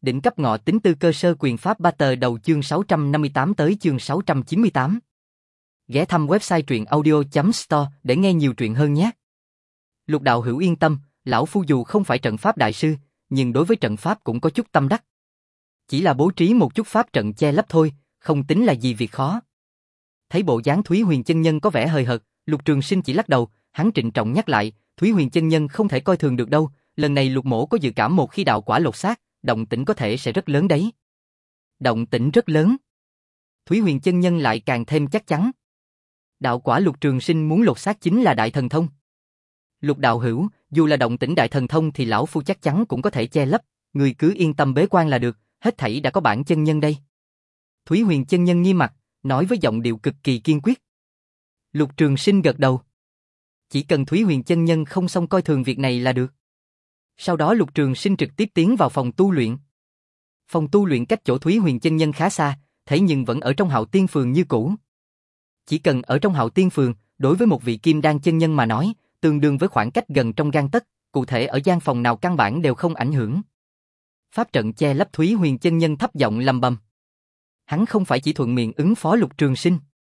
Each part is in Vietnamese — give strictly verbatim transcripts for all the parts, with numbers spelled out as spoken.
Đỉnh cấp ngọ tính tư cơ sơ quyền pháp ba tờ đầu chương sáu trăm năm mươi tám tới chương sáu trăm chín mươi tám. Ghé thăm website truyện audio chấm store để nghe nhiều truyện hơn nhé. Lục đạo hữu yên tâm, lão phu dù không phải trận pháp đại sư, nhưng đối với trận pháp cũng có chút tâm đắc. Chỉ là bố trí một chút pháp trận che lấp thôi, không tính là gì việc khó. Thấy bộ dáng Thúy Huyền chân nhân có vẻ hời hợt, Lục Trường Sinh chỉ lắc đầu, hắn trịnh trọng nhắc lại, Thúy Huyền chân nhân không thể coi thường được đâu, lần này Lục mỗ có dự cảm một khi đạo quả lột xác, động tĩnh có thể sẽ rất lớn đấy. Động tĩnh rất lớn. Thúy Huyền chân nhân lại càng thêm chắc chắn. Đạo quả Lục Trường Sinh muốn lột xác chính là đại thần thông. Lục đạo hữu, dù là động tĩnh đại thần thông thì lão phu chắc chắn cũng có thể che lấp, người cứ yên tâm bế quan là được, hết thảy đã có bản chân nhân đây. Thúy Huyền chân nhân nghiêm mặt, nói với giọng điệu cực kỳ kiên quyết. Lục Trường Sinh gật đầu. Chỉ cần Thúy Huyền chân nhân không xông coi thường việc này là được. Sau đó Lục Trường Sinh trực tiếp tiến vào phòng tu luyện. Phòng tu luyện cách chỗ Thúy Huyền chân nhân khá xa, thế nhưng vẫn ở trong Hạo Tiên Phường như cũ. Chỉ cần ở trong Hạo Tiên Phường, đối với một vị kim đan chân nhân mà nói, tương đương với khoảng cách gần trong gang tấc, cụ thể ở gian phòng nào căn bản đều không ảnh hưởng. Pháp trận che lấp Thúy Huyền chân nhân thấp giọng lầm bầm. Hắn không phải chỉ thuận miệng ứng phó Lục Trường Sinh,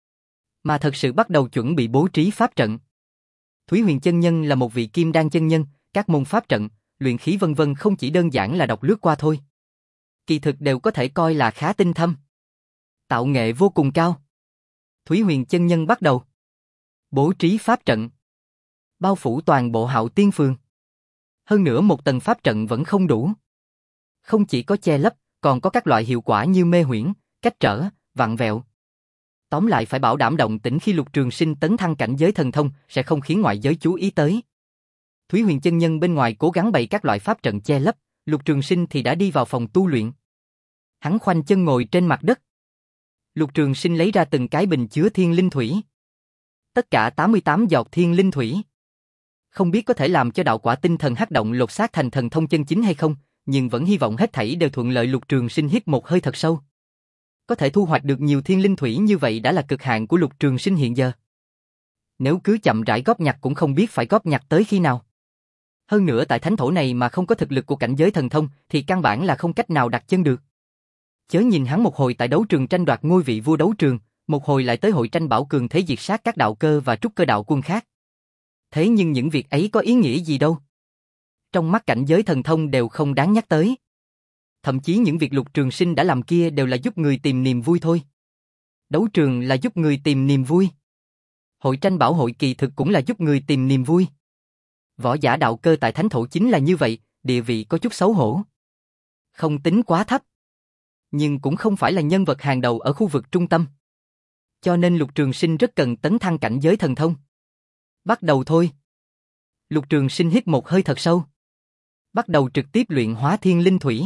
mà thật sự bắt đầu chuẩn bị bố trí pháp trận. Thúy Huyền chân nhân là một vị kim đan chân nhân, các môn pháp trận, luyện khí vân vân không chỉ đơn giản là đọc lướt qua thôi. Kỳ thực đều có thể coi là khá tinh thâm. Tạo nghệ vô cùng cao. Thúy Huyền chân nhân bắt đầu bố trí pháp trận, bao phủ toàn bộ Hạo Tiên Phường. Hơn nữa một tầng pháp trận vẫn không đủ. Không chỉ có che lấp, còn có các loại hiệu quả như mê huyễn, cách trở, vặn vẹo. Tóm lại phải bảo đảm động tĩnh khi Lục Trường Sinh tấn thăng cảnh giới thần thông sẽ không khiến ngoại giới chú ý tới. Thúy Huyền chân nhân bên ngoài cố gắng bày các loại pháp trận che lấp, Lục Trường Sinh thì đã đi vào phòng tu luyện. Hắn khoanh chân ngồi trên mặt đất. Lục Trường Sinh lấy ra từng cái bình chứa thiên linh thủy. Tất cả tám mươi tám giọt thiên linh thủy. Không biết có thể làm cho đạo quả tinh thần hắc động lột xác thành thần thông chân chính hay không, nhưng vẫn hy vọng hết thảy đều thuận lợi. Lục Trường Sinh hít một hơi thật sâu. Có thể thu hoạch được nhiều thiên linh thủy như vậy đã là cực hạn của Lục Trường Sinh hiện giờ. Nếu cứ chậm rãi góp nhặt cũng không biết phải góp nhặt tới khi nào. Hơn nữa tại thánh thổ này mà không có thực lực của cảnh giới thần thông thì căn bản là không cách nào đặt chân được. Chớ nhìn hắn một hồi tại đấu trường tranh đoạt ngôi vị vua đấu trường, một hồi lại tới hội tranh bảo cường thế diệt sát các đạo cơ và trúc cơ đạo quân khác. Thế nhưng những việc ấy có ý nghĩa gì đâu. Trong mắt cảnh giới thần thông đều không đáng nhắc tới. Thậm chí những việc Lục Trường Sinh đã làm kia đều là giúp người tìm niềm vui thôi. Đấu trường là giúp người tìm niềm vui. Hội tranh bảo hội kỳ thực cũng là giúp người tìm niềm vui. Võ giả đạo cơ tại thánh thổ chính là như vậy, địa vị có chút xấu hổ. Không tính quá thấp. Nhưng cũng không phải là nhân vật hàng đầu ở khu vực trung tâm. Cho nên Lục Trường Sinh rất cần tấn thăng cảnh giới thần thông. Bắt đầu thôi. Lục Trường Sinh hít một hơi thật sâu. Bắt đầu trực tiếp luyện hóa thiên linh thủy.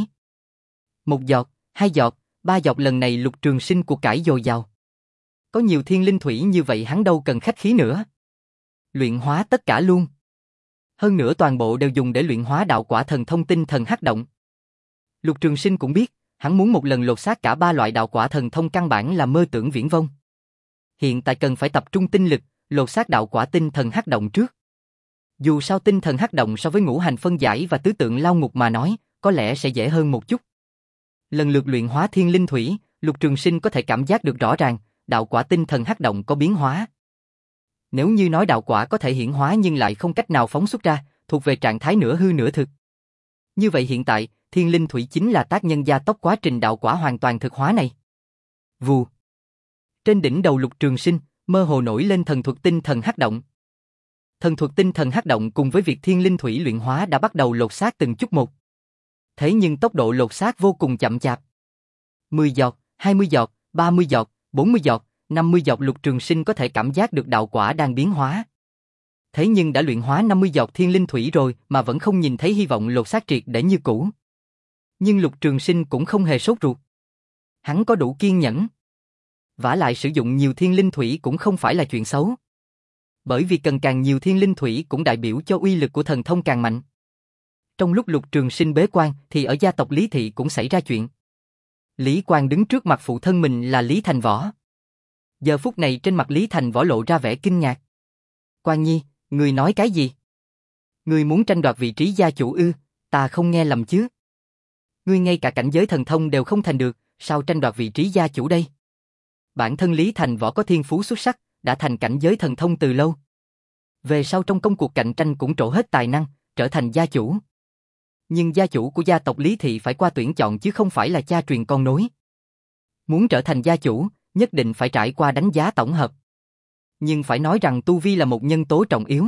Một giọt, hai giọt, ba giọt, lần này Lục Trường Sinh của cải dồi dào. Có nhiều thiên linh thủy như vậy hắn đâu cần khách khí nữa. Luyện hóa tất cả luôn. Hơn nữa toàn bộ đều dùng để luyện hóa đạo quả thần thông tinh thần hắc động. Lục Trường Sinh cũng biết, hắn muốn một lần lột xác cả ba loại đạo quả thần thông căn bản là mơ tưởng viển vông. Hiện tại cần phải tập trung tinh lực, lột xác đạo quả tinh thần hắc động trước. Dù sao tinh thần hắc động so với ngũ hành phân giải và tứ tượng lao ngục mà nói, có lẽ sẽ dễ hơn một chút. Lần lượt luyện hóa thiên linh thủy, Lục Trường Sinh có thể cảm giác được rõ ràng, đạo quả tinh thần hắc động có biến hóa. Nếu như nói đạo quả có thể hiển hóa nhưng lại không cách nào phóng xuất ra, thuộc về trạng thái nửa hư nửa thực. Như vậy hiện tại, thiên linh thủy chính là tác nhân gia tốc quá trình đạo quả hoàn toàn thực hóa này. Vù. Trên đỉnh đầu Lục Trường Sinh, mơ hồ nổi lên thần thuật tinh thần hắc động. Thần thuật tinh thần hắc động cùng với việc thiên linh thủy luyện hóa đã bắt đầu lột xác từng chút một. Thế nhưng tốc độ lột xác vô cùng chậm chạp. mười giọt, hai mươi giọt, ba mươi giọt, bốn mươi giọt, năm mươi giọt, Lục Trường Sinh có thể cảm giác được đạo quả đang biến hóa. Thế nhưng đã luyện hóa năm mươi giọt thiên linh thủy rồi mà vẫn không nhìn thấy hy vọng lột xác triệt để như cũ. Nhưng Lục Trường Sinh cũng không hề sốt ruột. Hắn có đủ kiên nhẫn. Vả lại sử dụng nhiều thiên linh thủy cũng không phải là chuyện xấu. Bởi vì cần càng nhiều thiên linh thủy cũng đại biểu cho uy lực của thần thông càng mạnh. Trong lúc Lục Trường Sinh bế quan thì ở gia tộc Lý Thị cũng xảy ra chuyện. Lý Quang đứng trước mặt phụ thân mình là Lý Thành Võ. Giờ phút này trên mặt Lý Thành Võ lộ ra vẻ kinh ngạc. Quang Nhi, ngươi nói cái gì? Ngươi muốn tranh đoạt vị trí gia chủ ư? Ta không nghe lầm chứ? Ngươi ngay cả cảnh giới thần thông đều không thành được, sao tranh đoạt vị trí gia chủ đây? Bản thân Lý Thành Võ có thiên phú xuất sắc, đã thành cảnh giới thần thông từ lâu. Về sau trong công cuộc cạnh tranh cũng trổ hết tài năng, trở thành gia chủ. Nhưng gia chủ của gia tộc Lý Thị phải qua tuyển chọn chứ không phải là cha truyền con nối. Muốn trở thành gia chủ, nhất định phải trải qua đánh giá tổng hợp. Nhưng phải nói rằng tu vi là một nhân tố trọng yếu.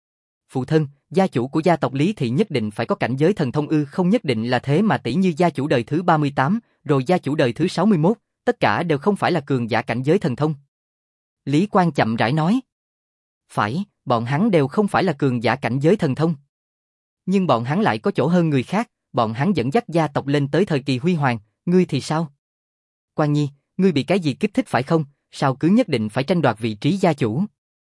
Phụ thân, gia chủ của gia tộc Lý Thị nhất định phải có cảnh giới thần thông ư? Không nhất định là thế mà, tỷ như gia chủ đời thứ ba mươi tám, rồi gia chủ đời thứ sáu mươi mốt, tất cả đều không phải là cường giả cảnh giới thần thông. Lý Quang chậm rãi nói. Phải, bọn hắn đều không phải là cường giả cảnh giới thần thông. Nhưng bọn hắn lại có chỗ hơn người khác, bọn hắn dẫn dắt gia tộc lên tới thời kỳ huy hoàng, ngươi thì sao? Quang Nhi, ngươi bị cái gì kích thích phải không? Sao cứ nhất định phải tranh đoạt vị trí gia chủ?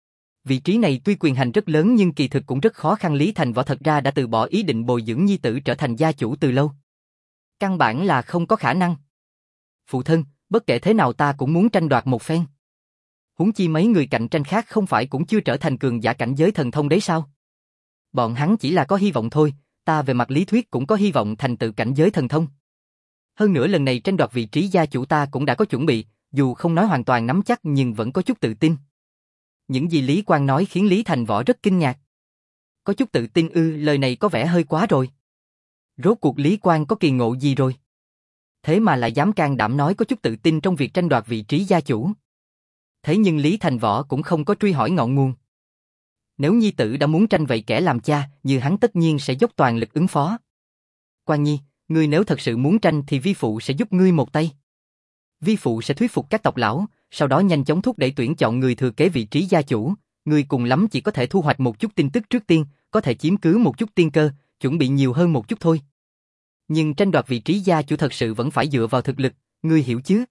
Vị trí này tuy quyền hành rất lớn nhưng kỳ thực cũng rất khó khăn. Lý Thành Võ thật ra đã từ bỏ ý định bồi dưỡng nhi tử trở thành gia chủ từ lâu. Căn bản là không có khả năng. Phụ thân, bất kể thế nào ta cũng muốn tranh đoạt một phen. Huống chi mấy người cạnh tranh khác không phải cũng chưa trở thành cường giả cảnh giới thần thông đấy sao? Bọn hắn chỉ là có hy vọng thôi, ta về mặt lý thuyết cũng có hy vọng thành tựu cảnh giới thần thông. Hơn nữa lần này tranh đoạt vị trí gia chủ ta cũng đã có chuẩn bị, dù không nói hoàn toàn nắm chắc nhưng vẫn có chút tự tin. Những gì Lý Quang nói khiến Lý Thành Võ rất kinh ngạc. Có chút tự tin ư? Lời này có vẻ hơi quá rồi. Rốt cuộc Lý Quang có kỳ ngộ gì rồi? Thế mà lại dám can đảm nói có chút tự tin trong việc tranh đoạt vị trí gia chủ. Thế nhưng Lý Thành Võ cũng không có truy hỏi ngọn nguồn. Nếu nhi tử đã muốn tranh vậy kẻ làm cha như hắn tất nhiên sẽ dốc toàn lực ứng phó. Quang Nhi, ngươi nếu thật sự muốn tranh thì vi phụ sẽ giúp ngươi một tay. Vi phụ sẽ thuyết phục các tộc lão, sau đó nhanh chóng thúc đẩy tuyển chọn người thừa kế vị trí gia chủ. Ngươi cùng lắm chỉ có thể thu hoạch một chút tin tức trước tiên, có thể chiếm cứ một chút tiên cơ, chuẩn bị nhiều hơn một chút thôi. Nhưng tranh đoạt vị trí gia chủ thật sự vẫn phải dựa vào thực lực, ngươi hiểu chứ?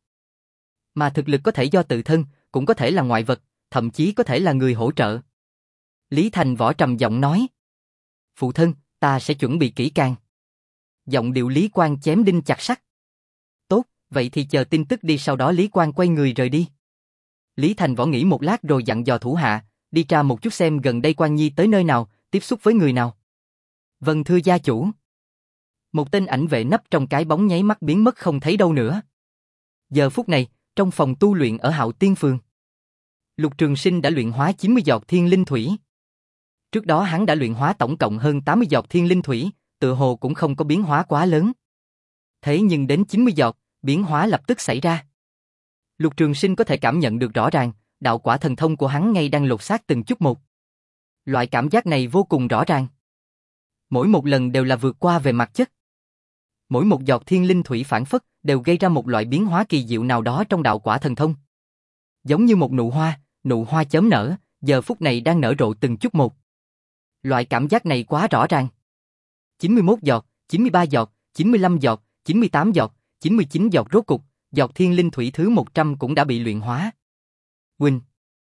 Mà thực lực có thể do tự thân, cũng có thể là ngoại vật, thậm chí có thể là người hỗ trợ. Lý Thành Võ trầm giọng nói. Phụ thân, ta sẽ chuẩn bị kỹ càng. Giọng điệu Lý Quang chém đinh chặt sắt. Tốt, vậy thì chờ tin tức đi. Sau đó Lý Quang quay người rời đi. Lý Thành Võ nghĩ một lát rồi dặn dò thủ hạ, đi tra một chút xem gần đây Quang Nhi tới nơi nào, tiếp xúc với người nào. Vâng thưa gia chủ. Một tên ảnh vệ nấp trong cái bóng nháy mắt biến mất không thấy đâu nữa. Giờ phút này, trong phòng tu luyện ở Hạo Tiên Phường, Lục Trường Sinh đã luyện hóa chín mươi giọt thiên linh thủy. Trước đó hắn đã luyện hóa tổng cộng hơn tám mươi giọt thiên linh thủy, tựa hồ cũng không có biến hóa quá lớn. Thế nhưng đến chín mươi giọt, biến hóa lập tức xảy ra. Lục Trường Sinh có thể cảm nhận được rõ ràng, đạo quả thần thông của hắn ngay đang lột xác từng chút một. Loại cảm giác này vô cùng rõ ràng. Mỗi một lần đều là vượt qua về mặt chất. Mỗi một giọt thiên linh thủy phản phất đều gây ra một loại biến hóa kỳ diệu nào đó trong đạo quả thần thông. Giống như một nụ hoa, nụ hoa chớm nở, giờ phút này đang nở rộ từng chút một. Loại cảm giác này quá rõ ràng. chín mươi mốt giọt, chín mươi ba giọt, chín mươi lăm giọt, chín mươi tám giọt, chín mươi chín giọt, rốt cục, giọt thiên linh thủy thứ một trăm cũng đã bị luyện hóa. Huynh.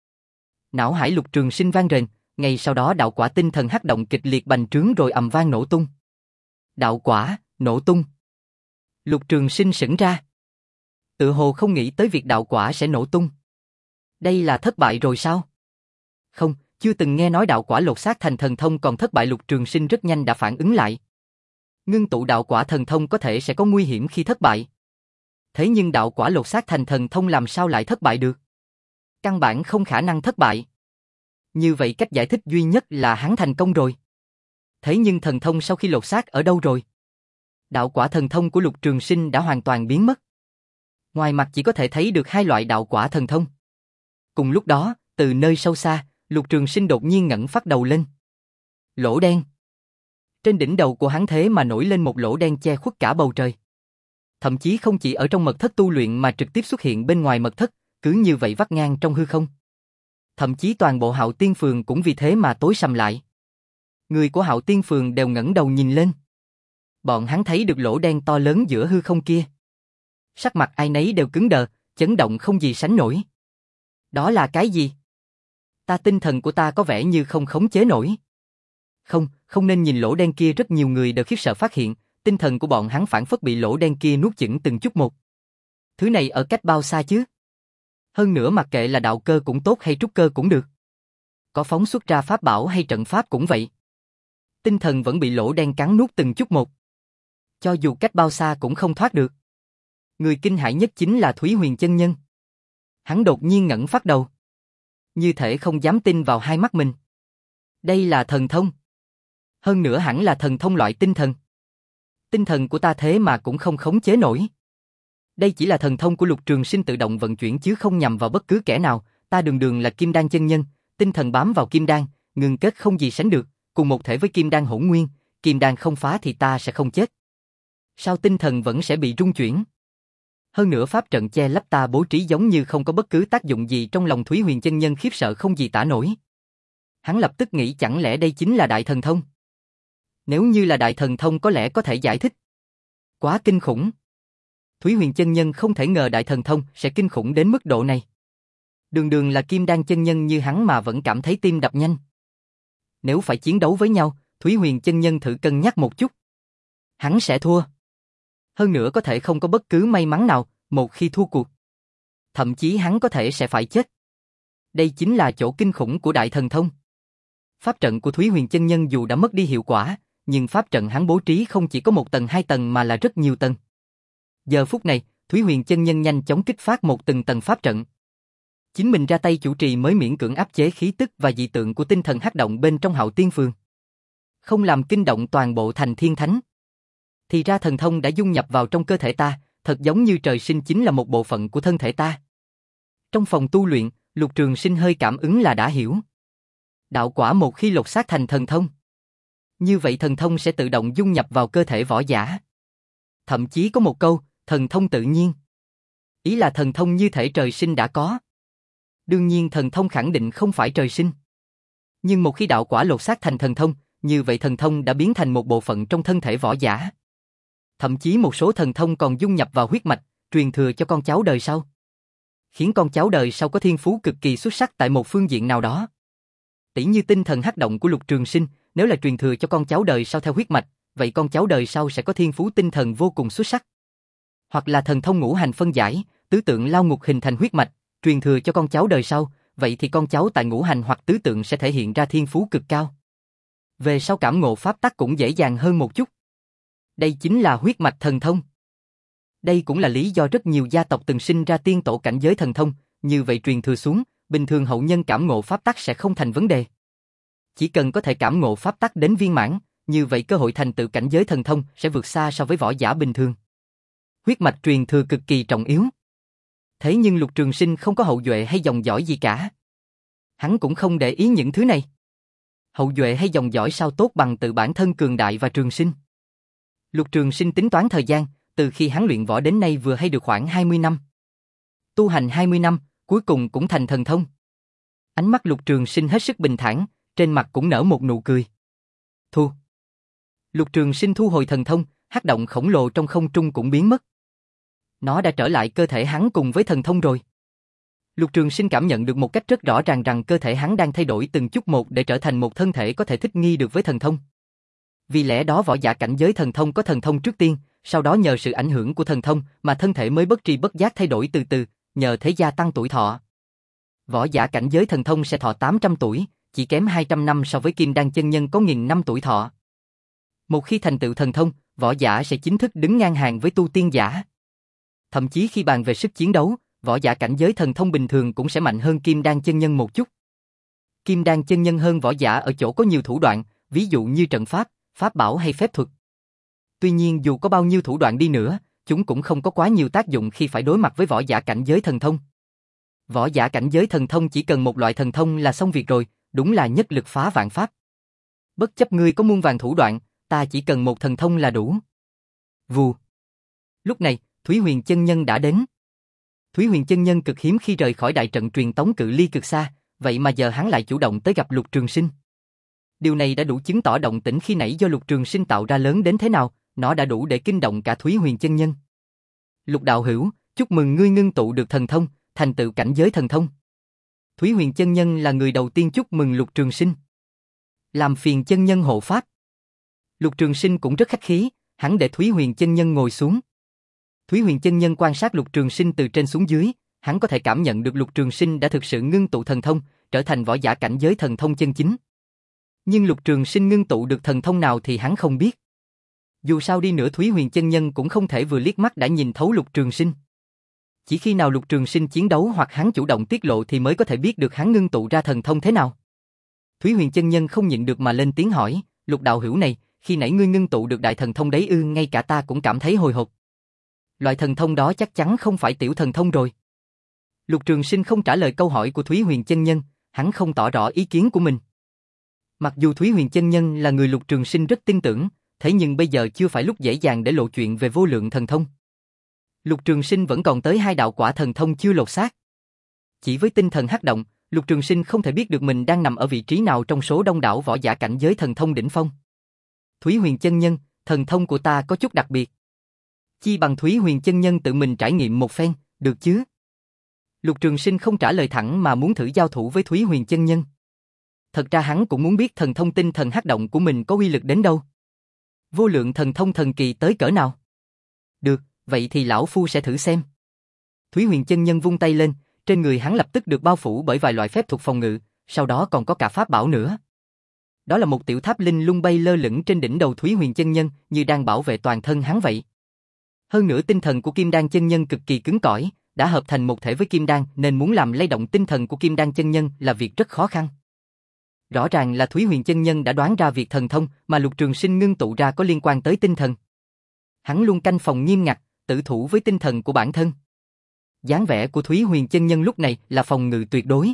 Não hải Lục Trường Sinh vang rền, ngay sau đó đạo quả tinh thần hắc động kịch liệt bành trướng rồi ầm vang nổ tung. Đạo quả, nổ tung. Lục Trường Sinh sững ra. Tự hồ không nghĩ tới việc đạo quả sẽ nổ tung. Đây là thất bại rồi sao? Không, chưa từng nghe nói đạo quả lột xác thành thần thông còn thất bại. Lục Trường Sinh rất nhanh đã phản ứng lại. Ngưng tụ đạo quả thần thông có thể sẽ có nguy hiểm khi thất bại. Thế nhưng đạo quả lột xác thành thần thông làm sao lại thất bại được? Căn bản không khả năng thất bại. Như vậy cách giải thích duy nhất là hắn thành công rồi. Thế nhưng thần thông sau khi lột xác ở đâu rồi? Đạo quả thần thông của Lục Trường Sinh đã hoàn toàn biến mất. Ngoài mặt chỉ có thể thấy được hai loại đạo quả thần thông. Cùng lúc đó, từ nơi sâu xa, Lục Trường Sinh đột nhiên ngẩng phát đầu lên. Lỗ đen. Trên đỉnh đầu của hắn thế mà nổi lên một lỗ đen che khuất cả bầu trời. Thậm chí không chỉ ở trong mật thất tu luyện mà trực tiếp xuất hiện bên ngoài mật thất, cứ như vậy vắt ngang trong hư không. Thậm chí toàn bộ Hạo Tiên Phường cũng vì thế mà tối sầm lại. Người của Hạo Tiên Phường đều ngẩng đầu nhìn lên. Bọn hắn thấy được lỗ đen to lớn giữa hư không kia. Sắc mặt ai nấy đều cứng đờ, chấn động không gì sánh nổi. Đó là cái gì? Ta tinh thần của ta có vẻ như không khống chế nổi. Không, không nên nhìn lỗ đen kia. Rất nhiều người đều khiếp sợ phát hiện, tinh thần của bọn hắn phản phất bị lỗ đen kia nuốt chửng từng chút một. Thứ này ở cách bao xa chứ? Hơn nữa mặc kệ là đạo cơ cũng tốt hay trúc cơ cũng được. Có phóng xuất ra pháp bảo hay trận pháp cũng vậy. Tinh thần vẫn bị lỗ đen cắn nuốt từng chút một. cho dù cách bao xa cũng không thoát được. Người kinh hãi nhất chính là Thúy Huyền chân nhân. Hắn đột nhiên ngẩng phát đầu. Như thể không dám tin vào hai mắt mình. Đây là thần thông. Hơn nữa hẳn là thần thông loại tinh thần. Tinh thần của ta thế mà cũng không khống chế nổi. Đây chỉ là thần thông của Lục Trường Sinh tự động vận chuyển chứ không nhằm vào bất cứ kẻ nào, ta đường đường là Kim Đan chân nhân, tinh thần bám vào Kim Đan, ngưng kết không gì sánh được, cùng một thể với Kim Đan hỗn nguyên, Kim Đan không phá thì ta sẽ không chết. Sao tinh thần vẫn sẽ bị rung chuyển? Hơn nữa pháp trận che lấp ta bố trí giống như không có bất cứ tác dụng gì, trong lòng Thúy Huyền chân nhân khiếp sợ không gì tả nổi. Hắn lập tức nghĩ chẳng lẽ đây chính là đại thần thông? Nếu như là đại thần thông có lẽ có thể giải thích. Quá kinh khủng. Thúy Huyền chân nhân không thể ngờ đại thần thông sẽ kinh khủng đến mức độ này. Đường đường là Kim Đan chân nhân như hắn mà vẫn cảm thấy tim đập nhanh. Nếu phải chiến đấu với nhau, Thúy Huyền chân nhân thử cân nhắc một chút. Hắn sẽ thua. Hơn nữa có thể không có bất cứ may mắn nào, một khi thua cuộc. Thậm chí hắn có thể sẽ phải chết. Đây chính là chỗ kinh khủng của đại thần thông. Pháp trận của Thúy Huyền chân nhân dù đã mất đi hiệu quả, nhưng pháp trận hắn bố trí không chỉ có một tầng hai tầng mà là rất nhiều tầng. Giờ phút này, Thúy Huyền chân nhân nhanh chóng kích phát một từng tầng pháp trận. Chính mình ra tay chủ trì mới miễn cưỡng áp chế khí tức và dị tượng của tinh thần hắc động bên trong Hạo Tiên Phường. Không làm kinh động toàn bộ thành thiên thánh. Thì ra thần thông đã dung nhập vào trong cơ thể ta, thật giống như trời sinh chính là một bộ phận của thân thể ta. Trong phòng tu luyện, Lục Trường Sinh hơi cảm ứng là đã hiểu. Đạo quả một khi lột xác thành thần thông, như vậy thần thông sẽ tự động dung nhập vào cơ thể võ giả. Thậm chí có một câu, thần thông tự nhiên. Ý là thần thông như thể trời sinh đã có. Đương nhiên thần thông khẳng định không phải trời sinh. Nhưng một khi đạo quả lột xác thành thần thông, như vậy thần thông đã biến thành một bộ phận trong thân thể võ giả. Thậm chí một số thần thông còn dung nhập vào huyết mạch, truyền thừa cho con cháu đời sau. Khiến con cháu đời sau có thiên phú cực kỳ xuất sắc tại một phương diện nào đó. Tỷ như tinh thần hắc động của Lục Trường Sinh, nếu là truyền thừa cho con cháu đời sau theo huyết mạch, vậy con cháu đời sau sẽ có thiên phú tinh thần vô cùng xuất sắc. Hoặc là thần thông ngũ hành phân giải, tứ tượng lao ngục hình thành huyết mạch, truyền thừa cho con cháu đời sau, vậy thì con cháu tại ngũ hành hoặc tứ tượng sẽ thể hiện ra thiên phú cực cao. Về sau cảm ngộ pháp tắc cũng dễ dàng hơn một chút. Đây chính là huyết mạch thần thông. Đây cũng là lý do rất nhiều gia tộc từng sinh ra tiên tổ cảnh giới thần thông, như vậy truyền thừa xuống, bình thường hậu nhân cảm ngộ pháp tắc sẽ không thành vấn đề. Chỉ cần có thể cảm ngộ pháp tắc đến viên mãn, như vậy cơ hội thành tựu cảnh giới thần thông sẽ vượt xa so với võ giả bình thường. Huyết mạch truyền thừa cực kỳ trọng yếu. Thế nhưng Lục Trường Sinh không có hậu duệ hay dòng dõi gì cả. Hắn cũng không để ý những thứ này. Hậu duệ hay dòng dõi sao tốt bằng tự bản thân cường đại và trường sinh. Lục Trường Sinh tính toán thời gian, từ khi hắn luyện võ đến nay vừa hay được khoảng hai mươi năm. Tu hành hai mươi năm, cuối cùng cũng thành thần thông. Ánh mắt Lục Trường Sinh hết sức bình thản, trên mặt cũng nở một nụ cười. Thu. Lục Trường Sinh thu hồi thần thông, hắc động khổng lồ trong không trung cũng biến mất. Nó đã trở lại cơ thể hắn cùng với thần thông rồi. Lục Trường Sinh cảm nhận được một cách rất rõ ràng rằng cơ thể hắn đang thay đổi từng chút một để trở thành một thân thể có thể thích nghi được với thần thông. Vì lẽ đó võ giả cảnh giới thần thông có thần thông trước tiên, sau đó nhờ sự ảnh hưởng của thần thông mà thân thể mới bất tri bất giác thay đổi từ từ, nhờ thế gia tăng tuổi thọ. Võ giả cảnh giới thần thông sẽ thọ tám trăm tuổi, chỉ kém hai trăm năm so với Kim Đan chân nhân có nghìn năm tuổi thọ. Một khi thành tựu thần thông, võ giả sẽ chính thức đứng ngang hàng với tu tiên giả. Thậm chí khi bàn về sức chiến đấu, võ giả cảnh giới thần thông bình thường cũng sẽ mạnh hơn Kim Đan chân nhân một chút. Kim Đan chân nhân hơn võ giả ở chỗ có nhiều thủ đoạn, ví dụ như trận pháp, pháp bảo hay phép thuật. Tuy nhiên dù có bao nhiêu thủ đoạn đi nữa, chúng cũng không có quá nhiều tác dụng khi phải đối mặt với võ giả cảnh giới thần thông. Võ giả cảnh giới thần thông chỉ cần một loại thần thông là xong việc rồi, đúng là nhất lực phá vạn pháp. Bất chấp ngươi có muôn vàn thủ đoạn, ta chỉ cần một thần thông là đủ. Vù. Lúc này, Thúy Huyền chân nhân đã đến. Thúy Huyền chân nhân cực hiếm khi rời khỏi đại trận truyền tống cự ly cực xa, vậy mà giờ hắn lại chủ động tới gặp Lục Trường Sinh. Điều này đã đủ chứng tỏ động tĩnh khi nãy do Lục Trường Sinh tạo ra lớn đến thế nào, nó đã đủ để kinh động cả Thúy Huyền chân nhân. Lục đạo hữu, chúc mừng ngươi ngưng tụ được thần thông, thành tựu cảnh giới thần thông. Thúy Huyền chân nhân là người đầu tiên chúc mừng Lục Trường Sinh. Làm phiền chân nhân hộ pháp. Lục Trường Sinh cũng rất khách khí, hắn để Thúy Huyền chân nhân ngồi xuống. Thúy Huyền chân nhân quan sát Lục Trường Sinh từ trên xuống dưới, hắn có thể cảm nhận được Lục Trường Sinh đã thực sự ngưng tụ thần thông, trở thành võ giả cảnh giới thần thông chân chính. Nhưng Lục Trường Sinh ngưng tụ được thần thông nào thì hắn không biết. Dù sao đi nữa Thúy Huyền chân nhân cũng không thể vừa liếc mắt đã nhìn thấu Lục Trường Sinh. Chỉ khi nào Lục Trường Sinh chiến đấu hoặc hắn chủ động tiết lộ thì mới có thể biết được hắn ngưng tụ ra thần thông thế nào. Thúy Huyền chân nhân không nhịn được mà lên tiếng hỏi, Lục đạo hữu này, khi nãy ngươi ngưng tụ được đại thần thông đấy ư? Ngay cả ta cũng cảm thấy hồi hộp. Loại thần thông đó chắc chắn không phải tiểu thần thông rồi. Lục Trường Sinh không trả lời câu hỏi của Thúy Huyền chân nhân, hắn không tỏ rõ ý kiến của mình. Mặc dù Thúy Huyền chân nhân là người Lục Trường Sinh rất tin tưởng, thế nhưng bây giờ chưa phải lúc dễ dàng để lộ chuyện về vô lượng thần thông. Lục Trường Sinh vẫn còn tới hai đạo quả thần thông chưa lột xác. Chỉ với tinh thần hắc động, Lục Trường Sinh không thể biết được mình đang nằm ở vị trí nào trong số đông đảo võ giả cảnh giới thần thông đỉnh phong. Thúy Huyền chân nhân, thần thông của ta có chút đặc biệt. Chi bằng Thúy Huyền chân nhân tự mình trải nghiệm một phen, được chứ? Lục Trường Sinh không trả lời thẳng mà muốn thử giao thủ với Thúy Huyền chân nhân. Thật ra hắn cũng muốn biết thần thông tinh thần hắc động của mình có uy lực đến đâu. Vô lượng thần thông thần kỳ tới cỡ nào? Được, vậy thì lão phu sẽ thử xem. Thúy Huyền chân nhân vung tay lên, trên người hắn lập tức được bao phủ bởi vài loại phép thuật phòng ngự, sau đó còn có cả pháp bảo nữa. Đó là một tiểu tháp linh lung bay lơ lửng trên đỉnh đầu Thúy Huyền chân nhân, như đang bảo vệ toàn thân hắn vậy. Hơn nữa tinh thần của Kim Đan chân nhân cực kỳ cứng cỏi, đã hợp thành một thể với Kim Đan nên muốn làm lay động tinh thần của Kim Đan chân nhân là việc rất khó khăn. Rõ ràng là Thúy Huyền chân nhân đã đoán ra việc thần thông mà Lục Trường Sinh ngưng tụ ra có liên quan tới tinh thần. Hắn luôn canh phòng nghiêm ngặt, tự thủ với tinh thần của bản thân. Dáng vẻ của Thúy Huyền chân nhân lúc này là phòng ngự tuyệt đối.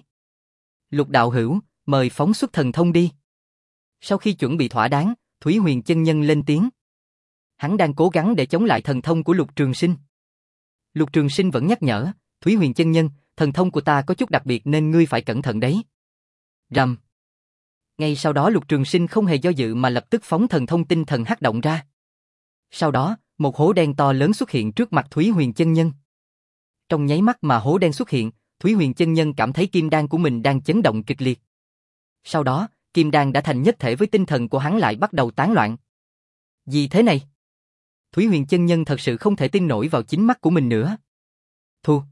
Lục đạo hữu, mời phóng xuất thần thông đi. Sau khi chuẩn bị thỏa đáng, Thúy Huyền chân nhân lên tiếng. Hắn đang cố gắng để chống lại thần thông của Lục Trường Sinh. Lục Trường Sinh vẫn nhắc nhở, Thúy Huyền chân nhân, thần thông của ta có chút đặc biệt nên ngươi phải cẩn thận đấy. Rầm. Ngay sau đó Lục Trường Sinh không hề do dự mà lập tức phóng thần thông tinh thần hắc động ra. Sau đó, một hố đen to lớn xuất hiện trước mặt Thúy Huyền chân nhân. Trong nháy mắt mà hố đen xuất hiện, Thúy Huyền chân nhân cảm thấy kim đan của mình đang chấn động kịch liệt. Sau đó, kim đan đã thành nhất thể với tinh thần của hắn lại bắt đầu tán loạn. Gì thế này? Thúy Huyền chân nhân thật sự không thể tin nổi vào chính mắt của mình nữa. Thu.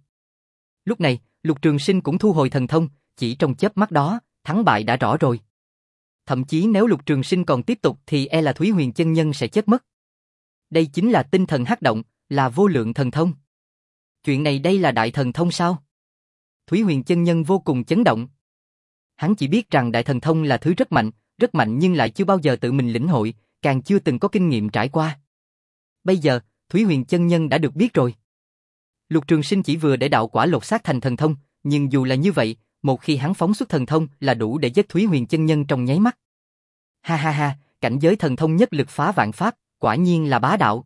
Lúc này, Lục Trường Sinh cũng thu hồi thần thông, chỉ trong chớp mắt đó, thắng bại đã rõ rồi. Thậm chí nếu Lục Trường Sinh còn tiếp tục thì e là Thúy Huyền chân nhân sẽ chết mất. Đây chính là tinh thần hắc động, là vô lượng thần thông. Chuyện này đây là đại thần thông sao? Thúy Huyền chân nhân vô cùng chấn động. Hắn chỉ biết rằng đại thần thông là thứ rất mạnh, rất mạnh nhưng lại chưa bao giờ tự mình lĩnh hội, càng chưa từng có kinh nghiệm trải qua. Bây giờ, Thúy Huyền chân nhân đã được biết rồi. Lục Trường Sinh chỉ vừa để đạo quả lột xác thành thần thông, nhưng dù là như vậy, một khi hắn phóng xuất thần thông là đủ để giết Thúy Huyền chân nhân trong nháy mắt. Ha ha ha, cảnh giới thần thông nhất lực phá vạn pháp, quả nhiên là bá đạo.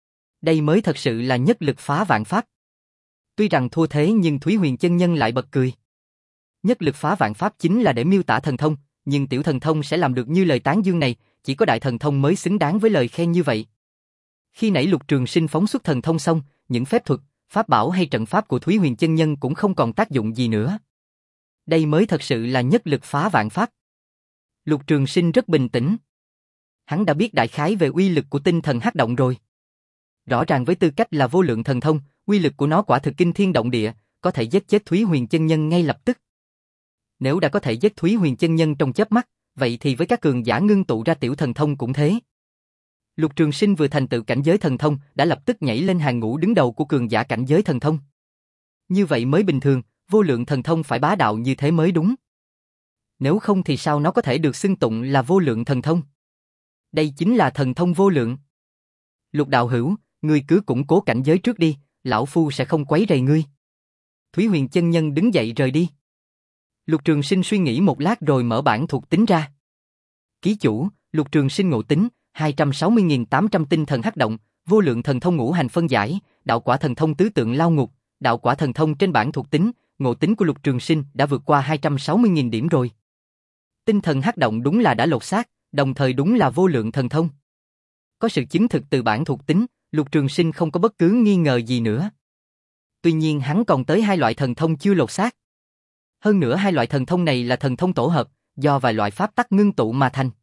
Đây mới thật sự là nhất lực phá vạn pháp. Tuy rằng thua thế nhưng Thúy Huyền chân nhân lại bật cười. Nhất lực phá vạn pháp chính là để miêu tả thần thông, nhưng tiểu thần thông sẽ làm được như lời tán dương này, chỉ có đại thần thông mới xứng đáng với lời khen như vậy. Khi nãy Lục Trường Sinh phóng xuất thần thông xong, những phép thuật, pháp bảo hay trận pháp của Thúy Huyền chân nhân cũng không còn tác dụng gì nữa. Đây mới thật sự là nhất lực phá vạn pháp. Lục Trường Sinh rất bình tĩnh. Hắn đã biết đại khái về uy lực của tinh thần hắc động rồi. Rõ ràng với tư cách là vô lượng thần thông, uy lực của nó quả thực kinh thiên động địa, có thể giết chết Thúy Huyền chân nhân ngay lập tức. Nếu đã có thể giết Thúy Huyền chân nhân trong chớp mắt, vậy thì với các cường giả ngưng tụ ra tiểu thần thông cũng thế. Lục Trường Sinh vừa thành tựu cảnh giới thần thông đã lập tức nhảy lên hàng ngũ đứng đầu của cường giả cảnh giới thần thông. Như vậy mới bình thường, vô lượng thần thông phải bá đạo như thế mới đúng. Nếu không thì sao nó có thể được xưng tụng là vô lượng thần thông? Đây chính là thần thông vô lượng. Lục đạo hữu, ngươi cứ củng cố cảnh giới trước đi, lão phu sẽ không quấy rầy ngươi. Thúy Huyền chân nhân đứng dậy rời đi. Lục Trường Sinh suy nghĩ một lát rồi mở bảng thuộc tính ra. Ký chủ, Lục Trường Sinh ngộ tính, hai trăm sáu mươi nghìn tám trăm tinh thần hắc động, vô lượng thần thông ngũ hành phân giải, đạo quả thần thông tứ tượng lao ngục, đạo quả thần thông trên bảng thuộc tính, ngộ tính của Lục Trường Sinh đã vượt qua hai trăm sáu mươi nghìn điểm rồi. Tinh thần hắc động đúng là đã lột xác, đồng thời đúng là vô lượng thần thông. Có sự chứng thực từ bảng thuộc tính, Lục Trường Sinh không có bất cứ nghi ngờ gì nữa. Tuy nhiên hắn còn tới hai loại thần thông chưa lột xác. Hơn nữa hai loại thần thông này là thần thông tổ hợp, do vài loại pháp tắc ngưng tụ mà thành.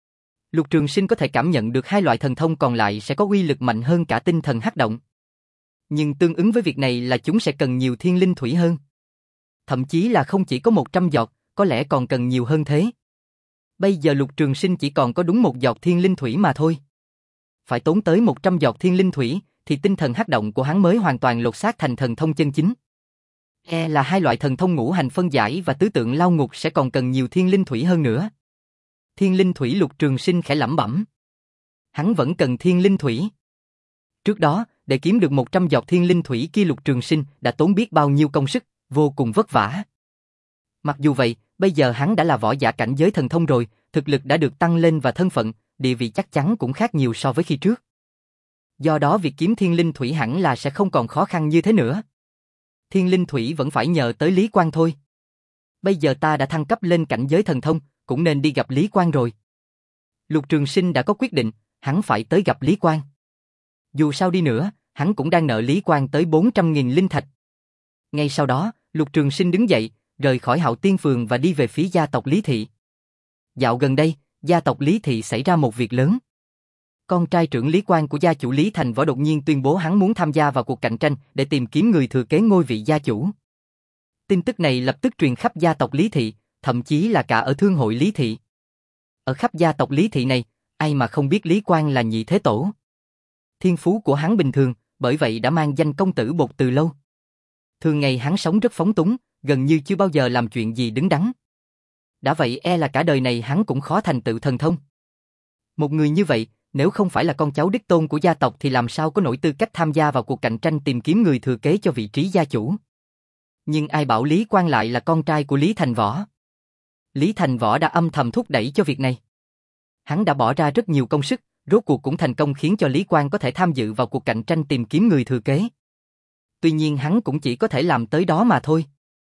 Lục Trường Sinh có thể cảm nhận được hai loại thần thông còn lại sẽ có uy lực mạnh hơn cả tinh thần hắc động. Nhưng tương ứng với việc này là chúng sẽ cần nhiều thiên linh thủy hơn. Thậm chí là không chỉ có một trăm giọt, có lẽ còn cần nhiều hơn thế. Bây giờ Lục Trường Sinh chỉ còn có đúng một giọt thiên linh thủy mà thôi. phải tốn tới một trăm giọt thiên linh thủy, thì tinh thần hắc động của hắn mới hoàn toàn lột xác thành thần thông chân chính. E là hai loại thần thông ngũ hành phân giải và tứ tượng lao ngục sẽ còn cần nhiều thiên linh thủy hơn nữa. Thiên linh thủy Lục Trường Sinh khẽ lẩm bẩm. Hắn vẫn cần thiên linh thủy. Trước đó, để kiếm được một trăm giọt thiên linh thủy kia Lục Trường Sinh đã tốn biết bao nhiêu công sức, vô cùng vất vả. Mặc dù vậy, bây giờ hắn đã là võ giả cảnh giới thần thông rồi, thực lực đã được tăng lên và thân phận, địa vị chắc chắn cũng khác nhiều so với khi trước. Do đó việc kiếm thiên linh thủy hẳn là sẽ không còn khó khăn như thế nữa. Thiên linh thủy vẫn phải nhờ tới Lý Quang thôi. Bây giờ ta đã thăng cấp lên cảnh giới thần thông, cũng nên đi gặp Lý Quang rồi. Lục Trường Sinh đã có quyết định, hắn phải tới gặp Lý Quang. Dù sao đi nữa, hắn cũng đang nợ Lý Quang tới bốn trăm nghìn linh thạch. Ngay sau đó, Lục Trường Sinh đứng dậy, rời khỏi Hạo Tiên Phường và đi về phía gia tộc Lý Thị. Dạo gần đây, gia tộc Lý Thị xảy ra một việc lớn. Con trai trưởng Lý Quang của gia chủ Lý Thành Võ đột nhiên tuyên bố hắn muốn tham gia vào cuộc cạnh tranh để tìm kiếm người thừa kế ngôi vị gia chủ. Tin tức này lập tức truyền khắp gia tộc Lý Thị, thậm chí là cả ở thương hội Lý Thị. Ở khắp gia tộc Lý Thị này, ai mà không biết Lý Quang là nhị thế tổ. Thiên phú của hắn bình thường, bởi vậy đã mang danh công tử bột từ lâu. Thường ngày hắn sống rất phóng túng, gần như chưa bao giờ làm chuyện gì đứng đắn. Đã vậy e là cả đời này hắn cũng khó thành tựu thần thông. Một người như vậy, nếu không phải là con cháu đích tôn của gia tộc thì làm sao có nổi tư cách tham gia vào cuộc cạnh tranh tìm kiếm người thừa kế cho vị trí gia chủ. Nhưng ai bảo Lý Quang lại là con trai của Lý Thành Võ. Lý Thành Võ đã âm thầm thúc đẩy cho việc này. Hắn đã bỏ ra rất nhiều công sức, rốt cuộc cũng thành công khiến cho Lý Quang có thể tham dự vào cuộc cạnh tranh tìm kiếm người thừa kế. Tuy nhiên hắn cũng chỉ có thể làm tới đó mà thôi.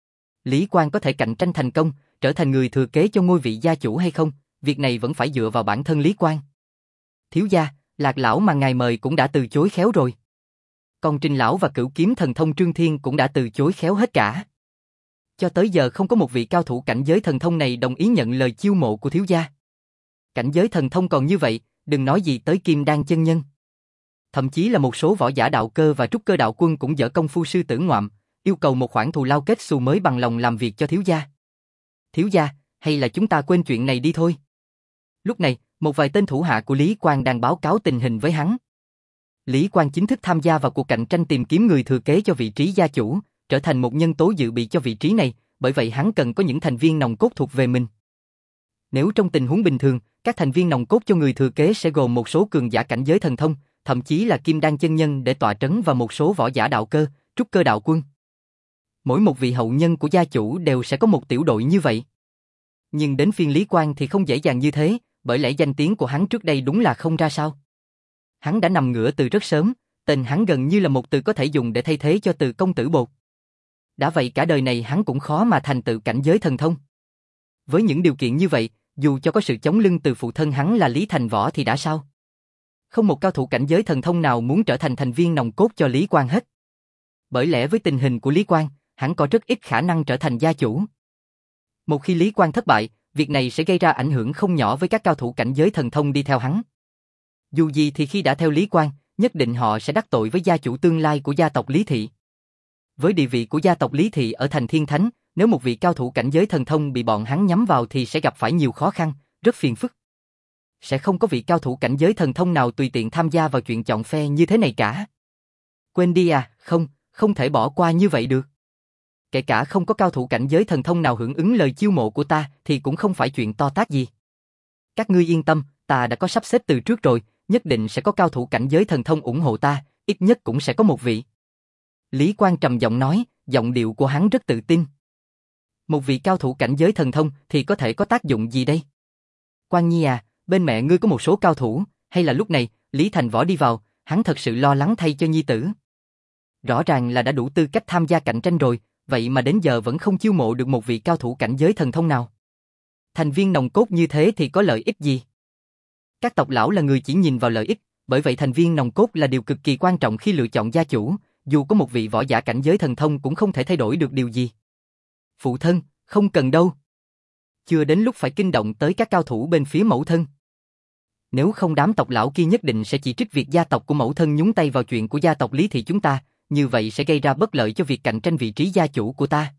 Lý Quang có thể cạnh tranh thành công, trở thành người thừa kế cho ngôi vị gia chủ hay không, việc này vẫn phải dựa vào bản thân Lý Quang. Thiếu gia, Lạc lão mà ngài mời cũng đã từ chối khéo rồi. Còn Trình lão và Cửu Kiếm Thần Thông Trương Thiên cũng đã từ chối khéo hết cả. Cho tới giờ không có một vị cao thủ cảnh giới thần thông này đồng ý nhận lời chiêu mộ của thiếu gia. Cảnh giới thần thông còn như vậy, đừng nói gì tới Kim Đan chân nhân. Thậm chí là một số võ giả đạo cơ và trúc cơ đạo quân cũng dở công phu sư tử ngoạm, yêu cầu một khoản thù lao kết xù mới bằng lòng làm việc cho thiếu gia. Thiếu gia, hay là chúng ta quên chuyện này đi thôi. Lúc này, một vài tên thủ hạ của Lý Quang đang báo cáo tình hình với hắn. Lý Quang chính thức tham gia vào cuộc cạnh tranh tìm kiếm người thừa kế cho vị trí gia chủ, trở thành một nhân tố dự bị cho vị trí này, bởi vậy hắn cần có những thành viên nòng cốt thuộc về mình. Nếu trong tình huống bình thường, các thành viên nòng cốt cho người thừa kế sẽ gồm một số cường giả cảnh giới thần thông, thậm chí là kim đan chân nhân để tọa trấn và một số võ giả đạo cơ, trúc cơ đạo quân. Mỗi một vị hậu nhân của gia chủ đều sẽ có một tiểu đội như vậy. Nhưng đến phiên Lý Quang thì không dễ dàng như thế, bởi lẽ danh tiếng của hắn trước đây đúng là không ra sao. Hắn đã nằm ngửa từ rất sớm, tên hắn gần như là một từ có thể dùng để thay thế cho từ công tử bột. Đã vậy cả đời này hắn cũng khó mà thành tựu cảnh giới thần thông. Với những điều kiện như vậy, dù cho có sự chống lưng từ phụ thân hắn là Lý Thành Võ thì đã sao? Không một cao thủ cảnh giới thần thông nào muốn trở thành thành viên nòng cốt cho Lý Quang hết. Bởi lẽ với tình hình của Lý Quang, hắn có rất ít khả năng trở thành gia chủ. Một khi Lý Quang thất bại, việc này sẽ gây ra ảnh hưởng không nhỏ với các cao thủ cảnh giới thần thông đi theo hắn. Dù gì thì khi đã theo Lý Quang, nhất định họ sẽ đắc tội với gia chủ tương lai của gia tộc Lý Thị. Với địa vị của gia tộc Lý Thị ở thành Thiên Thánh, nếu một vị cao thủ cảnh giới thần thông bị bọn hắn nhắm vào thì sẽ gặp phải nhiều khó khăn, rất phiền phức. Sẽ không có vị cao thủ cảnh giới thần thông nào tùy tiện tham gia vào chuyện chọn phe như thế này cả. Quên đi à, không, không thể bỏ qua như vậy được. Kể cả không có cao thủ cảnh giới thần thông nào hưởng ứng lời chiêu mộ của ta thì cũng không phải chuyện to tát gì. Các ngươi yên tâm, ta đã có sắp xếp từ trước rồi, nhất định sẽ có cao thủ cảnh giới thần thông ủng hộ ta, ít nhất cũng sẽ có một vị. Lý Quang trầm giọng nói, giọng điệu của hắn rất tự tin. Một vị cao thủ cảnh giới thần thông thì có thể có tác dụng gì đây? Quang Nhi à, bên mẹ ngươi có một số cao thủ, hay là lúc này, Lý Thành Võ đi vào, hắn thật sự lo lắng thay cho nhi tử. Rõ ràng là đã đủ tư cách tham gia cạnh tranh rồi, vậy mà đến giờ vẫn không chiêu mộ được một vị cao thủ cảnh giới thần thông nào. Thành viên nòng cốt như thế thì có lợi ích gì? Các tộc lão là người chỉ nhìn vào lợi ích, bởi vậy thành viên nòng cốt là điều cực kỳ quan trọng khi lựa chọn gia chủ, dù có một vị võ giả cảnh giới thần thông cũng không thể thay đổi được điều gì. Phụ thân, không cần đâu. Chưa đến lúc phải kinh động tới các cao thủ bên phía mẫu thân. Nếu không đám tộc lão kia nhất định sẽ chỉ trích việc gia tộc của mẫu thân nhúng tay vào chuyện của gia tộc Lý Thị chúng ta, như vậy sẽ gây ra bất lợi cho việc cạnh tranh vị trí gia chủ của ta.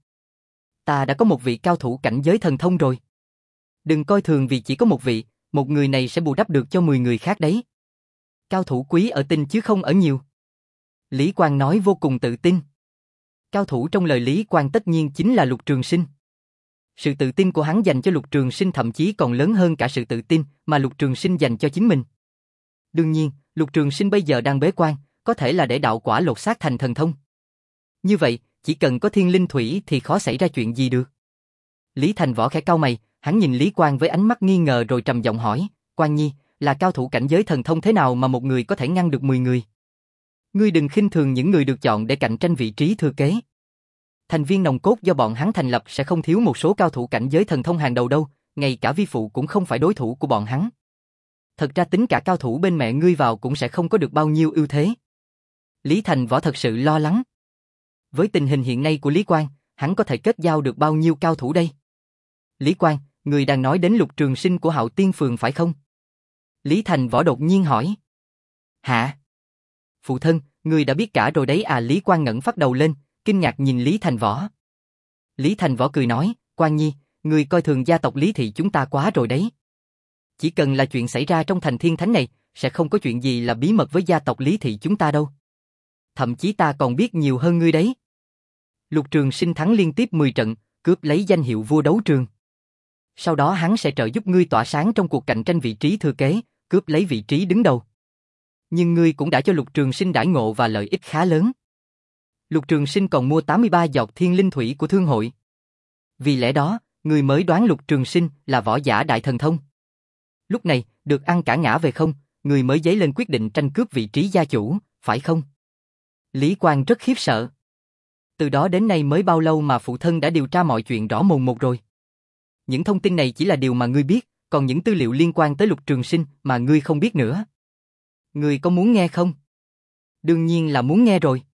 Ta đã có một vị cao thủ cảnh giới thần thông rồi. Đừng coi thường vì chỉ có một vị, một người này sẽ bù đắp được cho mười người khác đấy. Cao thủ quý ở tinh chứ không ở nhiều. Lý Quang nói vô cùng tự tin. Cao thủ trong lời Lý Quang tất nhiên chính là Lục Trường Sinh. Sự tự tin của hắn dành cho Lục Trường Sinh thậm chí còn lớn hơn cả sự tự tin mà Lục Trường Sinh dành cho chính mình. Đương nhiên, Lục Trường Sinh bây giờ đang bế quan, có thể là để đạo quả lột xác thành thần thông. Như vậy, chỉ cần có thiên linh thủy thì khó xảy ra chuyện gì được. Lý Thành Võ khẽ cau mày, hắn nhìn Lý Quang với ánh mắt nghi ngờ rồi trầm giọng hỏi, Quang Nhi, là cao thủ cảnh giới thần thông thế nào mà một người có thể ngăn được mười người? Ngươi đừng khinh thường những người được chọn để cạnh tranh vị trí thừa kế. Thành viên nòng cốt do bọn hắn thành lập sẽ không thiếu một số cao thủ cảnh giới thần thông hàng đầu đâu, ngay cả vi phụ cũng không phải đối thủ của bọn hắn. Thật ra tính cả cao thủ bên mẹ ngươi vào cũng sẽ không có được bao nhiêu ưu thế. Lý Thành Võ thật sự lo lắng. Với tình hình hiện nay của Lý Quang, hắn có thể kết giao được bao nhiêu cao thủ đây? Lý Quang, người đang nói đến Lục Trường Sinh của Hạo Tiên Phường phải không? Lý Thành Võ đột nhiên hỏi. Hả? Phụ thân, người đã biết cả rồi đấy à? Lý Quang ngẩng phát đầu lên, kinh ngạc nhìn Lý Thành Võ. Lý Thành Võ cười nói, Quang Nhi, người coi thường gia tộc Lý thị chúng ta quá rồi đấy. Chỉ cần là chuyện xảy ra trong thành Thiên Thánh này, sẽ không có chuyện gì là bí mật với gia tộc Lý thị chúng ta đâu. Thậm chí ta còn biết nhiều hơn ngươi đấy. Lục Trường Sinh thắng liên tiếp mười trận, cướp lấy danh hiệu vua đấu trường. Sau đó hắn sẽ trợ giúp ngươi tỏa sáng trong cuộc cạnh tranh vị trí thừa kế, cướp lấy vị trí đứng đầu. Nhưng ngươi cũng đã cho Lục Trường Sinh đãi ngộ và lợi ích khá lớn. Lục Trường Sinh còn mua tám mươi ba giọt thiên linh thủy của thương hội. Vì lẽ đó, ngươi mới đoán Lục Trường Sinh là võ giả đại thần thông. Lúc này, được ăn cả ngã về không, ngươi mới dấy lên quyết định tranh cướp vị trí gia chủ, phải không? Lý Quang rất khiếp sợ. Từ đó đến nay mới bao lâu mà phụ thân đã điều tra mọi chuyện rõ mồn một rồi. Những thông tin này chỉ là điều mà ngươi biết, còn những tư liệu liên quan tới Lục Trường Sinh mà ngươi không biết nữa. Ngươi có muốn nghe không? Đương nhiên là muốn nghe rồi.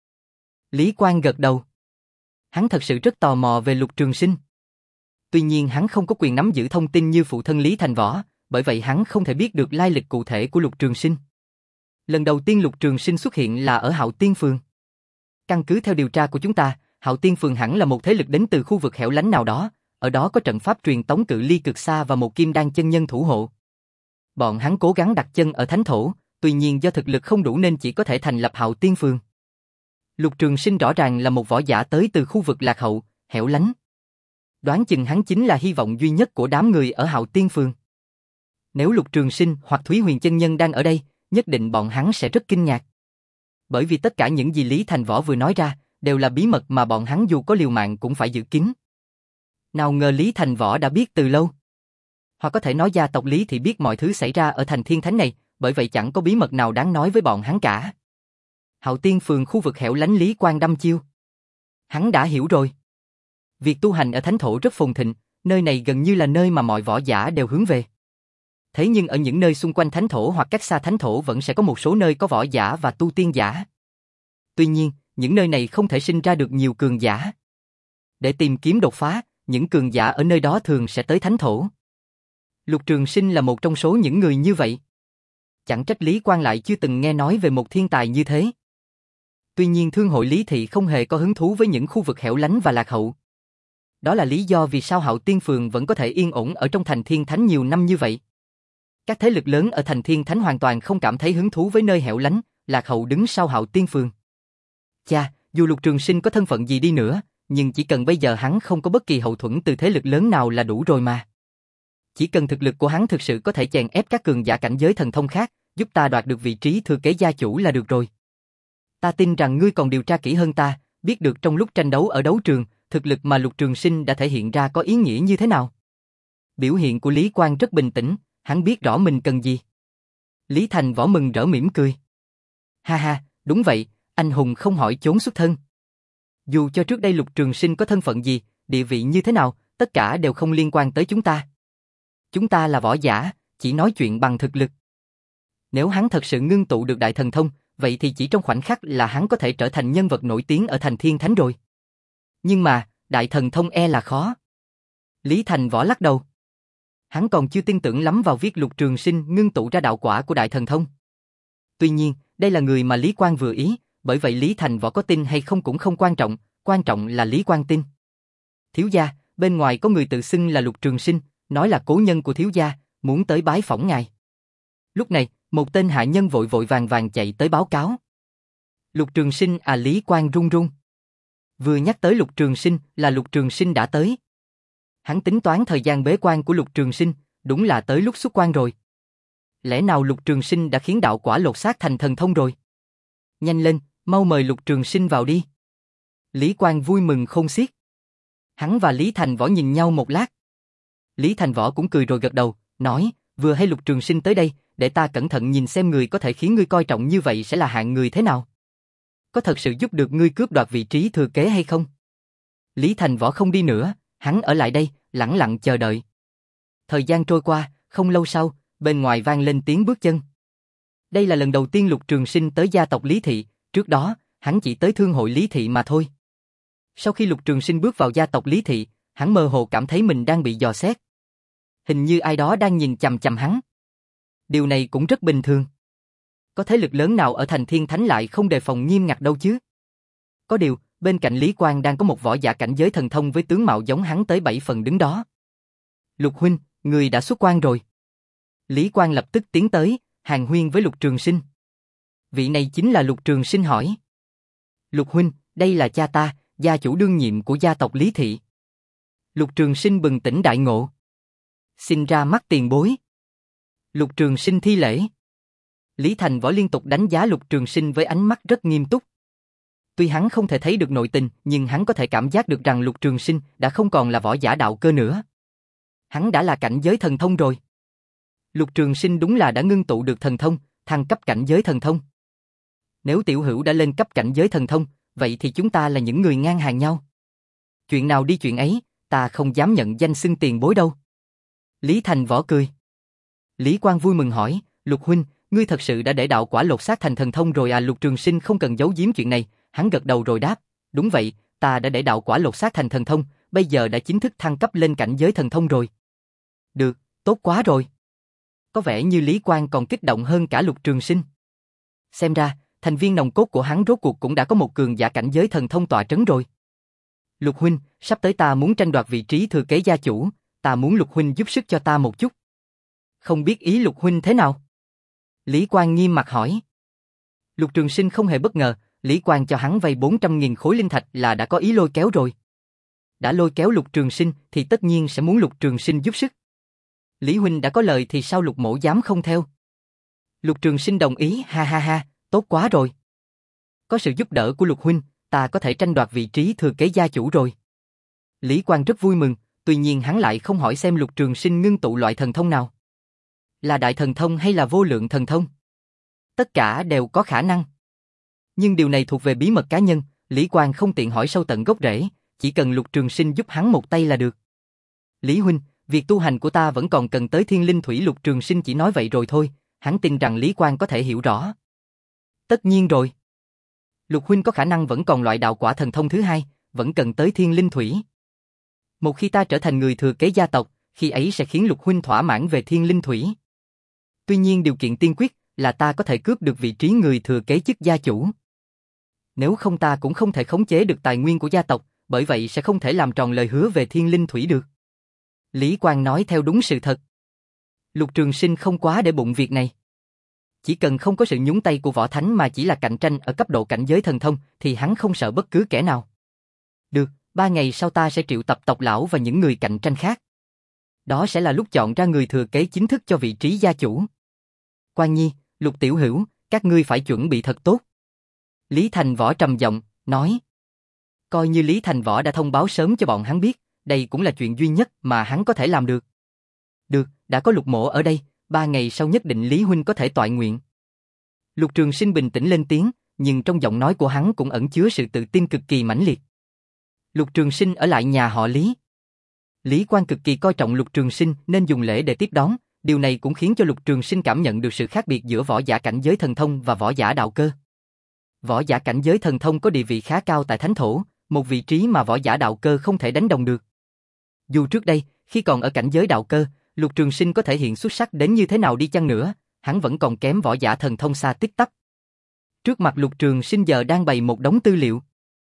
Lý Quang gật đầu. Hắn thật sự rất tò mò về Lục Trường Sinh. Tuy nhiên hắn không có quyền nắm giữ thông tin như phụ thân Lý Thành Võ, bởi vậy hắn không thể biết được lai lịch cụ thể của Lục Trường Sinh. Lần đầu tiên Lục Trường Sinh xuất hiện là ở Hạo Tiên Phường. Căn cứ theo điều tra của chúng ta, Hạo Tiên Phường hẳn là một thế lực đến từ khu vực hẻo lánh nào đó, ở đó có trận pháp truyền tống cự ly cực xa và một kim đan chân nhân thủ hộ. Bọn hắn cố gắng đặt chân ở thánh thổ, tuy nhiên do thực lực không đủ nên chỉ có thể thành lập Hạo Tiên Phường. Lục Trường Sinh rõ ràng là một võ giả tới từ khu vực lạc hậu, hẻo lánh. Đoán chừng hắn chính là hy vọng duy nhất của đám người ở Hạo Tiên Phường. Nếu Lục Trường Sinh hoặc Thúy Huyền chân nhân đang ở đây, nhất định bọn hắn sẽ rất kinh ngạc. Bởi vì tất cả những gì Lý Thành Võ vừa nói ra, đều là bí mật mà bọn hắn dù có liều mạng cũng phải giữ kín. Nào ngờ Lý Thành Võ đã biết từ lâu. Hoặc có thể nói gia tộc Lý thì biết mọi thứ xảy ra ở thành Thiên Thánh này, bởi vậy chẳng có bí mật nào đáng nói với bọn hắn cả. Hạo Tiên Phường khu vực hẻo lánh Lý Quang đăm chiêu. Hắn đã hiểu rồi. Việc tu hành ở thánh thổ rất phồn thịnh, nơi này gần như là nơi mà mọi võ giả đều hướng về. Thế nhưng ở những nơi xung quanh thánh thổ hoặc cách xa thánh thổ vẫn sẽ có một số nơi có võ giả và tu tiên giả. Tuy nhiên, những nơi này không thể sinh ra được nhiều cường giả. Để tìm kiếm đột phá, những cường giả ở nơi đó thường sẽ tới thánh thổ. Lục Trường Sinh là một trong số những người như vậy. Chẳng trách Lý Quang lại chưa từng nghe nói về một thiên tài như thế. Tuy nhiên thương hội Lý Thị không hề có hứng thú với những khu vực hẻo lánh và lạc hậu. Đó là lý do vì sao Hạo Tiên Phường vẫn có thể yên ổn ở trong thành Thiên Thánh nhiều năm như vậy. Các thế lực lớn ở thành Thiên Thánh hoàn toàn không cảm thấy hứng thú với nơi hẻo lánh, lạc hậu đứng sau Hạo Tiên Phường. Cha, dù Lục Trường Sinh có thân phận gì đi nữa, nhưng chỉ cần bây giờ hắn không có bất kỳ hậu thuẫn từ thế lực lớn nào là đủ rồi mà. Chỉ cần thực lực của hắn thực sự có thể chèn ép các cường giả cảnh giới thần thông khác, giúp ta đoạt được vị trí thừa kế gia chủ là được rồi. Ta tin rằng ngươi còn điều tra kỹ hơn ta, biết được trong lúc tranh đấu ở đấu trường, thực lực mà Lục Trường Sinh đã thể hiện ra có ý nghĩa như thế nào. Biểu hiện của Lý Quang rất bình tĩnh, hắn biết rõ mình cần gì. Lý Thành Võ mừng rỡ mỉm cười. Ha ha, đúng vậy, anh hùng không hỏi chốn xuất thân. Dù cho trước đây Lục Trường Sinh có thân phận gì, địa vị như thế nào, tất cả đều không liên quan tới chúng ta. Chúng ta là võ giả, chỉ nói chuyện bằng thực lực. Nếu hắn thật sự ngưng tụ được đại thần thông, vậy thì chỉ trong khoảnh khắc là hắn có thể trở thành nhân vật nổi tiếng ở thành Thiên Thánh rồi. Nhưng mà, đại thần thông e là khó. Lý Thành Võ lắc đầu. Hắn còn chưa tin tưởng lắm vào việc Lục Trường Sinh ngưng tụ ra đạo quả của đại thần thông. Tuy nhiên, đây là người mà Lý Quang vừa ý, bởi vậy Lý Thành Võ có tin hay không cũng không quan trọng, quan trọng là Lý Quang tin. Thiếu gia, bên ngoài có người tự xưng là Lục Trường Sinh, nói là cố nhân của thiếu gia, muốn tới bái phỏng ngài. Lúc này, Một tên hạ nhân vội vội vàng vàng chạy tới báo cáo. Lục Trường Sinh à, Lý Quang run run. Vừa nhắc tới Lục Trường Sinh là Lục Trường Sinh đã tới. Hắn tính toán thời gian bế quan của Lục Trường Sinh, đúng là tới lúc xuất quan rồi. Lẽ nào Lục Trường Sinh đã khiến đạo quả lột xác thành thần thông rồi? Nhanh lên, mau mời Lục Trường Sinh vào đi. Lý Quang vui mừng khôn xiết. Hắn và Lý Thành Võ nhìn nhau một lát. Lý Thành Võ cũng cười rồi gật đầu, nói, vừa hay Lục Trường Sinh tới đây, để ta cẩn thận nhìn xem người có thể khiến ngươi coi trọng như vậy sẽ là hạng người thế nào. Có thật sự giúp được ngươi cướp đoạt vị trí thừa kế hay không? Lý Thành Võ không đi nữa, hắn ở lại đây, lẳng lặng chờ đợi. Thời gian trôi qua, không lâu sau, bên ngoài vang lên tiếng bước chân. Đây là lần đầu tiên Lục Trường Sinh tới gia tộc Lý Thị, trước đó, hắn chỉ tới thương hội Lý Thị mà thôi. Sau khi Lục Trường Sinh bước vào gia tộc Lý Thị, hắn mơ hồ cảm thấy mình đang bị dò xét. Hình như ai đó đang nhìn chằm chằm hắn. Điều này cũng rất bình thường. Có thế lực lớn nào ở thành Thiên Thánh lại không đề phòng nghiêm ngặt đâu chứ? Có điều, bên cạnh Lý Quang đang có một võ giả cảnh giới thần thông với tướng mạo giống hắn tới bảy phần đứng đó. Lục huynh, người đã xuất quan rồi. Lý Quang lập tức tiến tới, hàn huyên với Lục Trường Sinh. Vị này chính là Lục Trường Sinh hỏi. Lục huynh, đây là cha ta, gia chủ đương nhiệm của gia tộc Lý Thị. Lục Trường Sinh bừng tỉnh đại ngộ. Xin ra mắt tiền bối. Lục Trường Sinh thi lễ. Lý Thành Võ liên tục đánh giá Lục Trường Sinh với ánh mắt rất nghiêm túc. Tuy hắn không thể thấy được nội tình, nhưng hắn có thể cảm giác được rằng Lục Trường Sinh đã không còn là võ giả đạo cơ nữa. Hắn đã là cảnh giới thần thông rồi. Lục Trường Sinh đúng là đã ngưng tụ được thần thông, thăng cấp cảnh giới thần thông. Nếu tiểu hữu đã lên cấp cảnh giới thần thông, vậy thì chúng ta là những người ngang hàng nhau. Chuyện nào đi chuyện ấy, ta không dám nhận danh xưng tiền bối đâu. Lý Thành Võ cười. Lý Quang vui mừng hỏi, Lục huynh, ngươi thật sự đã để đạo quả lột xác thành thần thông rồi à? Lục Trường Sinh không cần giấu giếm chuyện này, hắn gật đầu rồi đáp, đúng vậy, ta đã để đạo quả lột xác thành thần thông, bây giờ đã chính thức thăng cấp lên cảnh giới thần thông rồi. Được, tốt quá rồi. Có vẻ như Lý Quang còn kích động hơn cả Lục Trường Sinh. Xem ra, thành viên nòng cốt của hắn rốt cuộc cũng đã có một cường giả cảnh giới thần thông tọa trấn rồi. Lục huynh, sắp tới ta muốn tranh đoạt vị trí thừa kế gia chủ, ta muốn Lục huynh giúp sức cho ta một chút. Không biết ý Lục huynh thế nào? Lý Quang nghiêm mặt hỏi. Lục Trường Sinh không hề bất ngờ, Lý Quang cho hắn vay bốn trăm nghìn khối linh thạch là đã có ý lôi kéo rồi. Đã lôi kéo Lục Trường Sinh thì tất nhiên sẽ muốn Lục Trường Sinh giúp sức. Lý huynh đã có lời thì sao Lục mỗ dám không theo? Lục Trường Sinh đồng ý, ha ha ha, tốt quá rồi. Có sự giúp đỡ của Lục huynh, ta có thể tranh đoạt vị trí thừa kế gia chủ rồi. Lý Quang rất vui mừng, tuy nhiên hắn lại không hỏi xem Lục Trường Sinh ngưng tụ loại thần thông nào. Là đại thần thông hay là vô lượng thần thông? Tất cả đều có khả năng. Nhưng điều này thuộc về bí mật cá nhân, Lý Quang không tiện hỏi sâu tận gốc rễ, chỉ cần Lục Trường Sinh giúp hắn một tay là được. Lý huynh, việc tu hành của ta vẫn còn cần tới thiên linh thủy. Lục Trường Sinh chỉ nói vậy rồi thôi, hắn tin rằng Lý Quang có thể hiểu rõ. Tất nhiên rồi. Lục huynh có khả năng vẫn còn loại đạo quả thần thông thứ hai, vẫn cần tới thiên linh thủy. Một khi ta trở thành người thừa kế gia tộc, khi ấy sẽ khiến Lục huynh thỏa mãn về thiên linh thủy. Tuy nhiên điều kiện tiên quyết là ta có thể cướp được vị trí người thừa kế chức gia chủ. Nếu không ta cũng không thể khống chế được tài nguyên của gia tộc, bởi vậy sẽ không thể làm tròn lời hứa về thiên linh thủy được. Lý Quang nói theo đúng sự thật. Lục Trường Sinh không quá để bụng việc này. Chỉ cần không có sự nhúng tay của võ thánh mà chỉ là cạnh tranh ở cấp độ cảnh giới thần thông thì hắn không sợ bất cứ kẻ nào. Được, ba ngày sau ta sẽ triệu tập tộc lão và những người cạnh tranh khác. Đó sẽ là lúc chọn ra người thừa kế chính thức cho vị trí gia chủ. Quan Nhi, Lục tiểu hữu, các ngươi phải chuẩn bị thật tốt. Lý Thành Võ trầm giọng, nói. Coi như Lý Thành Võ đã thông báo sớm cho bọn hắn biết, đây cũng là chuyện duy nhất mà hắn có thể làm được. Được, đã có Lục mỗ ở đây, ba ngày sau nhất định Lý huynh có thể toại nguyện. Lục Trường Sinh bình tĩnh lên tiếng, nhưng trong giọng nói của hắn cũng ẩn chứa sự tự tin cực kỳ mãnh liệt. Lục Trường Sinh ở lại nhà họ Lý. Lý Quang cực kỳ coi trọng Lục Trường Sinh nên dùng lễ để tiếp đón, điều này cũng khiến cho Lục Trường Sinh cảm nhận được sự khác biệt giữa võ giả cảnh giới thần thông và võ giả đạo cơ. Võ giả cảnh giới thần thông có địa vị khá cao tại thánh thổ, một vị trí mà võ giả đạo cơ không thể đánh đồng được. Dù trước đây, khi còn ở cảnh giới đạo cơ, Lục Trường Sinh có thể hiện xuất sắc đến như thế nào đi chăng nữa, hắn vẫn còn kém võ giả thần thông xa tít tắp. Trước mặt Lục Trường Sinh giờ đang bày một đống tư liệu.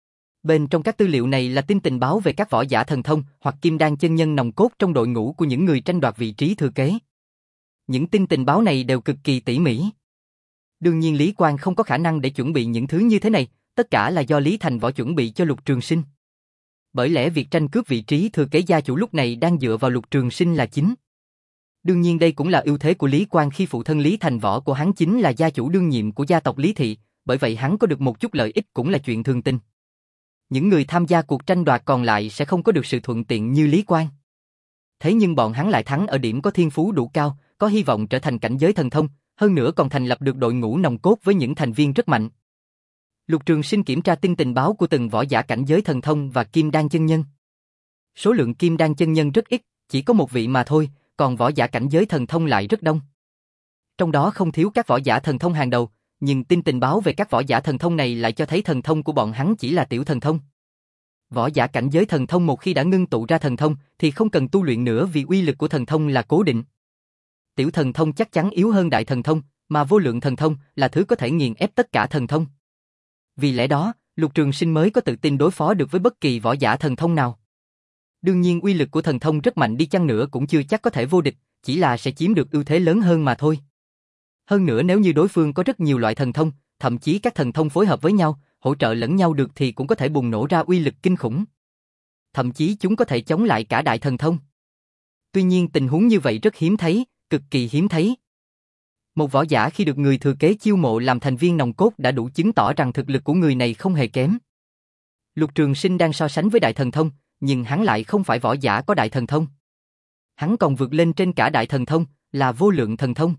Bên trong các tư liệu này là tin tình báo về các võ giả thần thông hoặc kim đan chân nhân nòng cốt trong đội ngũ của những người tranh đoạt vị trí thừa kế. những tin tình báo này đều cực kỳ tỉ mỉ. Đương nhiên Lý Quang không có khả năng để chuẩn bị những thứ như thế này, tất cả là do Lý Thành Võ chuẩn bị cho Lục Trường Sinh. Bởi lẽ việc tranh cướp vị trí thừa kế gia chủ lúc này đang dựa vào Lục Trường Sinh là chính. Đương nhiên đây cũng là ưu thế của Lý Quang khi phụ thân Lý Thành Võ của hắn chính là gia chủ đương nhiệm của gia tộc Lý Thị, bởi vậy hắn có được một chút lợi ích cũng là chuyện thường tình. Những người tham gia cuộc tranh đoạt còn lại sẽ không có được sự thuận tiện như Lý Quang. Thế nhưng bọn hắn lại thắng ở điểm có thiên phú đủ cao, có hy vọng trở thành cảnh giới thần thông, hơn nữa còn thành lập được đội ngũ nòng cốt với những thành viên rất mạnh. Lục Trường Sinh kiểm tra tin tình báo của từng võ giả cảnh giới thần thông và kim đan chân nhân. Số lượng kim đan chân nhân rất ít, chỉ có một vị mà thôi, còn võ giả cảnh giới thần thông lại rất đông. Trong đó không thiếu các võ giả thần thông hàng đầu, nhưng tin tình báo về các võ giả thần thông này lại cho thấy thần thông của bọn hắn chỉ là tiểu thần thông. Võ giả cảnh giới thần thông một khi đã ngưng tụ ra thần thông thì không cần tu luyện nữa vì uy lực của thần thông là cố định. Tiểu thần thông chắc chắn yếu hơn đại thần thông, mà vô lượng thần thông là thứ có thể nghiền ép tất cả thần thông. Vì lẽ đó, Lục Trường Sinh mới có tự tin đối phó được với bất kỳ võ giả thần thông nào. Đương nhiên uy lực của thần thông rất mạnh đi chăng nữa cũng chưa chắc có thể vô địch, chỉ là sẽ chiếm được ưu thế lớn hơn mà thôi. Hơn nữa nếu như đối phương có rất nhiều loại thần thông, thậm chí các thần thông phối hợp với nhau, hỗ trợ lẫn nhau được thì cũng có thể bùng nổ ra uy lực kinh khủng. Thậm chí chúng có thể chống lại cả đại thần thông. Tuy nhiên tình huống như vậy rất hiếm thấy, cực kỳ hiếm thấy. Một võ giả khi được người thừa kế chiêu mộ làm thành viên nòng cốt đã đủ chứng tỏ rằng thực lực của người này không hề kém. Lục Trường Sinh đang so sánh với đại thần thông, nhưng hắn lại không phải võ giả có đại thần thông. Hắn còn vượt lên trên cả đại thần thông, là vô lượng thần thông.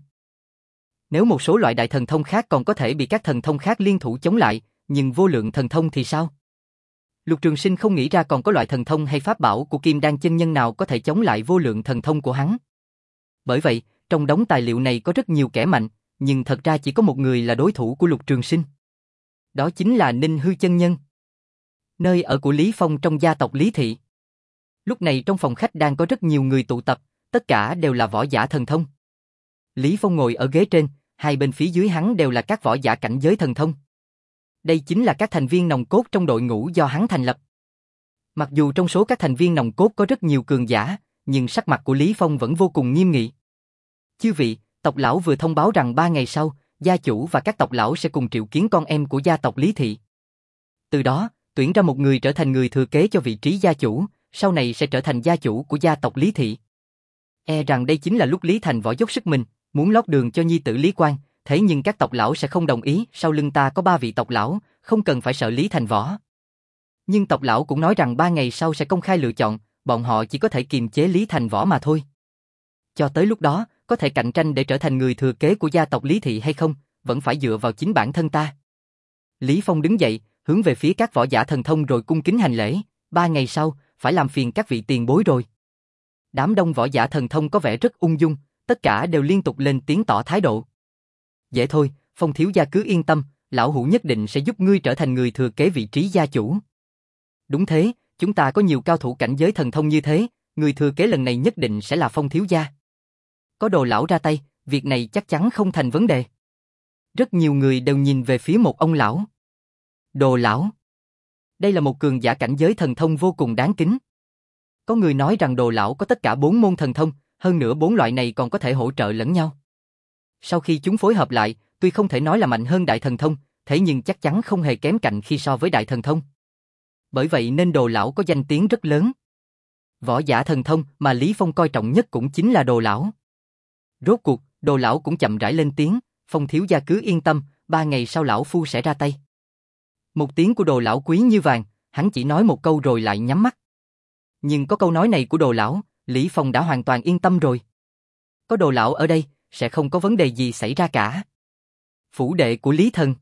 Nếu một số loại đại thần thông khác còn có thể bị các thần thông khác liên thủ chống lại, nhưng vô lượng thần thông thì sao? Lục Trường Sinh không nghĩ ra còn có loại thần thông hay pháp bảo của kim đan chân nhân nào có thể chống lại vô lượng thần thông của hắn. Bởi vậy, trong đống tài liệu này có rất nhiều kẻ mạnh, nhưng thật ra chỉ có một người là đối thủ của Lục Trường Sinh. Đó chính là Ninh Hư chân nhân. Nơi ở của Lý Phong trong gia tộc Lý Thị. Lúc này trong phòng khách đang có rất nhiều người tụ tập, tất cả đều là võ giả thần thông. Lý Phong ngồi ở ghế trên, hai bên phía dưới hắn đều là các võ giả cảnh giới thần thông. Đây chính là các thành viên nòng cốt trong đội ngũ do hắn thành lập. Mặc dù trong số các thành viên nòng cốt có rất nhiều cường giả, nhưng sắc mặt của Lý Phong vẫn vô cùng nghiêm nghị. Chư vị, tộc lão vừa thông báo rằng ba ngày sau, gia chủ và các tộc lão sẽ cùng triệu kiến con em của gia tộc Lý Thị. Từ đó, tuyển ra một người trở thành người thừa kế cho vị trí gia chủ, sau này sẽ trở thành gia chủ của gia tộc Lý Thị. E rằng đây chính là lúc Lý Thành Võ dốc sức mình, muốn lót đường cho nhi tử Lý Quang, thế nhưng các tộc lão sẽ không đồng ý, sau lưng ta có ba vị tộc lão, không cần phải sợ Lý Thành Võ. Nhưng tộc lão cũng nói rằng ba ngày sau sẽ công khai lựa chọn, bọn họ chỉ có thể kiềm chế Lý Thành Võ mà thôi. Cho tới lúc đó, có thể cạnh tranh để trở thành người thừa kế của gia tộc Lý Thị hay không, vẫn phải dựa vào chính bản thân ta. Lý Phong đứng dậy, hướng về phía các võ giả thần thông rồi cung kính hành lễ, ba ngày sau, phải làm phiền các vị tiền bối rồi. Đám đông võ giả thần thông có vẻ rất ung dung, tất cả đều liên tục lên tiếng tỏ thái độ. Dễ thôi, Phong thiếu gia cứ yên tâm, lão hủ nhất định sẽ giúp ngươi trở thành người thừa kế vị trí gia chủ. Đúng thế, chúng ta có nhiều cao thủ cảnh giới thần thông như thế, người thừa kế lần này nhất định sẽ là Phong thiếu gia. Có Đồ lão ra tay, việc này chắc chắn không thành vấn đề. Rất nhiều người đều nhìn về phía một ông lão. Đồ lão. Đây là một cường giả cảnh giới thần thông vô cùng đáng kính. Có người nói rằng Đồ lão có tất cả bốn môn thần thông, hơn nữa bốn loại này còn có thể hỗ trợ lẫn nhau. Sau khi chúng phối hợp lại, tuy không thể nói là mạnh hơn đại thần thông, thế nhưng chắc chắn không hề kém cạnh khi so với đại thần thông. Bởi vậy nên Đồ lão có danh tiếng rất lớn. Võ giả thần thông mà Lý Phong coi trọng nhất cũng chính là Đồ lão. Rốt cuộc, Đồ lão cũng chậm rãi lên tiếng, Phong thiếu gia cứ yên tâm, ba ngày sau lão phu sẽ ra tay. Một tiếng của Đồ lão quý như vàng, hắn chỉ nói một câu rồi lại nhắm mắt. Nhưng có câu nói này của Đồ lão, Lý Phong đã hoàn toàn yên tâm rồi. Có Đồ lão ở đây, sẽ không có vấn đề gì xảy ra cả. Phủ đệ của Lý Thần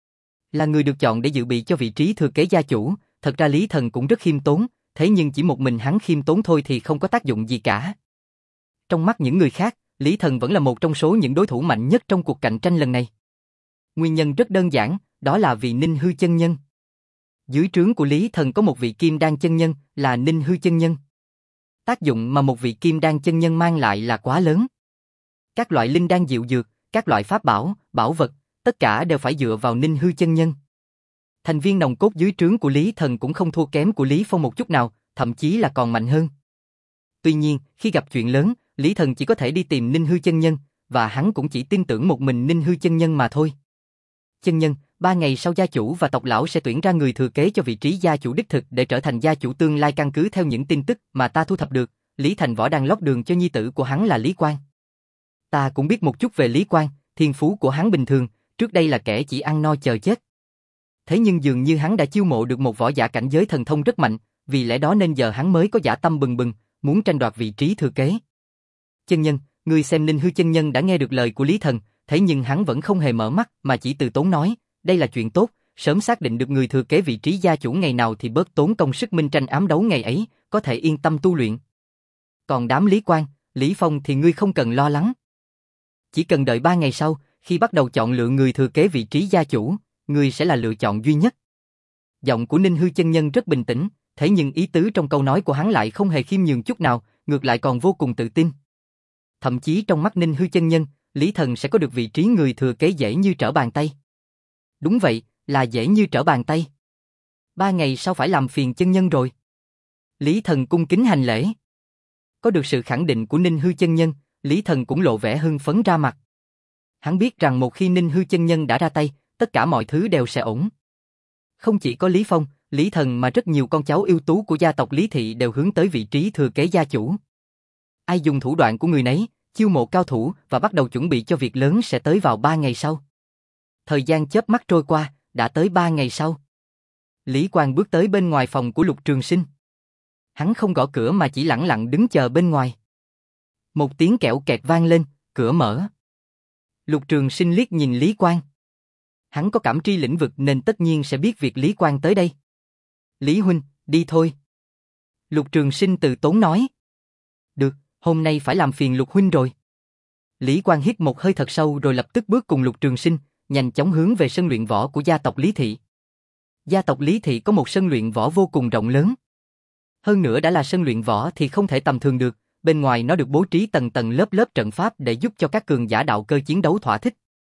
là người được chọn để dự bị cho vị trí thừa kế gia chủ, thật ra Lý Thần cũng rất khiêm tốn, thế nhưng chỉ một mình hắn khiêm tốn thôi thì không có tác dụng gì cả. Trong mắt những người khác, Lý Thần vẫn là một trong số những đối thủ mạnh nhất trong cuộc cạnh tranh lần này. Nguyên nhân rất đơn giản, đó là vì Ninh Hư chân nhân. Dưới trướng của Lý Thần có một vị kim đan chân nhân, là Ninh Hư chân nhân. Tác dụng mà một vị kim đan chân nhân mang lại là quá lớn. Các loại linh đan diệu dược, các loại pháp bảo, bảo vật, tất cả đều phải dựa vào Ninh Hư chân nhân. Thành viên nòng cốt dưới trướng của Lý Thần cũng không thua kém của Lý Phong một chút nào, thậm chí là còn mạnh hơn. Tuy nhiên, khi gặp chuyện lớn, Lý Thần chỉ có thể đi tìm Ninh Hư chân nhân, và hắn cũng chỉ tin tưởng một mình Ninh Hư chân nhân mà thôi. Chân nhân, ba ngày sau gia chủ và tộc lão sẽ tuyển ra người thừa kế cho vị trí gia chủ đích thực để trở thành gia chủ tương lai. Căn cứ theo những tin tức mà ta thu thập được, Lý Thành Võ đang lót đường cho nhi tử của hắn là Lý Quang. Ta cũng biết một chút về Lý Quang, thiên phú của hắn bình thường, trước đây là kẻ chỉ ăn no chờ chết. Thế nhưng dường như hắn đã chiêu mộ được một võ giả cảnh giới thần thông rất mạnh, vì lẽ đó nên giờ hắn mới có dã tâm bừng bừng, muốn tranh đoạt vị trí thừa kế. Chân nhân, người xem Ninh Hư chân nhân đã nghe được lời của Lý Thần, thế nhưng hắn vẫn không hề mở mắt mà chỉ từ tốn nói, đây là chuyện tốt, sớm xác định được người thừa kế vị trí gia chủ ngày nào thì bớt tốn công sức minh tranh ám đấu ngày ấy, có thể yên tâm tu luyện. Còn đám Lý Quang, Lý Phong thì ngươi không cần lo lắng. Chỉ cần đợi ba ngày sau, khi bắt đầu chọn lựa người thừa kế vị trí gia chủ, ngươi sẽ là lựa chọn duy nhất. Giọng của Ninh Hư chân nhân rất bình tĩnh, thế nhưng ý tứ trong câu nói của hắn lại không hề khiêm nhường chút nào, ngược lại còn vô cùng tự tin. Thậm chí trong mắt Ninh Hư chân nhân, Lý Thần sẽ có được vị trí người thừa kế dễ như trở bàn tay. Đúng vậy, là dễ như trở bàn tay. Ba ngày sau phải làm phiền chân nhân rồi. Lý Thần cung kính hành lễ. Có được sự khẳng định của Ninh Hư chân nhân, Lý Thần cũng lộ vẻ hưng phấn ra mặt. Hắn biết rằng một khi Ninh Hư chân nhân đã ra tay, tất cả mọi thứ đều sẽ ổn. Không chỉ có Lý Phong, Lý Thần mà rất nhiều con cháu ưu tú của gia tộc Lý Thị đều hướng tới vị trí thừa kế gia chủ. Ai dùng thủ đoạn của người nấy, chiêu mộ cao thủ và bắt đầu chuẩn bị cho việc lớn sẽ tới vào ba ngày sau. Thời gian chớp mắt trôi qua, đã tới ba ngày sau. Lý Quang bước tới bên ngoài phòng của Lục Trường Sinh. Hắn không gõ cửa mà chỉ lẳng lặng đứng chờ bên ngoài. Một tiếng kẹo kẹt vang lên, cửa mở. Lục Trường Sinh liếc nhìn Lý Quang. Hắn có cảm tri lĩnh vực nên tất nhiên sẽ biết việc Lý Quang tới đây. Lý huynh, đi thôi. Lục Trường Sinh từ tốn nói. Được, hôm nay phải làm phiền Lục huynh rồi. Lý Quang hít một hơi thật sâu rồi lập tức bước cùng Lục Trường Sinh, nhanh chóng hướng về sân luyện võ của gia tộc Lý Thị. Gia tộc Lý Thị có một sân luyện võ vô cùng rộng lớn. Hơn nữa đã là sân luyện võ thì không thể tầm thường được, bên ngoài nó được bố trí tầng tầng lớp lớp trận pháp để giúp cho các cường giả đạo cơ chiến đấu thỏa thích.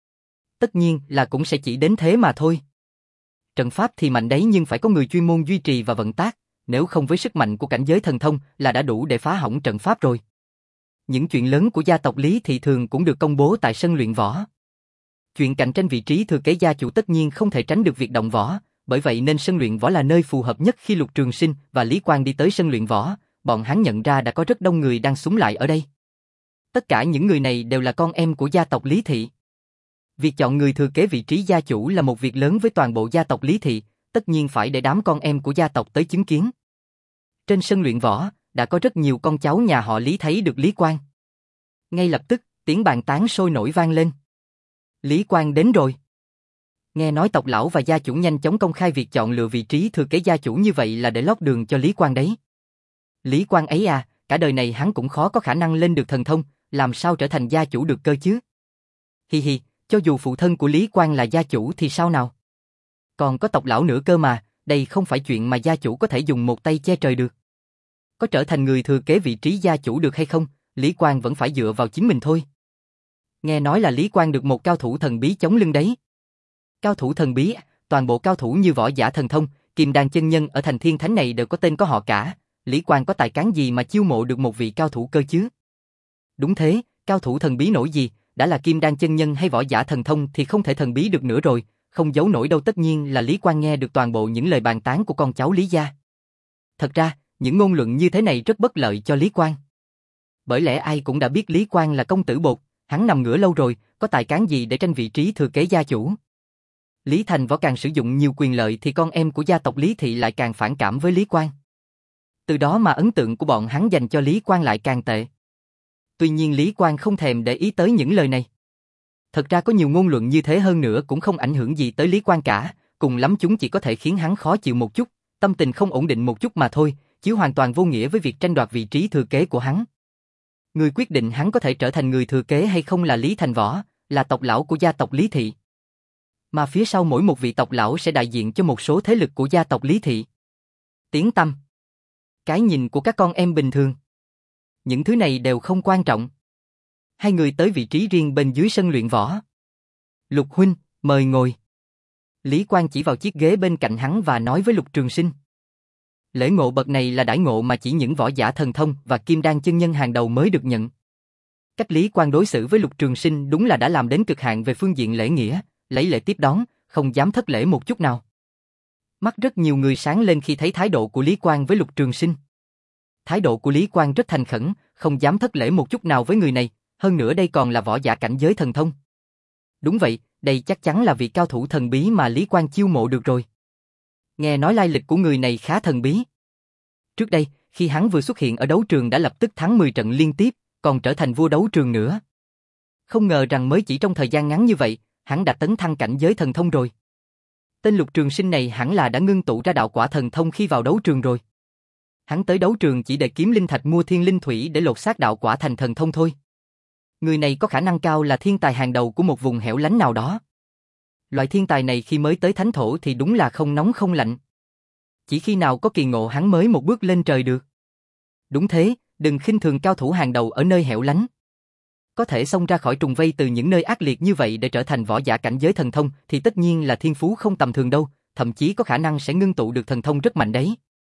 Tất nhiên là cũng sẽ chỉ đến thế mà thôi. Trận pháp thì mạnh đấy nhưng phải có người chuyên môn duy trì và vận tác, nếu không với sức mạnh của cảnh giới thần thông là đã đủ để phá hỏng trận pháp rồi. Những chuyện lớn của gia tộc Lý Thị thường cũng được công bố tại sân luyện võ. Chuyện cạnh tranh vị trí thừa kế gia chủ tất nhiên không thể tránh được việc động võ, bởi vậy nên sân luyện võ là nơi phù hợp nhất. Khi Lục Trường Sinh và Lý Quang đi tới sân luyện võ, bọn hắn nhận ra đã có rất đông người đang xúm lại ở đây. Tất cả những người này đều là con em của gia tộc Lý Thị. Việc chọn người thừa kế vị trí gia chủ là một việc lớn với toàn bộ gia tộc Lý Thị, tất nhiên phải để đám con em của gia tộc tới chứng kiến. Trên sân luyện võ, đã có rất nhiều con cháu nhà họ Lý thấy được Lý Quang. Ngay lập tức, tiếng bàn tán sôi nổi vang lên. Lý Quang đến rồi. Nghe nói tộc lão và gia chủ nhanh chóng công khai việc chọn lựa vị trí thừa kế gia chủ như vậy là để lót đường cho Lý Quang đấy. Lý Quang ấy à, cả đời này hắn cũng khó có khả năng lên được thần thông, làm sao trở thành gia chủ được cơ chứ? Hi hi, cho dù phụ thân của Lý Quang là gia chủ thì sao nào? Còn có tộc lão nữa cơ mà, đây không phải chuyện mà gia chủ có thể dùng một tay che trời được. Có trở thành người thừa kế vị trí gia chủ được hay không, Lý Quang vẫn phải dựa vào chính mình thôi. Nghe nói là Lý Quang được một cao thủ thần bí chống lưng đấy. Cao thủ thần bí, toàn bộ cao thủ như võ giả thần thông, kim đan chân nhân ở thành Thiên Thánh này đều có tên có họ cả. Lý Quang có tài cán gì mà chiêu mộ được một vị cao thủ cơ chứ? Đúng thế, cao thủ thần bí nổi gì, đã là kim đan chân nhân hay võ giả thần thông thì không thể thần bí được nữa rồi, không giấu nổi đâu. Tất nhiên là Lý Quang nghe được toàn bộ những lời bàn tán của con cháu Lý gia. Thật ra, những ngôn luận như thế này rất bất lợi cho Lý Quang. Bởi lẽ ai cũng đã biết Lý Quang là công tử bột, hắn nằm ngửa lâu rồi, có tài cán gì để tranh vị trí thừa kế gia chủ. Lý Thành Võ càng sử dụng nhiều quyền lợi thì con em của gia tộc Lý Thị lại càng phản cảm với Lý Quang. Từ đó mà ấn tượng của bọn hắn dành cho Lý Quang lại càng tệ. Tuy nhiên Lý Quang không thèm để ý tới những lời này. Thật ra có nhiều ngôn luận như thế hơn nữa cũng không ảnh hưởng gì tới Lý Quang cả, cùng lắm chúng chỉ có thể khiến hắn khó chịu một chút, tâm tình không ổn định một chút mà thôi, chứ hoàn toàn vô nghĩa với việc tranh đoạt vị trí thừa kế của hắn. Người quyết định hắn có thể trở thành người thừa kế hay không là Lý Thành Võ, là tộc lão của gia tộc Lý Thị. Mà phía sau mỗi một vị tộc lão sẽ đại diện cho một số thế lực của gia tộc Lý Thị. Tiếng tăm, cái nhìn của các con em bình thường. Những thứ này đều không quan trọng. Hai người tới vị trí riêng bên dưới sân luyện võ. Lục huynh, mời ngồi. Lý Quang chỉ vào chiếc ghế bên cạnh hắn và nói với Lục Trường Sinh. Lễ ngộ bậc này là đãi ngộ mà chỉ những võ giả thần thông và kim đan chân nhân hàng đầu mới được nhận. Cách Lý Quang đối xử với Lục Trường Sinh đúng là đã làm đến cực hạn về phương diện lễ nghĩa, lấy lễ tiếp đón, không dám thất lễ một chút nào. Mắt rất nhiều người sáng lên khi thấy thái độ của Lý Quang với Lục Trường Sinh. Thái độ của Lý Quang rất thành khẩn, không dám thất lễ một chút nào với người này, hơn nữa đây còn là võ giả cảnh giới thần thông. Đúng vậy, đây chắc chắn là vị cao thủ thần bí mà Lý Quang chiêu mộ được rồi. Nghe nói lai lịch của người này khá thần bí. Trước đây, khi hắn vừa xuất hiện ở đấu trường đã lập tức thắng mười trận liên tiếp, còn trở thành vua đấu trường nữa. Không ngờ rằng mới chỉ trong thời gian ngắn như vậy, hắn đã tấn thăng cảnh giới thần thông rồi. Tên Lục Trường Sinh này hẳn là đã ngưng tụ ra đạo quả thần thông khi vào đấu trường rồi. Hắn tới đấu trường chỉ để kiếm linh thạch mua thiên linh thủy để lột xác đạo quả thành thần thông thôi. Người này có khả năng cao là thiên tài hàng đầu của một vùng hẻo lánh nào đó. Loại thiên tài này khi mới tới thánh thổ thì đúng là không nóng không lạnh. Chỉ khi nào có kỳ ngộ hắn mới một bước lên trời được. Đúng thế, đừng khinh thường cao thủ hàng đầu ở nơi hẻo lánh. Có thể xông ra khỏi trùng vây từ những nơi ác liệt như vậy để trở thành võ giả cảnh giới thần thông thì tất nhiên là thiên phú không tầm thường đâu, thậm chí có khả năng sẽ ngưng tụ được thần thông rất mạnh đấy.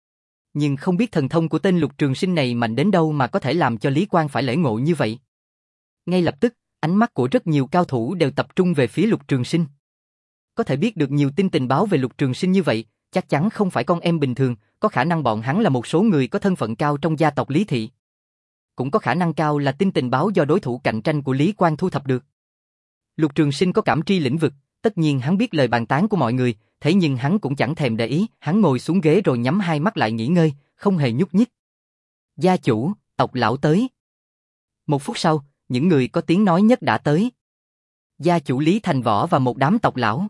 Nhưng không biết thần thông của tên Lục Trường Sinh này mạnh đến đâu mà có thể làm cho Lý Quang phải lễ ngộ như vậy. Ngay lập tức, ánh mắt của rất nhiều cao thủ đều tập trung về phía Lục Trường Sinh. Có thể biết được nhiều tin tình báo về Lục Trường Sinh như vậy, chắc chắn không phải con em bình thường, có khả năng bọn hắn là một số người có thân phận cao trong gia tộc Lý Thị. Cũng có khả năng cao là tin tình báo do đối thủ cạnh tranh của Lý Quang thu thập được. Lục Trường Sinh có cảm tri lĩnh vực, tất nhiên hắn biết lời bàn tán của mọi người, thế nhưng hắn cũng chẳng thèm để ý, hắn ngồi xuống ghế rồi nhắm hai mắt lại nghỉ ngơi, không hề nhúc nhích. Gia chủ, tộc lão tới. Một phút sau, những người có tiếng nói nhất đã tới. Gia chủ Lý Thành Võ và một đám tộc lão.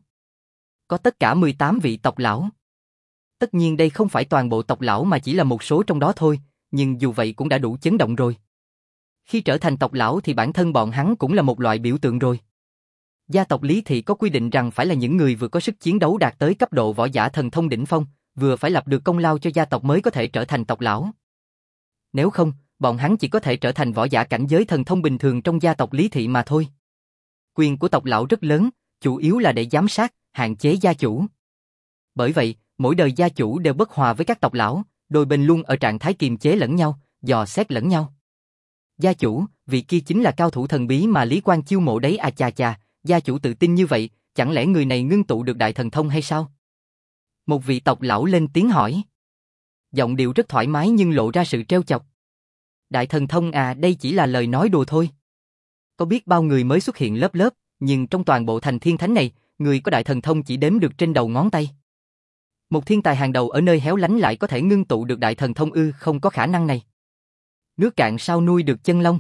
Có tất cả mười tám vị tộc lão. Tất nhiên đây không phải toàn bộ tộc lão mà chỉ là một số trong đó thôi, nhưng dù vậy cũng đã đủ chấn động rồi. Khi trở thành tộc lão thì bản thân bọn hắn cũng là một loại biểu tượng rồi. Gia tộc Lý Thị có quy định rằng phải là những người vừa có sức chiến đấu đạt tới cấp độ võ giả thần thông đỉnh phong, vừa phải lập được công lao cho gia tộc mới có thể trở thành tộc lão. Nếu không, bọn hắn chỉ có thể trở thành võ giả cảnh giới thần thông bình thường trong gia tộc Lý Thị mà thôi. Quyền của tộc lão rất lớn, chủ yếu là để giám sát, hạn chế gia chủ. Bởi vậy, mỗi đời gia chủ đều bất hòa với các tộc lão, đôi bên luôn ở trạng thái kiềm chế lẫn nhau, dò xét lẫn nhau. Gia chủ, vị kia chính là cao thủ thần bí mà Lý Quang chiêu mộ đấy à chà chà, gia chủ tự tin như vậy, chẳng lẽ người này ngưng tụ được đại thần thông hay sao? Một vị tộc lão lên tiếng hỏi. Giọng điệu rất thoải mái nhưng lộ ra sự trêu chọc. Đại thần thông à, đây chỉ là lời nói đùa thôi. Có biết bao người mới xuất hiện lớp lớp, nhưng trong toàn bộ thành thiên thánh này, người có đại thần thông chỉ đếm được trên đầu ngón tay. Một thiên tài hàng đầu ở nơi héo lánh lại có thể ngưng tụ được đại thần thông ư, không có khả năng này. Nước cạn sao nuôi được chân long.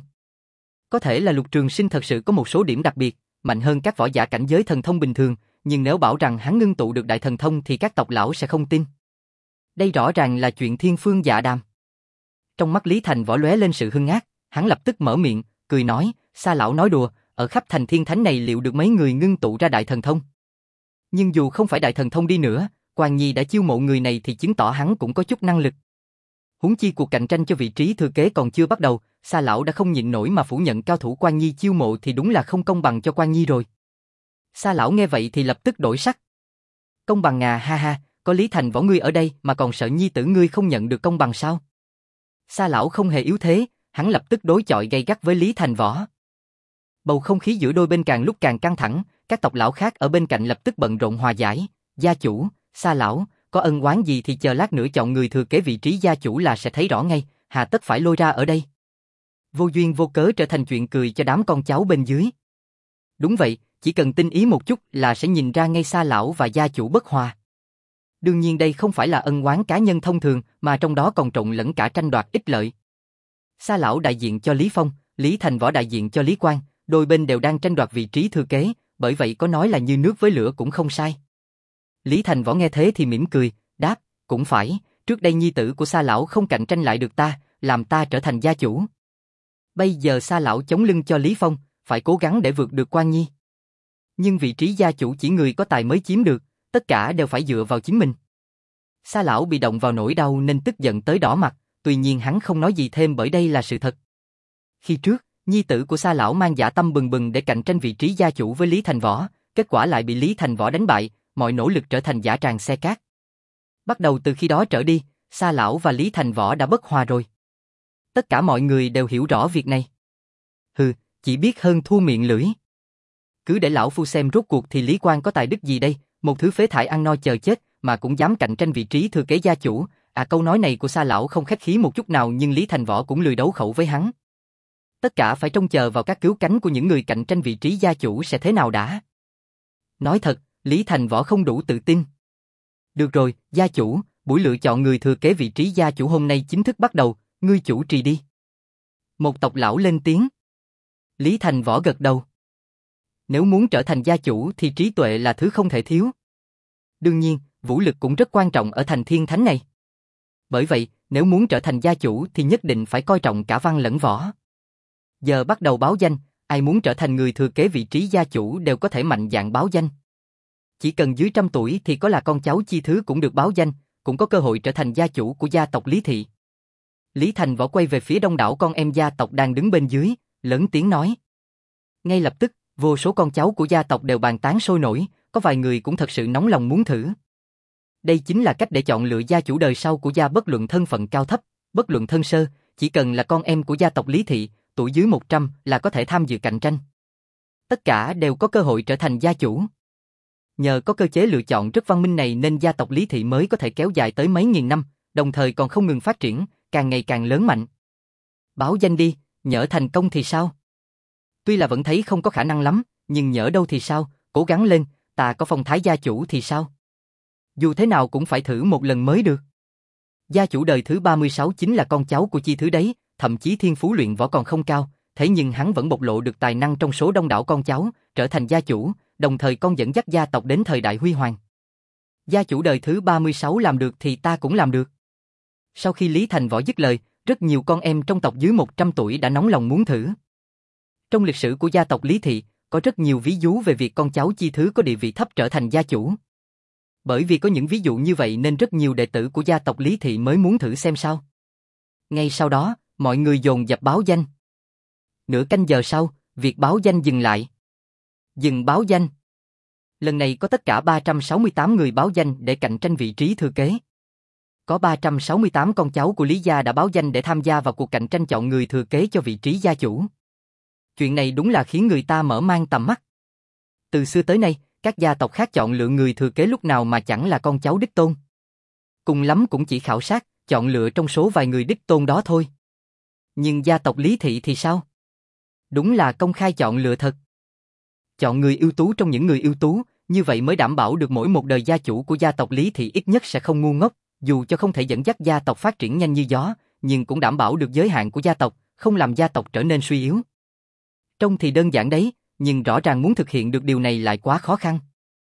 Có thể là Lục Trường Sinh thật sự có một số điểm đặc biệt, mạnh hơn các võ giả cảnh giới thần thông bình thường, nhưng nếu bảo rằng hắn ngưng tụ được đại thần thông thì các tộc lão sẽ không tin. Đây rõ ràng là chuyện thiên phương dạ đàm. Trong mắt Lý Thành Võ lóe lên sự hưng ác, hắn lập tức mở miệng, cười nói, Sa lão nói đùa, ở khắp thành thiên thánh này liệu được mấy người ngưng tụ ra đại thần thông. Nhưng dù không phải đại thần thông đi nữa, Quan Nhi đã chiêu mộ người này thì chứng tỏ hắn cũng có chút năng lực. Huống chi cuộc cạnh tranh cho vị trí thừa kế còn chưa bắt đầu, Sa lão đã không nhịn nổi mà phủ nhận cao thủ Quan Nhi chiêu mộ thì đúng là không công bằng cho Quan Nhi rồi. Sa lão nghe vậy thì lập tức đổi sắc. Công bằng à, ha ha, có Lý Thành Võ ngươi ở đây mà còn sợ nhi tử ngươi không nhận được công bằng sao? Sa lão không hề yếu thế, hắn lập tức đối chọi gay gắt với Lý Thành Võ. Bầu không khí giữa đôi bên càng lúc càng căng thẳng, các tộc lão khác ở bên cạnh lập tức bận rộn hòa giải. Gia chủ, Sa lão, có ân oán gì thì chờ lát nữa chọn người thừa kế vị trí gia chủ là sẽ thấy rõ ngay, hà tất phải lôi ra ở đây. Vô duyên vô cớ trở thành chuyện cười cho đám con cháu bên dưới. Đúng vậy, chỉ cần tinh ý một chút là sẽ nhìn ra ngay Sa lão và gia chủ bất hòa. Đương nhiên đây không phải là ân oán cá nhân thông thường, mà trong đó còn trộn lẫn cả tranh đoạt ích lợi. Sa lão đại diện cho Lý Phong, Lý Thành Võ đại diện cho Lý Quang, đôi bên đều đang tranh đoạt vị trí thừa kế, bởi vậy có nói là như nước với lửa cũng không sai. Lý Thành Võ nghe thế thì mỉm cười, đáp, cũng phải, trước đây nhi tử của Sa lão không cạnh tranh lại được ta, làm ta trở thành gia chủ. Bây giờ Sa lão chống lưng cho Lý Phong, phải cố gắng để vượt được Quan Nhi. Nhưng vị trí gia chủ chỉ người có tài mới chiếm được, tất cả đều phải dựa vào chính mình. Sa lão bị động vào nỗi đau nên tức giận tới đỏ mặt, tuy nhiên hắn không nói gì thêm bởi đây là sự thật. Khi trước, nhi tử của Sa lão mang dạ tâm bừng bừng để cạnh tranh vị trí gia chủ với Lý Thành Võ, kết quả lại bị Lý Thành Võ đánh bại, mọi nỗ lực trở thành dã tràng xe cát. Bắt đầu từ khi đó trở đi, Sa lão và Lý Thành Võ đã bất hòa rồi. Tất cả mọi người đều hiểu rõ việc này. Hừ, Chỉ biết hơn thua miệng lưỡi. Cứ để lão phu xem rốt cuộc thì Lý Quang có tài đức gì đây, một thứ phế thải ăn no chờ chết mà cũng dám cạnh tranh vị trí thừa kế gia chủ. À, câu nói này của Sa lão không khách khí một chút nào, nhưng Lý Thành Võ cũng lười đấu khẩu với hắn. Tất cả phải trông chờ vào các cứu cánh của những người cạnh tranh vị trí gia chủ sẽ thế nào đã. Nói thật, Lý Thành Võ không đủ tự tin. Được rồi, gia chủ, buổi lựa chọn người thừa kế vị trí gia chủ hôm nay chính thức bắt đầu, ngươi chủ trì đi. Một tộc lão lên tiếng. Lý Thành Võ gật đầu. Nếu muốn trở thành gia chủ thì trí tuệ là thứ không thể thiếu. Đương nhiên, vũ lực cũng rất quan trọng ở thành thiên thánh này. Bởi vậy, nếu muốn trở thành gia chủ thì nhất định phải coi trọng cả văn lẫn võ. Giờ bắt đầu báo danh, ai muốn trở thành người thừa kế vị trí gia chủ đều có thể mạnh dạn báo danh. Chỉ cần dưới trăm tuổi thì có là con cháu chi thứ cũng được báo danh, cũng có cơ hội trở thành gia chủ của gia tộc Lý Thị. Lý Thành Võ quay về phía đông đảo con em gia tộc đang đứng bên dưới, lớn tiếng nói. Ngay lập tức, vô số con cháu của gia tộc đều bàn tán sôi nổi, có vài người cũng thật sự nóng lòng muốn thử. Đây chính là cách để chọn lựa gia chủ đời sau của gia, bất luận thân phận cao thấp, bất luận thân sơ, chỉ cần là con em của gia tộc Lý Thị, tuổi dưới một trăm là có thể tham dự cạnh tranh. Tất cả đều có cơ hội trở thành gia chủ. Nhờ có cơ chế lựa chọn rất văn minh này nên gia tộc Lý Thị mới có thể kéo dài tới mấy nghìn năm, đồng thời còn không ngừng phát triển, càng ngày càng lớn mạnh. Báo danh đi, nhỡ thành công thì sao? Tuy là vẫn thấy không có khả năng lắm, nhưng nhỡ đâu thì sao, cố gắng lên, ta có phong thái gia chủ thì sao? Dù thế nào cũng phải thử một lần mới được. Gia chủ đời thứ ba mươi sáu chính là con cháu của chi thứ đấy, thậm chí thiên phú luyện võ còn không cao, thế nhưng hắn vẫn bộc lộ được tài năng trong số đông đảo con cháu, trở thành gia chủ, đồng thời con dẫn dắt gia tộc đến thời đại huy hoàng. Gia chủ đời thứ ba mươi sáu làm được thì ta cũng làm được. Sau khi Lý Thành Võ dứt lời, rất nhiều con em trong tộc dưới một trăm tuổi đã nóng lòng muốn thử. Trong lịch sử của gia tộc Lý Thị, có rất nhiều ví dụ về việc con cháu chi thứ có địa vị thấp trở thành gia chủ. Bởi vì có những ví dụ như vậy nên rất nhiều đệ tử của gia tộc Lý Thị mới muốn thử xem sao. Ngay sau đó, mọi người dồn dập báo danh. Nửa canh giờ sau, việc báo danh dừng lại. Dừng báo danh. Lần này có tất cả ba trăm sáu mươi tám người báo danh để cạnh tranh vị trí thừa kế. Có ba trăm sáu mươi tám con cháu của Lý gia đã báo danh để tham gia vào cuộc cạnh tranh chọn người thừa kế cho vị trí gia chủ. Chuyện này đúng là khiến người ta mở mang tầm mắt. Từ xưa tới nay, các gia tộc khác chọn lựa người thừa kế lúc nào mà chẳng là con cháu đích tôn. Cùng lắm cũng chỉ khảo sát, chọn lựa trong số vài người đích tôn đó thôi. Nhưng gia tộc Lý Thị thì sao? Đúng là công khai chọn lựa thật. Chọn người ưu tú trong những người ưu tú, như vậy mới đảm bảo được mỗi một đời gia chủ của gia tộc Lý Thị ít nhất sẽ không ngu ngốc, dù cho không thể dẫn dắt gia tộc phát triển nhanh như gió, nhưng cũng đảm bảo được giới hạn của gia tộc, không làm gia tộc trở nên suy yếu. Trông thì đơn giản đấy, nhưng rõ ràng muốn thực hiện được điều này lại quá khó khăn.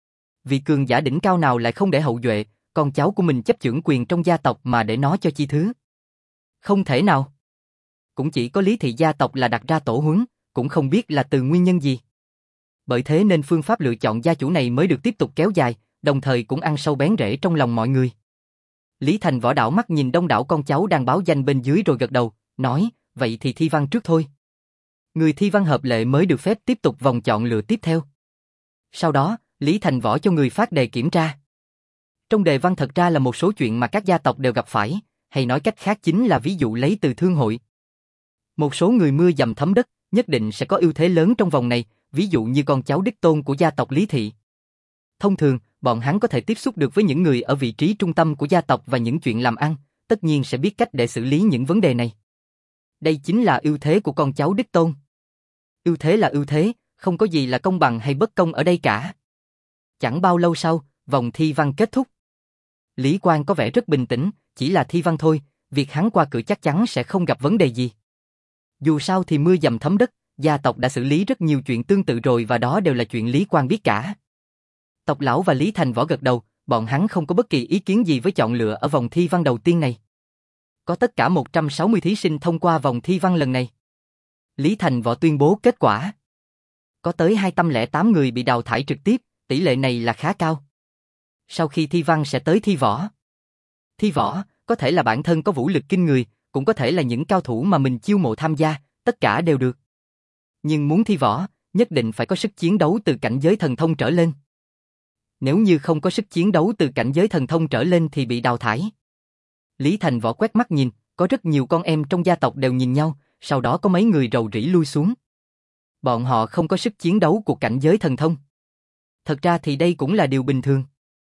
Vị cường giả đỉnh cao nào lại không để hậu duệ, con cháu của mình chấp chưởng quyền trong gia tộc mà để nó cho chi thứ? Không thể nào. Cũng chỉ có Lý Thị gia tộc là đặt ra tổ huấn, cũng không biết là từ nguyên nhân gì. Bởi thế nên phương pháp lựa chọn gia chủ này mới được tiếp tục kéo dài, đồng thời cũng ăn sâu bén rễ trong lòng mọi người. Lý Thành Võ đảo mắt nhìn đông đảo con cháu đang báo danh bên dưới rồi gật đầu, nói, vậy thì thi văn trước thôi. Người thi văn hợp lệ mới được phép tiếp tục vòng chọn lựa tiếp theo. Sau đó, Lý Thành Võ cho người phát đề kiểm tra. Trong đề văn thật ra là một số chuyện mà các gia tộc đều gặp phải, hay nói cách khác chính là ví dụ lấy từ thương hội. Một số người mưa dầm thấm đất, nhất định sẽ có ưu thế lớn trong vòng này, ví dụ như con cháu đích tôn của gia tộc Lý Thị. Thông thường, bọn hắn có thể tiếp xúc được với những người ở vị trí trung tâm của gia tộc và những chuyện làm ăn, tất nhiên sẽ biết cách để xử lý những vấn đề này. Đây chính là ưu thế của con cháu đích tôn. Ưu thế là ưu thế, không có gì là công bằng hay bất công ở đây cả. Chẳng bao lâu sau, vòng thi văn kết thúc. Lý Quang có vẻ rất bình tĩnh, chỉ là thi văn thôi, việc hắn qua cửa chắc chắn sẽ không gặp vấn đề gì. Dù sao thì mưa dầm thấm đất, gia tộc đã xử lý rất nhiều chuyện tương tự rồi và đó đều là chuyện Lý Quang biết cả. Tộc lão và Lý Thành Võ gật đầu, bọn hắn không có bất kỳ ý kiến gì với chọn lựa ở vòng thi văn đầu tiên này. Có tất cả một trăm sáu mươi thí sinh thông qua vòng thi văn lần này. Lý Thành Võ tuyên bố kết quả. Có tới hai trăm lẻ tám người bị đào thải trực tiếp, tỷ lệ này là khá cao. Sau khi thi văn sẽ tới thi võ. Thi võ, có thể là bản thân có vũ lực kinh người, cũng có thể là những cao thủ mà mình chiêu mộ tham gia, tất cả đều được. Nhưng muốn thi võ, nhất định phải có sức chiến đấu từ cảnh giới thần thông trở lên. Nếu như không có sức chiến đấu từ cảnh giới thần thông trở lên thì bị đào thải. Lý Thành Võ quét mắt nhìn, có rất nhiều con em trong gia tộc đều nhìn nhau, sau đó có mấy người rầu rĩ lui xuống. Bọn họ không có sức chiến đấu của cảnh giới thần thông. Thật ra thì đây cũng là điều bình thường.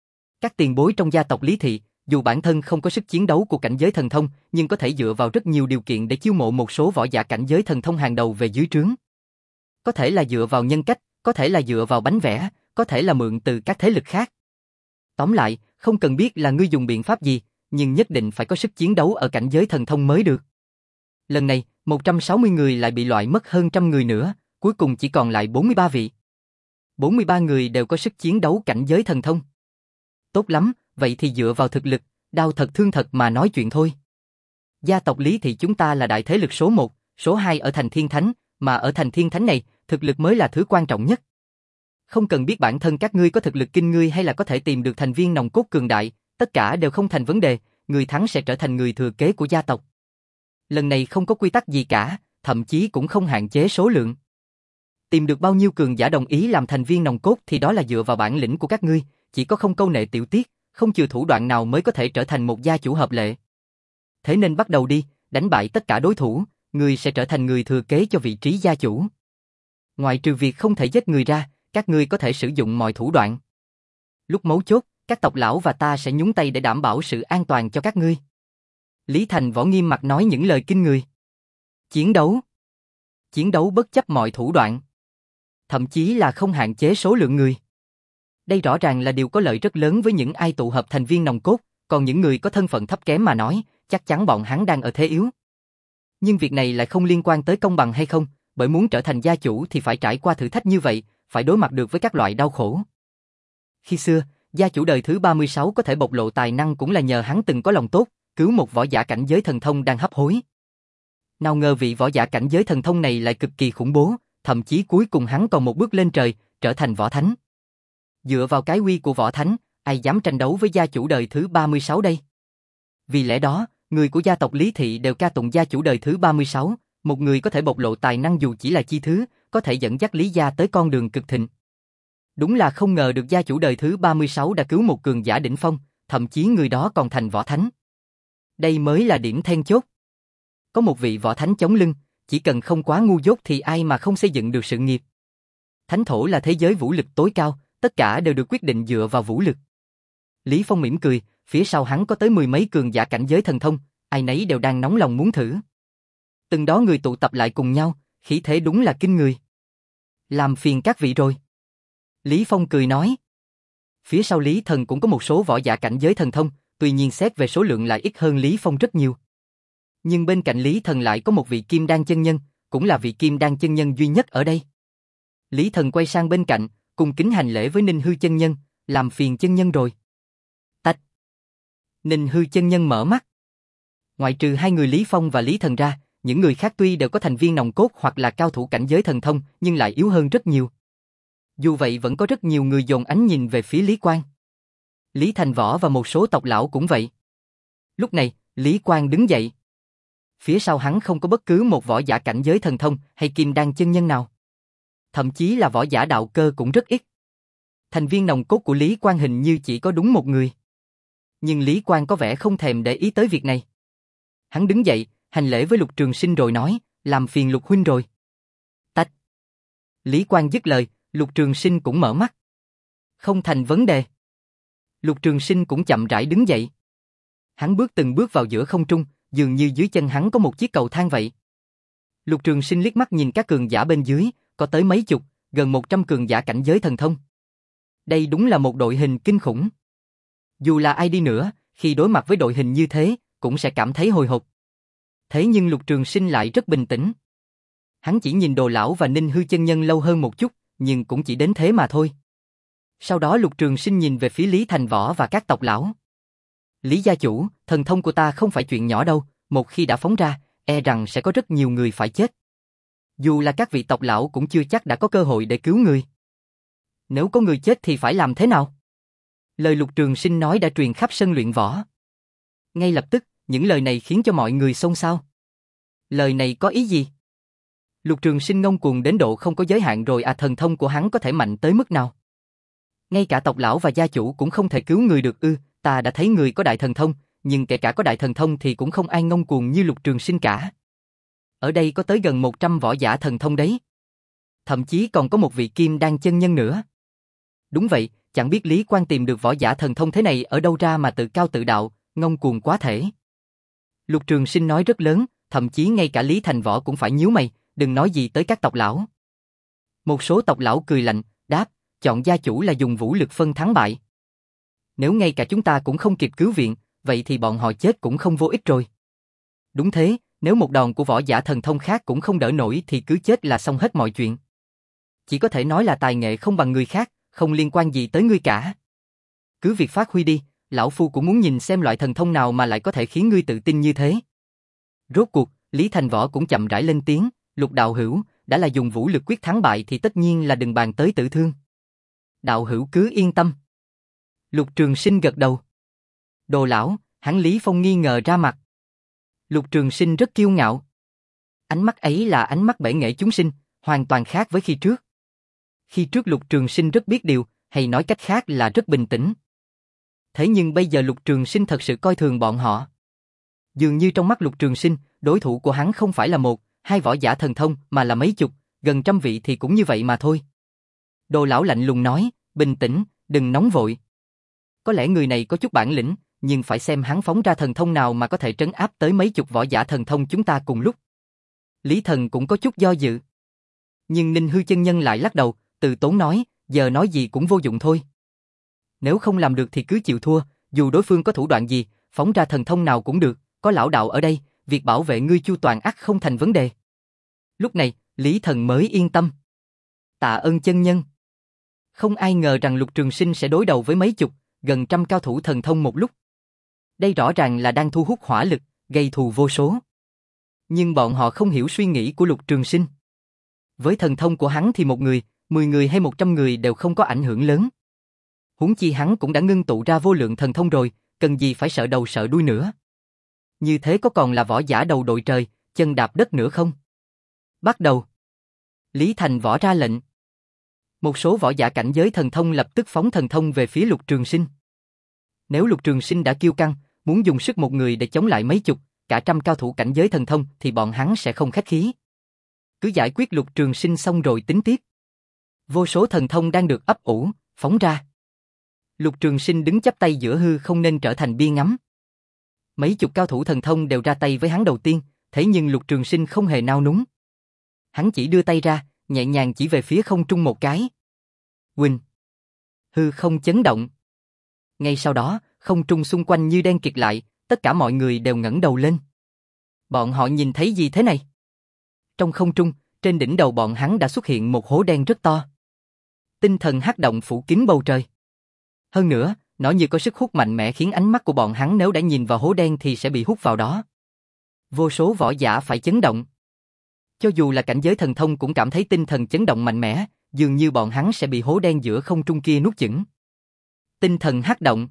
Các tiền bối trong gia tộc Lý Thị, dù bản thân không có sức chiến đấu của cảnh giới thần thông, nhưng có thể dựa vào rất nhiều điều kiện để chiêu mộ một số võ giả cảnh giới thần thông hàng đầu về dưới trướng. Có thể là dựa vào nhân cách, có thể là dựa vào bánh vẽ, có thể là mượn từ các thế lực khác. Tóm lại, không cần biết là ngươi dùng biện pháp gì, nhưng nhất định phải có sức chiến đấu ở cảnh giới thần thông mới được. Lần này, một trăm sáu mươi người lại bị loại mất hơn trăm người nữa, cuối cùng chỉ còn lại bốn mươi ba vị. bốn mươi ba người đều có sức chiến đấu cảnh giới thần thông. Tốt lắm, vậy thì dựa vào thực lực, đao thật thương thật mà nói chuyện thôi. Gia tộc Lý Thị chúng ta là đại thế lực số một, số hai ở thành Thiên Thánh, mà ở thành Thiên Thánh này, thực lực mới là thứ quan trọng nhất. Không cần biết bản thân các ngươi có thực lực kinh ngươi hay là có thể tìm được thành viên nòng cốt cường đại, tất cả đều không thành vấn đề, người thắng sẽ trở thành người thừa kế của gia tộc. Lần này không có quy tắc gì cả, thậm chí cũng không hạn chế số lượng. Tìm được bao nhiêu cường giả đồng ý làm thành viên nòng cốt thì đó là dựa vào bản lĩnh của các ngươi, chỉ có không câu nệ tiểu tiết, không chừa thủ đoạn nào mới có thể trở thành một gia chủ hợp lệ. Thế nên bắt đầu đi, đánh bại tất cả đối thủ, ngươi sẽ trở thành người thừa kế cho vị trí gia chủ. Ngoài trừ việc không thể giết người ra, các ngươi có thể sử dụng mọi thủ đoạn. Lúc mấu chốt, các tộc lão và ta sẽ nhúng tay để đảm bảo sự an toàn cho các ngươi. Lý Thành Võ nghiêm mặt nói những lời kinh người. Chiến đấu. Chiến đấu bất chấp mọi thủ đoạn. Thậm chí là không hạn chế số lượng người. Đây rõ ràng là điều có lợi rất lớn với những ai tụ hợp thành viên nòng cốt, còn những người có thân phận thấp kém mà nói, chắc chắn bọn hắn đang ở thế yếu. Nhưng việc này lại không liên quan tới công bằng hay không, bởi muốn trở thành gia chủ thì phải trải qua thử thách như vậy, phải đối mặt được với các loại đau khổ. Khi xưa, gia chủ đời thứ ba mươi sáu có thể bộc lộ tài năng cũng là nhờ hắn từng có lòng tốt, cứu một võ giả cảnh giới thần thông đang hấp hối. Nào ngờ vị võ giả cảnh giới thần thông này lại cực kỳ khủng bố, thậm chí cuối cùng hắn còn một bước lên trời, trở thành võ thánh. Dựa vào cái uy của võ thánh, ai dám tranh đấu với gia chủ đời thứ ba mươi sáu đây? Vì lẽ đó, người của gia tộc Lý Thị đều ca tụng gia chủ đời thứ ba mươi sáu, một người có thể bộc lộ tài năng dù chỉ là chi thứ, có thể dẫn dắt Lý gia tới con đường cực thịnh. Đúng là không ngờ được gia chủ đời thứ ba mươi sáu đã cứu một cường giả đỉnh phong, thậm chí người đó còn thành võ thánh. Đây mới là điểm then chốt. Có một vị võ thánh chống lưng, chỉ cần không quá ngu dốt thì ai mà không xây dựng được sự nghiệp. Thánh thổ là thế giới vũ lực tối cao, tất cả đều được quyết định dựa vào vũ lực. Lý Phong mỉm cười, phía sau hắn có tới mười mấy cường giả cảnh giới thần thông, ai nấy đều đang nóng lòng muốn thử. Từng đó người tụ tập lại cùng nhau, khí thế đúng là kinh người. Làm phiền các vị rồi. Lý Phong cười nói. Phía sau Lý Thần cũng có một số võ giả cảnh giới thần thông, tuy nhiên xét về số lượng lại ít hơn Lý Phong rất nhiều. Nhưng bên cạnh Lý Thần lại có một vị Kim Đan chân nhân, cũng là vị Kim Đan chân nhân duy nhất ở đây. Lý Thần quay sang bên cạnh, cùng kính hành lễ với Ninh Hư chân nhân, làm phiền chân nhân rồi. Tách. Ninh Hư chân nhân mở mắt. Ngoại trừ hai người Lý Phong và Lý Thần ra, những người khác tuy đều có thành viên nòng cốt hoặc là cao thủ cảnh giới thần thông, nhưng lại yếu hơn rất nhiều. Dù vậy vẫn có rất nhiều người dồn ánh nhìn về phía Lý Quang. Lý Thành Võ và một số tộc lão cũng vậy. Lúc này, Lý Quang đứng dậy. Phía sau hắn không có bất cứ một võ giả cảnh giới thần thông hay kim đan chân nhân nào. Thậm chí là võ giả đạo cơ cũng rất ít. Thành viên nòng cốt của Lý Quang hình như chỉ có đúng một người. Nhưng Lý Quang có vẻ không thèm để ý tới việc này. Hắn đứng dậy, hành lễ với Lục Trường Sinh rồi nói, làm phiền Lục huynh rồi. Tách. Lý Quang dứt lời, Lục Trường Sinh cũng mở mắt. Không thành vấn đề. Lục Trường Sinh cũng chậm rãi đứng dậy. Hắn bước từng bước vào giữa không trung, dường như dưới chân hắn có một chiếc cầu thang vậy. Lục Trường Sinh liếc mắt nhìn các cường giả bên dưới, có tới mấy chục, gần một trăm cường giả cảnh giới thần thông. Đây đúng là một đội hình kinh khủng. Dù là ai đi nữa, khi đối mặt với đội hình như thế, cũng sẽ cảm thấy hồi hộp. Thế nhưng Lục Trường Sinh lại rất bình tĩnh. Hắn chỉ nhìn Đồ lão và Ninh Hư chân nhân lâu hơn một chút, nhưng cũng chỉ đến thế mà thôi. Sau đó Lục Trường Sinh nhìn về phía Lý Thành Võ và các tộc lão. Lý gia chủ, thần thông của ta không phải chuyện nhỏ đâu, một khi đã phóng ra, e rằng sẽ có rất nhiều người phải chết. Dù là các vị tộc lão cũng chưa chắc đã có cơ hội để cứu người. Nếu có người chết thì phải làm thế nào? Lời Lục Trường Sinh nói đã truyền khắp sân luyện võ. Ngay lập tức, những lời này khiến cho mọi người xôn xao. Lời này có ý gì? Lục Trường Sinh ngông cuồng đến độ không có giới hạn rồi à, thần thông của hắn có thể mạnh tới mức nào? Ngay cả tộc lão và gia chủ cũng không thể cứu người được ư? Ta đã thấy người có đại thần thông, nhưng kể cả có đại thần thông thì cũng không ai ngông cuồng như Lục Trường Sinh cả. Ở đây có tới gần một trăm võ giả thần thông đấy. thậm chí còn có một vị kim đan chân nhân nữa. Đúng vậy, chẳng biết Lý Quang tìm được võ giả thần thông thế này ở đâu ra mà tự cao tự đạo, ngông cuồng quá thể. Lục Trường Sinh nói rất lớn, thậm chí ngay cả Lý Thành Võ cũng phải nhíu mày, đừng nói gì tới các tộc lão. Một số tộc lão cười lạnh, đáp, chọn gia chủ là dùng vũ lực phân thắng bại. Nếu ngay cả chúng ta cũng không kịp cứu viện, vậy thì bọn họ chết cũng không vô ích rồi. Đúng thế, nếu một đòn của võ giả thần thông khác cũng không đỡ nổi thì cứ chết là xong hết mọi chuyện. Chỉ có thể nói là tài nghệ không bằng người khác, không liên quan gì tới ngươi cả. Cứ việc phát huy đi, lão phu cũng muốn nhìn xem loại thần thông nào mà lại có thể khiến ngươi tự tin như thế. Rốt cuộc, Lý Thành Võ cũng chậm rãi lên tiếng, Lục đạo hữu, đã là dùng vũ lực quyết thắng bại thì tất nhiên là đừng bàn tới tử thương. Đạo hữu cứ yên tâm. Lục Trường Sinh gật đầu. Đồ lão, hắn Lý Phong nghi ngờ ra mặt. Lục Trường Sinh rất kiêu ngạo. Ánh mắt ấy là ánh mắt bể nghệ chúng sinh, hoàn toàn khác với khi trước. Khi trước Lục Trường Sinh rất biết điều, hay nói cách khác là rất bình tĩnh. Thế nhưng bây giờ Lục Trường Sinh thật sự coi thường bọn họ. Dường như trong mắt Lục Trường Sinh, đối thủ của hắn không phải là một, hai võ giả thần thông mà là mấy chục, gần trăm vị thì cũng như vậy mà thôi. Đồ lão lạnh lùng nói, bình tĩnh, đừng nóng vội. Có lẽ người này có chút bản lĩnh, nhưng phải xem hắn phóng ra thần thông nào mà có thể trấn áp tới mấy chục võ giả thần thông chúng ta cùng lúc. Lý Thần cũng có chút do dự. Nhưng Ninh Hư chân nhân lại lắc đầu, từ tốn nói, giờ nói gì cũng vô dụng thôi. Nếu không làm được thì cứ chịu thua, dù đối phương có thủ đoạn gì, phóng ra thần thông nào cũng được, có lão đạo ở đây, việc bảo vệ ngươi chu toàn ắt không thành vấn đề. Lúc này, Lý Thần mới yên tâm. Tạ ơn chân nhân. Không ai ngờ rằng Lục Trường Sinh sẽ đối đầu với mấy chục, gần trăm cao thủ thần thông một lúc. Đây rõ ràng là đang thu hút hỏa lực, gây thù vô số. Nhưng bọn họ không hiểu suy nghĩ của Lục Trường Sinh. Với thần thông của hắn thì một người, mười người hay một trăm người đều không có ảnh hưởng lớn. Huống chi hắn cũng đã ngưng tụ ra vô lượng thần thông rồi, cần gì phải sợ đầu sợ đuôi nữa. Như thế có còn là võ giả đầu đội trời, chân đạp đất nữa không? Bắt đầu. Lý Thành Võ ra lệnh. Một số võ giả cảnh giới thần thông lập tức phóng thần thông về phía Lục Trường Sinh. Nếu Lục Trường Sinh đã kiêu căng, muốn dùng sức một người để chống lại mấy chục, cả trăm cao thủ cảnh giới thần thông thì bọn hắn sẽ không khách khí. Cứ giải quyết Lục Trường Sinh xong rồi tính tiếp. Vô số thần thông đang được ấp ủ, phóng ra. Lục Trường Sinh đứng chắp tay giữa hư không nên trở thành bia ngắm. Mấy chục cao thủ thần thông đều ra tay với hắn đầu tiên, thế nhưng Lục Trường Sinh không hề nao núng. Hắn chỉ đưa tay ra, nhẹ nhàng chỉ về phía không trung một cái. Huỳnh! Hư không chấn động. Ngay sau đó, không trung xung quanh như đen kịt lại, tất cả mọi người đều ngẩng đầu lên. Bọn họ nhìn thấy gì thế này? Trong không trung, trên đỉnh đầu bọn hắn đã xuất hiện một hố đen rất to. Tinh thần hắc động phủ kín bầu trời. Hơn nữa, nó như có sức hút mạnh mẽ khiến ánh mắt của bọn hắn nếu đã nhìn vào hố đen thì sẽ bị hút vào đó. Vô số võ giả phải chấn động. Cho dù là cảnh giới thần thông cũng cảm thấy tinh thần chấn động mạnh mẽ, dường như bọn hắn sẽ bị hố đen giữa không trung kia nuốt chửng. Tinh thần hắc động.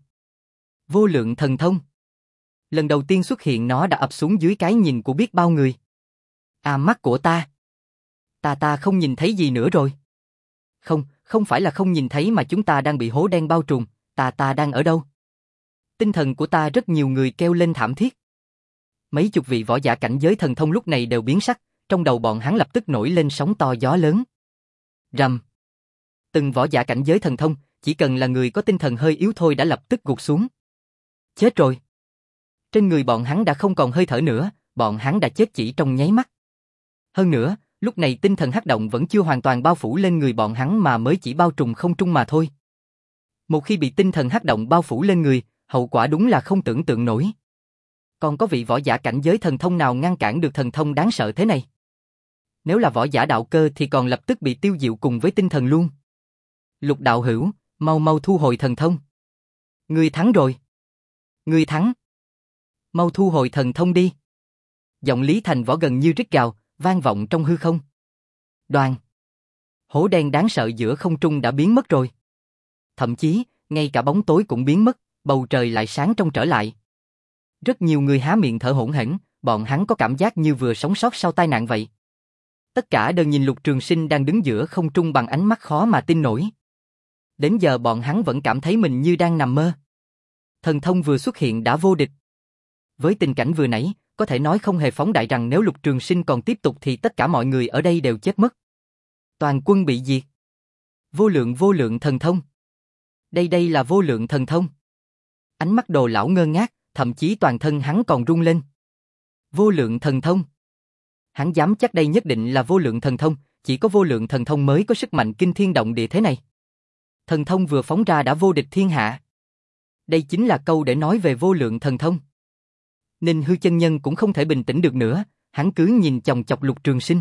Vô lượng thần thông. Lần đầu tiên xuất hiện nó đã ập xuống dưới cái nhìn của biết bao người. À, mắt của ta. Ta ta không nhìn thấy gì nữa rồi. Không, không phải là không nhìn thấy mà chúng ta đang bị hố đen bao trùm, ta ta đang ở đâu? Tinh thần của ta, rất nhiều người kêu lên thảm thiết. Mấy chục vị võ giả cảnh giới thần thông lúc này đều biến sắc, trong đầu bọn hắn lập tức nổi lên sóng to gió lớn. Rầm. Từng võ giả cảnh giới thần thông, chỉ cần là người có tinh thần hơi yếu thôi đã lập tức gục xuống. Chết rồi. Trên người bọn hắn đã không còn hơi thở nữa, bọn hắn đã chết chỉ trong nháy mắt. Hơn nữa, lúc này tinh thần hắc động vẫn chưa hoàn toàn bao phủ lên người bọn hắn mà mới chỉ bao trùm không trung mà thôi. Một khi bị tinh thần hắc động bao phủ lên người, hậu quả đúng là không tưởng tượng nổi. Còn có vị võ giả cảnh giới thần thông nào ngăn cản được thần thông đáng sợ thế này? Nếu là võ giả đạo cơ thì còn lập tức bị tiêu diệu cùng với tinh thần luôn. Lục đạo hữu, mau mau thu hồi thần thông. Ngươi thắng rồi. Ngươi thắng. Mau thu hồi thần thông đi. Giọng Lý Thành Võ gần như rít gào, vang vọng trong hư không. Đoàn. Hố đen đáng sợ giữa không trung đã biến mất rồi. Thậm chí, ngay cả bóng tối cũng biến mất, bầu trời lại sáng trong trở lại. Rất nhiều người há miệng thở hổn hển, bọn hắn có cảm giác như vừa sống sót sau tai nạn vậy. Tất cả đều nhìn Lục Trường Sinh đang đứng giữa không trung bằng ánh mắt khó mà tin nổi. Đến giờ bọn hắn vẫn cảm thấy mình như đang nằm mơ. Thần thông vừa xuất hiện đã vô địch. Với tình cảnh vừa nãy, có thể nói không hề phóng đại rằng nếu Lục Trường Sinh còn tiếp tục thì tất cả mọi người ở đây đều chết mất. Toàn quân bị diệt. Vô lượng vô lượng thần thông. Đây đây là vô lượng thần thông. Ánh mắt Đồ lão ngơ ngác, thậm chí toàn thân hắn còn rung lên. Vô lượng thần thông. Hắn dám chắc đây nhất định là vô lượng thần thông, chỉ có vô lượng thần thông mới có sức mạnh kinh thiên động địa thế này. Thần thông vừa phóng ra đã vô địch thiên hạ. Đây chính là câu để nói về vô lượng thần thông. Ninh Hư chân nhân cũng không thể bình tĩnh được nữa, hắn cứ nhìn chòng chọc Lục Trường Sinh.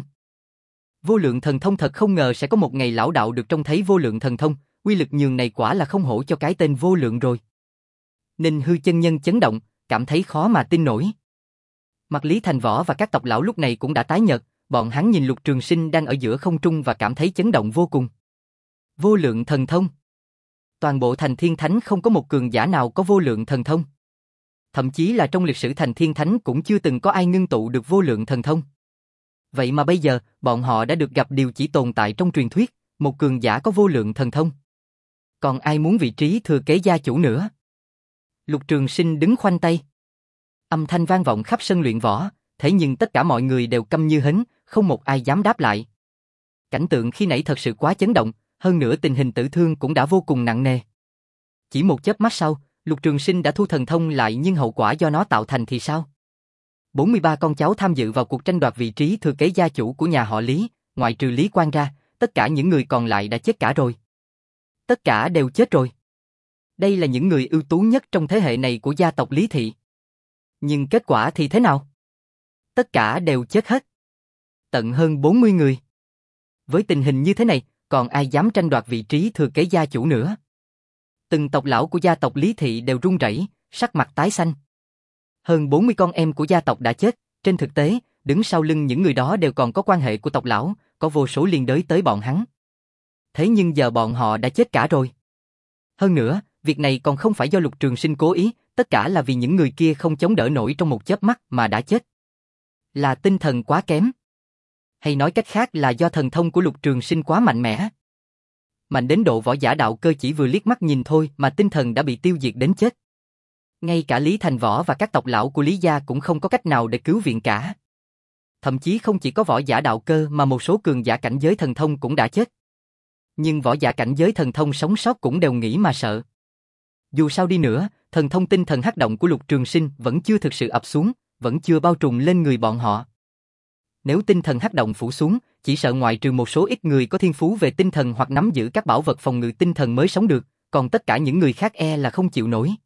Vô lượng thần thông thật không ngờ sẽ có một ngày lão đạo được trông thấy vô lượng thần thông, uy lực nhường này quả là không hổ cho cái tên vô lượng rồi. Ninh Hư chân nhân chấn động, cảm thấy khó mà tin nổi. Mặt Lý Thành Võ và các tộc lão lúc này cũng đã tái nhợt, bọn hắn nhìn Lục Trường Sinh đang ở giữa không trung và cảm thấy chấn động vô cùng. Vô lượng thần thông. Toàn bộ thành Thiên Thánh không có một cường giả nào có vô lượng thần thông. Thậm chí là trong lịch sử thành Thiên Thánh cũng chưa từng có ai ngưng tụ được vô lượng thần thông. Vậy mà bây giờ, bọn họ đã được gặp điều chỉ tồn tại trong truyền thuyết, một cường giả có vô lượng thần thông. Còn ai muốn vị trí thừa kế gia chủ nữa? Lục Trường Sinh đứng khoanh tay. Âm thanh vang vọng khắp sân luyện võ, thế nhưng tất cả mọi người đều câm như hến, không một ai dám đáp lại. Cảnh tượng khi nãy thật sự quá chấn động, hơn nữa tình hình tử thương cũng đã vô cùng nặng nề. Chỉ một chớp mắt sau, Lục Trường Sinh đã thu thần thông lại, nhưng hậu quả do nó tạo thành thì sao? bốn mươi ba con cháu tham dự vào cuộc tranh đoạt vị trí thừa kế gia chủ của nhà họ Lý, ngoại trừ Lý Quang ra, tất cả những người còn lại đã chết cả rồi. Tất cả đều chết rồi. Đây là những người ưu tú nhất trong thế hệ này của gia tộc Lý Thị. Nhưng kết quả thì thế nào? Tất cả đều chết hết. Tận hơn bốn mươi người. Với tình hình như thế này, còn ai dám tranh đoạt vị trí thừa kế gia chủ nữa? Từng tộc lão của gia tộc Lý Thị đều run rẩy, sắc mặt tái xanh. Hơn bốn mươi con em của gia tộc đã chết, trên thực tế, đứng sau lưng những người đó đều còn có quan hệ của tộc lão, có vô số liên đới tới bọn hắn. Thế nhưng giờ bọn họ đã chết cả rồi. Hơn nữa, việc này còn không phải do Lục Trường Sinh cố ý, tất cả là vì những người kia không chống đỡ nổi trong một chớp mắt mà đã chết. Là tinh thần quá kém. Hay nói cách khác là do thần thông của Lục Trường Sinh quá mạnh mẽ. Mạnh đến độ võ giả đạo cơ chỉ vừa liếc mắt nhìn thôi mà tinh thần đã bị tiêu diệt đến chết. Ngay cả Lý Thành Võ và các tộc lão của Lý gia cũng không có cách nào để cứu viện cả. Thậm chí không chỉ có võ giả đạo cơ mà một số cường giả cảnh giới thần thông cũng đã chết. Nhưng võ giả cảnh giới thần thông sống sót cũng đều nghĩ mà sợ. Dù sao đi nữa, thần thông tinh thần hắc động của Lục Trường Sinh vẫn chưa thực sự ập xuống, vẫn chưa bao trùm lên người bọn họ. Nếu tinh thần hắc động phủ xuống, chỉ sợ ngoại trừ một số ít người có thiên phú về tinh thần hoặc nắm giữ các bảo vật phòng ngự tinh thần mới sống được, còn tất cả những người khác e là không chịu nổi.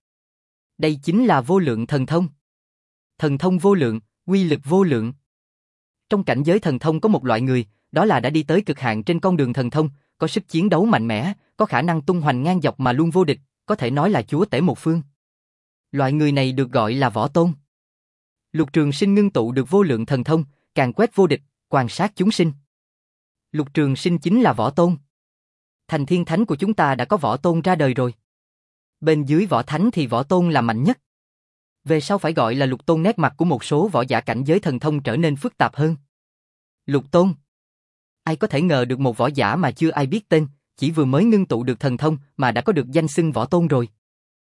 Đây chính là vô lượng thần thông. Thần thông vô lượng, uy lực vô lượng. Trong cảnh giới thần thông có một loại người, đó là đã đi tới cực hạn trên con đường thần thông, có sức chiến đấu mạnh mẽ, có khả năng tung hoành ngang dọc mà luôn vô địch, có thể nói là chúa tể một phương. Loại người này được gọi là võ tôn. Lục Trường Sinh ngưng tụ được vô lượng thần thông, càn quét vô địch, quan sát chúng sinh. Lục Trường Sinh chính là võ tôn. Thành Thiên Thánh của chúng ta đã có võ tôn ra đời rồi. Bên dưới võ thánh thì võ tôn là mạnh nhất. Về sau phải gọi là lục tôn, nét mặt của một số võ giả cảnh giới thần thông trở nên phức tạp hơn. Lục tôn. Ai có thể ngờ được một võ giả mà chưa ai biết tên, chỉ vừa mới ngưng tụ được thần thông mà đã có được danh xưng võ tôn rồi.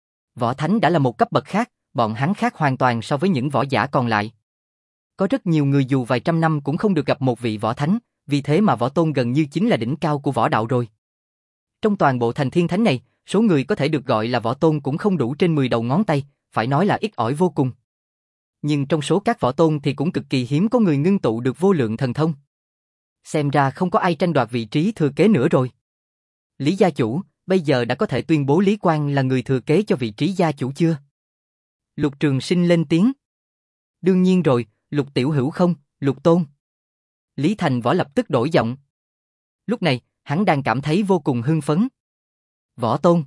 Võ thánh đã là một cấp bậc khác, bọn hắn khác hoàn toàn so với những võ giả còn lại. Có rất nhiều người dù vài trăm năm cũng không được gặp một vị võ thánh, vì thế mà võ tôn gần như chính là đỉnh cao của võ đạo rồi. Trong toàn bộ thành Thiên Thánh này, số người có thể được gọi là võ tôn cũng không đủ trên mười đầu ngón tay, phải nói là ít ỏi vô cùng. Nhưng trong số các võ tôn thì cũng cực kỳ hiếm có người ngưng tụ được vô lượng thần thông. Xem ra không có ai tranh đoạt vị trí thừa kế nữa rồi. Lý gia chủ, bây giờ đã có thể tuyên bố Lý Quang là người thừa kế cho vị trí gia chủ chưa? Lục Trường Sinh lên tiếng. Đương nhiên rồi, Lục tiểu hữu không, Lục tôn. Lý Thành Võ lập tức đổi giọng. Lúc này, hắn đang cảm thấy vô cùng hưng phấn. Võ tôn.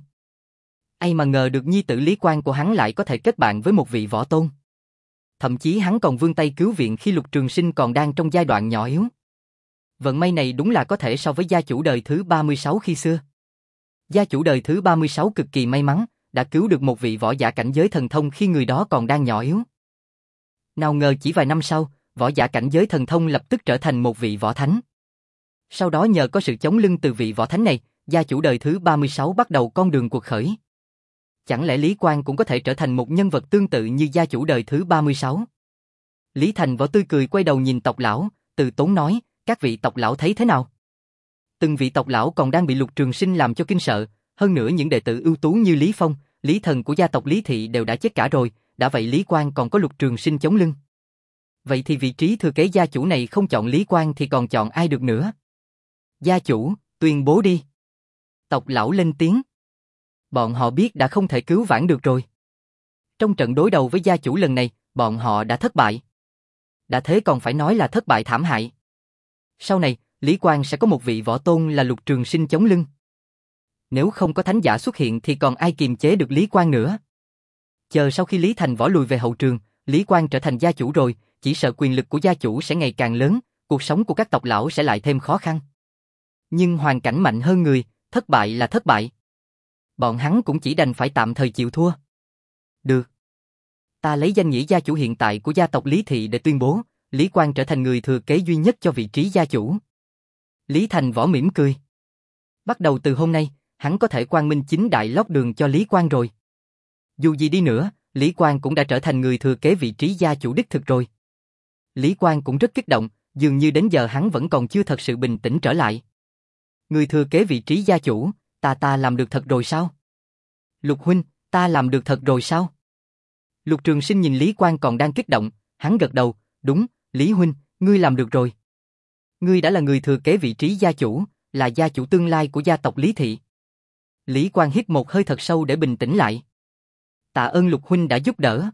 Ai mà ngờ được nhi tử Lý Quang của hắn lại có thể kết bạn với một vị võ tôn. Thậm chí hắn còn vươn tay cứu viện khi Lục Trường Sinh còn đang trong giai đoạn nhỏ yếu. Vận may này đúng là có thể so với gia chủ đời thứ ba mươi sáu khi xưa. Gia chủ đời thứ ba mươi sáu cực kỳ may mắn, đã cứu được một vị võ giả cảnh giới thần thông khi người đó còn đang nhỏ yếu. Nào ngờ chỉ vài năm sau, võ giả cảnh giới thần thông lập tức trở thành một vị võ thánh. Sau đó nhờ có sự chống lưng từ vị võ thánh này, gia chủ đời thứ ba mươi sáu bắt đầu con đường cuộc khởi. Chẳng lẽ Lý Quang cũng có thể trở thành một nhân vật tương tự như gia chủ đời thứ ba mươi sáu? Lý Thành Võ tươi cười quay đầu nhìn tộc lão, từ tốn nói, các vị tộc lão thấy thế nào? Từng vị tộc lão còn đang bị Lục Trường Sinh làm cho kinh sợ, hơn nữa những đệ tử ưu tú như Lý Phong, Lý Thần của gia tộc Lý Thị đều đã chết cả rồi, đã vậy Lý Quang còn có Lục Trường Sinh chống lưng. Vậy thì vị trí thừa kế gia chủ này không chọn Lý Quang thì còn chọn ai được nữa? Gia chủ, tuyên bố đi. Tộc lão lên tiếng. Bọn họ biết đã không thể cứu vãn được rồi. Trong trận đối đầu với gia chủ lần này, bọn họ đã thất bại. Đã thế còn phải nói là thất bại thảm hại. Sau này, Lý Quang sẽ có một vị võ tôn là Lục Trường Sinh chống lưng. Nếu không có thánh giả xuất hiện thì còn ai kiềm chế được Lý Quang nữa. Chờ sau khi Lý Thành Võ lùi về hậu trường, Lý Quang trở thành gia chủ rồi, chỉ sợ quyền lực của gia chủ sẽ ngày càng lớn, cuộc sống của các tộc lão sẽ lại thêm khó khăn. Nhưng hoàn cảnh mạnh hơn người, thất bại là thất bại. Bọn hắn cũng chỉ đành phải tạm thời chịu thua. Được. Ta lấy danh nghĩa gia chủ hiện tại của gia tộc Lý Thị để tuyên bố, Lý Quang trở thành người thừa kế duy nhất cho vị trí gia chủ. Lý Thành Võ mỉm cười. Bắt đầu từ hôm nay, hắn có thể quang minh chính đại lót đường cho Lý Quang rồi. Dù gì đi nữa, Lý Quang cũng đã trở thành người thừa kế vị trí gia chủ đích thực rồi. Lý Quang cũng rất kích động, dường như đến giờ hắn vẫn còn chưa thật sự bình tĩnh trở lại. Người thừa kế vị trí gia chủ, ta ta làm được thật rồi sao? Lục huynh, ta làm được thật rồi sao? Lục Trường Sinh nhìn Lý Quang còn đang kích động, hắn gật đầu, đúng, Lý huynh, ngươi làm được rồi. Ngươi đã là người thừa kế vị trí gia chủ, là gia chủ tương lai của gia tộc Lý Thị. Lý Quang hít một hơi thật sâu để bình tĩnh lại. Tạ ơn Lục huynh đã giúp đỡ.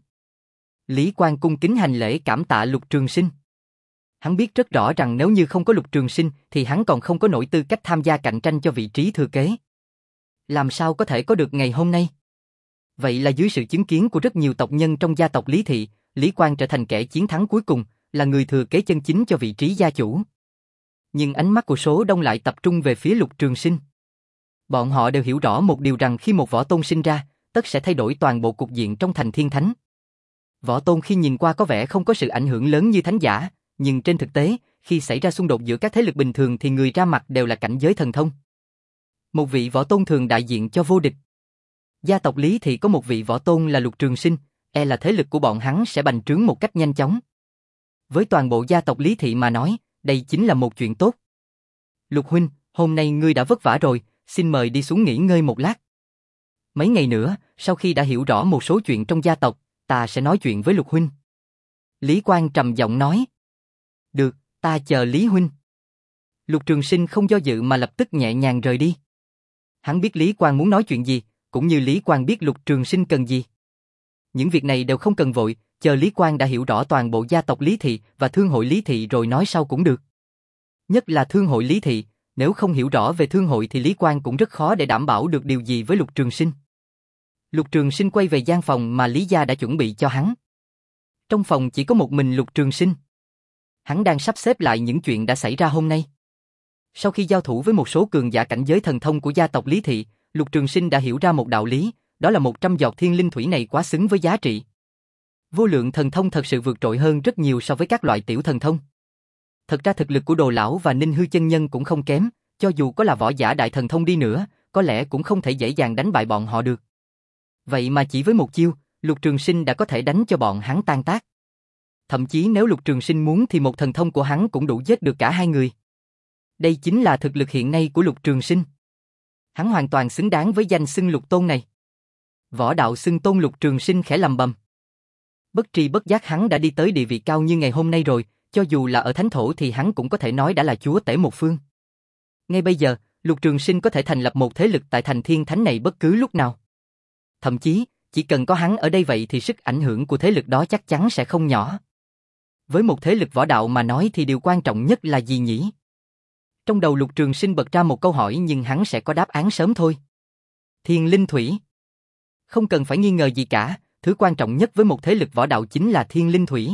Lý Quang cung kính hành lễ cảm tạ Lục Trường Sinh. Hắn biết rất rõ rằng nếu như không có Lục Trường Sinh thì hắn còn không có nổi tư cách tham gia cạnh tranh cho vị trí thừa kế. Làm sao có thể có được ngày hôm nay? Vậy là dưới sự chứng kiến của rất nhiều tộc nhân trong gia tộc Lý Thị, Lý Quang trở thành kẻ chiến thắng cuối cùng, là người thừa kế chân chính cho vị trí gia chủ. Nhưng ánh mắt của số đông lại tập trung về phía Lục Trường Sinh. Bọn họ đều hiểu rõ một điều rằng khi một võ tôn sinh ra, tất sẽ thay đổi toàn bộ cục diện trong thành thiên thánh. Võ tôn khi nhìn qua có vẻ không có sự ảnh hưởng lớn như thánh giả, nhưng trên thực tế, khi xảy ra xung đột giữa các thế lực bình thường thì người ra mặt đều là cảnh giới thần thông. Một vị võ tôn thường đại diện cho vô địch. Gia tộc Lý Thị có một vị võ tôn là Lục Trường Sinh, e là thế lực của bọn hắn sẽ bành trướng một cách nhanh chóng. Với toàn bộ gia tộc Lý Thị mà nói, đây chính là một chuyện tốt. Lục huynh, hôm nay ngươi đã vất vả rồi, xin mời đi xuống nghỉ ngơi một lát. Mấy ngày nữa, sau khi đã hiểu rõ một số chuyện trong gia tộc, ta sẽ nói chuyện với Lục huynh. Lý Quang trầm giọng nói. Được, ta chờ Lý huynh. Lục Trường Sinh không do dự mà lập tức nhẹ nhàng rời đi. Hắn biết Lý Quang muốn nói chuyện gì, cũng như Lý Quang biết Lục Trường Sinh cần gì. Những việc này đều không cần vội, chờ Lý Quang đã hiểu rõ toàn bộ gia tộc Lý Thị và thương hội Lý Thị rồi nói sau cũng được. Nhất là thương hội Lý Thị, nếu không hiểu rõ về thương hội thì Lý Quang cũng rất khó để đảm bảo được điều gì với Lục Trường Sinh. Lục Trường Sinh quay về gian phòng mà Lý gia đã chuẩn bị cho hắn. Trong phòng chỉ có một mình Lục Trường Sinh. Hắn đang sắp xếp lại những chuyện đã xảy ra hôm nay. Sau khi giao thủ với một số cường giả cảnh giới thần thông của gia tộc Lý Thị, Lục Trường Sinh đã hiểu ra một đạo lý, đó là một trăm giọt thiên linh thủy này quá xứng với giá trị. Vô lượng thần thông thật sự vượt trội hơn rất nhiều so với các loại tiểu thần thông. Thật ra thực lực của Đồ Lão và Ninh Hư chân nhân cũng không kém, cho dù có là võ giả đại thần thông đi nữa, có lẽ cũng không thể dễ dàng đánh bại bọn họ được. Vậy mà chỉ với một chiêu, Lục Trường Sinh đã có thể đánh cho bọn hắn tan tác. Thậm chí nếu Lục Trường Sinh muốn thì một thần thông của hắn cũng đủ giết được cả hai người. Đây chính là thực lực hiện nay của Lục Trường Sinh. Hắn hoàn toàn xứng đáng với danh xưng Lục Tôn này. Võ đạo xưng tôn Lục Trường Sinh khẽ lầm bầm. Bất tri bất giác hắn đã đi tới địa vị cao như ngày hôm nay rồi, cho dù là ở thánh thổ thì hắn cũng có thể nói đã là chúa tể một phương. Ngay bây giờ, Lục Trường Sinh có thể thành lập một thế lực tại thành thiên thánh này bất cứ lúc nào. Thậm chí, chỉ cần có hắn ở đây vậy thì sức ảnh hưởng của thế lực đó chắc chắn sẽ không nhỏ. Với một thế lực võ đạo mà nói thì điều quan trọng nhất là gì nhỉ? Trong đầu Lục Trường Sinh bật ra một câu hỏi nhưng hắn sẽ có đáp án sớm thôi. Thiên linh thủy. Không cần phải nghi ngờ gì cả, thứ quan trọng nhất với một thế lực võ đạo chính là thiên linh thủy.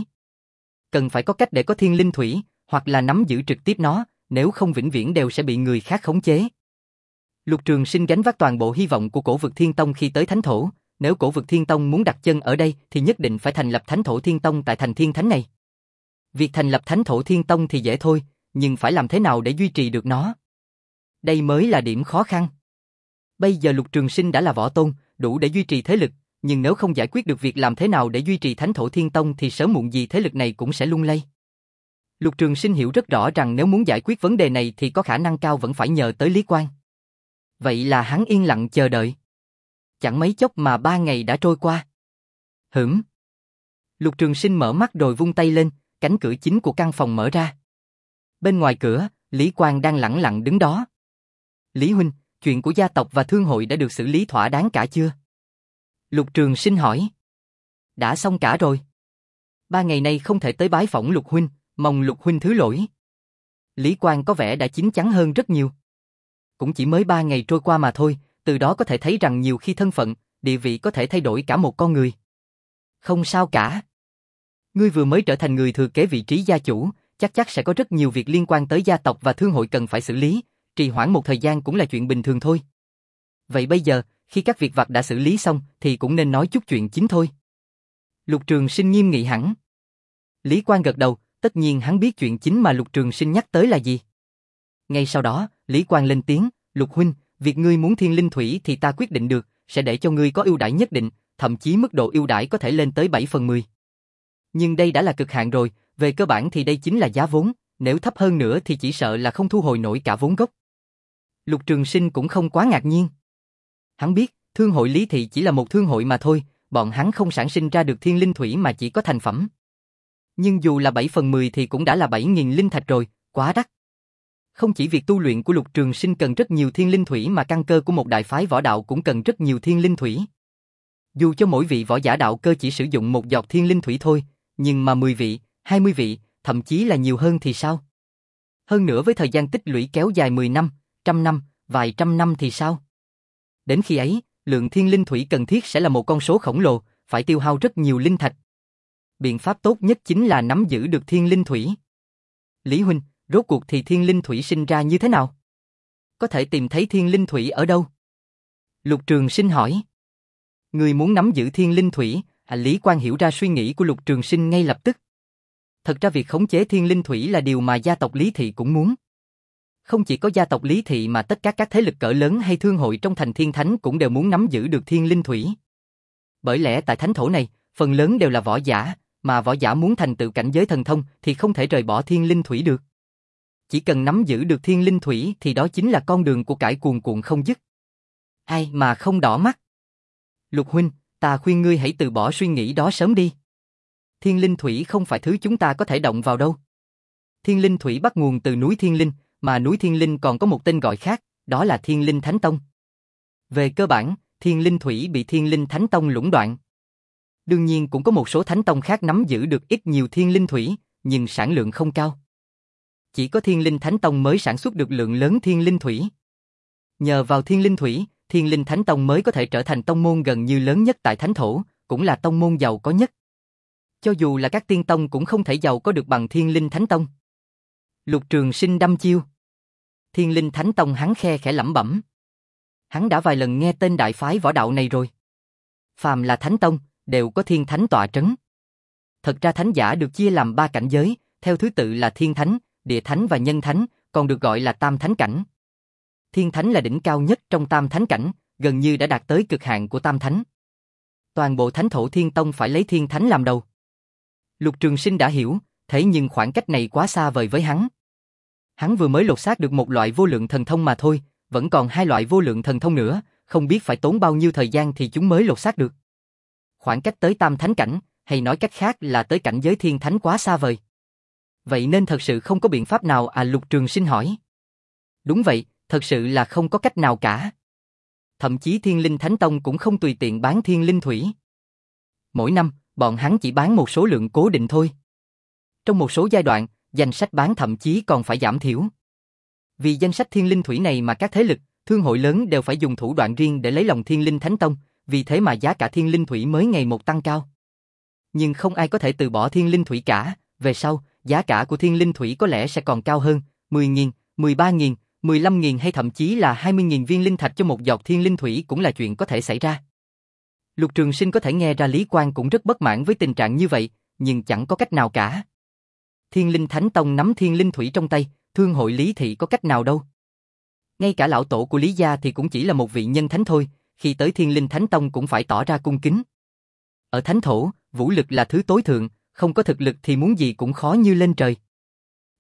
Cần phải có cách để có thiên linh thủy, hoặc là nắm giữ trực tiếp nó, nếu không vĩnh viễn đều sẽ bị người khác khống chế. Lục Trường Sinh gánh vác toàn bộ hy vọng của Cổ Vực Thiên Tông khi tới thánh thổ, nếu Cổ Vực Thiên Tông muốn đặt chân ở đây thì nhất định phải thành lập Thánh Thổ Thiên Tông tại thành Thiên Thánh này. Việc thành lập Thánh Thổ Thiên Tông thì dễ thôi, nhưng phải làm thế nào để duy trì được nó? Đây mới là điểm khó khăn. Bây giờ Lục Trường Sinh đã là võ tôn, đủ để duy trì thế lực, nhưng nếu không giải quyết được việc làm thế nào để duy trì Thánh Thổ Thiên Tông thì sớm muộn gì thế lực này cũng sẽ lung lay. Lục Trường Sinh hiểu rất rõ rằng nếu muốn giải quyết vấn đề này thì có khả năng cao vẫn phải nhờ tới Lý Quang. Vậy là hắn yên lặng chờ đợi. Chẳng mấy chốc mà ba ngày đã trôi qua. Hửm. Lục Trường Sinh mở mắt rồi vung tay lên, cánh cửa chính của căn phòng mở ra. Bên ngoài cửa, Lý Quang đang lẳng lặng đứng đó. Lý huynh, chuyện của gia tộc và thương hội đã được xử lý thỏa đáng cả chưa? Lục Trường Sinh hỏi. Đã xong cả rồi. Ba ngày nay không thể tới bái phỏng Lục huynh, mong Lục huynh thứ lỗi. Lý Quang có vẻ đã chín chắn hơn rất nhiều. Cũng chỉ mới ba ngày trôi qua mà thôi, từ đó có thể thấy rằng nhiều khi thân phận, địa vị có thể thay đổi cả một con người. Không sao cả. Ngươi vừa mới trở thành người thừa kế vị trí gia chủ, chắc chắc sẽ có rất nhiều việc liên quan tới gia tộc và thương hội cần phải xử lý, trì hoãn một thời gian cũng là chuyện bình thường thôi. Vậy bây giờ, khi các việc vặt đã xử lý xong thì cũng nên nói chút chuyện chính thôi. Lục Trường Sinh nghiêm nghị hẳn. Lý Quang gật đầu, tất nhiên hắn biết chuyện chính mà Lục Trường Sinh nhắc tới là gì. Ngay sau đó, Lý Quang lên tiếng, Lục huynh, việc ngươi muốn thiên linh thủy thì ta quyết định được, sẽ để cho ngươi có ưu đãi nhất định, thậm chí mức độ ưu đãi có thể lên tới bảy phần mười. Nhưng đây đã là cực hạn rồi, về cơ bản thì đây chính là giá vốn, nếu thấp hơn nữa thì chỉ sợ là không thu hồi nổi cả vốn gốc. Lục Trường Sinh cũng không quá ngạc nhiên. Hắn biết, thương hội Lý Thị chỉ là một thương hội mà thôi, bọn hắn không sản sinh ra được thiên linh thủy mà chỉ có thành phẩm. Nhưng dù là bảy phần mười thì cũng đã là bảy nghìn linh thạch rồi, quá đắt. Không chỉ việc tu luyện của Lục Trường Sinh cần rất nhiều thiên linh thủy mà căn cơ của một đại phái võ đạo cũng cần rất nhiều thiên linh thủy. Dù cho mỗi vị võ giả đạo cơ chỉ sử dụng một giọt thiên linh thủy thôi, nhưng mà mười vị, hai mươi vị, thậm chí là nhiều hơn thì sao? Hơn nữa với thời gian tích lũy kéo dài mười năm, trăm năm, vài trăm năm thì sao? Đến khi ấy, lượng thiên linh thủy cần thiết sẽ là một con số khổng lồ, phải tiêu hao rất nhiều linh thạch. Biện pháp tốt nhất chính là nắm giữ được thiên linh thủy. Lý huynh, rốt cuộc thì thiên linh thủy sinh ra như thế nào? Có thể tìm thấy thiên linh thủy ở đâu? Lục Trường Sinh hỏi. Người muốn nắm giữ thiên linh thủy, à, Lý Quang hiểu ra suy nghĩ của Lục Trường Sinh ngay lập tức. Thật ra việc khống chế thiên linh thủy là điều mà gia tộc Lý Thị cũng muốn. Không chỉ có gia tộc Lý Thị mà tất cả các thế lực cỡ lớn hay thương hội trong thành Thiên Thánh cũng đều muốn nắm giữ được thiên linh thủy. Bởi lẽ tại thánh thổ này, phần lớn đều là võ giả, mà võ giả muốn thành tựu cảnh giới thần thông thì không thể rời bỏ thiên linh thủy được. Chỉ cần nắm giữ được thiên linh thủy thì đó chính là con đường của cải cuồn cuộn không dứt. Ai mà không đỏ mắt. Lục huynh, ta khuyên ngươi hãy từ bỏ suy nghĩ đó sớm đi. Thiên linh thủy không phải thứ chúng ta có thể động vào đâu. Thiên linh thủy bắt nguồn từ núi Thiên Linh, mà núi Thiên Linh còn có một tên gọi khác, đó là Thiên Linh Thánh Tông. Về cơ bản, thiên linh thủy bị Thiên Linh Thánh Tông lũng đoạn. Đương nhiên cũng có một số thánh tông khác nắm giữ được ít nhiều thiên linh thủy, nhưng sản lượng không cao. Chỉ có Thiên Linh Thánh Tông mới sản xuất được lượng lớn thiên linh thủy. Nhờ vào thiên linh thủy, Thiên Linh Thánh Tông mới có thể trở thành tông môn gần như lớn nhất tại thánh thổ, cũng là tông môn giàu có nhất. Cho dù là các tiên tông cũng không thể giàu có được bằng Thiên Linh Thánh Tông. Lục Trường Sinh đăm chiêu. Thiên Linh Thánh Tông hắn khe khẽ lẩm bẩm. Hắn đã vài lần nghe tên đại phái võ đạo này rồi. Phàm là thánh tông, đều có thiên thánh tọa trấn. Thật ra thánh giả được chia làm ba cảnh giới, theo thứ tự là thiên thánh, địa thánh và nhân thánh, còn được gọi là tam thánh cảnh. Thiên thánh là đỉnh cao nhất trong tam thánh cảnh, gần như đã đạt tới cực hạn của tam thánh. Toàn bộ thánh thổ thiên tông phải lấy thiên thánh làm đầu. Lục Trường Sinh đã hiểu, thế nhưng khoảng cách này quá xa vời với hắn. Hắn vừa mới lột xác được một loại vô lượng thần thông mà thôi, vẫn còn hai loại vô lượng thần thông nữa, không biết phải tốn bao nhiêu thời gian thì chúng mới lột xác được. Khoảng cách tới tam thánh cảnh, hay nói cách khác là tới cảnh giới thiên thánh quá xa vời. Vậy nên thật sự không có biện pháp nào à? Lục Trường Sinh hỏi. Đúng vậy, thật sự là không có cách nào cả. Thậm chí Thiên Linh Thánh Tông cũng không tùy tiện bán thiên linh thủy. Mỗi năm, bọn hắn chỉ bán một số lượng cố định thôi. Trong một số giai đoạn, danh sách bán thậm chí còn phải giảm thiểu. Vì danh sách thiên linh thủy này mà các thế lực, thương hội lớn đều phải dùng thủ đoạn riêng để lấy lòng Thiên Linh Thánh Tông, vì thế mà giá cả thiên linh thủy mới ngày một tăng cao. Nhưng không ai có thể từ bỏ thiên linh thủy cả, về sau, giá cả của thiên linh thủy có lẽ sẽ còn cao hơn, mười nghìn, mười ba nghìn, mười lăm nghìn hay thậm chí là hai mươi nghìn viên linh thạch cho một giọt thiên linh thủy cũng là chuyện có thể xảy ra. Lục Trường Sinh có thể nghe ra Lý Quang cũng rất bất mãn với tình trạng như vậy, nhưng chẳng có cách nào cả. Thiên Linh Thánh Tông nắm thiên linh thủy trong tay, thương hội Lý Thị có cách nào đâu. Ngay cả lão tổ của Lý gia thì cũng chỉ là một vị nhân thánh thôi, khi tới Thiên Linh Thánh Tông cũng phải tỏ ra cung kính. Ở thánh thổ, vũ lực là thứ tối thượng, không có thực lực thì muốn gì cũng khó như lên trời.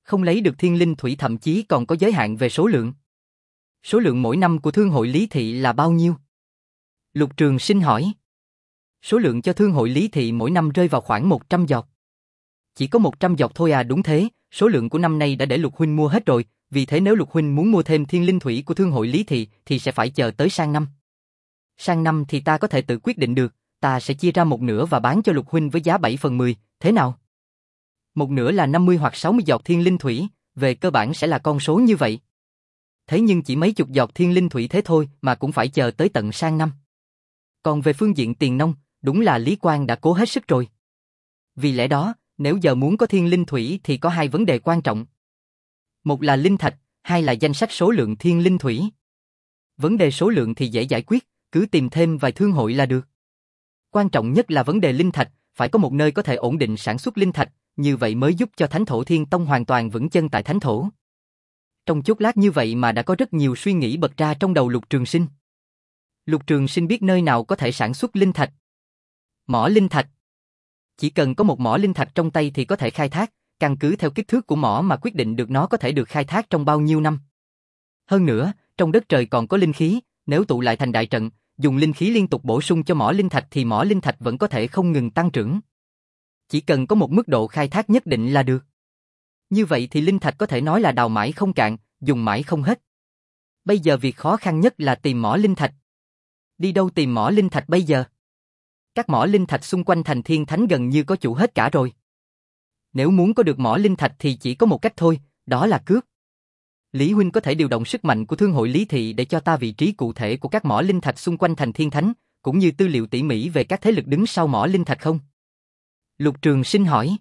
Không lấy được thiên linh thủy thậm chí còn có giới hạn về số lượng. Số lượng mỗi năm của thương hội Lý Thị là bao nhiêu? Lục Trường Sinh hỏi. Số lượng cho thương hội Lý Thị mỗi năm rơi vào khoảng một trăm giọt. Chỉ có một trăm giọt thôi à? Đúng thế, số lượng của năm nay đã để Lục huynh mua hết rồi, vì thế nếu Lục huynh muốn mua thêm thiên linh thủy của thương hội Lý Thị thì sẽ phải chờ tới sang năm. Sang năm thì ta có thể tự quyết định được, ta sẽ chia ra một nửa và bán cho Lục huynh với giá bảy phần mười, thế nào? Một nửa là năm mươi hoặc sáu mươi giọt thiên linh thủy, về cơ bản sẽ là con số như vậy. Thế nhưng chỉ mấy chục giọt thiên linh thủy thế thôi mà cũng phải chờ tới tận sang năm. Còn về phương diện tiền nông, đúng là Lý Quang đã cố hết sức rồi. Vì lẽ đó, nếu giờ muốn có thiên linh thủy thì có hai vấn đề quan trọng. Một là linh thạch, hai là danh sách số lượng thiên linh thủy. Vấn đề số lượng thì dễ giải quyết, cứ tìm thêm vài thương hội là được. Quan trọng nhất là vấn đề linh thạch, phải có một nơi có thể ổn định sản xuất linh thạch, như vậy mới giúp cho Thánh Thổ Thiên Tông hoàn toàn vững chân tại Thánh Thổ. Trong chốc lát như vậy mà đã có rất nhiều suy nghĩ bật ra trong đầu Lục Trường Sinh. Lục Trường Sinh biết nơi nào có thể sản xuất linh thạch. Mỏ linh thạch. Chỉ cần có một mỏ linh thạch trong tay thì có thể khai thác, căn cứ theo kích thước của mỏ mà quyết định được nó có thể được khai thác trong bao nhiêu năm. Hơn nữa, trong đất trời còn có linh khí, nếu tụ lại thành đại trận, dùng linh khí liên tục bổ sung cho mỏ linh thạch thì mỏ linh thạch vẫn có thể không ngừng tăng trưởng. Chỉ cần có một mức độ khai thác nhất định là được. Như vậy thì linh thạch có thể nói là đào mãi không cạn, dùng mãi không hết. Bây giờ việc khó khăn nhất là tìm mỏ linh thạch. Đi đâu tìm mỏ linh thạch bây giờ? Các mỏ linh thạch xung quanh thành Thiên Thánh gần như có chủ hết cả rồi. Nếu muốn có được mỏ linh thạch thì chỉ có một cách thôi, đó là cướp. Lý huynh có thể điều động sức mạnh của thương hội Lý Thị để cho ta vị trí cụ thể của các mỏ linh thạch xung quanh thành Thiên Thánh, cũng như tư liệu tỉ mỉ về các thế lực đứng sau mỏ linh thạch không? Lục Trường Sinh hỏi.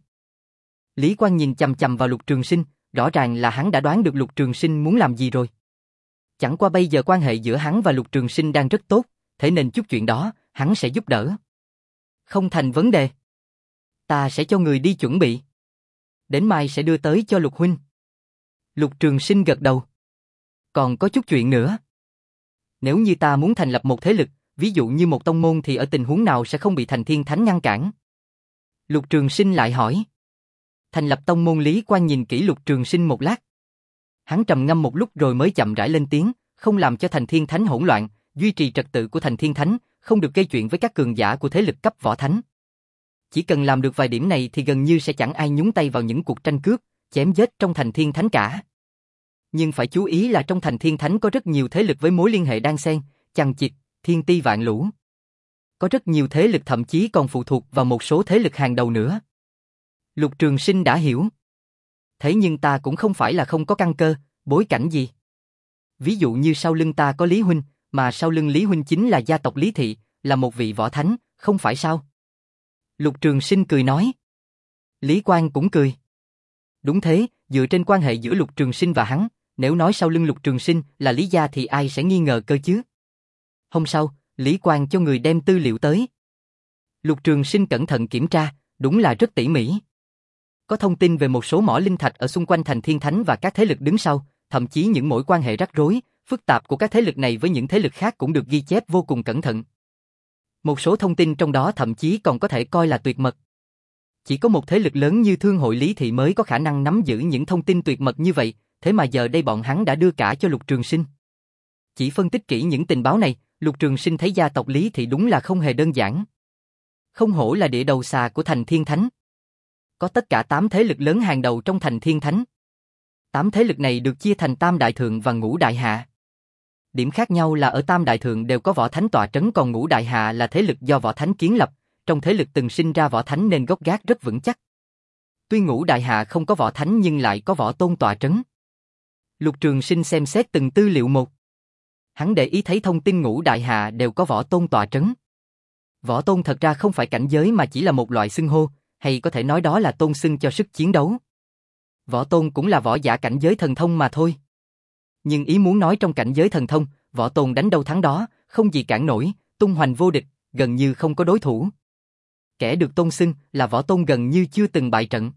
Lý Quang nhìn chằm chằm vào Lục Trường Sinh, rõ ràng là hắn đã đoán được Lục Trường Sinh muốn làm gì rồi. Chẳng qua bây giờ quan hệ giữa hắn và Lục Trường Sinh đang rất tốt, thế nên chút chuyện đó, hắn sẽ giúp đỡ. Không thành vấn đề. Ta sẽ cho người đi chuẩn bị. Đến mai sẽ đưa tới cho Lục huynh. Lục Trường Sinh gật đầu. Còn có chút chuyện nữa. Nếu như ta muốn thành lập một thế lực, ví dụ như một tông môn thì ở tình huống nào sẽ không bị Thành Thiên Thánh ngăn cản? Lục Trường Sinh lại hỏi. Thành lập tông môn. Lý Quang nhìn kỹ Lục Trường Sinh một lát. Hắn trầm ngâm một lúc rồi mới chậm rãi lên tiếng, không làm cho Thành Thiên Thánh hỗn loạn, duy trì trật tự của Thành Thiên Thánh, không được gây chuyện với các cường giả của thế lực cấp võ thánh. Chỉ cần làm được vài điểm này thì gần như sẽ chẳng ai nhúng tay vào những cuộc tranh cướp, chém giết trong Thành Thiên Thánh cả. Nhưng phải chú ý là trong Thành Thiên Thánh có rất nhiều thế lực với mối liên hệ đan xen, chằng chịt, thiên ti vạn lũ. Có rất nhiều thế lực thậm chí còn phụ thuộc vào một số thế lực hàng đầu nữa. Lục Trường Sinh đã hiểu. Thế nhưng ta cũng không phải là không có căn cơ, bối cảnh gì. Ví dụ như sau lưng ta có Lý huynh, mà sau lưng Lý huynh chính là gia tộc Lý Thị, là một vị võ thánh, không phải sao? Lục Trường Sinh cười nói. Lý Quang cũng cười. Đúng thế, dựa trên quan hệ giữa Lục Trường Sinh và hắn, nếu nói sau lưng Lục Trường Sinh là Lý gia thì ai sẽ nghi ngờ cơ chứ? Hôm sau, Lý Quang cho người đem tư liệu tới. Lục Trường Sinh cẩn thận kiểm tra, đúng là rất tỉ mỉ. Có thông tin về một số mỏ linh thạch ở xung quanh thành Thiên Thánh và các thế lực đứng sau, thậm chí những mối quan hệ rắc rối, phức tạp của các thế lực này với những thế lực khác cũng được ghi chép vô cùng cẩn thận. Một số thông tin trong đó thậm chí còn có thể coi là tuyệt mật. Chỉ có một thế lực lớn như Thương hội Lý Thị mới có khả năng nắm giữ những thông tin tuyệt mật như vậy, thế mà giờ đây bọn hắn đã đưa cả cho Lục Trường Sinh. Chỉ phân tích kỹ những tình báo này, Lục Trường Sinh thấy gia tộc Lý Thị đúng là không hề đơn giản. Không hổ là địa đầu xà của thành Thiên Thánh. Có tất cả tám thế lực lớn hàng đầu trong thành Thiên Thánh. Tám thế lực này được chia thành Tam Đại Thượng và Ngũ Đại Hạ. Điểm khác nhau là ở Tam Đại Thượng đều có võ thánh tọa trấn, còn Ngũ Đại Hạ là thế lực do võ thánh kiến lập, trong thế lực từng sinh ra võ thánh nên gốc gác rất vững chắc. Tuy Ngũ Đại Hạ không có võ thánh nhưng lại có võ tôn tọa trấn. Lục Trường Sinh xem xét từng tư liệu một. Hắn để ý thấy thông tin Ngũ Đại Hạ đều có võ tôn tọa trấn. Võ tôn thật ra không phải cảnh giới mà chỉ là một loại xưng hô, hay có thể nói đó là tôn xưng cho sức chiến đấu. Võ tôn cũng là võ giả cảnh giới thần thông mà thôi. Nhưng ý muốn nói trong cảnh giới thần thông, võ tôn đánh đâu thắng đó, không gì cản nổi, tung hoành vô địch, gần như không có đối thủ. Kẻ được tôn xưng là võ tôn gần như chưa từng bại trận.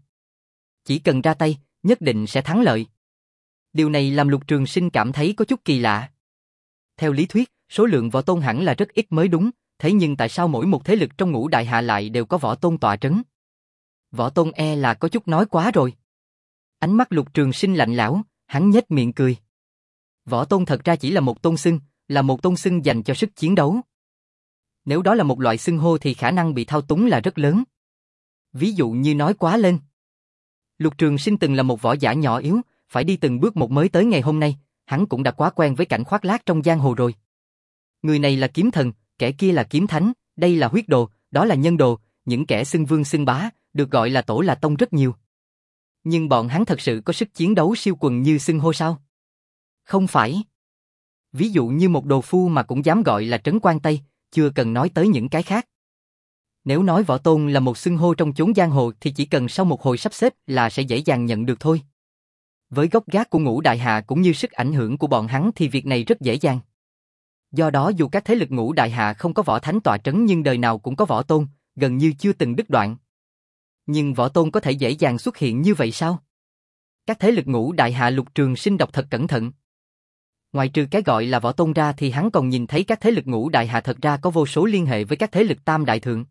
Chỉ cần ra tay, nhất định sẽ thắng lợi. Điều này làm Lục Trường Sinh cảm thấy có chút kỳ lạ. Theo lý thuyết, số lượng võ tôn hẳn là rất ít mới đúng, thế nhưng tại sao mỗi một thế lực trong Ngũ Đại Hạ lại đều có võ tôn tọa trấn? Võ tôn e là có chút nói quá rồi. Ánh mắt Lục Trường Sinh lạnh lẽo, hắn nhếch miệng cười. Võ tôn thật ra chỉ là một tôn xưng, là một tôn xưng dành cho sức chiến đấu. Nếu đó là một loại xưng hô thì khả năng bị thao túng là rất lớn. Ví dụ như nói quá lên. Lục Trường Sinh từng là một võ giả nhỏ yếu, phải đi từng bước một mới tới ngày hôm nay, hắn cũng đã quá quen với cảnh khoác lác trong giang hồ rồi. Người này là kiếm thần, kẻ kia là kiếm thánh, đây là huyết đồ, đó là nhân đồ, những kẻ xưng vương xưng bá, được gọi là tổ là tông rất nhiều. Nhưng bọn hắn thật sự có sức chiến đấu siêu quần như xưng hô sao? Không phải. Ví dụ như một đồ phu mà cũng dám gọi là trấn quan Tây, chưa cần nói tới những cái khác. Nếu nói võ tôn là một xưng hô trong chốn giang hồ thì chỉ cần sau một hồi sắp xếp là sẽ dễ dàng nhận được thôi. Với gốc gác của Ngũ Đại Hạ cũng như sức ảnh hưởng của bọn hắn thì việc này rất dễ dàng. Do đó dù các thế lực Ngũ Đại Hạ không có võ thánh tọa trấn nhưng đời nào cũng có võ tôn, gần như chưa từng đứt đoạn. Nhưng võ tôn có thể dễ dàng xuất hiện như vậy sao? Các thế lực Ngũ Đại Hạ Lục Trường Sinh đọc thật cẩn thận. Ngoài trừ cái gọi là võ tôn ra thì hắn còn nhìn thấy các thế lực Ngũ Đại Hạ thật ra có vô số liên hệ với các thế lực Tam Đại Thượng.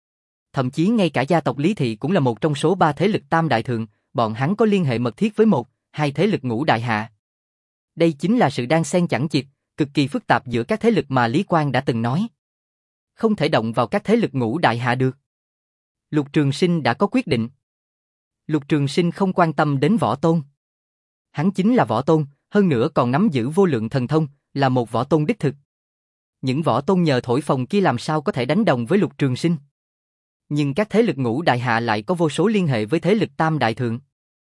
Thậm chí ngay cả gia tộc Lý Thị cũng là một trong số ba thế lực Tam Đại Thượng, bọn hắn có liên hệ mật thiết với một, hai thế lực Ngũ Đại Hạ. Đây chính là sự đan xen chẳng chịt, cực kỳ phức tạp giữa các thế lực mà Lý Quang đã từng nói. Không thể động vào các thế lực Ngũ Đại Hạ được. Lục Trường Sinh đã có quyết định. Lục Trường Sinh không quan tâm đến võ tôn. Hắn chính là võ tôn, hơn nữa còn nắm giữ vô lượng thần thông, là một võ tôn đích thực. Những võ tôn nhờ thổi phồng kia làm sao có thể đánh đồng với Lục Trường Sinh. Nhưng các thế lực Ngũ Đại Hạ lại có vô số liên hệ với thế lực Tam Đại Thượng.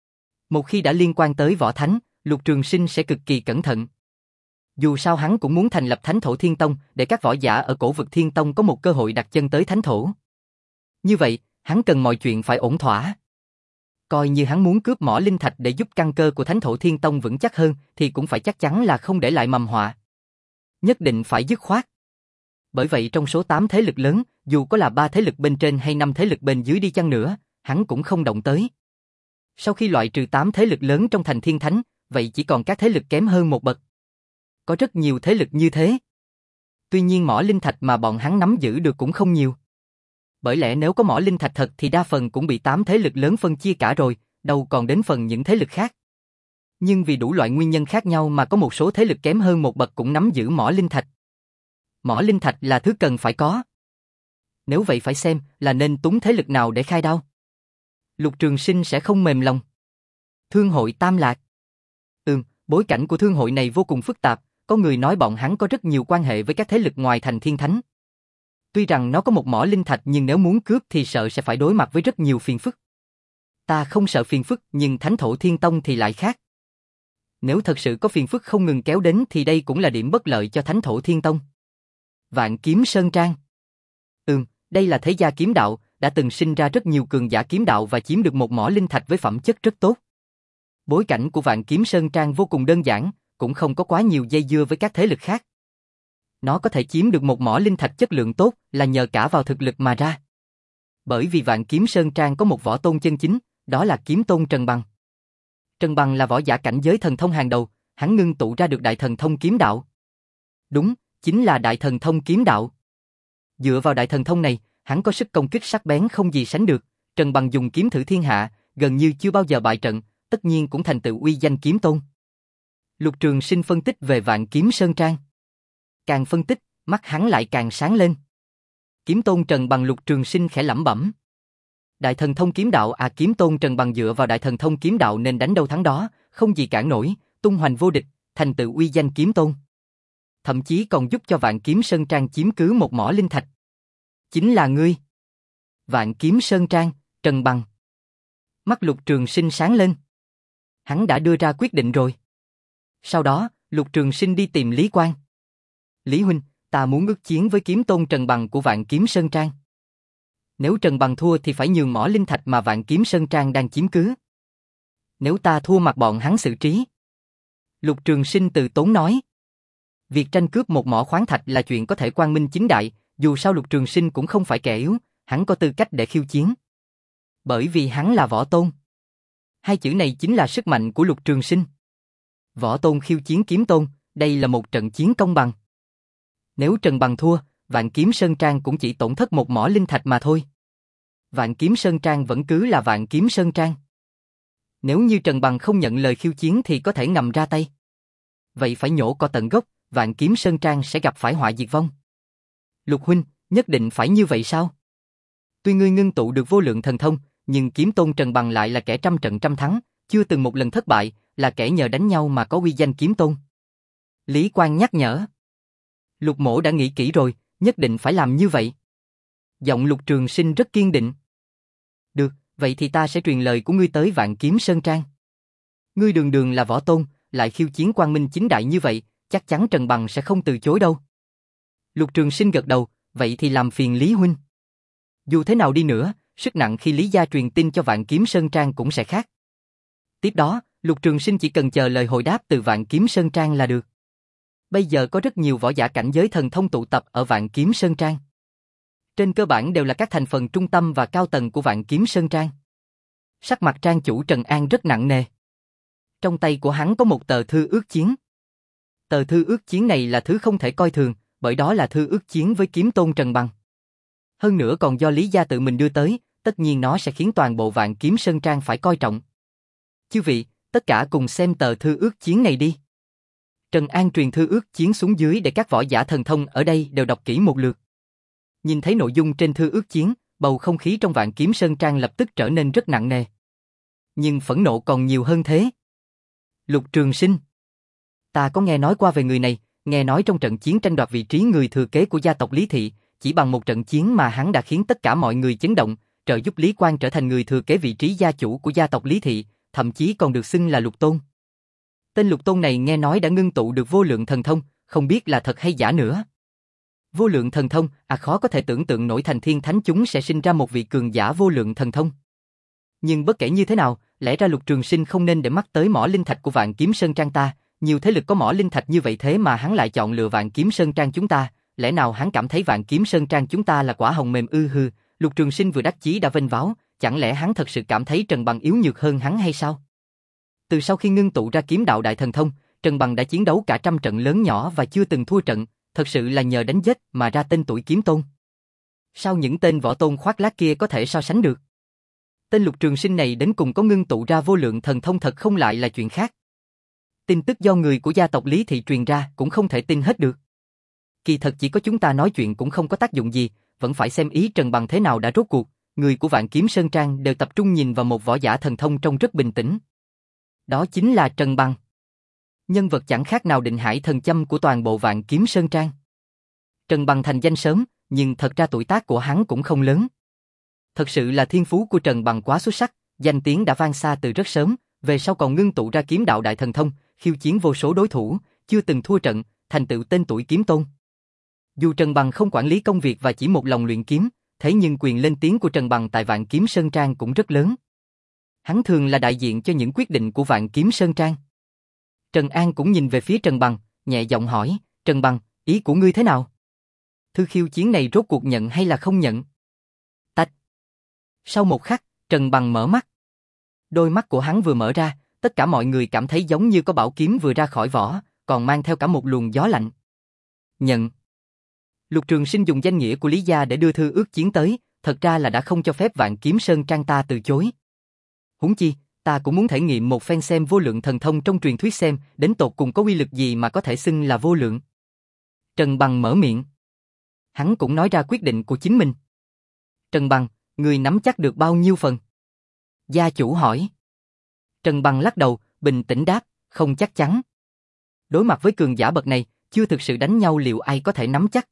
Một khi đã liên quan tới võ thánh, Lục Trường Sinh sẽ cực kỳ cẩn thận. Dù sao hắn cũng muốn thành lập Thánh Thổ Thiên Tông để các võ giả ở cổ vực Thiên Tông có một cơ hội đặt chân tới Thánh Thổ. Như vậy, hắn cần mọi chuyện phải ổn thỏa. Coi như hắn muốn cướp mỏ linh thạch để giúp căn cơ của Thánh Thổ Thiên Tông vững chắc hơn thì cũng phải chắc chắn là không để lại mầm họa. Nhất định phải dứt khoát. Bởi vậy trong số tám thế lực lớn, dù có là ba thế lực bên trên hay năm thế lực bên dưới đi chăng nữa, hắn cũng không động tới. Sau khi loại trừ tám thế lực lớn trong thành Thiên Thánh, vậy chỉ còn các thế lực kém hơn một bậc. Có rất nhiều thế lực như thế. Tuy nhiên mỏ linh thạch mà bọn hắn nắm giữ được cũng không nhiều. Bởi lẽ nếu có mỏ linh thạch thật thì đa phần cũng bị tám thế lực lớn phân chia cả rồi, đâu còn đến phần những thế lực khác. Nhưng vì đủ loại nguyên nhân khác nhau mà có một số thế lực kém hơn một bậc cũng nắm giữ mỏ linh thạch. Mỏ linh thạch là thứ cần phải có. Nếu vậy phải xem là nên túng thế lực nào để khai đao. Lục Trường Sinh sẽ không mềm lòng. Thương hội Tam Lạc. Ừm, bối cảnh của thương hội này vô cùng phức tạp, có người nói bọn hắn có rất nhiều quan hệ với các thế lực ngoài thành Thiên Thánh. Tuy rằng nó có một mỏ linh thạch nhưng nếu muốn cướp thì sợ sẽ phải đối mặt với rất nhiều phiền phức. Ta không sợ phiền phức nhưng Thánh Thổ Thiên Tông thì lại khác. Nếu thật sự có phiền phức không ngừng kéo đến thì đây cũng là điểm bất lợi cho Thánh Thổ Thiên Tông. Vạn Kiếm Sơn Trang. Ừm, đây là thế gia kiếm đạo, đã từng sinh ra rất nhiều cường giả kiếm đạo và chiếm được một mỏ linh thạch với phẩm chất rất tốt. Bối cảnh của Vạn Kiếm Sơn Trang vô cùng đơn giản, cũng không có quá nhiều dây dưa với các thế lực khác. Nó có thể chiếm được một mỏ linh thạch chất lượng tốt là nhờ cả vào thực lực mà ra. Bởi vì Vạn Kiếm Sơn Trang có một võ tôn chân chính, đó là kiếm tôn Trần Bằng. Trần Bằng là võ giả cảnh giới thần thông hàng đầu, hắn ngưng tụ ra được đại thần thông kiếm đạo. Đúng, chính là đại thần thông kiếm đạo. Dựa vào đại thần thông này, hắn có sức công kích sắc bén không gì sánh được, Trần Bằng dùng kiếm thử thiên hạ, gần như chưa bao giờ bại trận, tất nhiên cũng thành tựu uy danh kiếm tôn. Lục Trường Sinh phân tích về Vạn Kiếm Sơn Trang. Càng phân tích, mắt hắn lại càng sáng lên. Kiếm tôn Trần Bằng. Lục Trường Sinh khẽ lẩm bẩm. Đại thần thông kiếm đạo à, kiếm tôn Trần Bằng dựa vào đại thần thông kiếm đạo nên đánh đâu thắng đó, không gì cản nổi, tung hoành vô địch, thành tựu uy danh kiếm tôn. Thậm chí còn giúp cho Vạn Kiếm Sơn Trang chiếm cứ một mỏ linh thạch. Chính là ngươi. Vạn Kiếm Sơn Trang, Trần Bằng. Mắt Lục Trường Sinh sáng lên. Hắn đã đưa ra quyết định rồi. Sau đó, Lục Trường Sinh đi tìm Lý Quang. Lý huynh, ta muốn ước chiến với kiếm tôn Trần Bằng của Vạn Kiếm Sơn Trang. Nếu Trần Bằng thua thì phải nhường mỏ linh thạch mà Vạn Kiếm Sơn Trang đang chiếm cứ. Nếu ta thua mặc bọn hắn xử trí. Lục Trường Sinh từ tốn nói. Việc tranh cướp một mỏ khoáng thạch là chuyện có thể quang minh chính đại, dù sao Lục Trường Sinh cũng không phải kẻ yếu, hắn có tư cách để khiêu chiến. Bởi vì hắn là võ tôn. Hai chữ này chính là sức mạnh của Lục Trường Sinh. Võ tôn khiêu chiến kiếm tôn, đây là một trận chiến công bằng. Nếu Trần Bằng thua, Vạn Kiếm Sơn Trang cũng chỉ tổn thất một mỏ linh thạch mà thôi. Vạn Kiếm Sơn Trang vẫn cứ là Vạn Kiếm Sơn Trang. Nếu như Trần Bằng không nhận lời khiêu chiến thì có thể ngầm ra tay. Vậy phải nhổ cỏ tận gốc, Vạn Kiếm Sơn Trang sẽ gặp phải họa diệt vong. Lục huynh, nhất định phải như vậy sao? Tuy ngươi ngưng tụ được vô lượng thần thông, nhưng kiếm tôn Trần Bằng lại là kẻ trăm trận trăm thắng, chưa từng một lần thất bại, là kẻ nhờ đánh nhau mà có uy danh kiếm tôn. Lý Quang nhắc nhở. Lục mỗ đã nghĩ kỹ rồi, nhất định phải làm như vậy. Giọng Lục Trường Sinh rất kiên định. Được, vậy thì ta sẽ truyền lời của ngươi tới Vạn Kiếm Sơn Trang. Ngươi đường đường là võ tôn, lại khiêu chiến quang minh chính đại như vậy, chắc chắn Trần Bằng sẽ không từ chối đâu. Lục Trường Sinh gật đầu, vậy thì làm phiền Lý huynh. Dù thế nào đi nữa, sức nặng khi Lý gia truyền tin cho Vạn Kiếm Sơn Trang cũng sẽ khác. Tiếp đó, Lục Trường Sinh chỉ cần chờ lời hồi đáp từ Vạn Kiếm Sơn Trang là được. Bây giờ có rất nhiều võ giả cảnh giới thần thông tụ tập ở Vạn Kiếm Sơn Trang. Trên cơ bản đều là các thành phần trung tâm và cao tầng của Vạn Kiếm Sơn Trang. Sắc mặt trang chủ Trần An rất nặng nề. Trong tay của hắn có một tờ thư ước chiến. Tờ thư ước chiến này là thứ không thể coi thường, bởi đó là thư ước chiến với kiếm tôn Trần Bằng. Hơn nữa còn do Lý gia tự mình đưa tới, tất nhiên nó sẽ khiến toàn bộ Vạn Kiếm Sơn Trang phải coi trọng. Chư vị, tất cả cùng xem tờ thư ước chiến này đi. Trần An truyền thư ước chiến xuống dưới để các võ giả thần thông ở đây đều đọc kỹ một lượt. Nhìn thấy nội dung trên thư ước chiến, bầu không khí trong Vạn Kiếm Sơn Trang lập tức trở nên rất nặng nề. Nhưng phẫn nộ còn nhiều hơn thế. Lục Trường Sinh, ta có nghe nói qua về người này, nghe nói trong trận chiến tranh đoạt vị trí người thừa kế của gia tộc Lý Thị, chỉ bằng một trận chiến mà hắn đã khiến tất cả mọi người chấn động, trợ giúp Lý Quang trở thành người thừa kế vị trí gia chủ của gia tộc Lý Thị, thậm chí còn được xưng là Lục Tôn. Tên Lục Tôn này nghe nói đã ngưng tụ được vô lượng thần thông, không biết là thật hay giả nữa. Vô lượng thần thông, à khó có thể tưởng tượng nổi thành thiên thánh chúng sẽ sinh ra một vị cường giả vô lượng thần thông. Nhưng bất kể như thế nào, lẽ ra Lục Trường Sinh không nên để mắt tới mỏ linh thạch của Vạn Kiếm Sơn Trang ta, nhiều thế lực có mỏ linh thạch như vậy thế mà hắn lại chọn lựa Vạn Kiếm Sơn Trang chúng ta, lẽ nào hắn cảm thấy Vạn Kiếm Sơn Trang chúng ta là quả hồng mềm ư? Hừ, Lục Trường Sinh vừa đắc chí đã vênh váo, chẳng lẽ hắn thật sự cảm thấy Trần Bằng yếu nhược hơn hắn hay sao? Từ sau khi ngưng tụ ra kiếm đạo đại thần thông, Trần Bằng đã chiến đấu cả trăm trận lớn nhỏ và chưa từng thua trận, thật sự là nhờ đánh giết mà ra tên tuổi kiếm tôn. Sao những tên võ tôn khoác lác kia có thể so sánh được? Tên Lục Trường Sinh này đến cùng có ngưng tụ ra vô lượng thần thông thật không lại là chuyện khác. Tin tức do người của gia tộc Lý Thị truyền ra cũng không thể tin hết được. Kỳ thật chỉ có chúng ta nói chuyện cũng không có tác dụng gì, vẫn phải xem ý Trần Bằng thế nào đã rốt cuộc. Người của Vạn Kiếm Sơn Trang đều tập trung nhìn vào một võ giả thần thông trông rất bình tĩnh. Đó chính là Trần Bằng. Nhân vật chẳng khác nào định hải thần châm của toàn bộ Vạn Kiếm Sơn Trang. Trần Bằng thành danh sớm, nhưng thật ra tuổi tác của hắn cũng không lớn. Thật sự là thiên phú của Trần Bằng quá xuất sắc, danh tiếng đã vang xa từ rất sớm, về sau còn ngưng tụ ra kiếm đạo đại thần thông, khiêu chiến vô số đối thủ, chưa từng thua trận, thành tựu tên tuổi kiếm tôn. Dù Trần Bằng không quản lý công việc và chỉ một lòng luyện kiếm, thế nhưng quyền lên tiếng của Trần Bằng tại Vạn Kiếm Sơn Trang cũng rất lớn. Hắn thường là đại diện cho những quyết định của Vạn Kiếm Sơn Trang. Trần An cũng nhìn về phía Trần Bằng, nhẹ giọng hỏi, Trần Bằng, ý của ngươi thế nào? Thư khiêu chiến này rốt cuộc nhận hay là không nhận? Tạch. Sau một khắc, Trần Bằng mở mắt. Đôi mắt của hắn vừa mở ra, tất cả mọi người cảm thấy giống như có bảo kiếm vừa ra khỏi vỏ, còn mang theo cả một luồng gió lạnh. Nhận. Lục Trường Sinh dùng danh nghĩa của Lý gia để đưa thư ước chiến tới, thật ra là đã không cho phép Vạn Kiếm Sơn Trang ta từ chối. Huống chi, ta cũng muốn thể nghiệm một phen xem vô lượng thần thông trong truyền thuyết xem, đến tột cùng có uy lực gì mà có thể xưng là vô lượng. Trần Bằng mở miệng. Hắn cũng nói ra quyết định của chính mình. Trần Bằng, người nắm chắc được bao nhiêu phần? Gia chủ hỏi. Trần Bằng lắc đầu, bình tĩnh đáp, không chắc chắn. Đối mặt với cường giả bậc này, chưa thực sự đánh nhau liệu ai có thể nắm chắc.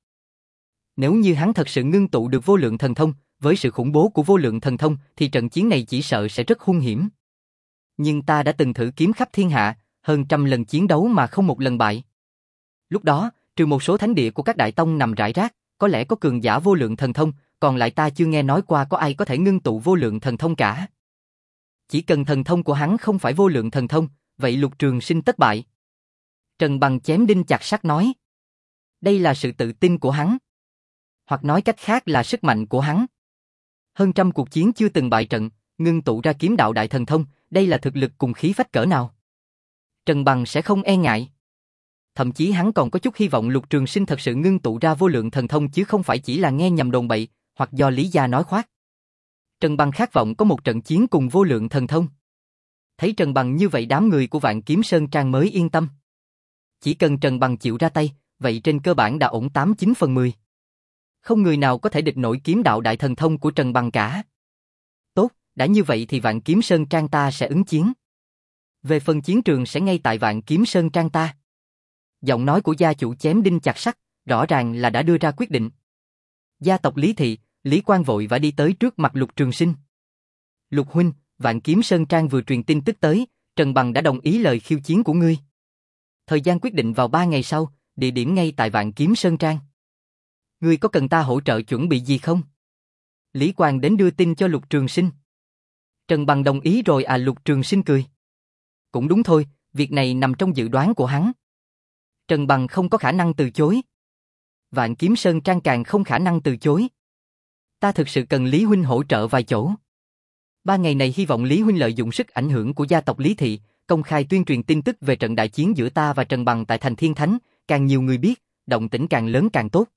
Nếu như hắn thật sự ngưng tụ được vô lượng thần thông, với sự khủng bố của vô lượng thần thông thì trận chiến này chỉ sợ sẽ rất hung hiểm. Nhưng ta đã từng thử kiếm khắp thiên hạ, hơn trăm lần chiến đấu mà không một lần bại. Lúc đó, trừ một số thánh địa của các đại tông nằm rải rác, có lẽ có cường giả vô lượng thần thông, còn lại ta chưa nghe nói qua có ai có thể ngưng tụ vô lượng thần thông cả. Chỉ cần thần thông của hắn không phải vô lượng thần thông, vậy Lục Trường Sinh tất bại. Trần Bằng chém đinh chặt sắt nói. Đây là sự tự tin của hắn. Hoặc nói cách khác là sức mạnh của hắn. Hơn trăm cuộc chiến chưa từng bại trận, ngưng tụ ra kiếm đạo đại thần thông, đây là thực lực cùng khí phách cỡ nào. Trần Bằng sẽ không e ngại. Thậm chí hắn còn có chút hy vọng Lục Trường Sinh thật sự ngưng tụ ra vô lượng thần thông chứ không phải chỉ là nghe nhầm đồn bậy, hoặc do Lý gia nói khoác. Trần Bằng khát vọng có một trận chiến cùng vô lượng thần thông. Thấy Trần Bằng như vậy đám người của Vạn Kiếm Sơn Trang mới yên tâm. Chỉ cần Trần Bằng chịu ra tay, vậy trên cơ bản đã ổn tám chín phần mười. Không người nào có thể địch nổi kiếm đạo đại thần thông của Trần Bằng cả. Tốt, đã như vậy thì Vạn Kiếm Sơn Trang ta sẽ ứng chiến. Về phần chiến trường sẽ ngay tại Vạn Kiếm Sơn Trang ta. Giọng nói của gia chủ chém đinh chặt sắt, rõ ràng là đã đưa ra quyết định. Gia tộc Lý Thị, Lý Quang vội vã đi tới trước mặt Lục Trường Sinh. Lục huynh, Vạn Kiếm Sơn Trang vừa truyền tin tức tới, Trần Bằng đã đồng ý lời khiêu chiến của ngươi. Thời gian quyết định vào ba ngày sau, địa điểm ngay tại Vạn Kiếm Sơn Trang. Ngươi có cần ta hỗ trợ chuẩn bị gì không? Lý Quang đến đưa tin cho Lục Trường Sinh. Trần Bằng đồng ý rồi à? Lục Trường Sinh cười. Cũng đúng thôi, việc này nằm trong dự đoán của hắn. Trần Bằng không có khả năng từ chối. Vạn Kiếm Sơn Trang càng không khả năng từ chối. Ta thực sự cần Lý huynh hỗ trợ vài chỗ. Ba ngày này hy vọng Lý huynh lợi dụng sức ảnh hưởng của gia tộc Lý Thị, công khai tuyên truyền tin tức về trận đại chiến giữa ta và Trần Bằng tại thành Thiên Thánh, càng nhiều người biết, động tĩnh càng lớn càng tốt.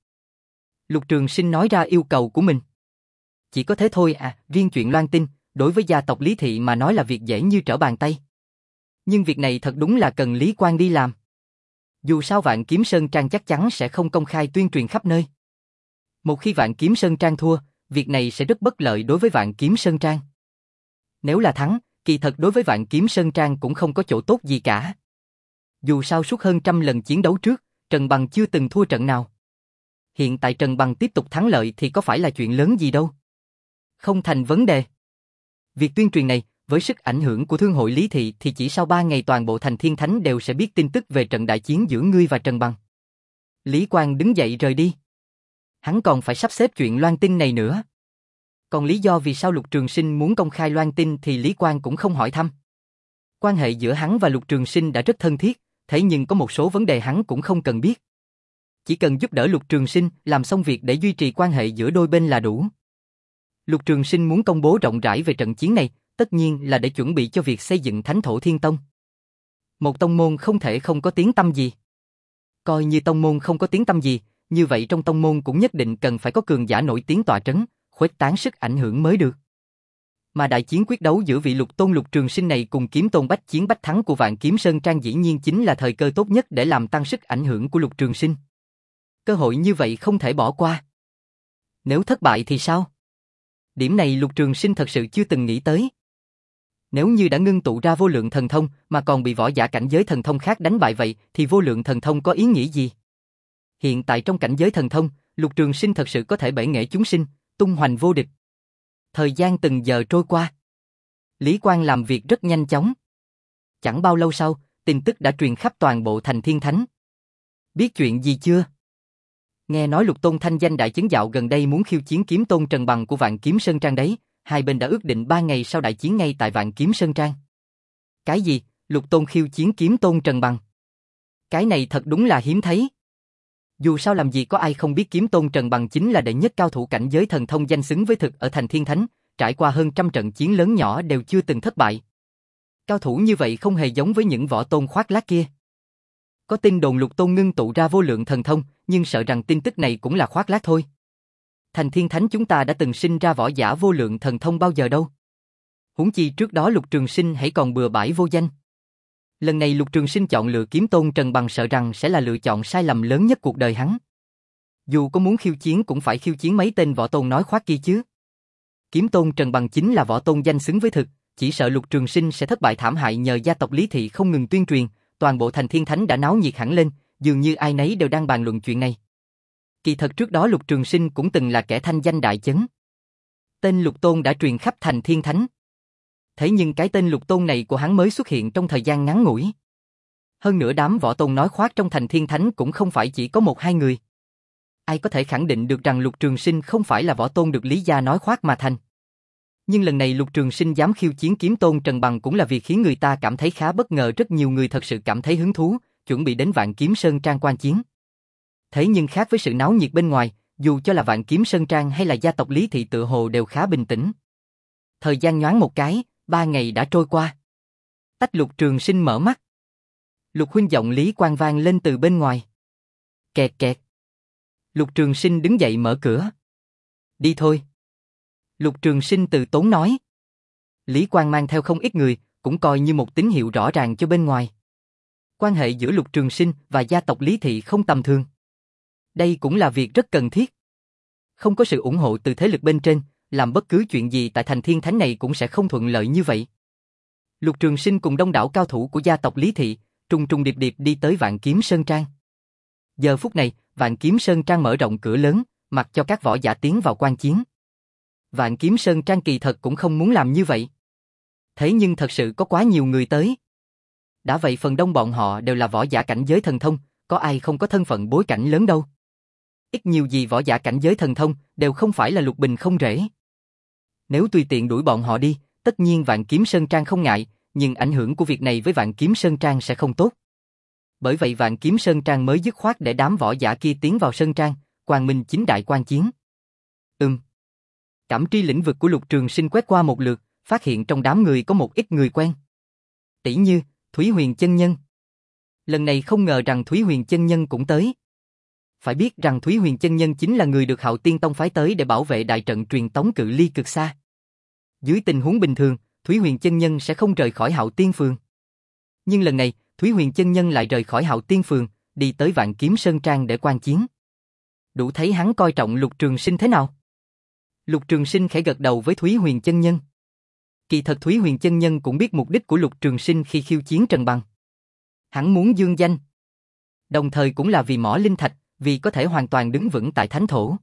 Lục Trường Sinh nói ra yêu cầu của mình. Chỉ có thế thôi à? Riêng chuyện loan tin, đối với gia tộc Lý Thị mà nói là việc dễ như trở bàn tay. Nhưng việc này thật đúng là cần Lý Quang đi làm. Dù sao Vạn Kiếm Sơn Trang chắc chắn sẽ không công khai tuyên truyền khắp nơi. Một khi Vạn Kiếm Sơn Trang thua, việc này sẽ rất bất lợi đối với Vạn Kiếm Sơn Trang. Nếu là thắng, kỳ thật đối với Vạn Kiếm Sơn Trang cũng không có chỗ tốt gì cả. Dù sao suốt hơn trăm lần chiến đấu trước, Trần Bằng chưa từng thua trận nào. Hiện tại Trần Bằng tiếp tục thắng lợi thì có phải là chuyện lớn gì đâu. Không thành vấn đề. Việc tuyên truyền này, với sức ảnh hưởng của Thương hội Lý Thị thì chỉ sau ba ngày toàn bộ thành Thiên Thánh đều sẽ biết tin tức về trận đại chiến giữa ngươi và Trần Bằng. Lý Quang đứng dậy rời đi. Hắn còn phải sắp xếp chuyện loan tin này nữa. Còn lý do vì sao Lục Trường Sinh muốn công khai loan tin thì Lý Quang cũng không hỏi thăm. Quan hệ giữa hắn và Lục Trường Sinh đã rất thân thiết, thế nhưng có một số vấn đề hắn cũng không cần biết. Chỉ cần giúp đỡ Lục Trường Sinh làm xong việc để duy trì quan hệ giữa đôi bên là đủ. Lục Trường Sinh muốn công bố rộng rãi về trận chiến này, tất nhiên là để chuẩn bị cho việc xây dựng Thánh Thổ Thiên Tông. Một tông môn không thể không có tiếng tăm gì. Coi như tông môn không có tiếng tăm gì, như vậy trong tông môn cũng nhất định cần phải có cường giả nổi tiếng tọa trấn, khuếch tán sức ảnh hưởng mới được. Mà đại chiến quyết đấu giữa vị Lục Tôn Lục Trường Sinh này cùng Kiếm Tôn bách chiến bách thắng của Vạn Kiếm Sơn Trang dĩ nhiên chính là thời cơ tốt nhất để làm tăng sức ảnh hưởng của Lục Trường Sinh. Cơ hội như vậy không thể bỏ qua. Nếu thất bại thì sao? Điểm này Lục Trường Sinh thật sự chưa từng nghĩ tới. Nếu như đã ngưng tụ ra vô lượng thần thông mà còn bị võ giả cảnh giới thần thông khác đánh bại vậy thì vô lượng thần thông có ý nghĩa gì? Hiện tại trong cảnh giới thần thông, Lục Trường Sinh thật sự có thể bể nghệ chúng sinh, tung hoành vô địch. Thời gian từng giờ trôi qua. Lý Quang làm việc rất nhanh chóng. Chẳng bao lâu sau, tin tức đã truyền khắp toàn bộ thành Thiên Thánh. Biết chuyện gì chưa? Nghe nói Lục Tôn thanh danh đại chấn dạo gần đây muốn khiêu chiến Kiếm Tôn Trần Bằng của Vạn Kiếm Sơn Trang đấy, hai bên đã ước định ba ngày sau đại chiến ngay tại Vạn Kiếm Sơn Trang. Cái gì? Lục Tôn khiêu chiến Kiếm Tôn Trần Bằng? Cái này thật đúng là hiếm thấy. Dù sao làm gì có ai không biết Kiếm Tôn Trần Bằng chính là đệ nhất cao thủ cảnh giới thần thông danh xứng với thực ở thành Thiên Thánh, trải qua hơn trăm trận chiến lớn nhỏ đều chưa từng thất bại. Cao thủ như vậy không hề giống với những võ tôn khoác lác kia. Có tin đồn Lục Tôn ngưng tụ ra vô lượng thần thông, nhưng sợ rằng tin tức này cũng là khoác lác thôi. Thành Thiên Thánh chúng ta đã từng sinh ra võ giả vô lượng thần thông bao giờ đâu. Huống chi trước đó Lục Trường Sinh hãy còn bừa bãi vô danh. Lần này Lục Trường Sinh chọn lựa Kiếm Tôn Trần Bằng sợ rằng sẽ là lựa chọn sai lầm lớn nhất cuộc đời hắn. Dù có muốn khiêu chiến cũng phải khiêu chiến mấy tên võ tôn nói khoác kia chứ. Kiếm Tôn Trần Bằng chính là võ tôn danh xứng với thực, chỉ sợ Lục Trường Sinh sẽ thất bại thảm hại nhờ gia tộc Lý Thị không ngừng tuyên truyền, toàn bộ thành Thiên Thánh đã náo nhiệt hẳn lên, dường như ai nấy đều đang bàn luận chuyện này. Kỳ thật trước đó Lục Trường Sinh cũng từng là kẻ thanh danh đại chấn. Tên Lục Tôn đã truyền khắp thành Thiên Thánh. Thế nhưng cái tên Lục Tôn này của hắn mới xuất hiện trong thời gian ngắn ngủi. Hơn nữa đám võ tôn nói khoác trong thành Thiên Thánh cũng không phải chỉ có một hai người. Ai có thể khẳng định được rằng Lục Trường Sinh không phải là võ tôn được Lý gia nói khoác mà thành. Nhưng lần này Lục Trường Sinh dám khiêu chiến Kiếm Tôn Trần Bằng cũng là việc khiến người ta cảm thấy khá bất ngờ, rất nhiều người thật sự cảm thấy hứng thú, chuẩn bị đến Vạn Kiếm Sơn Trang quan chiến. Thế nhưng khác với sự náo nhiệt bên ngoài, dù cho là Vạn Kiếm Sơn Trang hay là gia tộc Lý Thị tựa hồ đều khá bình tĩnh. Thời gian nhoáng một cái, ba ngày đã trôi qua. Tách Lục Trường Sinh mở mắt. Lục huynh giọng Lý Quang vang lên từ bên ngoài. Kẹt kẹt. Lục Trường Sinh đứng dậy mở cửa. Đi thôi. Lục Trường Sinh từ tốn nói. Lý Quang mang theo không ít người, cũng coi như một tín hiệu rõ ràng cho bên ngoài. Quan hệ giữa Lục Trường Sinh và gia tộc Lý Thị không tầm thường. Đây cũng là việc rất cần thiết. Không có sự ủng hộ từ thế lực bên trên, làm bất cứ chuyện gì tại thành Thiên Thánh này cũng sẽ không thuận lợi như vậy. Lục Trường Sinh cùng đông đảo cao thủ của gia tộc Lý Thị, trùng trùng điệp điệp đi tới Vạn Kiếm Sơn Trang. Giờ phút này, Vạn Kiếm Sơn Trang mở rộng cửa lớn, mặc cho các võ giả tiến vào quan chiến. Vạn Kiếm Sơn Trang kỳ thật cũng không muốn làm như vậy. Thế nhưng thật sự có quá nhiều người tới. Đã vậy phần đông bọn họ đều là võ giả cảnh giới thần thông, có ai không có thân phận bối cảnh lớn đâu. Ít nhiều gì võ giả cảnh giới thần thông đều không phải là lục bình không rễ. Nếu tùy tiện đuổi bọn họ đi, tất nhiên Vạn Kiếm Sơn Trang không ngại, nhưng ảnh hưởng của việc này với Vạn Kiếm Sơn Trang sẽ không tốt. Bởi vậy Vạn Kiếm Sơn Trang mới dứt khoát để đám võ giả kia tiến vào Sơn Trang, quang minh chính đại quan chiến. Ừm. Cảm tri lĩnh vực của Lục Trường Sinh quét qua một lượt, phát hiện trong đám người có một ít người quen. Tỷ như, Thúy Huyền chân nhân. Lần này không ngờ rằng Thúy Huyền chân nhân cũng tới. Phải biết rằng Thúy Huyền chân nhân chính là người được Hạo Tiên Tông phái tới để bảo vệ đại trận truyền tống cự ly cực xa. Dưới tình huống bình thường, Thúy Huyền chân nhân sẽ không rời khỏi Hạo Tiên Phường. Nhưng lần này, Thúy Huyền chân nhân lại rời khỏi Hạo Tiên Phường, đi tới Vạn Kiếm Sơn Trang để quan chiến. Đủ thấy hắn coi trọng Lục Trường Sinh thế nào. Lục Trường Sinh khẽ gật đầu với Thúy Huyền chân nhân. Kỳ thật Thúy Huyền chân nhân cũng biết mục đích của Lục Trường Sinh khi khiêu chiến Trần Bằng. Hắn muốn dương danh, đồng thời cũng là vì mỏ linh thạch, vì có thể hoàn toàn đứng vững tại thánh thổ.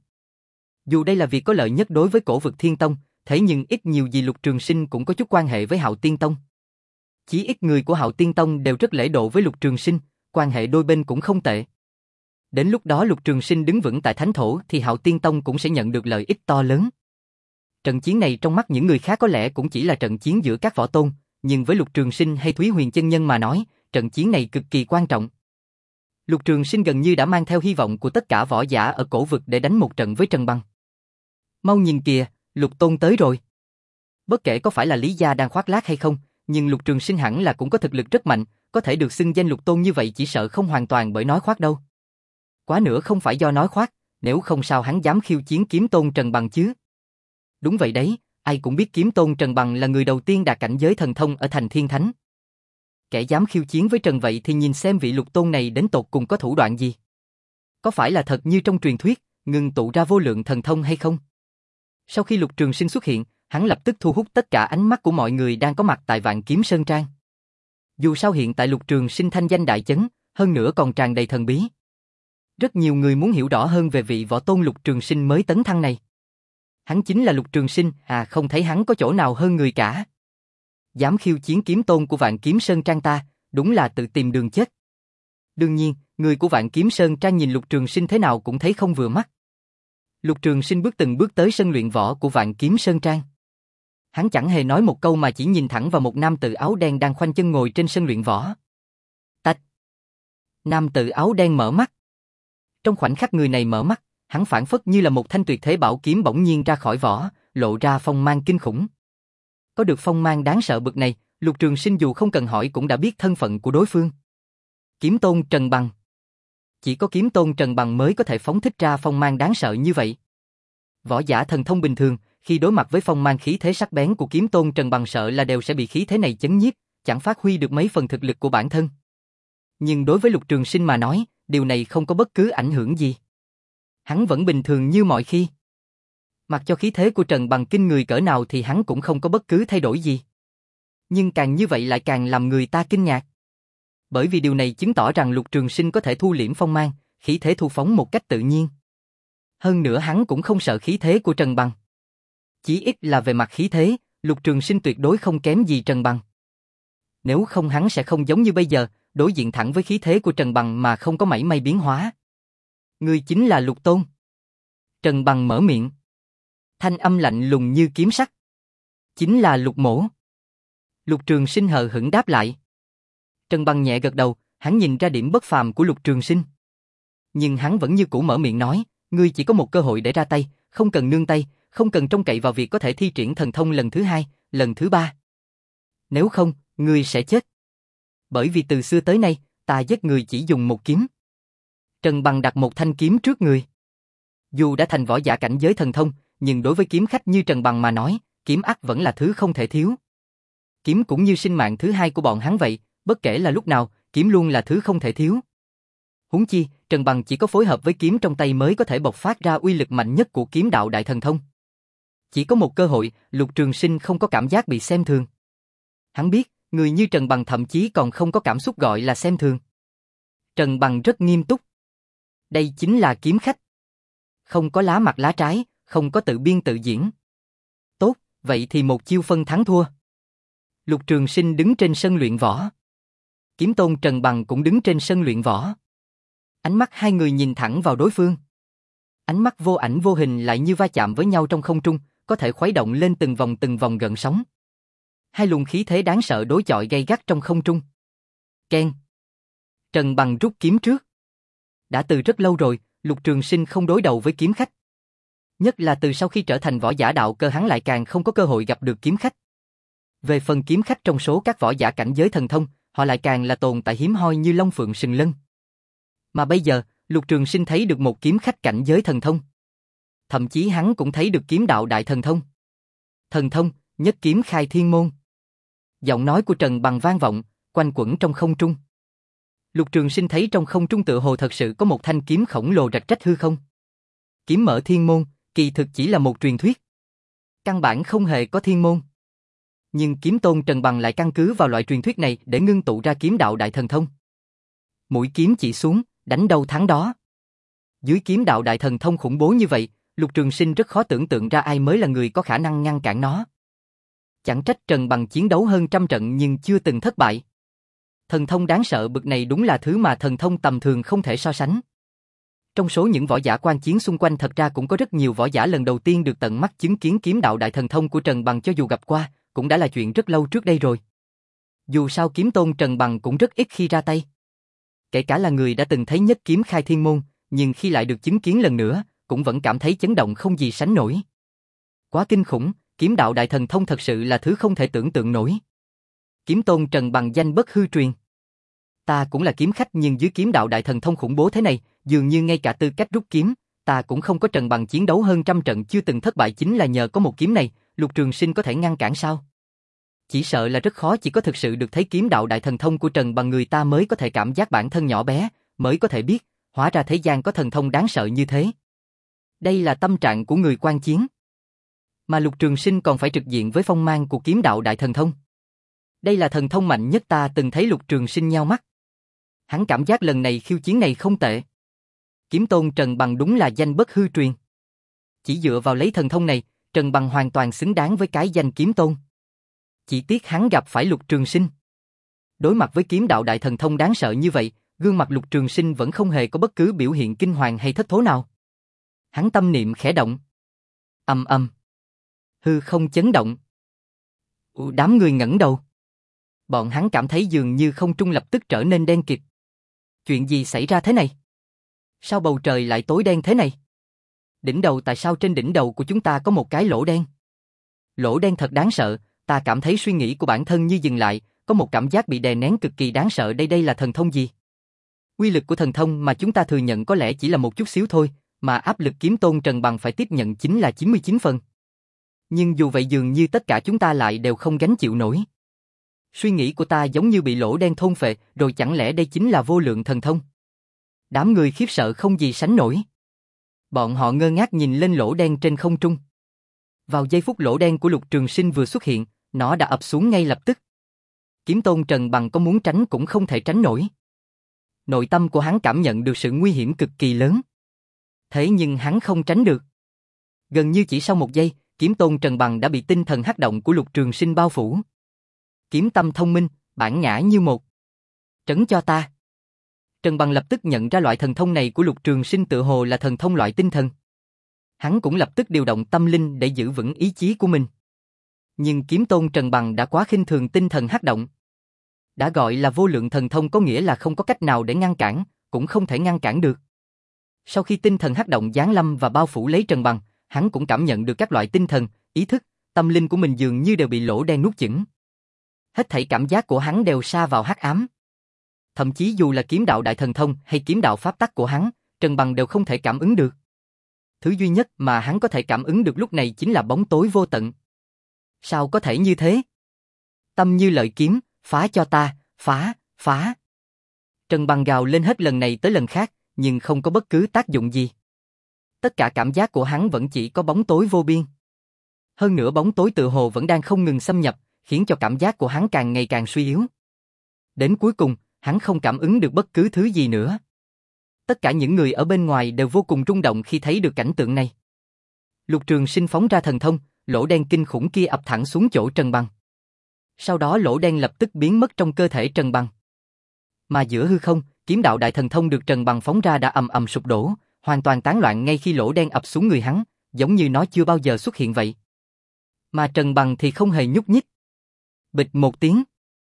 Dù đây là việc có lợi nhất đối với Cổ Vực Thiên Tông, thế nhưng ít nhiều gì Lục Trường Sinh cũng có chút quan hệ với Hạo Tiên Tông. Chí ít người của Hạo Tiên Tông đều rất lễ độ với Lục Trường Sinh, quan hệ đôi bên cũng không tệ. Đến lúc đó Lục Trường Sinh đứng vững tại thánh thổ thì Hạo Tiên Tông cũng sẽ nhận được lợi ích to lớn. Trận chiến này trong mắt những người khác có lẽ cũng chỉ là trận chiến giữa các võ tôn, nhưng với Lục Trường Sinh hay Thúy Huyền chân nhân mà nói, trận chiến này cực kỳ quan trọng. Lục Trường Sinh gần như đã mang theo hy vọng của tất cả võ giả ở Cổ Vực để đánh một trận với Trần Bằng. Mau nhìn kìa, Lục Tôn tới rồi. Bất kể có phải là Lý Gia đang khoác lác hay không, nhưng Lục Trường Sinh hẳn là cũng có thực lực rất mạnh, có thể được xưng danh Lục Tôn như vậy chỉ sợ không hoàn toàn bởi nói khoác đâu. Quá nữa không phải do nói khoác, nếu không sao hắn dám khiêu chiến Kiếm Tôn Trần Bằng chứ. Đúng vậy đấy, ai cũng biết Kiếm Tôn Trần Bằng là người đầu tiên đạt cảnh giới thần thông ở thành Thiên Thánh. Kẻ dám khiêu chiến với Trần vậy thì nhìn xem vị Lục Tôn này đến tột cùng có thủ đoạn gì. Có phải là thật như trong truyền thuyết, ngưng tụ ra vô lượng thần thông hay không? Sau khi Lục Trường Sinh xuất hiện, hắn lập tức thu hút tất cả ánh mắt của mọi người đang có mặt tại Vạn Kiếm Sơn Trang. Dù sao hiện tại Lục Trường Sinh thanh danh đại chấn, hơn nữa còn tràn đầy thần bí. Rất nhiều người muốn hiểu rõ hơn về vị võ tôn Lục Trường Sinh mới tấn thăng này. Hắn chính là Lục Trường Sinh, à không thấy hắn có chỗ nào hơn người cả. Dám khiêu chiến Kiếm Tôn của Vạn Kiếm Sơn Trang ta, đúng là tự tìm đường chết. Đương nhiên, người của Vạn Kiếm Sơn Trang nhìn Lục Trường Sinh thế nào cũng thấy không vừa mắt. Lục Trường Sinh bước từng bước tới sân luyện võ của Vạn Kiếm Sơn Trang. Hắn chẳng hề nói một câu mà chỉ nhìn thẳng vào một nam tử áo đen đang khoanh chân ngồi trên sân luyện võ. Tạch. Nam tử áo đen mở mắt. Trong khoảnh khắc người này mở mắt, hắn phảng phất như là một thanh tuyệt thế bảo kiếm bỗng nhiên ra khỏi vỏ, lộ ra phong mang kinh khủng. Có được phong mang đáng sợ bực này, Lục Trường Sinh dù không cần hỏi cũng đã biết thân phận của đối phương. Kiếm Tôn Trần Bằng. Chỉ có Kiếm Tôn Trần Bằng mới có thể phóng thích ra phong mang đáng sợ như vậy. Võ giả thần thông bình thường, khi đối mặt với phong mang khí thế sắc bén của Kiếm Tôn Trần Bằng sợ là đều sẽ bị khí thế này chấn nhiếp, chẳng phát huy được mấy phần thực lực của bản thân. Nhưng đối với Lục Trường Sinh mà nói, điều này không có bất cứ ảnh hưởng gì. Hắn vẫn bình thường như mọi khi. Mặc cho khí thế của Trần Bằng kinh người cỡ nào thì hắn cũng không có bất cứ thay đổi gì. Nhưng càng như vậy lại càng làm người ta kinh ngạc. Bởi vì điều này chứng tỏ rằng Lục Trường Sinh có thể thu liễm phong mang, khí thế thu phóng một cách tự nhiên. Hơn nữa hắn cũng không sợ khí thế của Trần Bằng. Chỉ ít là về mặt khí thế, Lục Trường Sinh tuyệt đối không kém gì Trần Bằng. Nếu không hắn sẽ không giống như bây giờ, đối diện thẳng với khí thế của Trần Bằng mà không có mảy may biến hóa. Ngươi chính là Lục Tôn. Trần Bằng mở miệng. Thanh âm lạnh lùng như kiếm sắc. Chính là Lục Mỗ. Lục Trường Sinh hờ hững đáp lại. Trần Bằng nhẹ gật đầu, hắn nhìn ra điểm bất phàm của Lục Trường Sinh. Nhưng hắn vẫn như cũ mở miệng nói, ngươi chỉ có một cơ hội để ra tay, không cần nương tay, không cần trông cậy vào việc có thể thi triển thần thông lần thứ hai, lần thứ ba. Nếu không, ngươi sẽ chết. Bởi vì từ xưa tới nay, ta giết người chỉ dùng một kiếm. Trần Bằng đặt một thanh kiếm trước người. Dù đã thành võ giả cảnh giới thần thông, nhưng đối với kiếm khách như Trần Bằng mà nói, kiếm ắt vẫn là thứ không thể thiếu. Kiếm cũng như sinh mạng thứ hai của bọn hắn vậy, bất kể là lúc nào, kiếm luôn là thứ không thể thiếu. Huống chi, Trần Bằng chỉ có phối hợp với kiếm trong tay mới có thể bộc phát ra uy lực mạnh nhất của kiếm đạo đại thần thông. Chỉ có một cơ hội, Lục Trường Sinh không có cảm giác bị xem thường. Hắn biết, người như Trần Bằng thậm chí còn không có cảm xúc gọi là xem thường. Trần Bằng rất nghiêm túc. Đây chính là kiếm khách. Không có lá mặt lá trái, không có tự biên tự diễn. Tốt, vậy thì một chiêu phân thắng thua. Lục Trường Sinh đứng trên sân luyện võ. Kiếm tôn Trần Bằng cũng đứng trên sân luyện võ. Ánh mắt hai người nhìn thẳng vào đối phương. Ánh mắt vô ảnh vô hình lại như va chạm với nhau trong không trung, có thể khuấy động lên từng vòng từng vòng gợn sóng. Hai luồng khí thế đáng sợ đối chọi gay gắt trong không trung. Keng. Trần Bằng rút kiếm trước. Đã từ rất lâu rồi, Lục Trường Sinh không đối đầu với kiếm khách. Nhất là từ sau khi trở thành võ giả đạo cơ hắn lại càng không có cơ hội gặp được kiếm khách. Về phần kiếm khách trong số các võ giả cảnh giới thần thông, họ lại càng là tồn tại hiếm hoi như long phượng sừng lân. Mà bây giờ, Lục Trường Sinh thấy được một kiếm khách cảnh giới thần thông. Thậm chí hắn cũng thấy được kiếm đạo đại thần thông. Thần thông, nhất kiếm khai thiên môn. Giọng nói của Trần Bằng vang vọng, quanh quẩn trong không trung. Lục Trường Sinh thấy trong không trung tựa hồ thật sự có một thanh kiếm khổng lồ rạch rách hư không. Kiếm mở thiên môn, kỳ thực chỉ là một truyền thuyết. Căn bản không hề có thiên môn. Nhưng kiếm tôn Trần Bằng lại căn cứ vào loại truyền thuyết này để ngưng tụ ra kiếm đạo đại thần thông. Mũi kiếm chỉ xuống, đánh đâu thắng đó. Dưới kiếm đạo đại thần thông khủng bố như vậy, Lục Trường Sinh rất khó tưởng tượng ra ai mới là người có khả năng ngăn cản nó. Chẳng trách Trần Bằng chiến đấu hơn trăm trận nhưng chưa từng thất bại. Thần thông đáng sợ bực này đúng là thứ mà thần thông tầm thường không thể so sánh. Trong số những võ giả quan chiến xung quanh thật ra cũng có rất nhiều võ giả lần đầu tiên được tận mắt chứng kiến kiếm đạo đại thần thông của Trần Bằng, cho dù gặp qua, cũng đã là chuyện rất lâu trước đây rồi. Dù sao kiếm tôn Trần Bằng cũng rất ít khi ra tay. Kể cả là người đã từng thấy nhất kiếm khai thiên môn, nhưng khi lại được chứng kiến lần nữa, cũng vẫn cảm thấy chấn động không gì sánh nổi. Quá kinh khủng, kiếm đạo đại thần thông thật sự là thứ không thể tưởng tượng nổi. Kiếm tôn Trần Bằng danh bất hư truyền. Ta cũng là kiếm khách nhưng dưới kiếm đạo đại thần thông khủng bố thế này, dường như ngay cả tư cách rút kiếm, ta cũng không có. Trần Bằng chiến đấu hơn trăm trận chưa từng thất bại chính là nhờ có một kiếm này, Lục Trường Sinh có thể ngăn cản sao? Chỉ sợ là rất khó, chỉ có thực sự được thấy kiếm đạo đại thần thông của Trần Bằng người ta mới có thể cảm giác bản thân nhỏ bé, mới có thể biết, hóa ra thế gian có thần thông đáng sợ như thế. Đây là tâm trạng của người quan chiến. Mà Lục Trường Sinh còn phải trực diện với phong mang của kiếm đạo đại thần thông. Đây là thần thông mạnh nhất ta từng thấy. Lục Trường Sinh nhao mắt. Hắn cảm giác lần này khiêu chiến này không tệ. Kiếm tôn Trần Bằng đúng là danh bất hư truyền. Chỉ dựa vào lấy thần thông này, Trần Bằng hoàn toàn xứng đáng với cái danh kiếm tôn. Chỉ tiếc hắn gặp phải Lục Trường Sinh. Đối mặt với kiếm đạo đại thần thông đáng sợ như vậy, gương mặt Lục Trường Sinh vẫn không hề có bất cứ biểu hiện kinh hoàng hay thất thố nào. Hắn tâm niệm khẽ động. Ầm ầm. Hư không chấn động. Đám người ngẩng đầu. Bọn hắn cảm thấy dường như không trung lập tức trở nên đen kịt. Chuyện gì xảy ra thế này? Sao bầu trời lại tối đen thế này? Đỉnh đầu, tại sao trên đỉnh đầu của chúng ta có một cái lỗ đen? Lỗ đen thật đáng sợ, ta cảm thấy suy nghĩ của bản thân như dừng lại, có một cảm giác bị đè nén cực kỳ đáng sợ. Đây đây là thần thông gì? Uy lực của thần thông mà chúng ta thừa nhận có lẽ chỉ là một chút xíu thôi, mà áp lực kiếm tôn Trần Bằng phải tiếp nhận chính là chín mươi chín phần. Nhưng dù vậy dường như tất cả chúng ta lại đều không gánh chịu nổi. Suy nghĩ của ta giống như bị lỗ đen thôn phệ, rồi chẳng lẽ đây chính là vô lượng thần thông? Đám người khiếp sợ không gì sánh nổi. Bọn họ ngơ ngác nhìn lên lỗ đen trên không trung. Vào giây phút lỗ đen của Lục Trường Sinh vừa xuất hiện, nó đã ập xuống ngay lập tức. Kiếm tôn Trần Bằng có muốn tránh cũng không thể tránh nổi. Nội tâm của hắn cảm nhận được sự nguy hiểm cực kỳ lớn. Thế nhưng hắn không tránh được. Gần như chỉ sau một giây, kiếm tôn Trần Bằng đã bị tinh thần hắc động của Lục Trường Sinh bao phủ. Kiếm tâm thông minh, bản ngã như một. Trấn cho ta. Trần Bằng lập tức nhận ra loại thần thông này của Lục Trường Sinh tựa hồ là thần thông loại tinh thần. Hắn cũng lập tức điều động tâm linh để giữ vững ý chí của mình. Nhưng kiếm tôn Trần Bằng đã quá khinh thường tinh thần hắc động. Đã gọi là vô lượng thần thông có nghĩa là không có cách nào để ngăn cản, cũng không thể ngăn cản được. Sau khi tinh thần hắc động giáng lâm và bao phủ lấy Trần Bằng, hắn cũng cảm nhận được các loại tinh thần, ý thức, tâm linh của mình dường như đều bị lỗ đen nuốt chửng. Hết thảy cảm giác của hắn đều sa vào hắc ám. Thậm chí dù là kiếm đạo đại thần thông hay kiếm đạo pháp tắc của hắn, Trần Bằng đều không thể cảm ứng được. Thứ duy nhất mà hắn có thể cảm ứng được lúc này chính là bóng tối vô tận. Sao có thể như thế? Tâm như lợi kiếm, phá cho ta, phá, phá. Trần Bằng gào lên hết lần này tới lần khác, nhưng không có bất cứ tác dụng gì. Tất cả cảm giác của hắn vẫn chỉ có bóng tối vô biên. Hơn nữa bóng tối tự hồ vẫn đang không ngừng xâm nhập, khiến cho cảm giác của hắn càng ngày càng suy yếu. Đến cuối cùng, hắn không cảm ứng được bất cứ thứ gì nữa. Tất cả những người ở bên ngoài đều vô cùng rung động khi thấy được cảnh tượng này. Lục Trường Sinh phóng ra thần thông, lỗ đen kinh khủng kia ập thẳng xuống chỗ Trần Bằng. Sau đó lỗ đen lập tức biến mất trong cơ thể Trần Bằng. Mà giữa hư không, kiếm đạo đại thần thông được Trần Bằng phóng ra đã ầm ầm sụp đổ, hoàn toàn tán loạn ngay khi lỗ đen ập xuống người hắn, giống như nó chưa bao giờ xuất hiện vậy. Mà Trần Bằng thì không hề nhúc nhích. Bịch một tiếng.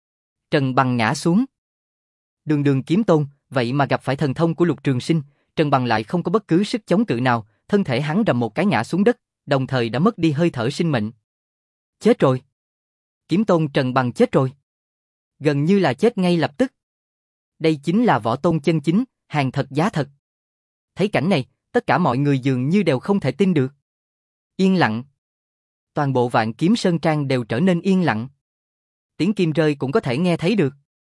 Trần Bằng ngã xuống. Đường Đường kiếm tôn, vậy mà gặp phải thần thông của Lục Trường Sinh, Trần Bằng lại không có bất cứ sức chống cự nào, thân thể hắn rầm một cái ngã xuống đất, đồng thời đã mất đi hơi thở sinh mệnh. Chết rồi. Kiếm tôn Trần Bằng chết rồi. Gần như là chết ngay lập tức. Đây chính là võ tôn chân chính, hàng thật giá thật. Thấy cảnh này, tất cả mọi người dường như đều không thể tin được. Yên lặng. Toàn bộ Vạn Kiếm Sơn Trang đều trở nên yên lặng. Tiếng kim rơi cũng có thể nghe thấy được.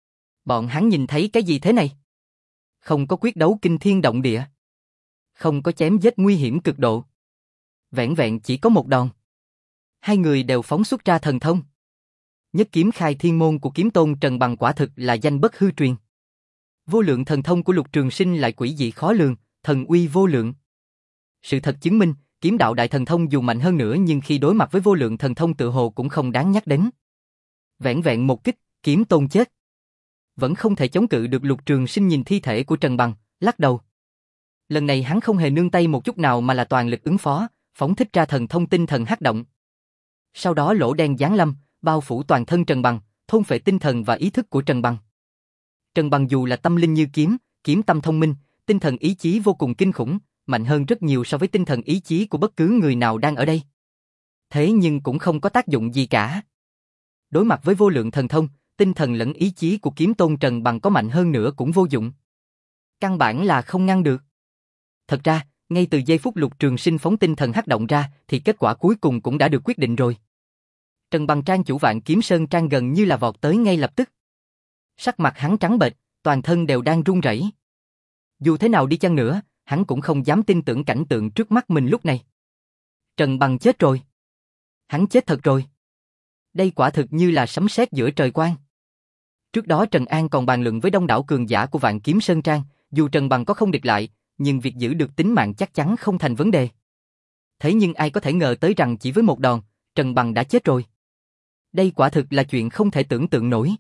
Bọn hắn nhìn thấy cái gì thế này? Không có quyết đấu kinh thiên động địa. Không có chém giết nguy hiểm cực độ. Vẹn vẹn chỉ có một đòn. Hai người đều phóng xuất ra thần thông. Nhất kiếm khai thiên môn của kiếm tôn Trần Bằng quả thực là danh bất hư truyền. Vô lượng thần thông của Lục Trường Sinh lại quỷ dị khó lường, thần uy vô lượng. Sự thật chứng minh, kiếm đạo đại thần thông dù mạnh hơn nữa nhưng khi đối mặt với vô lượng thần thông tự hồ cũng không đáng nhắc đến. Vẹn vẹn một kích, kiếm tôn chết. Vẫn không thể chống cự được. Lục Trường Sinh nhìn thi thể của Trần Bằng, lắc đầu. Lần này hắn không hề nương tay một chút nào mà là toàn lực ứng phó, phóng thích ra thần thông tinh thần hắc động. Sau đó lỗ đen giáng lâm, bao phủ toàn thân Trần Bằng, thôn phệ tinh thần và ý thức của Trần Bằng. Trần Bằng dù là tâm linh như kiếm, kiếm tâm thông minh, tinh thần ý chí vô cùng kinh khủng, mạnh hơn rất nhiều so với tinh thần ý chí của bất cứ người nào đang ở đây. Thế nhưng cũng không có tác dụng gì cả. Đối mặt với vô lượng thần thông, tinh thần lẫn ý chí của kiếm tôn Trần Bằng có mạnh hơn nữa cũng vô dụng. Căn bản là không ngăn được. Thật ra, ngay từ giây phút Lục Trường Sinh phóng tinh thần hắc động ra thì kết quả cuối cùng cũng đã được quyết định rồi. Trần Bằng trang chủ Vạn Kiếm Sơn Trang gần như là vọt tới ngay lập tức. Sắc mặt hắn trắng bệch, toàn thân đều đang run rẩy. Dù thế nào đi chăng nữa, hắn cũng không dám tin tưởng cảnh tượng trước mắt mình lúc này. Trần Bằng chết rồi. Hắn chết thật rồi. Đây quả thực như là sấm sét giữa trời quang. Trước đó Trần An còn bàn luận với đông đảo cường giả của Vạn Kiếm Sơn Trang, dù Trần Bằng có không địch lại, nhưng việc giữ được tính mạng chắc chắn không thành vấn đề. Thế nhưng ai có thể ngờ tới rằng chỉ với một đòn, Trần Bằng đã chết rồi. Đây quả thực là chuyện không thể tưởng tượng nổi.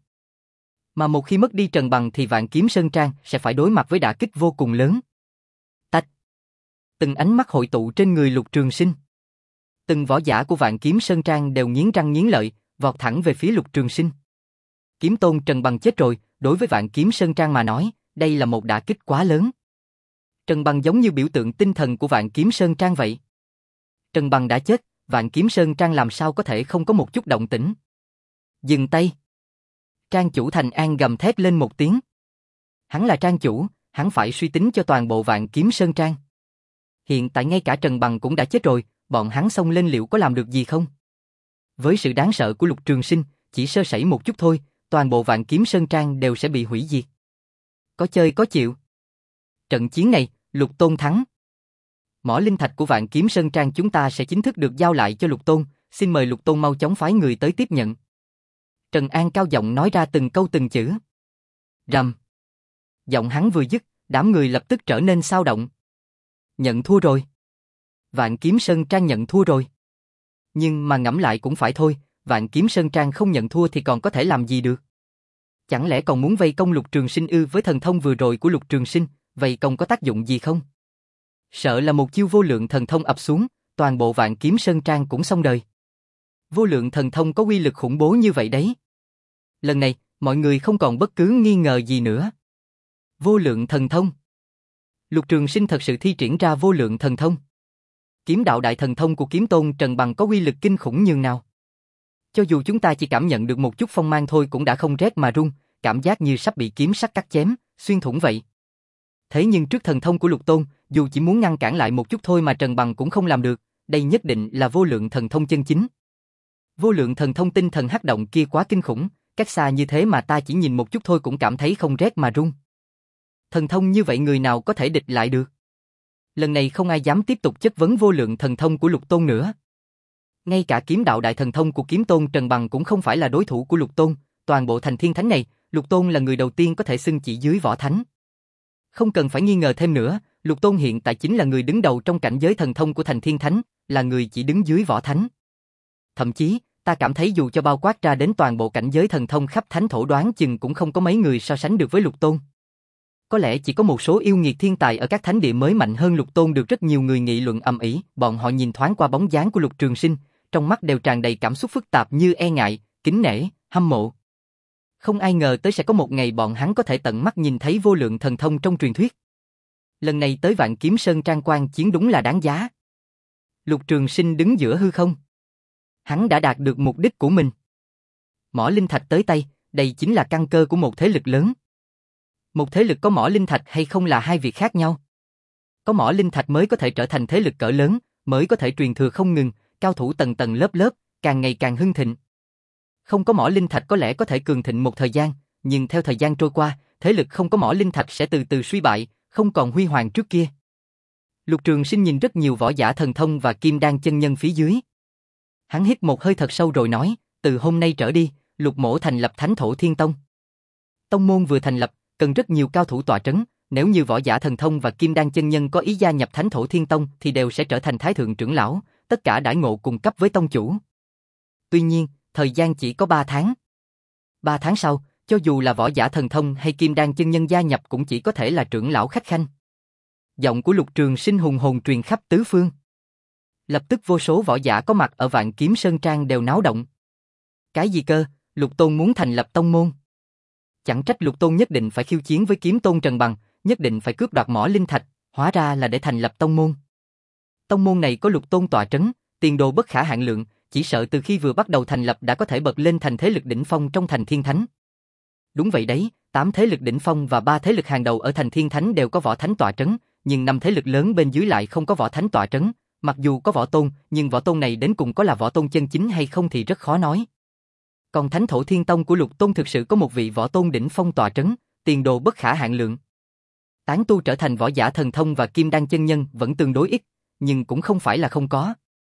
Mà một khi mất đi Trần Bằng thì Vạn Kiếm Sơn Trang sẽ phải đối mặt với đả kích vô cùng lớn. Tách. Từng ánh mắt hội tụ trên người Lục Trường Sinh. Từng võ giả của Vạn Kiếm Sơn Trang đều nghiến răng nghiến lợi, vọt thẳng về phía Lục Trường Sinh. Kiếm tôn Trần Bằng chết rồi, đối với Vạn Kiếm Sơn Trang mà nói, đây là một đả kích quá lớn. Trần Bằng giống như biểu tượng tinh thần của Vạn Kiếm Sơn Trang vậy. Trần Bằng đã chết, Vạn Kiếm Sơn Trang làm sao có thể không có một chút động tĩnh. Dừng tay. Trang chủ Thành An gầm thét lên một tiếng. Hắn là trang chủ, hắn phải suy tính cho toàn bộ Vạn Kiếm Sơn Trang. Hiện tại ngay cả Trần Bằng cũng đã chết rồi, bọn hắn xông lên liệu có làm được gì không? Với sự đáng sợ của Lục Trường Sinh, chỉ sơ sẩy một chút thôi, toàn bộ Vạn Kiếm Sơn Trang đều sẽ bị hủy diệt. Có chơi có chịu. Trận chiến này, Lục Tôn thắng. Mỏ linh thạch của Vạn Kiếm Sơn Trang chúng ta sẽ chính thức được giao lại cho Lục Tôn, xin mời Lục Tôn mau chóng phái người tới tiếp nhận. Trần An cao giọng nói ra từng câu từng chữ. Rầm. Giọng hắn vừa dứt, đám người lập tức trở nên xao động. Nhận thua rồi. Vạn Kiếm Sơn Trang nhận thua rồi. Nhưng mà ngẫm lại cũng phải thôi, Vạn Kiếm Sơn Trang không nhận thua thì còn có thể làm gì được. Chẳng lẽ còn muốn vây công Lục Trường Sinh ư? Với thần thông vừa rồi của Lục Trường Sinh, vây công có tác dụng gì không? Sợ là một chiêu vô lượng thần thông ập xuống, toàn bộ Vạn Kiếm Sơn Trang cũng xong đời. Vô lượng thần thông có uy lực khủng bố như vậy đấy. Lần này, mọi người không còn bất cứ nghi ngờ gì nữa. Vô lượng thần thông. Lục Trường Sinh thật sự thi triển ra vô lượng thần thông. Kiếm đạo đại thần thông của kiếm tôn Trần Bằng có uy lực kinh khủng nhường nào. Cho dù chúng ta chỉ cảm nhận được một chút phong mang thôi cũng đã không rét mà run, cảm giác như sắp bị kiếm sắc cắt chém, xuyên thủng vậy. Thế nhưng trước thần thông của Lục Tôn, dù chỉ muốn ngăn cản lại một chút thôi mà Trần Bằng cũng không làm được, đây nhất định là vô lượng thần thông chân chính. Vô lượng thần thông tinh thần hắc động kia quá kinh khủng, cách xa như thế mà ta chỉ nhìn một chút thôi cũng cảm thấy không rét mà run. Thần thông như vậy người nào có thể địch lại được? Lần này không ai dám tiếp tục chất vấn vô lượng thần thông của Lục Tôn nữa. Ngay cả kiếm đạo đại thần thông của kiếm tôn Trần Bằng cũng không phải là đối thủ của Lục Tôn, toàn bộ thành thiên thánh này, Lục Tôn là người đầu tiên có thể xưng chỉ dưới võ thánh. Không cần phải nghi ngờ thêm nữa, Lục Tôn hiện tại chính là người đứng đầu trong cảnh giới thần thông của thành thiên thánh, là người chỉ đứng dưới võ thánh. Thậm chí, ta cảm thấy dù cho bao quát ra đến toàn bộ cảnh giới thần thông khắp thánh thổ đoán chừng cũng không có mấy người so sánh được với Lục Tôn. Có lẽ chỉ có một số yêu nghiệt thiên tài ở các thánh địa mới mạnh hơn Lục Tôn được rất nhiều người nghị luận ầm ĩ, bọn họ nhìn thoáng qua bóng dáng của Lục Trường Sinh, trong mắt đều tràn đầy cảm xúc phức tạp như e ngại, kính nể, hâm mộ. Không ai ngờ tới sẽ có một ngày bọn hắn có thể tận mắt nhìn thấy vô lượng thần thông trong truyền thuyết. Lần này tới Vạn Kiếm Sơn Trang quan chiến đúng là đáng giá. Lục Trường Sinh đứng giữa hư không. Hắn đã đạt được mục đích của mình. Mỏ linh thạch tới tay, đây chính là căn cơ của một thế lực lớn. Một thế lực có mỏ linh thạch hay không là hai việc khác nhau. Có mỏ linh thạch mới có thể trở thành thế lực cỡ lớn, mới có thể truyền thừa không ngừng, cao thủ tầng tầng lớp lớp, càng ngày càng hưng thịnh. Không có mỏ linh thạch có lẽ có thể cường thịnh một thời gian, nhưng theo thời gian trôi qua, thế lực không có mỏ linh thạch sẽ từ từ suy bại, không còn huy hoàng trước kia. Lục Trường Sinh nhìn rất nhiều võ giả thần thông và kim đan chân nhân phía dưới. Hắn hít một hơi thật sâu rồi nói, từ hôm nay trở đi, Lục mỗ thành lập Thánh Thổ Thiên Tông. Tông môn vừa thành lập, cần rất nhiều cao thủ tọa trấn, nếu như võ giả thần thông và kim đan chân nhân có ý gia nhập Thánh Thổ Thiên Tông thì đều sẽ trở thành thái thượng trưởng lão, tất cả đãi ngộ cùng cấp với tông chủ. Tuy nhiên, thời gian chỉ có ba tháng. ba tháng sau, cho dù là võ giả thần thông hay kim đan chân nhân gia nhập cũng chỉ có thể là trưởng lão khách khanh. Giọng của Lục Trường Sinh hùng hồn truyền khắp tứ phương. Lập tức vô số võ giả có mặt ở Vạn Kiếm Sơn Trang đều náo động. Cái gì cơ, Lục Tôn muốn thành lập tông môn? Chẳng trách Lục Tôn nhất định phải khiêu chiến với kiếm tôn Trần Bằng, nhất định phải cướp đoạt mỏ linh thạch, hóa ra là để thành lập tông môn. Tông môn này có Lục Tôn tọa trấn, tiền đồ bất khả hạn lượng, chỉ sợ từ khi vừa bắt đầu thành lập đã có thể bật lên thành thế lực đỉnh phong trong thành Thiên Thánh. Đúng vậy đấy, tám thế lực đỉnh phong và ba thế lực hàng đầu ở thành Thiên Thánh đều có võ thánh tọa trấn, nhưng năm thế lực lớn bên dưới lại không có võ thánh tọa trấn, mặc dù có võ tôn, nhưng võ tôn này đến cùng có là võ tôn chân chính hay không thì rất khó nói. Còn Thánh Thổ Thiên Tông của Lục Tôn thực sự có một vị võ tôn đỉnh phong tọa trấn, tiền đồ bất khả hạn lượng. Tán tu trở thành võ giả thần thông và kim đan chân nhân vẫn tương đối ít, nhưng cũng không phải là không có.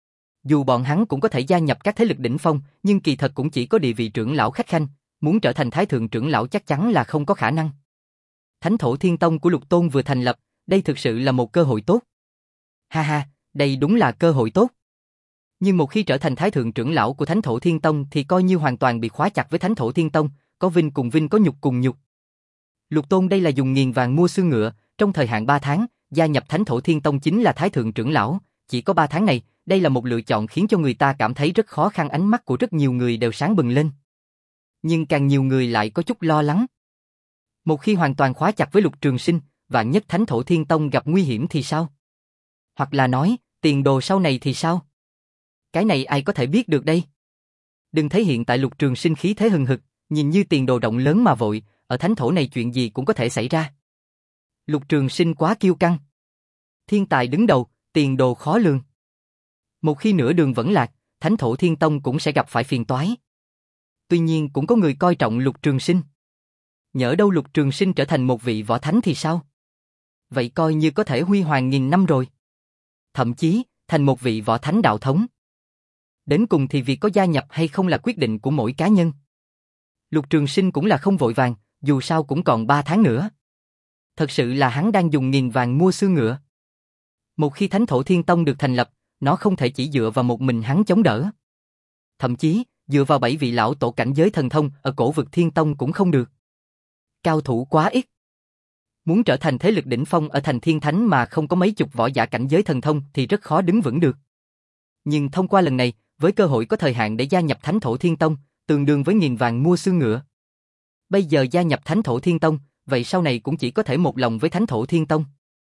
Dù bọn hắn cũng có thể gia nhập các thế lực đỉnh phong, nhưng kỳ thật cũng chỉ có địa vị trưởng lão khách khanh, muốn trở thành thái thượng trưởng lão chắc chắn là không có khả năng. Thánh Thổ Thiên Tông của Lục Tôn vừa thành lập, đây thực sự là một cơ hội tốt. Ha ha, đây đúng là cơ hội tốt. Nhưng một khi trở thành thái thượng trưởng lão của Thánh Thổ Thiên Tông thì coi như hoàn toàn bị khóa chặt với Thánh Thổ Thiên Tông, có vinh cùng vinh có nhục cùng nhục. Lục Tôn đây là dùng nghiền vàng mua xương ngựa, trong thời hạn ba tháng, gia nhập Thánh Thổ Thiên Tông chính là thái thượng trưởng lão, chỉ có ba tháng này, đây là một lựa chọn khiến cho người ta cảm thấy rất khó khăn, ánh mắt của rất nhiều người đều sáng bừng lên. Nhưng càng nhiều người lại có chút lo lắng. Một khi hoàn toàn khóa chặt với Lục Trường Sinh, vạn nhất Thánh Thổ Thiên Tông gặp nguy hiểm thì sao? Hoặc là nói, tiền đồ sau này thì sao? Cái này ai có thể biết được đây? Đừng thấy hiện tại Lục Trường Sinh khí thế hừng hực, nhìn như tiền đồ rộng lớn mà vội, ở thánh thổ này chuyện gì cũng có thể xảy ra. Lục Trường Sinh quá kiêu căng. Thiên tài đứng đầu, tiền đồ khó lường. Một khi nửa đường vẫn lạc, Thánh Thổ Thiên Tông cũng sẽ gặp phải phiền toái. Tuy nhiên cũng có người coi trọng Lục Trường Sinh. Nhỡ đâu Lục Trường Sinh trở thành một vị võ thánh thì sao? Vậy coi như có thể huy hoàng nghìn năm rồi. Thậm chí, thành một vị võ thánh đạo thống. Đến cùng thì việc có gia nhập hay không là quyết định của mỗi cá nhân. Lục Trường Sinh cũng là không vội vàng, dù sao cũng còn ba tháng nữa. Thật sự là hắn đang dùng nghìn vàng mua xương ngựa. Một khi Thánh Thổ Thiên Tông được thành lập, nó không thể chỉ dựa vào một mình hắn chống đỡ. Thậm chí, dựa vào bảy vị lão tổ cảnh giới thần thông ở cổ vực Thiên Tông cũng không được. Cao thủ quá ít. Muốn trở thành thế lực đỉnh phong ở thành Thiên Thánh mà không có mấy chục võ giả cảnh giới thần thông thì rất khó đứng vững được. Nhưng thông qua lần này, với cơ hội có thời hạn để gia nhập Thánh Thổ Thiên Tông, tương đương với nghìn vàng mua xương ngựa. Bây giờ gia nhập Thánh Thổ Thiên Tông, vậy sau này cũng chỉ có thể một lòng với Thánh Thổ Thiên Tông.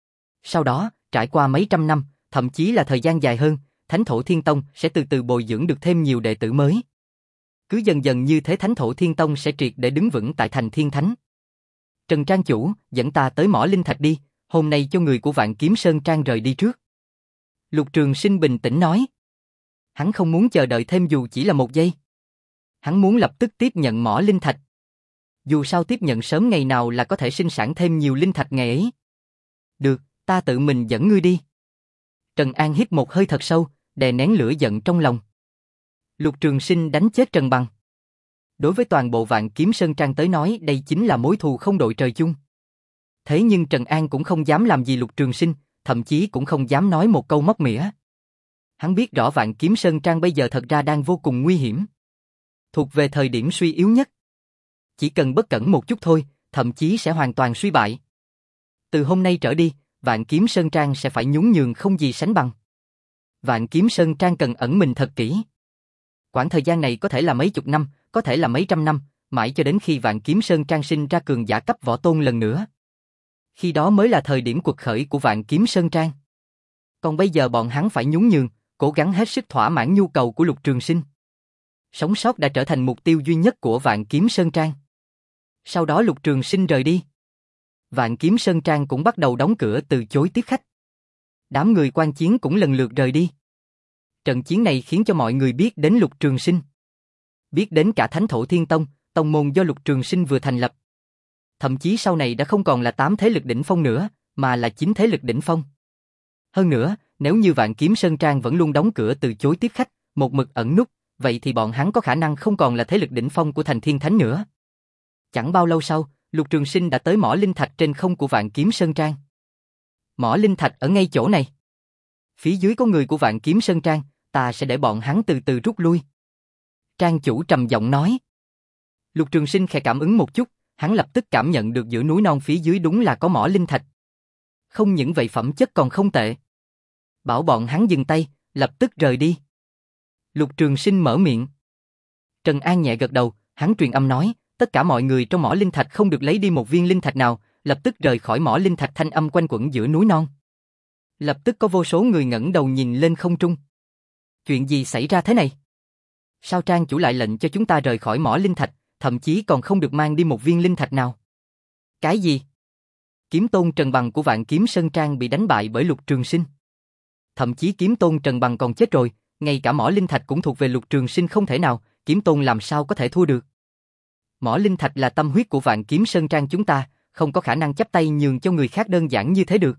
Sau đó, trải qua mấy trăm năm, thậm chí là thời gian dài hơn, Thánh Thổ Thiên Tông sẽ từ từ bồi dưỡng được thêm nhiều đệ tử mới. Cứ dần dần như thế Thánh Thổ Thiên Tông sẽ triệt để đứng vững tại thành Thiên Thánh. Trần Trang chủ, dẫn ta tới mỏ linh thạch đi, hôm nay cho người của Vạn Kiếm Sơn Trang rời đi trước. Lục Trường Sinh bình tĩnh nói. Hắn không muốn chờ đợi thêm dù chỉ là một giây. Hắn muốn lập tức tiếp nhận mỏ linh thạch. Dù sao tiếp nhận sớm ngày nào là có thể sinh sản thêm nhiều linh thạch ngày ấy. Được, ta tự mình dẫn ngươi đi. Trần An hít một hơi thật sâu, đè nén lửa giận trong lòng. Lục Trường Sinh đánh chết Trần Bằng. Đối với toàn bộ Vạn Kiếm Sơn Trang tới nói đây chính là mối thù không đội trời chung. Thế nhưng Trần An cũng không dám làm gì Lục Trường Sinh, thậm chí cũng không dám nói một câu móc mỉa. Hắn biết rõ Vạn Kiếm Sơn Trang bây giờ thật ra đang vô cùng nguy hiểm. Thuộc về thời điểm suy yếu nhất. Chỉ cần bất cẩn một chút thôi, thậm chí sẽ hoàn toàn suy bại. Từ hôm nay trở đi, Vạn Kiếm Sơn Trang sẽ phải nhún nhường không gì sánh bằng. Vạn Kiếm Sơn Trang cần ẩn mình thật kỹ. Quãng thời gian này có thể là mấy chục năm, có thể là mấy trăm năm, mãi cho đến khi Vạn Kiếm Sơn Trang sinh ra cường giả cấp võ tôn lần nữa. Khi đó mới là thời điểm quật khởi của Vạn Kiếm Sơn Trang. Còn bây giờ bọn hắn phải nhún nhường, cố gắng hết sức thỏa mãn nhu cầu của Lục Trường Sinh. Sống sót đã trở thành mục tiêu duy nhất của Vạn Kiếm Sơn Trang. Sau đó Lục Trường Sinh rời đi. Vạn Kiếm Sơn Trang cũng bắt đầu đóng cửa từ chối tiếp khách. Đám người quan chiến cũng lần lượt rời đi. Trận chiến này khiến cho mọi người biết đến Lục Trường Sinh. Biết đến cả Thánh Thổ Thiên Tông, tông môn do Lục Trường Sinh vừa thành lập. Thậm chí sau này đã không còn là tám thế lực đỉnh phong nữa, mà là chín thế lực đỉnh phong. Hơn nữa, nếu như Vạn Kiếm Sơn Trang vẫn luôn đóng cửa từ chối tiếp khách, một mực ẩn núp, vậy thì bọn hắn có khả năng không còn là thế lực đỉnh phong của thành Thiên Thánh nữa. Chẳng bao lâu sau, Lục Trường Sinh đã tới mỏ linh thạch trên không của Vạn Kiếm Sơn Trang. Mỏ linh thạch ở ngay chỗ này. Phía dưới có người của Vạn Kiếm Sơn Trang, ta sẽ để bọn hắn từ từ rút lui. Trang chủ trầm giọng nói. Lục Trường Sinh khẽ cảm ứng một chút, hắn lập tức cảm nhận được giữa núi non phía dưới đúng là có mỏ linh thạch. Không những vậy phẩm chất còn không tệ. Bảo bọn hắn dừng tay, lập tức rời đi. Lục Trường Sinh mở miệng. Trần An nhẹ gật đầu, hắn truyền âm nói, tất cả mọi người trong mỏ linh thạch không được lấy đi một viên linh thạch nào, lập tức rời khỏi mỏ linh thạch. Thanh âm quanh quẩn giữa núi non. Lập tức có vô số người ngẩng đầu nhìn lên không trung. Chuyện gì xảy ra thế này? Sao Trang chủ lại lệnh cho chúng ta rời khỏi mỏ linh thạch, thậm chí còn không được mang đi một viên linh thạch nào? Cái gì? Kiếm tôn Trần Bằng của Vạn Kiếm Sơn Trang bị đánh bại bởi Lục Trường Sinh. Thậm chí kiếm tôn Trần Bằng còn chết rồi, ngay cả mỏ linh thạch cũng thuộc về Lục Trường Sinh, không thể nào, kiếm tôn làm sao có thể thua được? Mỏ linh thạch là tâm huyết của Vạn Kiếm Sơn Trang chúng ta, không có khả năng chắp tay nhường cho người khác đơn giản như thế được.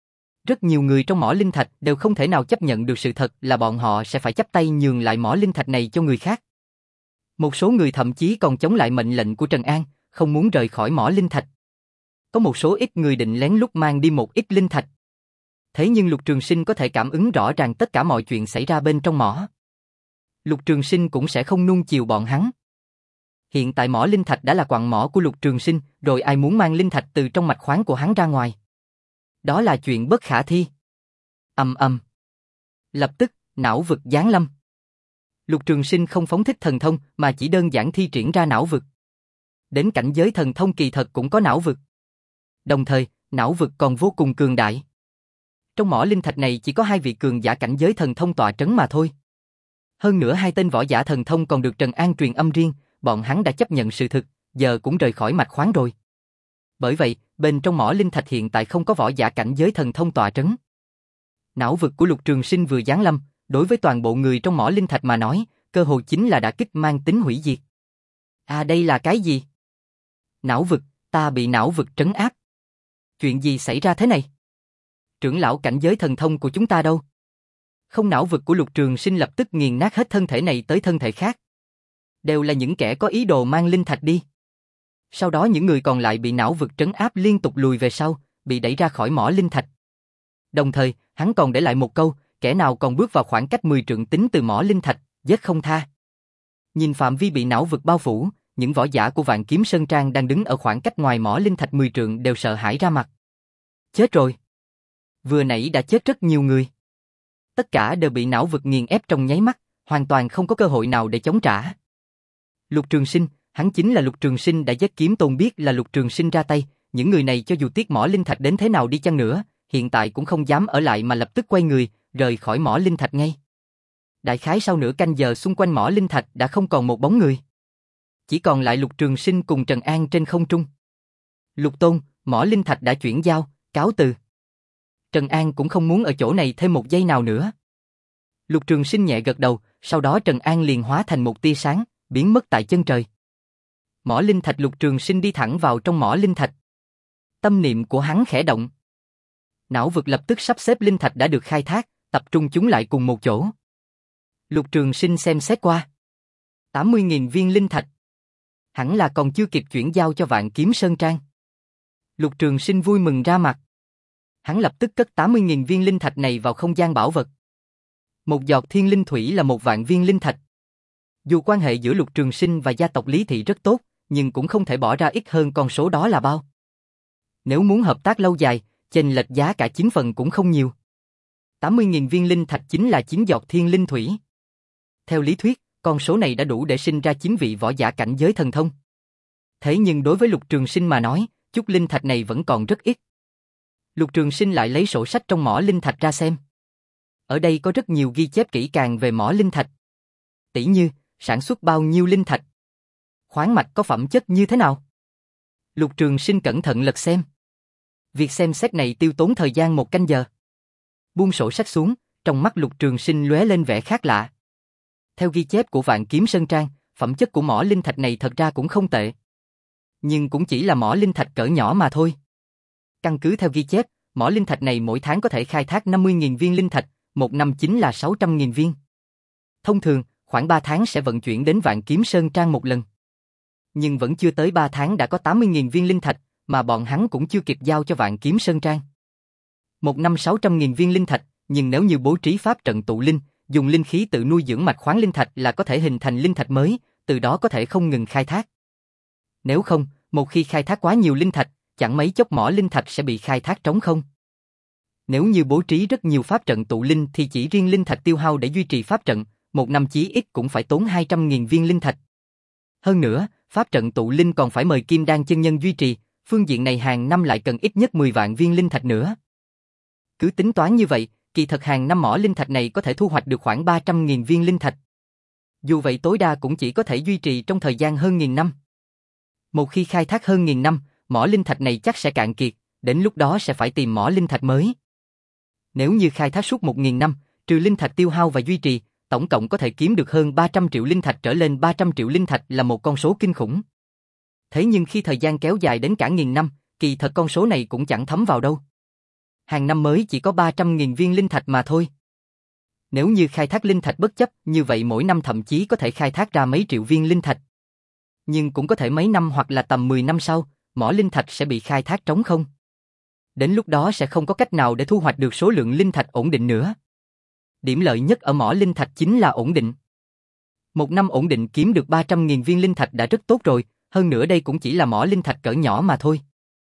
Rất nhiều người trong mỏ linh thạch đều không thể nào chấp nhận được sự thật là bọn họ sẽ phải chắp tay nhường lại mỏ linh thạch này cho người khác. Một số người thậm chí còn chống lại mệnh lệnh của Trần An, không muốn rời khỏi mỏ linh thạch. Có một số ít người định lén lút mang đi một ít linh thạch. Thế nhưng Lục Trường Sinh có thể cảm ứng rõ ràng tất cả mọi chuyện xảy ra bên trong mỏ. Lục Trường Sinh cũng sẽ không nuông chiều bọn hắn. Hiện tại mỏ linh thạch đã là quặng mỏ của Lục Trường Sinh, rồi ai muốn mang linh thạch từ trong mạch khoáng của hắn ra ngoài? Đó là chuyện bất khả thi. Ầm ầm. Lập tức, não vực giáng lâm. Lục Trường Sinh không phóng thích thần thông mà chỉ đơn giản thi triển ra não vực. Đến cảnh giới thần thông kỳ thật cũng có não vực. Đồng thời, não vực còn vô cùng cường đại. Trong mỏ linh thạch này chỉ có hai vị cường giả cảnh giới thần thông tọa trấn mà thôi. Hơn nữa hai tên võ giả thần thông còn được Trần An truyền âm riêng, bọn hắn đã chấp nhận sự thực, giờ cũng rời khỏi mạch khoáng rồi. Bởi vậy, bên trong mỏ linh thạch hiện tại không có võ giả cảnh giới thần thông tọa trấn. Não vực của Lục Trường Sinh vừa giáng lâm, đối với toàn bộ người trong mỏ linh thạch mà nói, cơ hội chính là đả kích mang tính hủy diệt. À, đây là cái gì? Não vực, ta bị não vực trấn áp. Chuyện gì xảy ra thế này? Trưởng lão cảnh giới thần thông của chúng ta đâu? Không, não vực của Lục Trường Sinh lập tức nghiền nát hết thân thể này tới thân thể khác. Đều là những kẻ có ý đồ mang linh thạch đi. Sau đó những người còn lại bị não vực trấn áp liên tục lùi về sau, bị đẩy ra khỏi mỏ linh thạch. Đồng thời, hắn còn để lại một câu, kẻ nào còn bước vào khoảng cách mười trượng tính từ mỏ linh thạch, giết không tha. Nhìn phạm vi bị não vực bao phủ, những võ giả của Vạn Kiếm Sơn Trang đang đứng ở khoảng cách ngoài mỏ linh thạch mười trượng đều sợ hãi ra mặt. Chết rồi. Vừa nãy đã chết rất nhiều người. Tất cả đều bị não vực nghiền ép trong nháy mắt, hoàn toàn không có cơ hội nào để chống trả. Lục Trường Sinh, hắn chính là Lục Trường Sinh đã giết kiếm tôn, biết là Lục Trường Sinh ra tay, những người này cho dù tiếc mỏ linh thạch đến thế nào đi chăng nữa, hiện tại cũng không dám ở lại mà lập tức quay người, rời khỏi mỏ linh thạch ngay. Đại khái sau nửa canh giờ xung quanh mỏ linh thạch đã không còn một bóng người. Chỉ còn lại Lục Trường Sinh cùng Trần An trên không trung. Lục Tôn, mỏ linh thạch đã chuyển giao, cáo từ. Trần An cũng không muốn ở chỗ này thêm một giây nào nữa. Lục Trường Sinh nhẹ gật đầu, sau đó Trần An liền hóa thành một tia sáng, biến mất tại chân trời. Mỏ linh thạch. Lục Trường Sinh đi thẳng vào trong mỏ linh thạch. Tâm niệm của hắn khẽ động. Não vực lập tức sắp xếp linh thạch đã được khai thác, tập trung chúng lại cùng một chỗ. Lục Trường Sinh xem xét qua. tám mươi nghìn viên linh thạch. Hẳn là còn chưa kịp chuyển giao cho Vạn Kiếm Sơn Trang. Lục Trường Sinh vui mừng ra mặt. Hắn lập tức cất tám mươi nghìn viên linh thạch này vào không gian bảo vật. Một giọt thiên linh thủy là một vạn viên linh thạch. Dù quan hệ giữa Lục Trường Sinh và gia tộc Lý Thị rất tốt, nhưng cũng không thể bỏ ra ít hơn con số đó là bao. Nếu muốn hợp tác lâu dài, chênh lệch giá cả chín phần cũng không nhiều. tám mươi nghìn viên linh thạch chính là chín giọt thiên linh thủy. Theo lý thuyết, con số này đã đủ để sinh ra chín vị võ giả cảnh giới thần thông. Thế nhưng đối với Lục Trường Sinh mà nói, chút linh thạch này vẫn còn rất ít. Lục Trường Sinh lại lấy sổ sách trong mỏ linh thạch ra xem. Ở đây có rất nhiều ghi chép kỹ càng về mỏ linh thạch. Tỉ như, sản xuất bao nhiêu linh thạch, khoáng mạch có phẩm chất như thế nào. Lục Trường Sinh cẩn thận lật xem. Việc xem xét này tiêu tốn thời gian một canh giờ. Buông sổ sách xuống, trong mắt Lục Trường Sinh lóe lên vẻ khác lạ. Theo ghi chép của Vạn Kiếm Sơn Trang, phẩm chất của mỏ linh thạch này thật ra cũng không tệ. Nhưng cũng chỉ là mỏ linh thạch cỡ nhỏ mà thôi. Căn cứ theo ghi chép, mỏ linh thạch này mỗi tháng có thể khai thác năm mươi nghìn viên linh thạch, một năm chính là sáu trăm nghìn viên. Thông thường, khoảng ba tháng sẽ vận chuyển đến Vạn Kiếm Sơn Trang một lần. Nhưng vẫn chưa tới ba tháng đã có tám mươi nghìn viên linh thạch, mà bọn hắn cũng chưa kịp giao cho Vạn Kiếm Sơn Trang. Một năm sáu trăm nghìn viên linh thạch, nhưng nếu như bố trí pháp trận tụ linh, dùng linh khí tự nuôi dưỡng mạch khoáng linh thạch là có thể hình thành linh thạch mới, từ đó có thể không ngừng khai thác. Nếu không, một khi khai thác quá nhiều linh thạch, chẳng mấy chốc mỏ linh thạch sẽ bị khai thác trống không. Nếu như bố trí rất nhiều pháp trận tụ linh thì chỉ riêng linh thạch tiêu hao để duy trì pháp trận, một năm chí ít cũng phải tốn hai trăm nghìn viên linh thạch. Hơn nữa, pháp trận tụ linh còn phải mời Kim Đan chân nhân duy trì, phương diện này hàng năm lại cần ít nhất mười vạn viên linh thạch nữa. Cứ tính toán như vậy, kỳ thật hàng năm mỏ linh thạch này có thể thu hoạch được khoảng ba trăm nghìn viên linh thạch. Dù vậy tối đa cũng chỉ có thể duy trì trong thời gian hơn nghìn năm. Một khi khai thác hơn nghìn năm, mỏ linh thạch này chắc sẽ cạn kiệt, đến lúc đó sẽ phải tìm mỏ linh thạch mới. Nếu như khai thác suốt một nghìn năm, trừ linh thạch tiêu hao và duy trì, tổng cộng có thể kiếm được hơn ba trăm triệu linh thạch trở lên. Ba trăm triệu linh thạch là một con số kinh khủng. Thế nhưng khi thời gian kéo dài đến cả nghìn năm, kỳ thật con số này cũng chẳng thấm vào đâu. Hàng năm mới chỉ có ba trăm nghìn viên linh thạch mà thôi. Nếu như khai thác linh thạch bất chấp, như vậy mỗi năm thậm chí có thể khai thác ra mấy triệu viên linh thạch. Nhưng cũng có thể mấy năm hoặc là tầm mười năm sau, mỏ linh thạch sẽ bị khai thác trống không. Đến lúc đó sẽ không có cách nào để thu hoạch được số lượng linh thạch ổn định nữa. Điểm lợi nhất ở mỏ linh thạch chính là ổn định. Một năm ổn định kiếm được ba trăm nghìn viên linh thạch đã rất tốt rồi, hơn nữa đây cũng chỉ là mỏ linh thạch cỡ nhỏ mà thôi.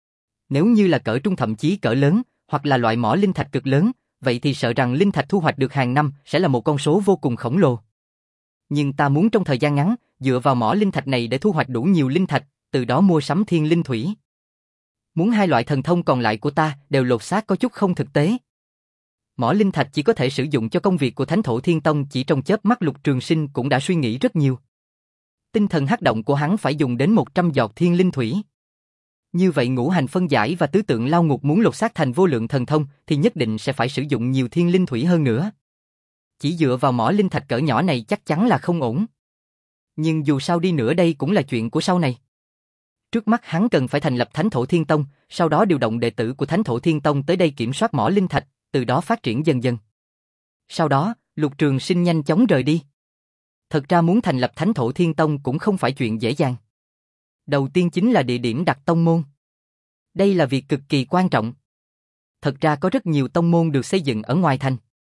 Nếu như là cỡ trung thậm chí cỡ lớn, hoặc là loại mỏ linh thạch cực lớn, vậy thì sợ rằng linh thạch thu hoạch được hàng năm sẽ là một con số vô cùng khổng lồ. Nhưng ta muốn trong thời gian ngắn, dựa vào mỏ linh thạch này để thu hoạch đủ nhiều linh thạch, từ đó mua sắm thiên linh thủy. Muốn hai loại thần thông còn lại của ta đều lột xác có chút không thực tế. Mỏ linh thạch chỉ có thể sử dụng cho công việc của Thánh Thổ Thiên Tông, chỉ trong chớp mắt Lục Trường Sinh cũng đã suy nghĩ rất nhiều. Tinh thần hắc động của hắn phải dùng đến một trăm giọt thiên linh thủy. Như vậy ngũ hành phân giải và tứ tượng lao ngục muốn lột xác thành vô lượng thần thông thì nhất định sẽ phải sử dụng nhiều thiên linh thủy hơn nữa. Chỉ dựa vào mỏ linh thạch cỡ nhỏ này chắc chắn là không ổn. Nhưng dù sao đi nữa đây cũng là chuyện của sau này. Trước mắt hắn cần phải thành lập Thánh Thổ Thiên Tông, sau đó điều động đệ tử của Thánh Thổ Thiên Tông tới đây kiểm soát mỏ linh thạch, từ đó phát triển dần dần. Sau đó, Lục Trường Sinh nhanh chóng rời đi. Thật ra muốn thành lập Thánh Thổ Thiên Tông cũng không phải chuyện dễ dàng. Đầu tiên chính là địa điểm đặt tông môn. Đây là việc cực kỳ quan trọng. Thật ra có rất nhiều tông môn được xây dựng ở ngoài thành.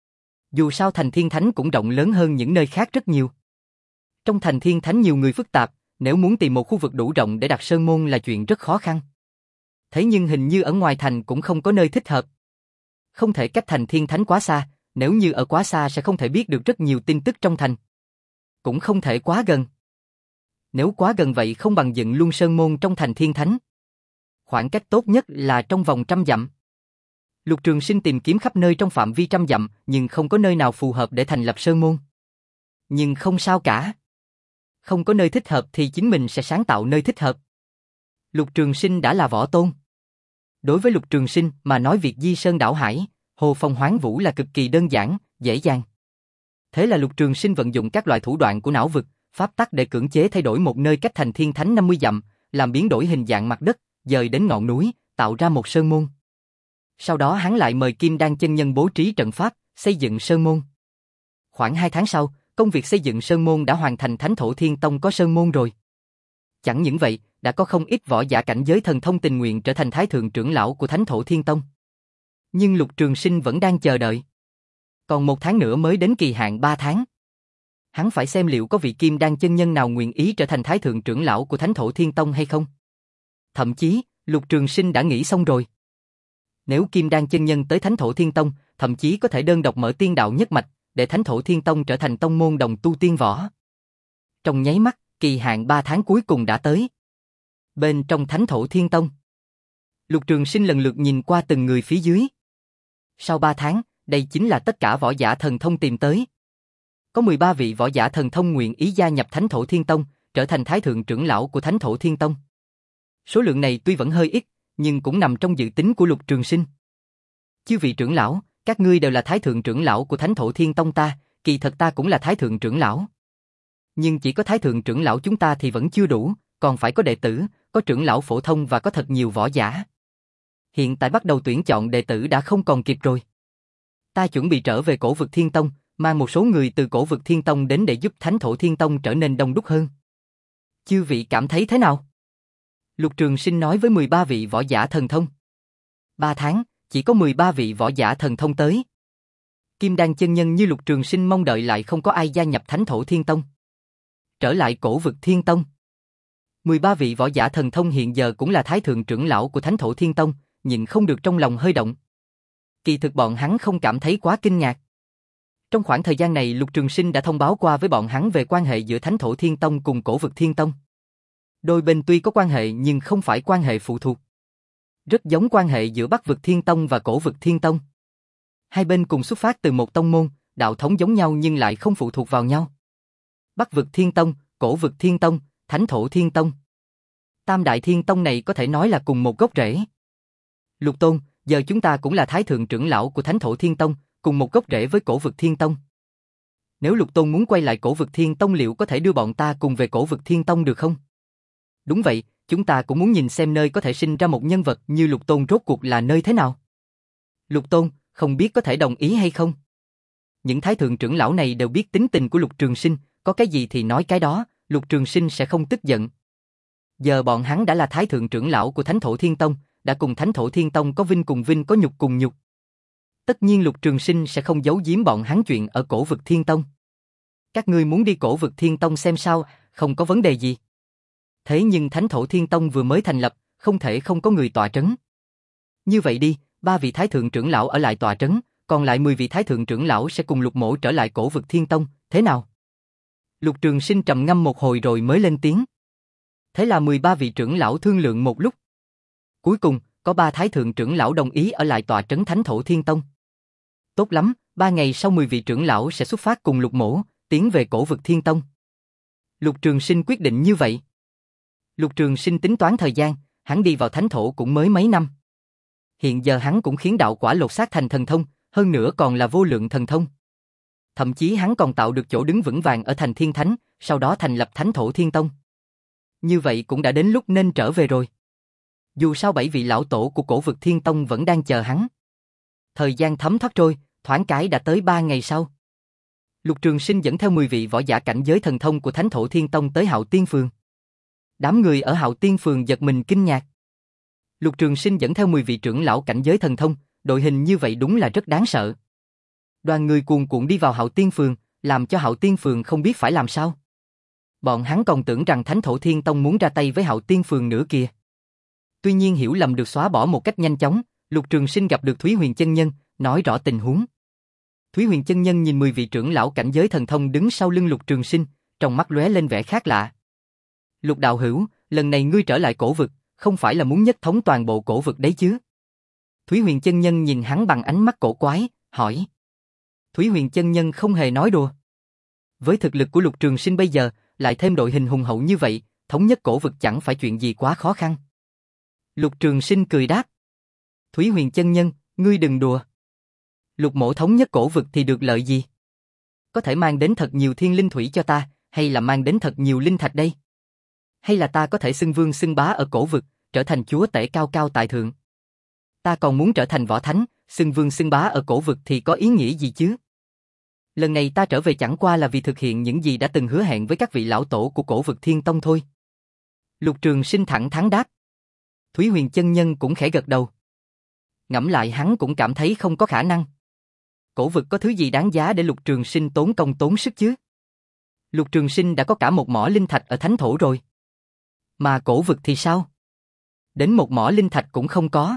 Dù sao thành Thiên Thánh cũng rộng lớn hơn những nơi khác rất nhiều. Trong thành Thiên Thánh nhiều người phức tạp, nếu muốn tìm một khu vực đủ rộng để đặt sơn môn là chuyện rất khó khăn. Thế nhưng hình như ở ngoài thành cũng không có nơi thích hợp. Không thể cách thành Thiên Thánh quá xa, nếu như ở quá xa sẽ không thể biết được rất nhiều tin tức trong thành. Cũng không thể quá gần. Nếu quá gần vậy không bằng dựng luôn sơn môn trong thành Thiên Thánh. Khoảng cách tốt nhất là trong vòng trăm dặm. Lục Trường Sinh tìm kiếm khắp nơi trong phạm vi trăm dặm, nhưng không có nơi nào phù hợp để thành lập sơn môn. Nhưng không sao cả. Không có nơi thích hợp thì chính mình sẽ sáng tạo nơi thích hợp. Lục Trường Sinh đã là võ tôn. Đối với Lục Trường Sinh mà nói việc di sơn đảo hải, hồ phong hoán vũ là cực kỳ đơn giản, dễ dàng. Thế là Lục Trường Sinh vận dụng các loại thủ đoạn của não vực, pháp tắc để cưỡng chế thay đổi một nơi cách thành thiên thánh năm mươi dặm, làm biến đổi hình dạng mặt đất, dời đến ngọn núi, tạo ra một sơn môn. Sau đó hắn lại mời Kim Đan chân nhân bố trí trận pháp, xây dựng sơn môn. Khoảng hai tháng sau, công việc xây dựng sơn môn đã hoàn thành, Thánh Thổ Thiên Tông có sơn môn rồi. Chẳng những vậy, đã có không ít võ giả cảnh giới thần thông tình nguyện trở thành thái thượng trưởng lão của Thánh Thổ Thiên Tông. Nhưng Lục Trường Sinh vẫn đang chờ đợi. Còn một tháng nữa mới đến kỳ hạn ba tháng. Hắn phải xem liệu có vị Kim Đan chân nhân nào nguyện ý trở thành thái thượng trưởng lão của Thánh Thổ Thiên Tông hay không. Thậm chí, Lục Trường Sinh đã nghĩ xong rồi. Nếu Kim Đan chân nhân tới Thánh Thổ Thiên Tông, thậm chí có thể đơn độc mở tiên đạo nhất mạch, để Thánh Thổ Thiên Tông trở thành tông môn đồng tu tiên võ. Trong nháy mắt, kỳ hạn ba tháng cuối cùng đã tới. Bên trong Thánh Thổ Thiên Tông, Lục Trường Sinh lần lượt nhìn qua từng người phía dưới. Sau ba tháng, đây chính là tất cả võ giả thần thông tìm tới. Có mười ba vị võ giả thần thông nguyện ý gia nhập Thánh Thổ Thiên Tông, trở thành thái thượng trưởng lão của Thánh Thổ Thiên Tông. Số lượng này tuy vẫn hơi ít, nhưng cũng nằm trong dự tính của Lục Trường Sinh. Chư vị trưởng lão, các ngươi đều là thái thượng trưởng lão của Thánh Thổ Thiên Tông ta, kỳ thật ta cũng là thái thượng trưởng lão. Nhưng chỉ có thái thượng trưởng lão chúng ta thì vẫn chưa đủ, còn phải có đệ tử, có trưởng lão phổ thông và có thật nhiều võ giả. Hiện tại bắt đầu tuyển chọn đệ tử đã không còn kịp rồi. Ta chuẩn bị trở về Cổ Vực Thiên Tông, mang một số người từ Cổ Vực Thiên Tông đến để giúp Thánh Thổ Thiên Tông trở nên đông đúc hơn. Chư vị cảm thấy thế nào? Lục Trường Sinh nói với mười ba vị võ giả thần thông. Ba tháng, chỉ có mười ba vị võ giả thần thông tới. Kim Đan chân nhân như Lục Trường Sinh mong đợi lại không có ai gia nhập Thánh Thổ Thiên Tông. Trở lại Cổ Vực Thiên Tông. mười ba vị võ giả thần thông hiện giờ cũng là thái thượng trưởng lão của Thánh Thổ Thiên Tông, nhìn không được trong lòng hơi động. Kỳ thực bọn hắn không cảm thấy quá kinh ngạc. Trong khoảng thời gian này Lục Trường Sinh đã thông báo qua với bọn hắn về quan hệ giữa Thánh Thổ Thiên Tông cùng Cổ Vực Thiên Tông. Đôi bên tuy có quan hệ nhưng không phải quan hệ phụ thuộc. Rất giống quan hệ giữa Bắc Vực Thiên Tông và Cổ Vực Thiên Tông. Hai bên cùng xuất phát từ một tông môn, đạo thống giống nhau nhưng lại không phụ thuộc vào nhau. Bắc Vực Thiên Tông, Cổ Vực Thiên Tông, Thánh Thổ Thiên Tông. Tam đại thiên tông này có thể nói là cùng một gốc rễ. Lục Tôn, giờ chúng ta cũng là thái thượng trưởng lão của Thánh Thổ Thiên Tông, cùng một gốc rễ với Cổ Vực Thiên Tông. Nếu Lục Tôn muốn quay lại Cổ Vực Thiên Tông liệu có thể đưa bọn ta cùng về Cổ Vực Thiên Tông được không? Đúng vậy, chúng ta cũng muốn nhìn xem nơi có thể sinh ra một nhân vật như Lục Tôn rốt cuộc là nơi thế nào. Lục Tôn, không biết có thể đồng ý hay không? Những thái thượng trưởng lão này đều biết tính tình của Lục Trường Sinh, có cái gì thì nói cái đó, Lục Trường Sinh sẽ không tức giận. Giờ bọn hắn đã là thái thượng trưởng lão của Thánh Thổ Thiên Tông, đã cùng Thánh Thổ Thiên Tông có vinh cùng vinh, có nhục cùng nhục. Tất nhiên Lục Trường Sinh sẽ không giấu giếm bọn hắn chuyện ở Cổ Vực Thiên Tông. Các ngươi muốn đi Cổ Vực Thiên Tông xem sao, không có vấn đề gì. Thế nhưng Thánh Thổ Thiên Tông vừa mới thành lập, không thể không có người tọa trấn. Như vậy đi, ba vị thái thượng trưởng lão ở lại tọa trấn, còn lại mười vị thái thượng trưởng lão sẽ cùng Lục Mỗ trở lại Cổ Vực Thiên Tông, thế nào? Lục Trường Sinh trầm ngâm một hồi rồi mới lên tiếng. Thế là mười ba vị trưởng lão thương lượng một lúc. Cuối cùng, có ba thái thượng trưởng lão đồng ý ở lại tọa trấn Thánh Thổ Thiên Tông. Tốt lắm, ba ngày sau mười vị trưởng lão sẽ xuất phát cùng Lục Mỗ, tiến về Cổ Vực Thiên Tông. Lục Trường Sinh quyết định như vậy. Lục Trường Sinh tính toán thời gian, hắn đi vào Thánh Thổ cũng mới mấy năm. Hiện giờ hắn cũng khiến đạo quả lột xác thành thần thông, hơn nữa còn là vô lượng thần thông. Thậm chí hắn còn tạo được chỗ đứng vững vàng ở thành Thiên Thánh, sau đó thành lập Thánh Thổ Thiên Tông. Như vậy cũng đã đến lúc nên trở về rồi. Dù sao bảy vị lão tổ của Cổ Vực Thiên Tông vẫn đang chờ hắn. Thời gian thấm thoát trôi, thoáng cái đã tới ba ngày sau. Lục Trường Sinh dẫn theo mười vị võ giả cảnh giới thần thông của Thánh Thổ Thiên Tông tới Hạo Tiên Phường. Đám người ở Hạo Tiên Phường giật mình kinh ngạc. Lục Trường Sinh dẫn theo mười vị trưởng lão cảnh giới thần thông, đội hình như vậy đúng là rất đáng sợ. Đoàn người cuồn cuộn đi vào Hạo Tiên Phường, làm cho Hạo Tiên Phường không biết phải làm sao. Bọn hắn còn tưởng rằng Thánh Thổ Thiên Tông muốn ra tay với Hạo Tiên Phường nữa kìa. Tuy nhiên hiểu lầm được xóa bỏ một cách nhanh chóng, Lục Trường Sinh gặp được Thúy Huyền chân nhân, nói rõ tình huống. Thúy Huyền chân nhân nhìn mười vị trưởng lão cảnh giới thần thông đứng sau lưng Lục Trường Sinh, trong mắt lóe lên vẻ khác lạ. Lục đạo hữu, lần này ngươi trở lại Cổ Vực, không phải là muốn nhất thống toàn bộ Cổ Vực đấy chứ? Thúy Huyền chân nhân nhìn hắn bằng ánh mắt cổ quái, hỏi. Thúy Huyền chân nhân không hề nói đùa. Với thực lực của Lục Trường Sinh bây giờ, lại thêm đội hình hùng hậu như vậy, thống nhất Cổ Vực chẳng phải chuyện gì quá khó khăn. Lục Trường Sinh cười đáp. Thúy Huyền chân nhân, ngươi đừng đùa. Lục Mỗ thống nhất Cổ Vực thì được lợi gì? Có thể mang đến thật nhiều thiên linh thủy cho ta, hay là mang đến thật nhiều linh thạch đây? Hay là ta có thể xưng vương xưng bá ở cổ vực, trở thành chúa tể cao cao tại thượng? Ta còn muốn trở thành võ thánh, xưng vương xưng bá ở cổ vực thì có ý nghĩa gì chứ? Lần này ta trở về chẳng qua là vì thực hiện những gì đã từng hứa hẹn với các vị lão tổ của cổ vực Thiên Tông thôi. Lục Trường Sinh thẳng thắn đáp. Thúy Huyền chân nhân cũng khẽ gật đầu. Ngẫm lại hắn cũng cảm thấy không có khả năng. Cổ vực có thứ gì đáng giá để Lục Trường Sinh tốn công tốn sức chứ? Lục Trường Sinh đã có cả một mỏ linh thạch ở thánh thổ rồi. Mà cổ vực thì sao? Đến một mỏ linh thạch cũng không có.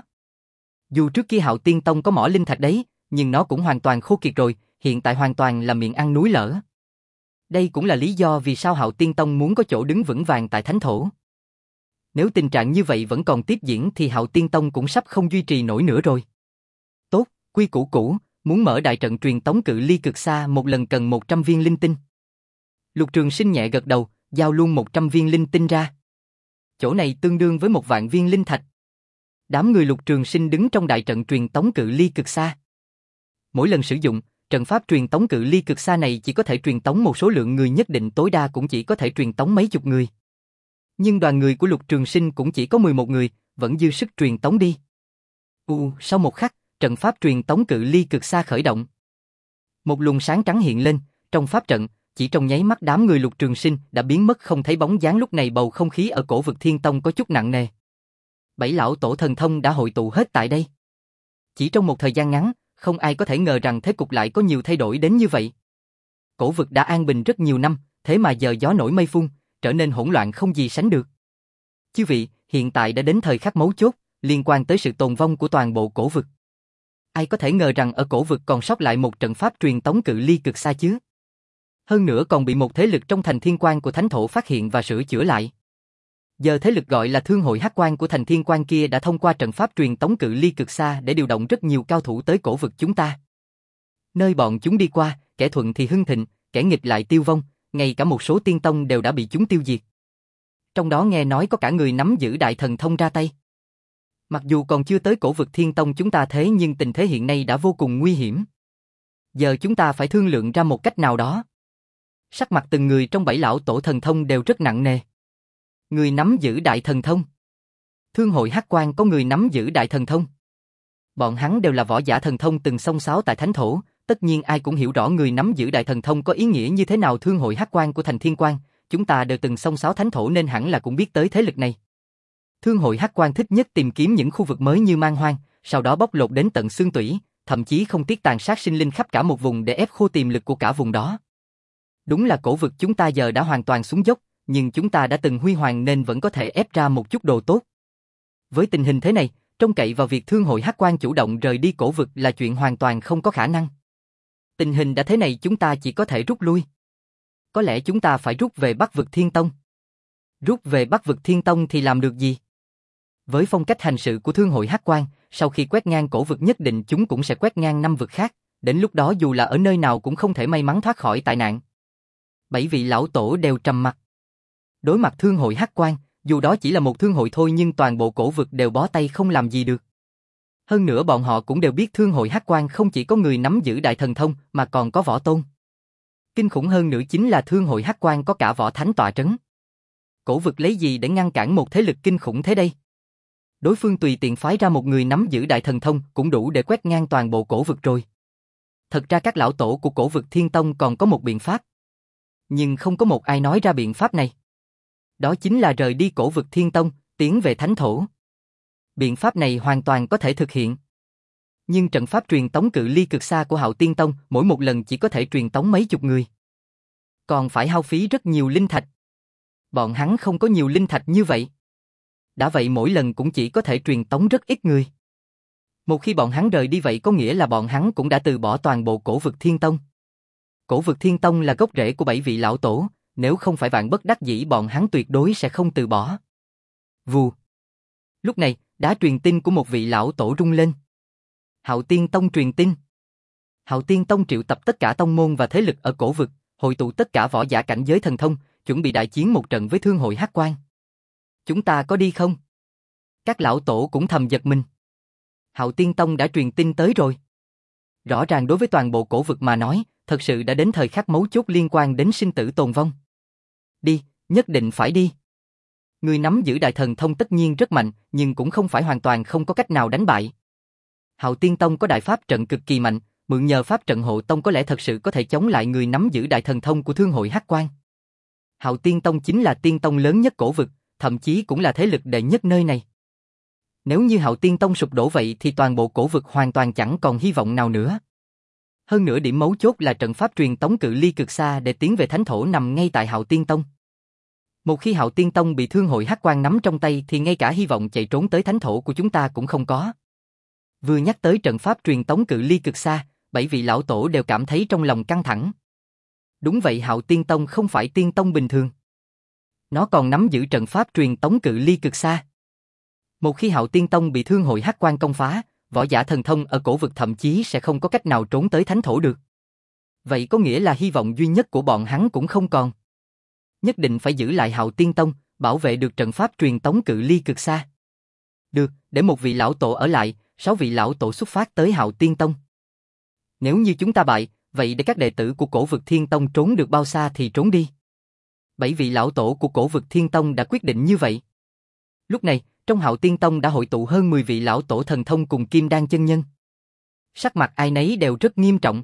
Dù trước kia Hạo Tiên Tông có mỏ linh thạch đấy, nhưng nó cũng hoàn toàn khô kiệt rồi, hiện tại hoàn toàn là miệng ăn núi lở. Đây cũng là lý do vì sao Hạo Tiên Tông muốn có chỗ đứng vững vàng tại thánh thổ. Nếu tình trạng như vậy vẫn còn tiếp diễn thì Hạo Tiên Tông cũng sắp không duy trì nổi nữa rồi. Tốt, quy củ cũ, muốn mở đại trận truyền tống cự ly cực xa một lần cần một trăm viên linh tinh. Lục Trường Sinh nhẹ gật đầu, giao luôn một trăm viên linh tinh ra. Chỗ này tương đương với một vạn viên linh thạch. Đám người Lục Trường Sinh đứng trong đại trận truyền tống cự ly cực xa. Mỗi lần sử dụng, trận pháp truyền tống cự ly cực xa này chỉ có thể truyền tống một số lượng người nhất định, tối đa cũng chỉ có thể truyền tống mấy chục người. Nhưng đoàn người của Lục Trường Sinh cũng chỉ có mười một người, vẫn dư sức truyền tống đi. U, sau một khắc, trận pháp truyền tống cự ly cực xa khởi động. Một luồng sáng trắng hiện lên, trong pháp trận, chỉ trong nháy mắt đám người Lục Trường Sinh đã biến mất không thấy bóng dáng. Lúc này bầu không khí ở cổ vực Thiên Tông có chút nặng nề. Bảy lão tổ thần thông đã hội tụ hết tại đây. Chỉ trong một thời gian ngắn, không ai có thể ngờ rằng thế cục lại có nhiều thay đổi đến như vậy. Cổ vực đã an bình rất nhiều năm, thế mà giờ gió nổi mây phun, trở nên hỗn loạn không gì sánh được. Chư vị, hiện tại đã đến thời khắc mấu chốt, liên quan tới sự tồn vong của toàn bộ cổ vực. Ai có thể ngờ rằng ở cổ vực còn sót lại một trận pháp truyền tống cự ly cực xa chứ? Hơn nữa còn bị một thế lực trong thành Thiên Quan của thánh thổ phát hiện và sửa chữa lại. Giờ thế lực gọi là Thương hội Hắc Quan của thành Thiên Quan kia đã thông qua trận pháp truyền tống cự ly cực xa để điều động rất nhiều cao thủ tới cổ vực chúng ta. Nơi bọn chúng đi qua, kẻ thuận thì hưng thịnh, kẻ nghịch lại tiêu vong, ngay cả một số tiên tông đều đã bị chúng tiêu diệt. Trong đó nghe nói có cả người nắm giữ đại thần thông ra tay. Mặc dù còn chưa tới cổ vực Thiên Tông chúng ta thế nhưng tình thế hiện nay đã vô cùng nguy hiểm. Giờ chúng ta phải thương lượng ra một cách nào đó. Sắc mặt từng người trong bảy lão tổ thần thông đều rất nặng nề. Người nắm giữ đại thần thông. Thương hội Hắc Quan có người nắm giữ đại thần thông. Bọn hắn đều là võ giả thần thông từng xông xáo tại thánh thổ, tất nhiên ai cũng hiểu rõ người nắm giữ đại thần thông có ý nghĩa như thế nào. Thương hội Hắc Quan của thành Thiên Quan, chúng ta đều từng xông xáo thánh thổ nên hẳn là cũng biết tới thế lực này. Thương hội Hắc Quan thích nhất tìm kiếm những khu vực mới như man hoang, sau đó bóc lột đến tận xương tủy, thậm chí không tiếc tàn sát sinh linh khắp cả một vùng để ép khô tiềm lực của cả vùng đó. Đúng là cổ vực chúng ta giờ đã hoàn toàn xuống dốc, nhưng chúng ta đã từng huy hoàng nên vẫn có thể ép ra một chút đồ tốt. Với tình hình thế này, trông cậy vào việc Thương hội Hắc Quan chủ động rời đi cổ vực là chuyện hoàn toàn không có khả năng. Tình hình đã thế này chúng ta chỉ có thể rút lui. Có lẽ chúng ta phải rút về Bắc vực Thiên Tông. Rút về Bắc vực Thiên Tông thì làm được gì? Với phong cách hành sự của Thương hội Hắc Quan, sau khi quét ngang cổ vực nhất định chúng cũng sẽ quét ngang năm vực khác, đến lúc đó dù là ở nơi nào cũng không thể may mắn thoát khỏi tai nạn. Bảy vị lão tổ đều trầm mặc. Đối mặt Thương hội Hắc Quan, dù đó chỉ là một thương hội thôi nhưng toàn bộ cổ vực đều bó tay không làm gì được. Hơn nữa bọn họ cũng đều biết Thương hội Hắc Quan không chỉ có người nắm giữ đại thần thông mà còn có võ tôn. Kinh khủng hơn nữa chính là Thương hội Hắc Quan có cả võ thánh tọa trấn. Cổ vực lấy gì để ngăn cản một thế lực kinh khủng thế đây? Đối phương tùy tiện phái ra một người nắm giữ đại thần thông cũng đủ để quét ngang toàn bộ cổ vực rồi. Thật ra các lão tổ của cổ vực Thiên Tông còn có một biện pháp. Nhưng không có một ai nói ra biện pháp này. Đó chính là rời đi cổ vực Thiên Tông, tiến về thánh thổ. Biện pháp này hoàn toàn có thể thực hiện. Nhưng trận pháp truyền tống cự ly cực xa của Hạo Tiên Tông mỗi một lần chỉ có thể truyền tống mấy chục người. Còn phải hao phí rất nhiều linh thạch. Bọn hắn không có nhiều linh thạch như vậy. Đã vậy mỗi lần cũng chỉ có thể truyền tống rất ít người. Một khi bọn hắn rời đi vậy có nghĩa là bọn hắn cũng đã từ bỏ toàn bộ cổ vực Thiên Tông. Cổ vực Thiên Tông là gốc rễ của bảy vị lão tổ, nếu không phải vạn bất đắc dĩ bọn hắn tuyệt đối sẽ không từ bỏ. Vù. Lúc này, đá truyền tin của một vị lão tổ rung lên. Hạo Tiên Tông truyền tin. Hạo Tiên Tông triệu tập tất cả tông môn và thế lực ở cổ vực, hội tụ tất cả võ giả cảnh giới thần thông, chuẩn bị đại chiến một trận với Thương hội Hắc Quan. Chúng ta có đi không? Các lão tổ cũng thầm giật mình. Hạo Tiên Tông đã truyền tin tới rồi. Rõ ràng đối với toàn bộ cổ vực mà nói, thật sự đã đến thời khắc mấu chốt liên quan đến sinh tử tồn vong. Đi, nhất định phải đi. Người nắm giữ đại thần thông tất nhiên rất mạnh, nhưng cũng không phải hoàn toàn không có cách nào đánh bại. Hạo Tiên Tông có đại pháp trận cực kỳ mạnh, mượn nhờ pháp trận hộ tông có lẽ thật sự có thể chống lại người nắm giữ đại thần thông của Thương hội Hắc Quang. Hạo Tiên Tông chính là tiên tông lớn nhất cổ vực, thậm chí cũng là thế lực đệ nhất nơi này. Nếu như Hạo Tiên Tông sụp đổ vậy thì toàn bộ cổ vực hoàn toàn chẳng còn hy vọng nào nữa. Hơn nữa điểm mấu chốt là trận pháp truyền tống cự ly cực xa để tiến về thánh thổ nằm ngay tại Hạo Tiên Tông. Một khi Hạo Tiên Tông bị Thương hội Hắc Quang nắm trong tay thì ngay cả hy vọng chạy trốn tới thánh thổ của chúng ta cũng không có. Vừa nhắc tới trận pháp truyền tống cự ly cực xa, bảy vị lão tổ đều cảm thấy trong lòng căng thẳng. Đúng vậy, Hạo Tiên Tông không phải tiên tông bình thường. Nó còn nắm giữ trận pháp truyền tống cự ly cực xa. Một khi Hạo Tiên Tông bị Thương hội Hắc Quang công phá, võ giả thần thông ở cổ vực thậm chí sẽ không có cách nào trốn tới thánh thổ được. Vậy có nghĩa là hy vọng duy nhất của bọn hắn cũng không còn. Nhất định phải giữ lại Hạo Tiên Tông, bảo vệ được trận pháp truyền tống cự ly cực xa. Được, để một vị lão tổ ở lại, sáu vị lão tổ xuất phát tới Hạo Tiên Tông. Nếu như chúng ta bại, vậy để các đệ tử của cổ vực Thiên Tông trốn được bao xa thì trốn đi. Bảy vị lão tổ của cổ vực Thiên Tông đã quyết định như vậy. Lúc này, trong Hạo Tiên Tông đã hội tụ hơn mười vị lão tổ thần thông cùng Kim Đan chân nhân. Sắc mặt ai nấy đều rất nghiêm trọng.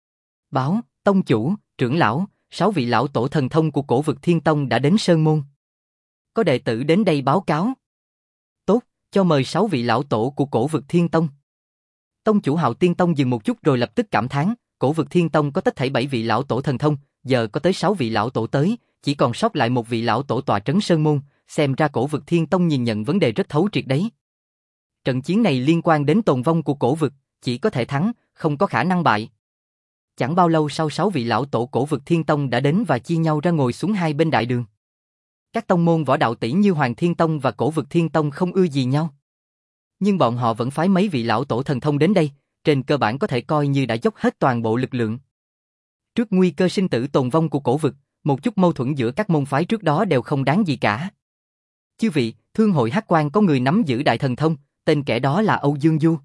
Báo, tông chủ, trưởng lão, sáu vị lão tổ thần thông của cổ vực Thiên Tông đã đến Sơn Môn. Có đệ tử đến đây báo cáo. Tốt, cho mời sáu vị lão tổ của cổ vực Thiên Tông. Tông chủ Hạo Tiên Tông dừng một chút rồi lập tức cảm thán, cổ vực Thiên Tông có tất thảy bảy vị lão tổ thần thông, giờ có tới sáu vị lão tổ tới, chỉ còn sót lại một vị lão tổ tọa trấn Sơn Môn, xem ra cổ vực Thiên Tông nhìn nhận vấn đề rất thấu triệt đấy. Trận chiến này liên quan đến tồn vong của cổ vực, chỉ có thể thắng, không có khả năng bại. Chẳng bao lâu sau sáu vị lão tổ cổ vực Thiên Tông đã đến và chia nhau ra ngồi xuống hai bên đại đường. Các tông môn võ đạo tỷ như Hoàng Thiên Tông và cổ vực Thiên Tông không ưa gì nhau. Nhưng bọn họ vẫn phái mấy vị lão tổ thần thông đến đây, trên cơ bản có thể coi như đã dốc hết toàn bộ lực lượng. Trước nguy cơ sinh tử tồn vong của cổ vực, một chút mâu thuẫn giữa các môn phái trước đó đều không đáng gì cả. Chư vị, Thương hội Hắc Quang có người nắm giữ đại thần thông, tên kẻ đó là Âu Dương Du.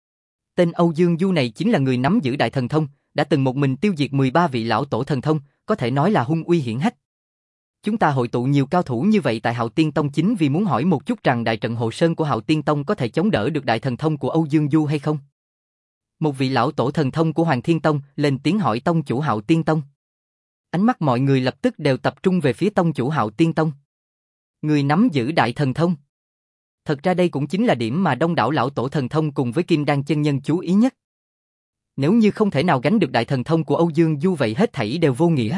Tên Âu Dương Du này chính là người nắm giữ đại thần thông, đã từng một mình tiêu diệt mười ba vị lão tổ thần thông, có thể nói là hung uy hiển hách. Chúng ta hội tụ nhiều cao thủ như vậy tại Hạo Tiên Tông chính vì muốn hỏi một chút rằng đại trận Hộ Sơn của Hạo Tiên Tông có thể chống đỡ được đại thần thông của Âu Dương Du hay không? Một vị lão tổ thần thông của Hoàng Thiên Tông lên tiếng hỏi tông chủ Hạo Tiên Tông. Ánh mắt mọi người lập tức đều tập trung về phía tông chủ Hạo Tiên Tông. Người nắm giữ đại thần thông. Thật ra đây cũng chính là điểm mà đông đảo lão tổ thần thông cùng với Kim Đan chân nhân chú ý nhất. Nếu như không thể nào gánh được đại thần thông của Âu Dương Du vậy hết thảy đều vô nghĩa.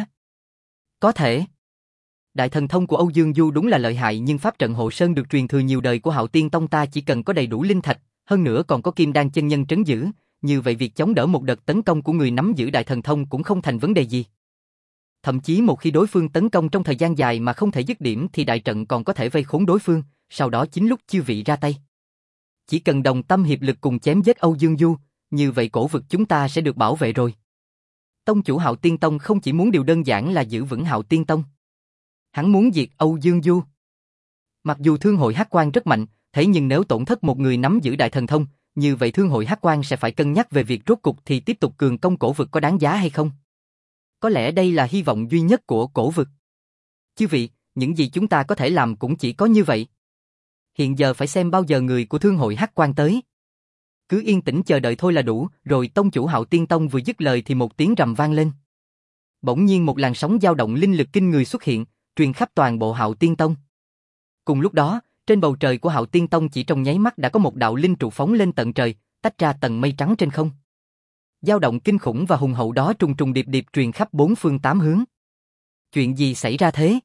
Có thể. Đại thần thông của Âu Dương Du đúng là lợi hại, nhưng pháp trận Hộ Sơn được truyền thừa nhiều đời của Hạo Tiên Tông ta chỉ cần có đầy đủ linh thạch, hơn nữa còn có Kim Đan chân nhân trấn giữ, như vậy việc chống đỡ một đợt tấn công của người nắm giữ đại thần thông cũng không thành vấn đề gì. Thậm chí một khi đối phương tấn công trong thời gian dài mà không thể dứt điểm thì đại trận còn có thể vây khốn đối phương, sau đó chính lúc chư vị ra tay. Chỉ cần đồng tâm hiệp lực cùng chém giết Âu Dương Du, như vậy cổ vực chúng ta sẽ được bảo vệ rồi. Tông chủ Hạo Tiên Tông không chỉ muốn điều đơn giản là giữ vững Hạo Tiên Tông. Hắn muốn diệt Âu Dương Du. Mặc dù Thương hội Hắc Quang rất mạnh, thế nhưng nếu tổn thất một người nắm giữ đại thần thông, như vậy Thương hội Hắc Quang sẽ phải cân nhắc về việc rốt cục thì tiếp tục cường công cổ vực có đáng giá hay không. Có lẽ đây là hy vọng duy nhất của cổ vực. Chư vị, những gì chúng ta có thể làm cũng chỉ có như vậy. Hiện giờ phải xem bao giờ người của Thương hội Hắc Quang tới. Cứ yên tĩnh chờ đợi thôi là đủ, rồi tông chủ Hạo Tiên Tông vừa dứt lời thì một tiếng rầm vang lên. Bỗng nhiên một làn sóng dao động linh lực kinh người xuất hiện, truyền khắp toàn bộ Hạo Tiên Tông. Cùng lúc đó, trên bầu trời của Hạo Tiên Tông chỉ trong nháy mắt đã có một đạo linh trụ phóng lên tận trời, tách ra tầng mây trắng trên không. Dao động kinh khủng và hùng hậu đó trùng trùng điệp điệp truyền khắp bốn phương tám hướng. Chuyện gì xảy ra thế?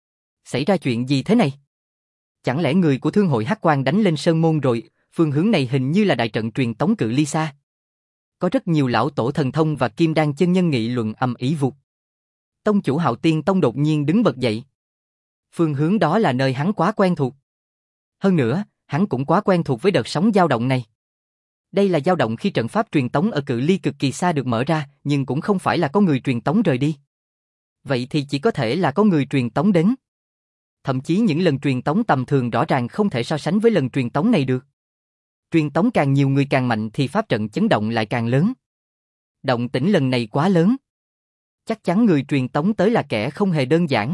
Xảy ra chuyện gì thế này? Chẳng lẽ người của Thương hội Hắc Quang đánh lên Sơn Môn rồi? Phương hướng này hình như là đại trận truyền tống cự ly xa. Có rất nhiều lão tổ thần thông và Kim Đan chân nhân nghị luận ầm ĩ vụt. Tông chủ Hạo Tiên Tông đột nhiên đứng bật dậy. Phương hướng đó là nơi hắn quá quen thuộc. Hơn nữa, hắn cũng quá quen thuộc với đợt sóng dao động này. Đây là dao động khi trận pháp truyền tống ở cự ly cực kỳ xa được mở ra, nhưng cũng không phải là có người truyền tống rời đi. Vậy thì chỉ có thể là có người truyền tống đến. Thậm chí những lần truyền tống tầm thường rõ ràng không thể so sánh với lần truyền tống này được. Truyền tống càng nhiều người càng mạnh thì pháp trận chấn động lại càng lớn. Động tĩnh lần này quá lớn. Chắc chắn người truyền tống tới là kẻ không hề đơn giản.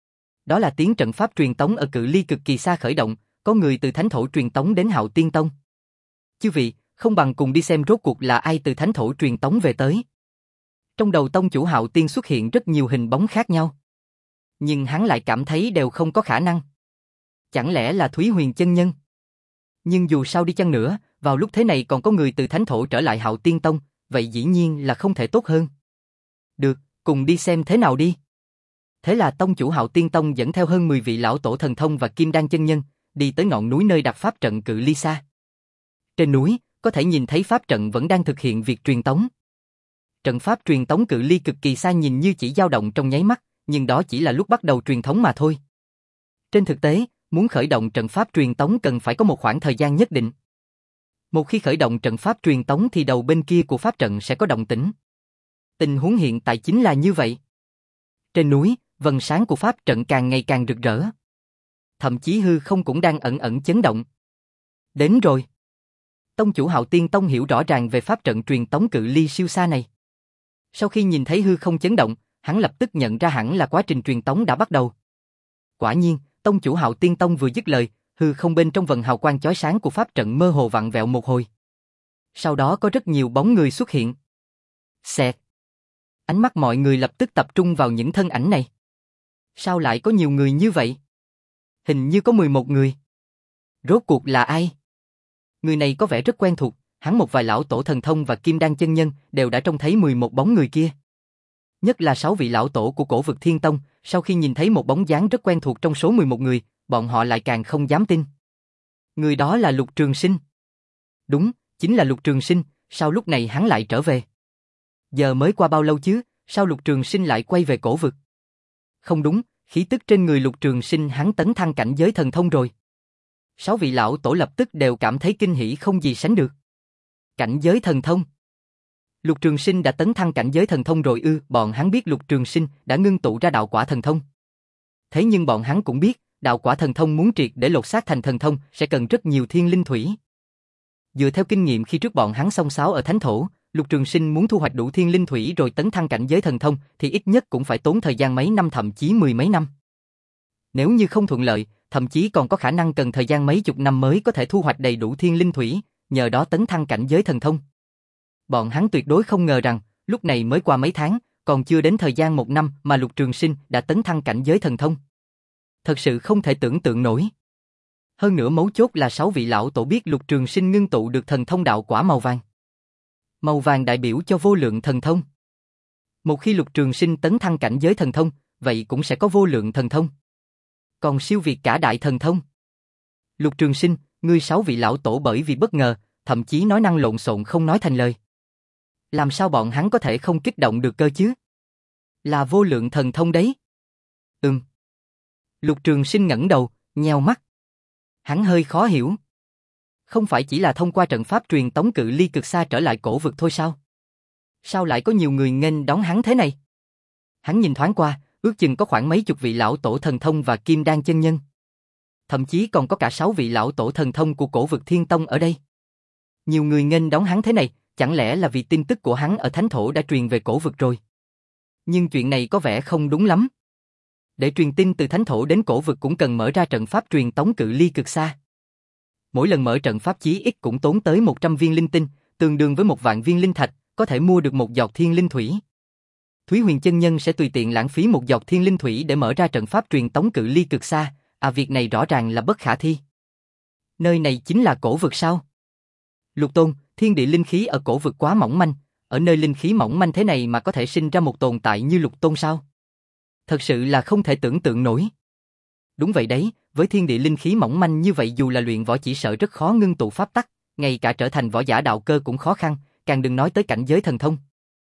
Đó là tiếng trận pháp truyền tống ở cự ly cực kỳ xa khởi động, có người từ thánh thổ truyền tống đến Hạo Tiên Tông. Chư vị, không bằng cùng đi xem rốt cuộc là ai từ thánh thổ truyền tống về tới. Trong đầu tông chủ Hạo Tiên xuất hiện rất nhiều hình bóng khác nhau. Nhưng hắn lại cảm thấy đều không có khả năng. Chẳng lẽ là Thúy Huyền chân nhân? Nhưng dù sao đi chăng nữa, vào lúc thế này còn có người từ thánh thổ trở lại Hạo Tiên Tông, vậy dĩ nhiên là không thể tốt hơn. Được, cùng đi xem thế nào đi. Thế là tông chủ Hạo Tiên Tông dẫn theo hơn mười vị lão tổ thần thông và kim đan chân nhân, đi tới ngọn núi nơi đặt pháp trận cự ly xa. Trên núi, có thể nhìn thấy pháp trận vẫn đang thực hiện việc truyền tống. Trận pháp truyền tống cự ly cực kỳ xa nhìn như chỉ dao động trong nháy mắt, nhưng đó chỉ là lúc bắt đầu truyền thống mà thôi. Trên thực tế, muốn khởi động trận pháp truyền tống cần phải có một khoảng thời gian nhất định. Một khi khởi động trận pháp truyền tống thì đầu bên kia của pháp trận sẽ có động tĩnh. Tình huống hiện tại chính là như vậy. Trên núi, vầng sáng của pháp trận càng ngày càng rực rỡ. Thậm chí hư không cũng đang ẩn ẩn chấn động. Đến rồi. Tông chủ Hạo Tiên Tông hiểu rõ ràng về pháp trận truyền tống cự ly siêu xa này. Sau khi nhìn thấy hư không chấn động, hắn lập tức nhận ra hẳn là quá trình truyền tống đã bắt đầu. Quả nhiên, tông chủ Hạo Tiên Tông vừa dứt lời, hư không bên trong vầng hào quang chói sáng của pháp trận mơ hồ vặn vẹo một hồi. Sau đó có rất nhiều bóng người xuất hiện. Xẹt. Ánh mắt mọi người lập tức tập trung vào những thân ảnh này. Sao lại có nhiều người như vậy? Hình như có mười một người. Rốt cuộc là ai? Người này có vẻ rất quen thuộc, hắn một vài lão tổ thần thông và kim đan chân nhân đều đã trông thấy mười một bóng người kia. Nhất là sáu vị lão tổ của cổ vực Thiên Tông, sau khi nhìn thấy một bóng dáng rất quen thuộc trong số mười một người, bọn họ lại càng không dám tin. Người đó là Lục Trường Sinh. Đúng, chính là Lục Trường Sinh, sao lúc này hắn lại trở về? Giờ mới qua bao lâu chứ, sao Lục Trường Sinh lại quay về cổ vực? Không đúng, khí tức trên người Lục Trường Sinh hắn tấn thăng cảnh giới thần thông rồi. Sáu vị lão tổ lập tức đều cảm thấy kinh hỉ không gì sánh được. Cảnh giới thần thông. Lục Trường Sinh đã tấn thăng cảnh giới thần thông rồi ư? Bọn hắn biết Lục Trường Sinh đã ngưng tụ ra đạo quả thần thông. Thế nhưng bọn hắn cũng biết, đạo quả thần thông muốn triệt để lột xác thành thần thông sẽ cần rất nhiều thiên linh thủy. Dựa theo kinh nghiệm khi trước bọn hắn xông xáo ở thánh thổ, Lục Trường Sinh muốn thu hoạch đủ thiên linh thủy rồi tấn thăng cảnh giới thần thông thì ít nhất cũng phải tốn thời gian mấy năm thậm chí mười mấy năm. Nếu như không thuận lợi, thậm chí còn có khả năng cần thời gian mấy chục năm mới có thể thu hoạch đầy đủ thiên linh thủy, nhờ đó tấn thăng cảnh giới thần thông. Bọn hắn tuyệt đối không ngờ rằng, lúc này mới qua mấy tháng, còn chưa đến thời gian một năm mà Lục Trường Sinh đã tấn thăng cảnh giới thần thông. Thật sự không thể tưởng tượng nổi. Hơn nữa mấu chốt là sáu vị lão tổ biết Lục Trường Sinh ngưng tụ được thần thông đạo quả màu vàng. Màu vàng đại biểu cho vô lượng thần thông. Một khi Lục Trường Sinh tấn thăng cảnh giới thần thông, vậy cũng sẽ có vô lượng thần thông. Còn siêu việt cả đại thần thông. Lục Trường Sinh, ngươi sáu vị lão tổ bởi vì bất ngờ, thậm chí nói năng lộn xộn không nói thành lời. Làm sao bọn hắn có thể không kích động được cơ chứ? Là vô lượng thần thông đấy. Ừm. Lục Trường Sinh ngẩng đầu, nheo mắt. Hắn hơi khó hiểu. Không phải chỉ là thông qua trận pháp truyền tống cự ly cực xa trở lại cổ vực thôi sao? Sao lại có nhiều người nghênh đón hắn thế này? Hắn nhìn thoáng qua, ước chừng có khoảng mấy chục vị lão tổ thần thông và kim đan chân nhân. Thậm chí còn có cả sáu vị lão tổ thần thông của cổ vực Thiên Tông ở đây. Nhiều người nghênh đón hắn thế này, chẳng lẽ là vì tin tức của hắn ở thánh thổ đã truyền về cổ vực rồi? Nhưng chuyện này có vẻ không đúng lắm. Để truyền tin từ thánh thổ đến cổ vực cũng cần mở ra trận pháp truyền tống cự ly cực xa. Mỗi lần mở trận pháp chí ít cũng tốn tới một trăm viên linh tinh, tương đương với một vạn viên linh thạch, có thể mua được một giọt thiên linh thủy. Thúy Huyền chân nhân sẽ tùy tiện lãng phí một giọt thiên linh thủy để mở ra trận pháp truyền tống cự ly cực xa, à việc này rõ ràng là bất khả thi. Nơi này chính là cổ vực sao? Lục Tôn, thiên địa linh khí ở cổ vực quá mỏng manh, ở nơi linh khí mỏng manh thế này mà có thể sinh ra một tồn tại như Lục Tôn sao? Thật sự là không thể tưởng tượng nổi. Đúng vậy đấy, với thiên địa linh khí mỏng manh như vậy dù là luyện võ chỉ sợ rất khó ngưng tụ pháp tắc, ngay cả trở thành võ giả đạo cơ cũng khó khăn, càng đừng nói tới cảnh giới thần thông.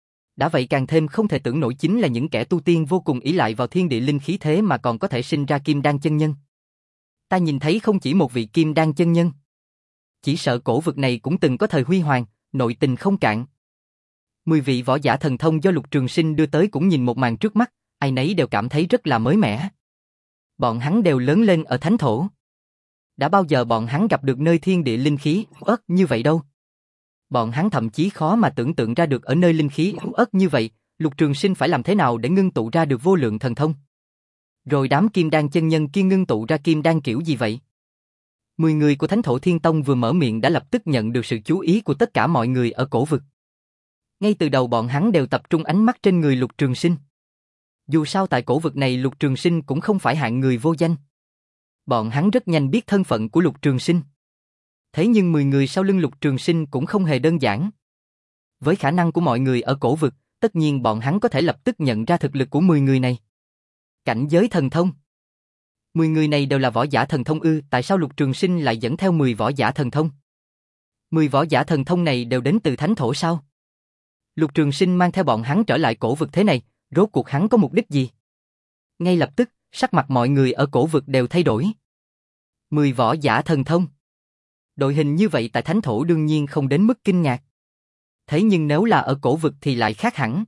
Đã vậy càng thêm không thể tưởng nổi chính là những kẻ tu tiên vô cùng ỷ lại vào thiên địa linh khí thế mà còn có thể sinh ra kim đan chân nhân. Ta nhìn thấy không chỉ một vị kim đan chân nhân. Chỉ sợ cổ vực này cũng từng có thời huy hoàng, nội tình không cạn. Mười vị võ giả thần thông do Lục Trường Sinh đưa tới cũng nhìn một màn trước mắt, ai nấy đều cảm thấy rất là mới mẻ. Bọn hắn đều lớn lên ở thánh thổ. Đã bao giờ bọn hắn gặp được nơi thiên địa linh khí ớt như vậy đâu. Bọn hắn thậm chí khó mà tưởng tượng ra được ở nơi linh khí ớt như vậy, Lục Trường Sinh phải làm thế nào để ngưng tụ ra được vô lượng thần thông? Rồi đám kim đan chân nhân kia ngưng tụ ra kim đan kiểu gì vậy? Mười người của Thánh Thổ Thiên Tông vừa mở miệng đã lập tức nhận được sự chú ý của tất cả mọi người ở cổ vực. Ngay từ đầu bọn hắn đều tập trung ánh mắt trên người Lục Trường Sinh. Dù sao tại cổ vực này Lục Trường Sinh cũng không phải hạng người vô danh. Bọn hắn rất nhanh biết thân phận của Lục Trường Sinh. Thế nhưng mười người sau lưng Lục Trường Sinh cũng không hề đơn giản. Với khả năng của mọi người ở cổ vực, tất nhiên bọn hắn có thể lập tức nhận ra thực lực của mười người này. Cảnh giới thần thông. mười người này đều là võ giả thần thông ư, tại sao Lục Trường Sinh lại dẫn theo mười võ giả thần thông? mười võ giả thần thông này đều đến từ Thánh Thổ sao? Lục Trường Sinh mang theo bọn hắn trở lại cổ vực thế này, rốt cuộc hắn có mục đích gì? Ngay lập tức, sắc mặt mọi người ở cổ vực đều thay đổi. mười võ giả thần thông. Đội hình như vậy tại Thánh Thổ đương nhiên không đến mức kinh ngạc. Thế nhưng nếu là ở cổ vực thì lại khác hẳn.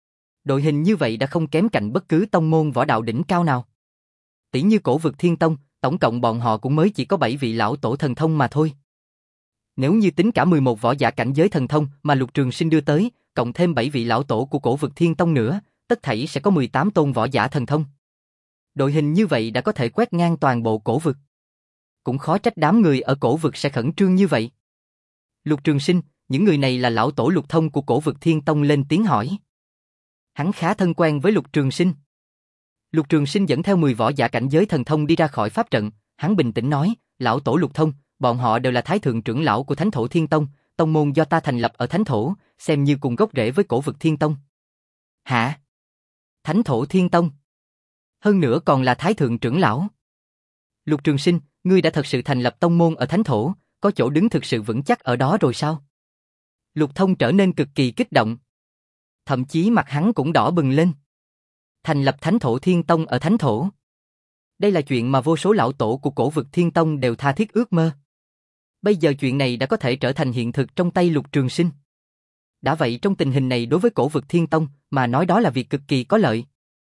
Đội hình như vậy đã không kém cạnh bất cứ tông môn võ đạo đỉnh cao nào. Tỷ như cổ vực Thiên Tông, tổng cộng bọn họ cũng mới chỉ có bảy vị lão tổ thần thông mà thôi. Nếu như tính cả mười một võ giả cảnh giới thần thông mà Lục Trường Sinh đưa tới, cộng thêm bảy vị lão tổ của cổ vực Thiên Tông nữa, tất thảy sẽ có mười tám tôn võ giả thần thông. Đội hình như vậy đã có thể quét ngang toàn bộ cổ vực. Cũng khó trách đám người ở cổ vực sẽ khẩn trương như vậy. Lục Trường Sinh, những người này là lão tổ lục thông của cổ vực Thiên Tông lên tiếng hỏi. Hắn khá thân quen với Lục Trường Sinh. Lục Trường Sinh dẫn theo mười võ giả cảnh giới thần thông đi ra khỏi pháp trận, hắn bình tĩnh nói, lão tổ lục thông, bọn họ đều là thái thượng trưởng lão của Thánh Thổ Thiên Tông, tông môn do ta thành lập ở Thánh Thổ, xem như cùng gốc rễ với cổ vực Thiên Tông. Hả? Thánh Thổ Thiên Tông? Hơn nữa còn là thái thượng trưởng lão. Lục Trường Sinh, ngươi đã thật sự thành lập tông môn ở Thánh Thổ, có chỗ đứng thực sự vững chắc ở đó rồi sao? Lục Thông trở nên cực kỳ kích động. Thậm chí mặt hắn cũng đỏ bừng lên. Thành lập Thánh Thổ Thiên Tông ở Thánh Thổ. Đây là chuyện mà vô số lão tổ của cổ vực Thiên Tông đều tha thiết ước mơ. Bây giờ chuyện này đã có thể trở thành hiện thực trong tay Lục Trường Sinh. Đã vậy trong tình hình này đối với cổ vực Thiên Tông mà nói đó là việc cực kỳ có lợi.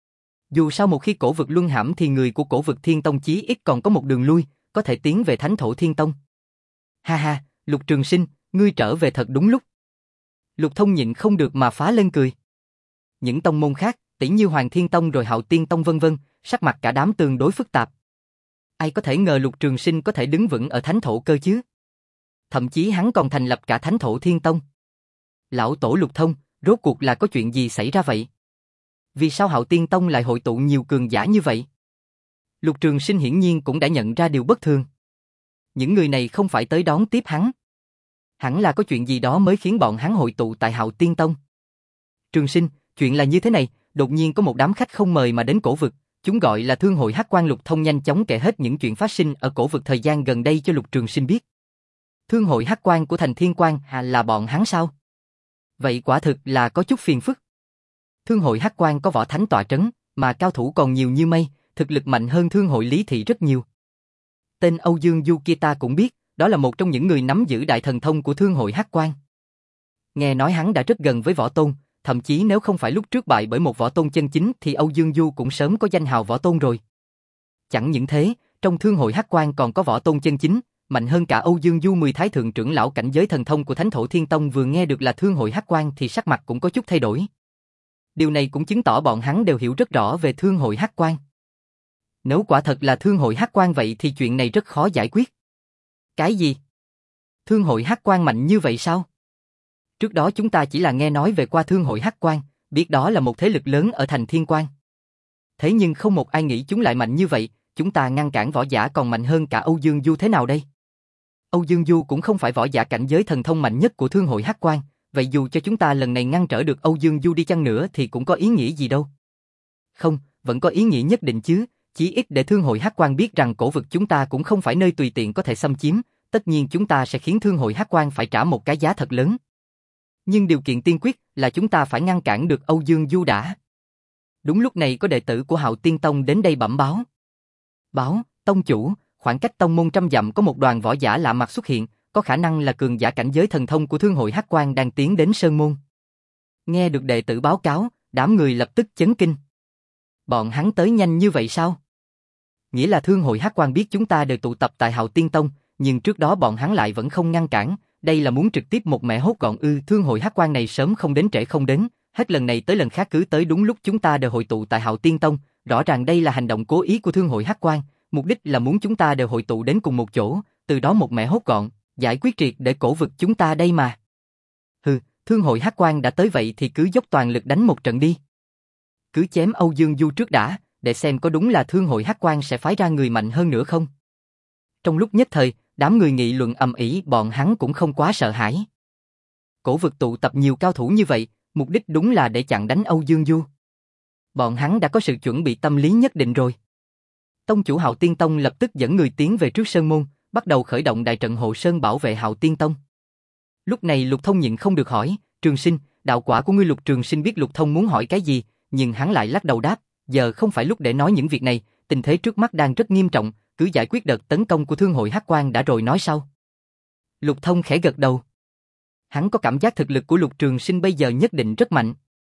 Dù sao một khi cổ vực luân hãm thì người của cổ vực Thiên Tông chí ít còn có một đường lui, có thể tiến về Thánh Thổ Thiên Tông. Ha ha, Lục Trường Sinh, ngươi trở về thật đúng lúc. Lục Thông nhịn không được mà phá lên cười. Những tông môn khác, tỷ như Hoàng Thiên Tông rồi Hạo Tiên Tông vân vân, sắc mặt cả đám tương đối phức tạp. Ai có thể ngờ Lục Trường Sinh có thể đứng vững ở Thánh Thổ cơ chứ? Thậm chí hắn còn thành lập cả Thánh Thổ Thiên Tông. Lão tổ Lục Thông, rốt cuộc là có chuyện gì xảy ra vậy? Vì sao Hạo Tiên Tông lại hội tụ nhiều cường giả như vậy? Lục Trường Sinh hiển nhiên cũng đã nhận ra điều bất thường. Những người này không phải tới đón tiếp hắn. Hẳn là có chuyện gì đó mới khiến bọn hắn hội tụ tại Hạo Tiên Tông. Trường Sinh, chuyện là như thế này, đột nhiên có một đám khách không mời mà đến cổ vực, chúng gọi là Thương hội Hắc Quan. Lục Thông nhanh chóng kể hết những chuyện phát sinh ở cổ vực thời gian gần đây cho Lục Trường Sinh biết. Thương hội Hắc Quan của thành Thiên Quan à, là bọn hắn sao? Vậy quả thực là có chút phiền phức. Thương hội Hắc Quan có võ thánh tọa trấn, mà cao thủ còn nhiều như mây, thực lực mạnh hơn Thương hội Lý Thị rất nhiều. Tên Âu Dương Du kia ta cũng biết, đó là một trong những người nắm giữ đại thần thông của Thương hội Hắc Quan. Nghe nói hắn đã rất gần với võ tôn, thậm chí nếu không phải lúc trước bại bởi một võ tôn chân chính thì Âu Dương Du cũng sớm có danh hào võ tôn rồi. Chẳng những thế, trong Thương hội Hắc Quan còn có võ tôn chân chính, mạnh hơn cả Âu Dương Du. Mười thái thượng trưởng lão cảnh giới thần thông của Thánh Thổ Thiên Tông vừa nghe được là Thương hội Hắc Quan thì sắc mặt cũng có chút thay đổi. Điều này cũng chứng tỏ bọn hắn đều hiểu rất rõ về Thương hội Hắc Quan. Nếu quả thật là Thương hội Hắc Quan vậy thì chuyện này rất khó giải quyết. Cái gì? Thương hội Hắc Quan mạnh như vậy sao? Trước đó chúng ta chỉ là nghe nói về qua Thương hội Hắc Quan, biết đó là một thế lực lớn ở thành Thiên Quan. Thế nhưng không một ai nghĩ chúng lại mạnh như vậy, chúng ta ngăn cản võ giả còn mạnh hơn cả Âu Dương Du thế nào đây? Âu Dương Du cũng không phải võ giả cảnh giới thần thông mạnh nhất của Thương hội Hắc Quan, vậy dù cho chúng ta lần này ngăn trở được Âu Dương Du đi chăng nữa thì cũng có ý nghĩa gì đâu. Không, vẫn có ý nghĩa nhất định chứ, chí ít để Thương hội Hắc Quan biết rằng cổ vực chúng ta cũng không phải nơi tùy tiện có thể xâm chiếm, tất nhiên chúng ta sẽ khiến Thương hội Hắc Quan phải trả một cái giá thật lớn. Nhưng điều kiện tiên quyết là chúng ta phải ngăn cản được Âu Dương Du đã. Đúng lúc này có đệ tử của Hạo Tiên Tông đến đây bẩm báo. Báo, tông chủ, khoảng cách tông môn trăm dặm có một đoàn võ giả lạ mặt xuất hiện, có khả năng là cường giả cảnh giới thần thông của Thương hội Hắc Quan đang tiến đến Sơn Môn. Nghe được đệ tử báo cáo, đám người lập tức chấn kinh. Bọn hắn tới nhanh như vậy sao? Nghĩa là Thương hội Hắc Quan biết chúng ta đều tụ tập tại Hạo Tiên Tông, nhưng trước đó bọn hắn lại vẫn không ngăn cản, đây là muốn trực tiếp một mẹ hốt gọn ư? Thương hội Hắc Quan này sớm không đến trễ không đến, Hết lần này tới lần khác cứ tới đúng lúc chúng ta đều hội tụ tại Hạo Tiên Tông, rõ ràng đây là hành động cố ý của Thương hội Hắc Quang, mục đích là muốn chúng ta đều hội tụ đến cùng một chỗ, từ đó một mẻ hốt gọn, giải quyết triệt để cổ vực chúng ta đây mà. Hừ, Thương hội Hắc Quang đã tới vậy thì cứ dốc toàn lực đánh một trận đi. Cứ chém Âu Dương Du trước đã, để xem có đúng là Thương hội Hắc Quang sẽ phái ra người mạnh hơn nữa không. Trong lúc nhất thời, đám người nghị luận ầm ĩ, bọn hắn cũng không quá sợ hãi. Cổ vực tụ tập nhiều cao thủ như vậy, mục đích đúng là để chặn đánh Âu Dương Du. Bọn hắn đã có sự chuẩn bị tâm lý nhất định rồi. Tông chủ Hạo Tiên Tông lập tức dẫn người tiến về trước sơn môn, bắt đầu khởi động đại trận hộ sơn bảo vệ Hạo Tiên Tông. Lúc này Lục Thông nhịn không được hỏi, Trường Sinh, đạo quả của ngươi. Lục Trường Sinh biết Lục Thông muốn hỏi cái gì, nhưng hắn lại lắc đầu đáp, giờ không phải lúc để nói những việc này, tình thế trước mắt đang rất nghiêm trọng, cứ giải quyết đợt tấn công của Thương hội Hắc Quang đã rồi nói sau. Lục Thông khẽ gật đầu. Hắn có cảm giác thực lực của Lục Trường Sinh bây giờ nhất định rất mạnh.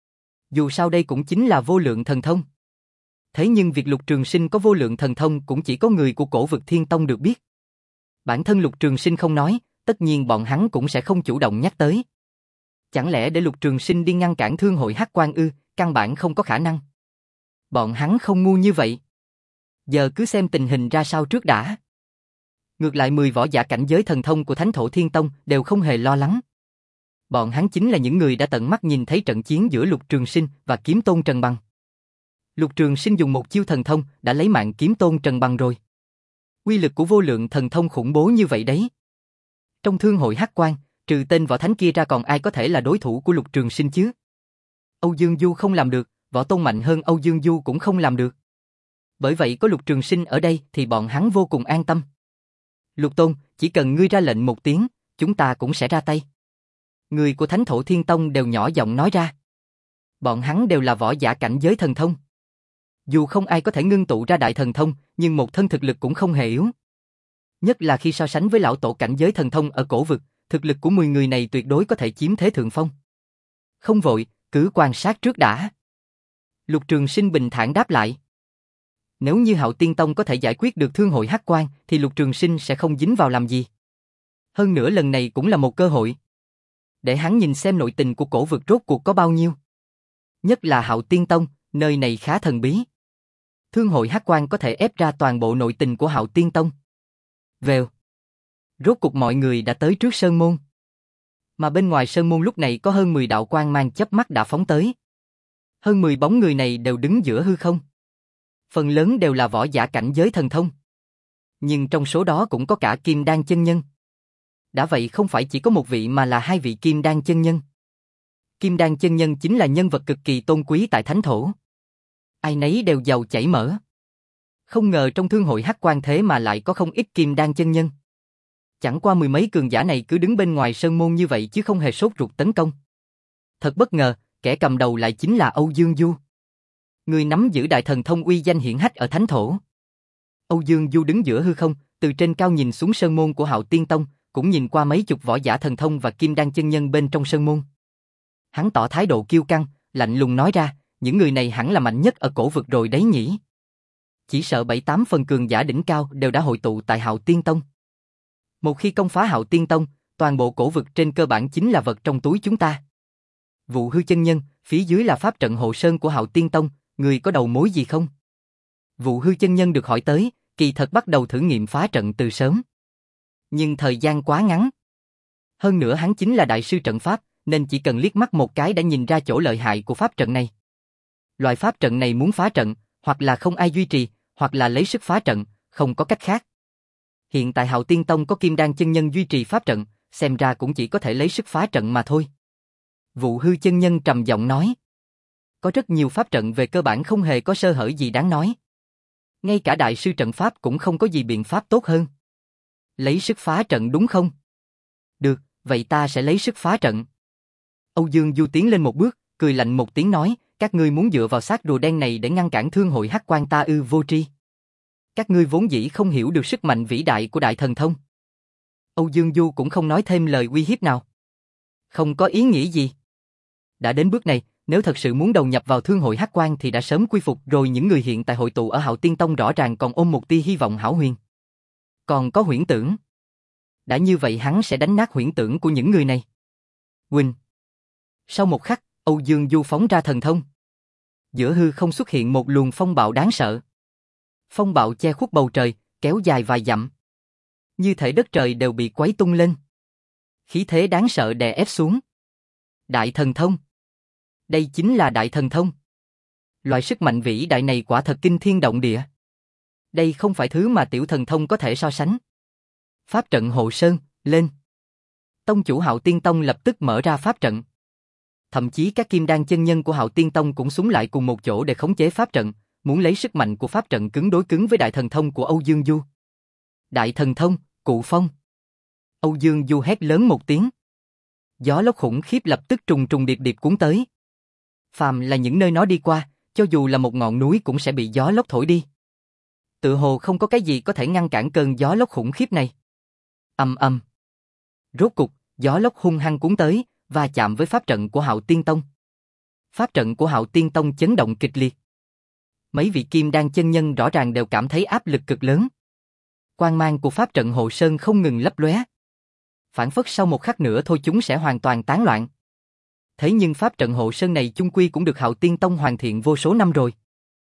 Dù sao đây cũng chính là vô lượng thần thông. Thế nhưng việc Lục Trường Sinh có vô lượng thần thông cũng chỉ có người của cổ vực Thiên Tông được biết. Bản thân Lục Trường Sinh không nói, tất nhiên bọn hắn cũng sẽ không chủ động nhắc tới. Chẳng lẽ để Lục Trường Sinh đi ngăn cản Thương hội Hắc Quang ư? Căn bản không có khả năng. Bọn hắn không ngu như vậy. Giờ cứ xem tình hình ra sao trước đã. Ngược lại mười võ giả cảnh giới thần thông của Thánh Thổ Thiên Tông đều không hề lo lắng. Bọn hắn chính là những người đã tận mắt nhìn thấy trận chiến giữa Lục Trường Sinh và Kiếm Tôn Trần Bằng. Lục Trường Sinh dùng một chiêu thần thông đã lấy mạng Kiếm Tôn Trần Bằng rồi. Uy lực của vô lượng thần thông khủng bố như vậy đấy. Trong Thương hội Hắc Quang, trừ tên võ thánh kia ra còn ai có thể là đối thủ của Lục Trường Sinh chứ? Âu Dương Du không làm được, võ tôn mạnh hơn Âu Dương Du cũng không làm được. Bởi vậy có Lục Trường Sinh ở đây thì bọn hắn vô cùng an tâm. Lục Tôn, chỉ cần ngươi ra lệnh một tiếng, chúng ta cũng sẽ ra tay. Người của Thánh Thổ Thiên Tông đều nhỏ giọng nói ra. Bọn hắn đều là võ giả cảnh giới thần thông. Dù không ai có thể ngưng tụ ra đại thần thông, nhưng một thân thực lực cũng không hề yếu. Nhất là khi so sánh với lão tổ cảnh giới thần thông ở cổ vực, thực lực của mười người này tuyệt đối có thể chiếm thế thượng phong. Không vội, cứ quan sát trước đã. Lục Trường Sinh bình thản đáp lại. Nếu như Hạo Tiên Tông có thể giải quyết được Thương hội Hắc Quang, thì Lục Trường Sinh sẽ không dính vào làm gì. Hơn nữa lần này cũng là một cơ hội. Để hắn nhìn xem nội tình của cổ vực rốt cuộc có bao nhiêu. Nhất là Hạo Tiên Tông, nơi này khá thần bí. Thương hội Hắc Quang có thể ép ra toàn bộ nội tình của Hạo Tiên Tông. Vèo. Rốt cuộc mọi người đã tới trước sơn môn. Mà bên ngoài sơn môn lúc này có hơn mười đạo quang mang chớp mắt đã phóng tới. Hơn mười bóng người này đều đứng giữa hư không. Phần lớn đều là võ giả cảnh giới thần thông. Nhưng trong số đó cũng có cả Kim Đan chân nhân. Đã vậy không phải chỉ có một vị mà là hai vị Kim Đan chân nhân. Kim Đan chân nhân chính là nhân vật cực kỳ tôn quý tại Thánh Thổ. Ai nấy đều giàu chảy mỡ. Không ngờ trong Thương hội Hắc Quang thế mà lại có không ít Kim Đan chân nhân. Chẳng qua mười mấy cường giả này cứ đứng bên ngoài sơn môn như vậy chứ không hề sốt ruột tấn công. Thật bất ngờ, kẻ cầm đầu lại chính là Âu Dương Du. Người nắm giữ đại thần thông uy danh hiển hách ở Thánh Thổ. Âu Dương Du đứng giữa hư không, từ trên cao nhìn xuống sơn môn của Hạo Tiên Tông, cũng nhìn qua mấy chục võ giả thần thông và Kim Đan chân nhân bên trong sơn môn. Hắn tỏ thái độ kiêu căng, lạnh lùng nói ra, những người này hẳn là mạnh nhất ở cổ vực rồi đấy nhỉ. Chỉ sợ bảy tám phần cường giả đỉnh cao đều đã hội tụ tại Hạo Tiên Tông. Một khi công phá Hạo Tiên Tông, toàn bộ cổ vực trên cơ bản chính là vật trong túi chúng ta. Vụ Hư chân nhân, phía dưới là pháp trận hộ sơn của Hạo Tiên Tông, người có đầu mối gì không? Vụ Hư chân nhân được hỏi tới, kỳ thật bắt đầu thử nghiệm phá trận từ sớm. Nhưng thời gian quá ngắn. Hơn nữa hắn chính là đại sư trận pháp, nên chỉ cần liếc mắt một cái đã nhìn ra chỗ lợi hại của pháp trận này. Loại pháp trận này muốn phá trận, hoặc là không ai duy trì, hoặc là lấy sức phá trận, không có cách khác. Hiện tại Hạo Tiên Tông có Kim Đan chân nhân duy trì pháp trận, xem ra cũng chỉ có thể lấy sức phá trận mà thôi. Vụ Hư chân nhân trầm giọng nói. Có rất nhiều pháp trận về cơ bản không hề có sơ hở gì đáng nói. Ngay cả đại sư trận pháp cũng không có gì biện pháp tốt hơn. Lấy sức phá trận đúng không? Được, vậy ta sẽ lấy sức phá trận. Âu Dương Du tiến lên một bước, cười lạnh một tiếng nói, các ngươi muốn dựa vào xác rùa đen này để ngăn cản Thương hội Hắc Quang ta ư? Vô tri. Các ngươi vốn dĩ không hiểu được sức mạnh vĩ đại của đại thần thông. Âu Dương Du cũng không nói thêm lời uy hiếp nào. Không có ý nghĩa gì. Đã đến bước này, nếu thật sự muốn đầu nhập vào Thương hội Hắc Quang thì đã sớm quy phục rồi. Những người hiện tại hội tụ ở Hạo Tiên Tông rõ ràng còn ôm một tia hy vọng hão huyền. Còn có huyễn tưởng. Đã như vậy hắn sẽ đánh nát huyễn tưởng của những người này. Quỳnh. Sau một khắc, Âu Dương Du phóng ra thần thông. Giữa hư không xuất hiện một luồng phong bạo đáng sợ. Phong bạo che khuất bầu trời, kéo dài vài dặm. Như thể đất trời đều bị quấy tung lên. Khí thế đáng sợ đè ép xuống. Đại thần thông. Đây chính là đại thần thông. Loại sức mạnh vĩ đại này quả thật kinh thiên động địa. Đây không phải thứ mà tiểu thần thông có thể so sánh. Pháp trận hộ sơn, lên. Tông chủ Hạo Tiên Tông lập tức mở ra pháp trận. Thậm chí các kim đan chân nhân của Hạo Tiên Tông cũng xúm lại cùng một chỗ để khống chế pháp trận, muốn lấy sức mạnh của pháp trận cứng đối cứng với đại thần thông của Âu Dương Du. Đại thần thông, Cụ Phong. Âu Dương Du hét lớn một tiếng. Gió lốc khủng khiếp lập tức trùng trùng điệp điệp cuốn tới. Phàm là những nơi nó đi qua, cho dù là một ngọn núi cũng sẽ bị gió lốc thổi đi. Tự hồ không có cái gì có thể ngăn cản cơn gió lốc khủng khiếp này. Ầm ầm. Rốt cục, gió lốc hung hăng cuốn tới, và chạm với pháp trận của Hạo Tiên Tông. Pháp trận của Hạo Tiên Tông chấn động kịch liệt. Mấy vị kim đan chân nhân rõ ràng đều cảm thấy áp lực cực lớn. Quang mang của pháp trận hộ sơn không ngừng lấp lóe. Phản phất sau một khắc nữa thôi chúng sẽ hoàn toàn tán loạn. Thế nhưng pháp trận hộ sơn này chung quy cũng được Hạo Tiên Tông hoàn thiện vô số năm rồi.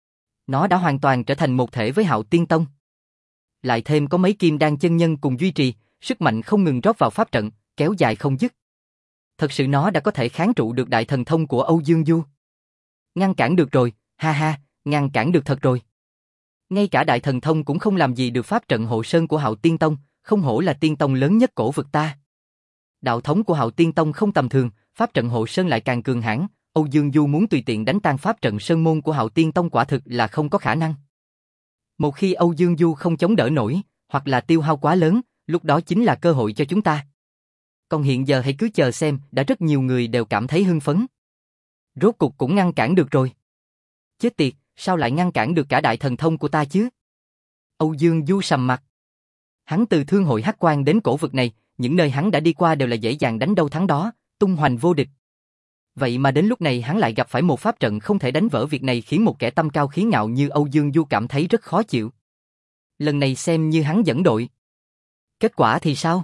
Nó đã hoàn toàn trở thành một thể với Hạo Tiên Tông. Lại thêm có mấy kim đan chân nhân cùng duy trì, sức mạnh không ngừng rót vào pháp trận, kéo dài không dứt. Thật sự nó đã có thể kháng trụ được đại thần thông của Âu Dương Du. Ngăn cản được rồi, ha ha, ngăn cản được thật rồi. Ngay cả đại thần thông cũng không làm gì được pháp trận hộ sơn của Hạo Tiên Tông, không hổ là tiên tông lớn nhất cổ vực ta. Đạo thống của Hạo Tiên Tông không tầm thường, pháp trận hộ sơn lại càng cường hãn, Âu Dương Du muốn tùy tiện đánh tan pháp trận sơn môn của Hạo Tiên Tông quả thực là không có khả năng. Một khi Âu Dương Du không chống đỡ nổi, hoặc là tiêu hao quá lớn, lúc đó chính là cơ hội cho chúng ta. Còn hiện giờ hãy cứ chờ xem, đã rất nhiều người đều cảm thấy hưng phấn. Rốt cục cũng ngăn cản được rồi. Chết tiệt, sao lại ngăn cản được cả đại thần thông của ta chứ? Âu Dương Du sầm mặt. Hắn từ thương hội Hắc Quan đến cổ vực này, những nơi hắn đã đi qua đều là dễ dàng đánh đâu thắng đó, tung hoành vô địch. Vậy mà đến lúc này hắn lại gặp phải một pháp trận không thể đánh vỡ, việc này khiến một kẻ tâm cao khí ngạo như Âu Dương Du cảm thấy rất khó chịu. Lần này xem như hắn dẫn đội. Kết quả thì sao?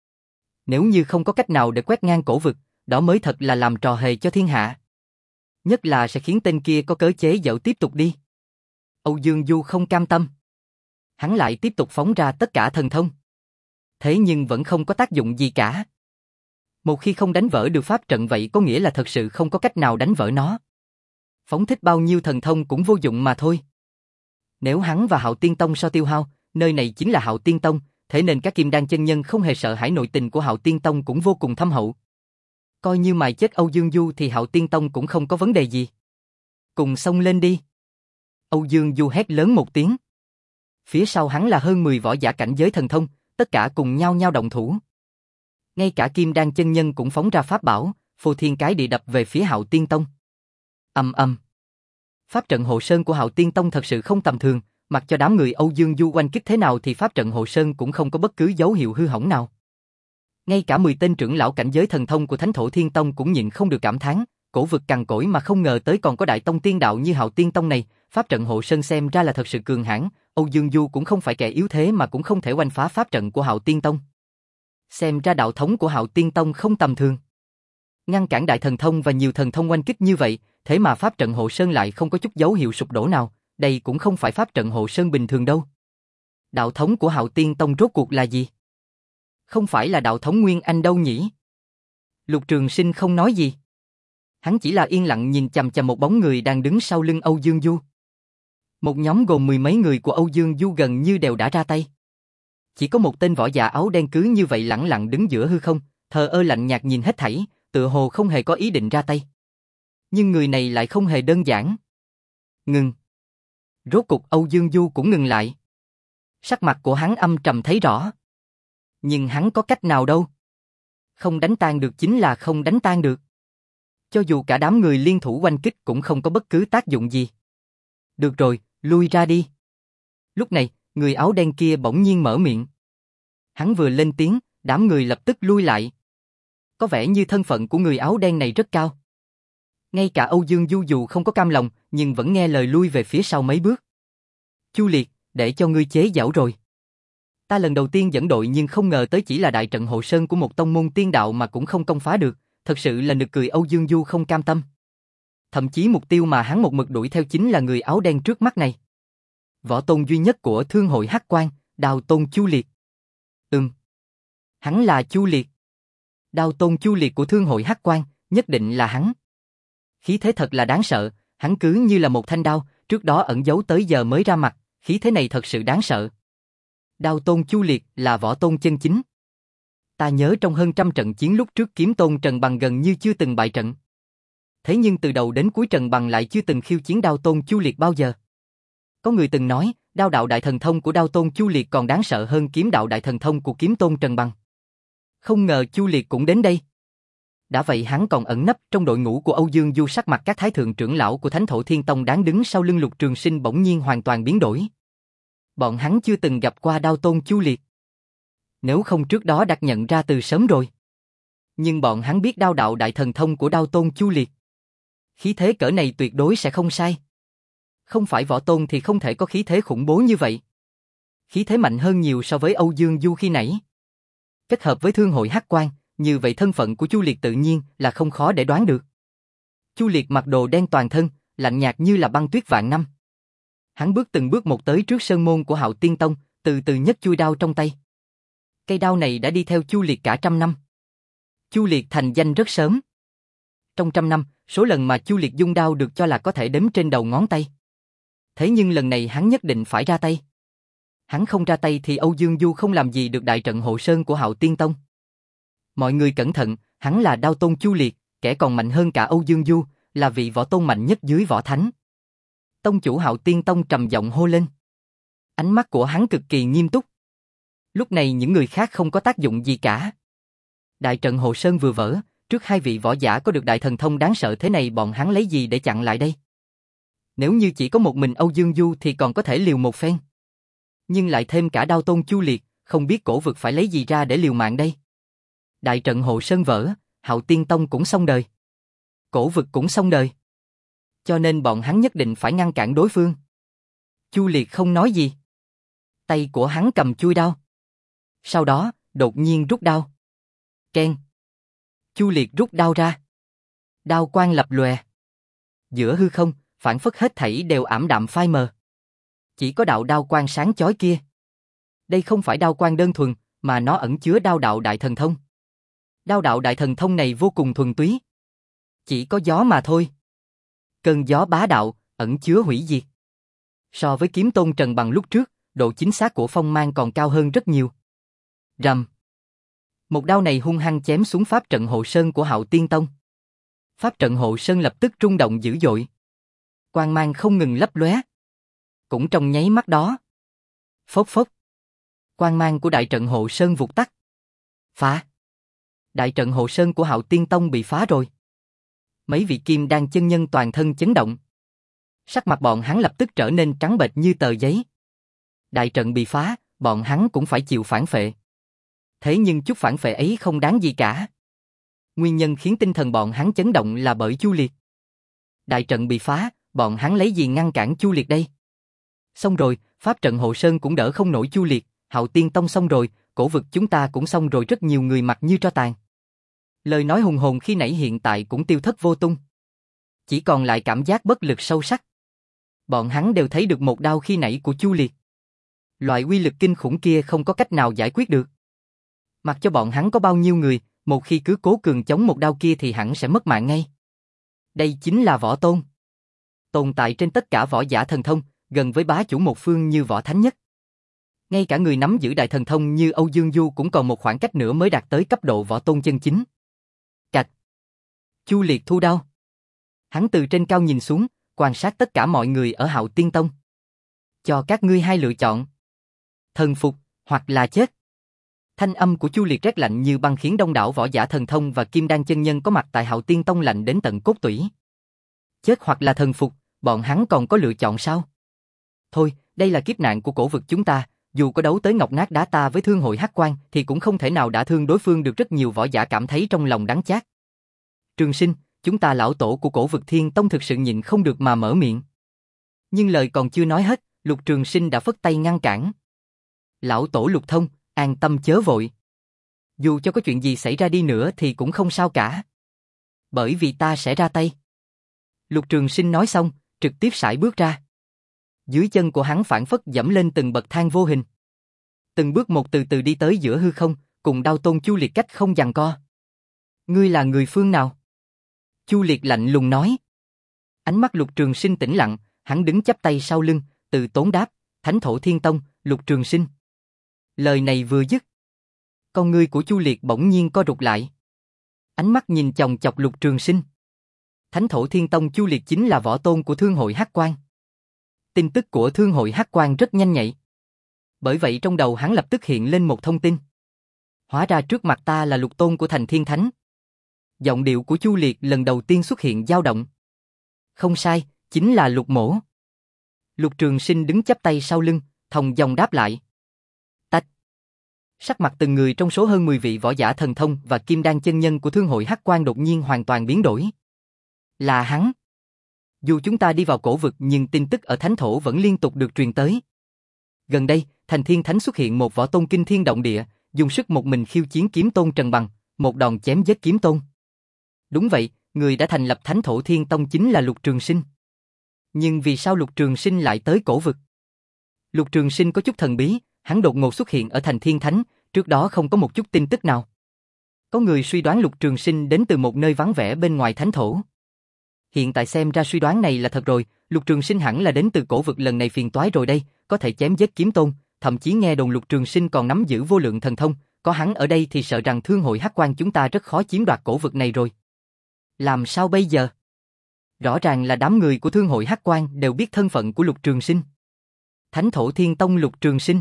Nếu như không có cách nào để quét ngang cổ vực, đó mới thật là làm trò hề cho thiên hạ. Nhất là sẽ khiến tên kia có cớ chế giễu tiếp tục đi. Âu Dương Du không cam tâm. Hắn lại tiếp tục phóng ra tất cả thần thông. Thế nhưng vẫn không có tác dụng gì cả. Một khi không đánh vỡ được pháp trận vậy có nghĩa là thật sự không có cách nào đánh vỡ nó. Phóng thích bao nhiêu thần thông cũng vô dụng mà thôi. Nếu hắn và Hạo Tiên Tông so tiêu hao, nơi này chính là Hạo Tiên Tông, thế nên các kim đan chân nhân không hề sợ hãi, nội tình của Hạo Tiên Tông cũng vô cùng thâm hậu. Coi như mài chết Âu Dương Du thì Hạo Tiên Tông cũng không có vấn đề gì. Cùng xông lên đi. Âu Dương Du hét lớn một tiếng. Phía sau hắn là hơn mười võ giả cảnh giới thần thông, tất cả cùng nhau nhau động thủ. Ngay cả kim đan chân nhân cũng phóng ra pháp bảo, phô thiên cái địa đập về phía Hạo Tiên Tông. Ầm ầm. Pháp trận hộ sơn của Hạo Tiên Tông thật sự không tầm thường, mặc cho đám người Âu Dương Du oanh kích thế nào thì pháp trận hộ sơn cũng không có bất cứ dấu hiệu hư hỏng nào. Ngay cả mười tên trưởng lão cảnh giới thần thông của Thánh Thổ Thiên Tông cũng nhịn không được cảm thán, cổ vực cằn cỗi mà không ngờ tới còn có đại tông tiên đạo như Hạo Tiên Tông này, pháp trận hộ sơn xem ra là thật sự cường hãn, Âu Dương Du cũng không phải kẻ yếu thế mà cũng không thể oanh phá pháp trận của Hạo Tiên Tông. Xem ra đạo thống của Hạo Tiên Tông không tầm thường. Ngăn cản đại thần thông và nhiều thần thông oanh kích như vậy, thế mà pháp trận hộ sơn lại không có chút dấu hiệu sụp đổ nào, đây cũng không phải pháp trận hộ sơn bình thường đâu. Đạo thống của Hạo Tiên Tông rốt cuộc là gì? Không phải là đạo thống Nguyên Anh đâu nhỉ? Lục Trường Sinh không nói gì. Hắn chỉ là yên lặng nhìn chằm chằm một bóng người đang đứng sau lưng Âu Dương Du. Một nhóm gồm mười mấy người của Âu Dương Du gần như đều đã ra tay. Chỉ có một tên võ giả áo đen cứ như vậy lẳng lặng đứng giữa hư không, thờ ơ lạnh nhạt nhìn hết thảy, tựa hồ không hề có ý định ra tay. Nhưng người này lại không hề đơn giản. Ngừng. Rốt cục Âu Dương Du cũng ngừng lại. Sắc mặt của hắn âm trầm thấy rõ. Nhưng hắn có cách nào đâu. Không đánh tan được chính là không đánh tan được. Cho dù cả đám người liên thủ oanh kích cũng không có bất cứ tác dụng gì. Được rồi, lui ra đi. Lúc này, người áo đen kia bỗng nhiên mở miệng. Hắn vừa lên tiếng, đám người lập tức lui lại. Có vẻ như thân phận của người áo đen này rất cao. Ngay cả Âu Dương Du dù không có cam lòng, nhưng vẫn nghe lời lui về phía sau mấy bước. Chu Liệt, để cho ngươi chế giễu rồi. Ta lần đầu tiên dẫn đội nhưng không ngờ tới chỉ là đại trận hộ sơn của một tông môn tiên đạo mà cũng không công phá được, thật sự là nực cười. Âu Dương Du không cam tâm. Thậm chí mục tiêu mà hắn một mực đuổi theo chính là người áo đen trước mắt này. Võ tôn duy nhất của Thương hội Hắc Quan, Đao Tôn Chu Liệt. Ừm. Hắn là Chu Liệt. Đao Tôn Chu Liệt của Thương hội Hắc Quan, nhất định là hắn. Khí thế thật là đáng sợ, hắn cứ như là một thanh đao, trước đó ẩn giấu tới giờ mới ra mặt, khí thế này thật sự đáng sợ. Đao Tôn Chu Liệt là võ tôn chân chính. Ta nhớ trong hơn trăm trận chiến lúc trước Kiếm Tôn Trần Bằng gần như chưa từng bại trận. Thế nhưng từ đầu đến cuối Trần Bằng lại chưa từng khiêu chiến Đao Tôn Chu Liệt bao giờ. Có người từng nói, đao đạo đại thần thông của Đao Tôn Chu Liệt còn đáng sợ hơn kiếm đạo đại thần thông của Kiếm Tôn Trần Bằng. Không ngờ Chu Liệt cũng đến đây. Đã vậy hắn còn ẩn nấp trong đội ngũ của Âu Dương Du, sắc mặt các thái thượng trưởng lão của Thánh Thổ Thiên Tông đáng đứng sau lưng Lục Trường Sinh bỗng nhiên hoàn toàn biến đổi. Bọn hắn chưa từng gặp qua Đao Tôn Chu Liệt. Nếu không trước đó đã nhận ra từ sớm rồi. Nhưng bọn hắn biết đao đạo đại thần thông của Đao Tôn Chu Liệt. Khí thế cỡ này tuyệt đối sẽ không sai. Không phải võ tôn thì không thể có khí thế khủng bố như vậy. Khí thế mạnh hơn nhiều so với Âu Dương Du khi nãy. Kết hợp với Thương hội Hắc Quan, như vậy thân phận của Chu Liệt tự nhiên là không khó để đoán được. Chu Liệt mặc đồ đen toàn thân, lạnh nhạt như là băng tuyết vạn năm. Hắn bước từng bước một tới trước sơn môn của Hạo Tiên Tông, từ từ nhấc chuôi đao trong tay. Cây đao này đã đi theo Chu Liệt cả trăm năm. Chu Liệt thành danh rất sớm. Trong trăm năm, số lần mà Chu Liệt dung đao được cho là có thể đếm trên đầu ngón tay. Thế nhưng lần này hắn nhất định phải ra tay. Hắn không ra tay thì Âu Dương Du không làm gì được đại trận hộ sơn của Hạo Tiên Tông. Mọi người cẩn thận, hắn là Đao Tôn Chu Liệt, kẻ còn mạnh hơn cả Âu Dương Du, là vị võ tôn mạnh nhất dưới võ thánh. Tông chủ Hạo Tiên Tông trầm giọng hô lên. Ánh mắt của hắn cực kỳ nghiêm túc. Lúc này những người khác không có tác dụng gì cả. Đại trận hộ sơn vừa vỡ, trước hai vị võ giả có được đại thần thông đáng sợ thế này bọn hắn lấy gì để chặn lại đây? Nếu như chỉ có một mình Âu Dương Du thì còn có thể liều một phen. Nhưng lại thêm cả Đao Tôn Chu Liệt, không biết cổ vực phải lấy gì ra để liều mạng đây. Đại trận hộ sơn vỡ, Hạo Tiên Tông cũng xong đời. Cổ vực cũng xong đời. Cho nên bọn hắn nhất định phải ngăn cản đối phương. Chu Liệt không nói gì. Tay của hắn cầm chuôi đao. Sau đó, đột nhiên rút đao. Keng. Chu Liệt rút đao ra. Đao quang lập lòe. Giữa hư không, phảng phất hết thảy đều ảm đạm phai mờ. Chỉ có đạo đao quang sáng chói kia. Đây không phải đao quang đơn thuần, mà nó ẩn chứa đao đạo đại thần thông. Đao đạo đại thần thông này vô cùng thuần túy. Chỉ có gió mà thôi. Cơn gió bá đạo, ẩn chứa hủy diệt. So với Kiếm Tôn Trần Bằng lúc trước, độ chính xác của phong mang còn cao hơn rất nhiều. Rầm. Một đao này hung hăng chém xuống pháp trận hộ sơn của Hạo Tiên Tông. Pháp trận hộ sơn lập tức rung động dữ dội. Quang mang không ngừng lấp lóe. Cũng trong nháy mắt đó. Phốc phốc. Quang mang của đại trận hộ sơn vụt tắt. Phá. Đại trận hộ sơn của Hạo Tiên Tông bị phá rồi. Mấy vị kim đan chân nhân toàn thân chấn động. Sắc mặt bọn hắn lập tức trở nên trắng bệch như tờ giấy. Đại trận bị phá, bọn hắn cũng phải chịu phản phệ. Thế nhưng chút phản phệ ấy không đáng gì cả. Nguyên nhân khiến tinh thần bọn hắn chấn động là bởi Chu Liệt. Đại trận bị phá, bọn hắn lấy gì ngăn cản Chu Liệt đây? Xong rồi, pháp trận hộ sơn cũng đỡ không nổi Chu Liệt, Hạo Tiên Tông xong rồi, cổ vực chúng ta cũng xong rồi, rất nhiều người mặt như tro tàn. Lời nói hùng hồn khi nãy hiện tại cũng tiêu thất vô tung. Chỉ còn lại cảm giác bất lực sâu sắc. Bọn hắn đều thấy được một đao khi nãy của Chu Liệt. Loại uy lực kinh khủng kia không có cách nào giải quyết được. Mặc cho bọn hắn có bao nhiêu người, một khi cứ cố cường chống một đao kia thì hẳn sẽ mất mạng ngay. Đây chính là võ tôn. Tồn tại trên tất cả võ giả thần thông, gần với bá chủ một phương như võ thánh nhất. Ngay cả người nắm giữ đại thần thông như Âu Dương Du cũng còn một khoảng cách nữa mới đạt tới cấp độ võ tôn chân chính. Cạch. Chu Liệt thu đao. Hắn từ trên cao nhìn xuống, quan sát tất cả mọi người ở Hạo Tiên Tông. Cho các ngươi hai lựa chọn. Thần phục, hoặc là chết. Thanh âm của Chu Liệt rét lạnh như băng khiến đông đảo võ giả thần thông và kim đan chân nhân có mặt tại Hạo Tiên Tông lạnh đến tận cốt tủy. Chết hoặc là thần phục, bọn hắn còn có lựa chọn sao? Thôi, đây là kiếp nạn của cổ vực chúng ta, dù có đấu tới ngọc nát đá ta với Thương hội Hắc Quan thì cũng không thể nào đả thương đối phương được, rất nhiều võ giả cảm thấy trong lòng đắng chát. Trường Sinh, chúng ta lão tổ của cổ vực Thiên Tông thực sự nhịn không được mà mở miệng. Nhưng lời còn chưa nói hết, Lục Trường Sinh đã phất tay ngăn cản. Lão tổ Lục Thông, an tâm chớ vội. Dù cho có chuyện gì xảy ra đi nữa thì cũng không sao cả. Bởi vì ta sẽ ra tay. Lục Trường Sinh nói xong, trực tiếp sải bước ra. Dưới chân của hắn phảng phất dẫm lên từng bậc thang vô hình. Từng bước một từ từ đi tới giữa hư không, cùng Đao Tôn Chu Liệt cách không giằng co. Ngươi là người phương nào? Chu Liệt lạnh lùng nói. Ánh mắt Lục Trường Sinh tĩnh lặng, hắn đứng chắp tay sau lưng, từ tốn đáp, Thánh Thổ Thiên Tông, Lục Trường Sinh. Lời này vừa dứt, con ngươi của Chu Liệt bỗng nhiên co rụt lại. Ánh mắt nhìn chòng chọc Lục Trường Sinh. Thánh Thổ Thiên Tông Chu Liệt chính là võ tôn của Thương hội Hắc Quang. Tin tức của Thương hội Hắc Quang rất nhanh nhạy. Bởi vậy trong đầu hắn lập tức hiện lên một thông tin. Hóa ra trước mặt ta là lục tôn của Thành Thiên Thánh. Giọng điệu của Chu Liệt lần đầu tiên xuất hiện dao động. Không sai, chính là Lục Mỗ. Lục Trường Sinh đứng chắp tay sau lưng, thong dong đáp lại. Tách. Sắc mặt từng người trong số hơn mười vị võ giả thần thông và kim đan chân nhân của Thương hội Hắc Quang đột nhiên hoàn toàn biến đổi. Là hắn. Dù chúng ta đi vào cổ vực nhưng tin tức ở Thánh Thổ vẫn liên tục được truyền tới. Gần đây, Thành Thiên Thánh xuất hiện một võ tôn kinh thiên động địa, dùng sức một mình khiêu chiến kiếm tôn Trần Bằng, một đòn chém giết kiếm tôn. Đúng vậy, người đã thành lập Thánh Thổ Thiên Tông chính là Lục Trường Sinh. Nhưng vì sao Lục Trường Sinh lại tới cổ vực? Lục Trường Sinh có chút thần bí, hắn đột ngột xuất hiện ở Thành Thiên Thánh, trước đó không có một chút tin tức nào. Có người suy đoán Lục Trường Sinh đến từ một nơi vắng vẻ bên ngoài Thánh Thổ. Hiện tại xem ra suy đoán này là thật rồi, Lục Trường Sinh hẳn là đến từ cổ vực lần này phiền toái rồi đây, có thể chém giết kiếm tôn, thậm chí nghe đồn Lục Trường Sinh còn nắm giữ vô lượng thần thông, có hắn ở đây thì sợ rằng Thương hội Hắc Quang chúng ta rất khó chiếm đoạt cổ vực này rồi. Làm sao bây giờ? Rõ ràng là đám người của Thương hội Hắc Quang đều biết thân phận của Lục Trường Sinh. Thánh Thổ Thiên Tông Lục Trường Sinh.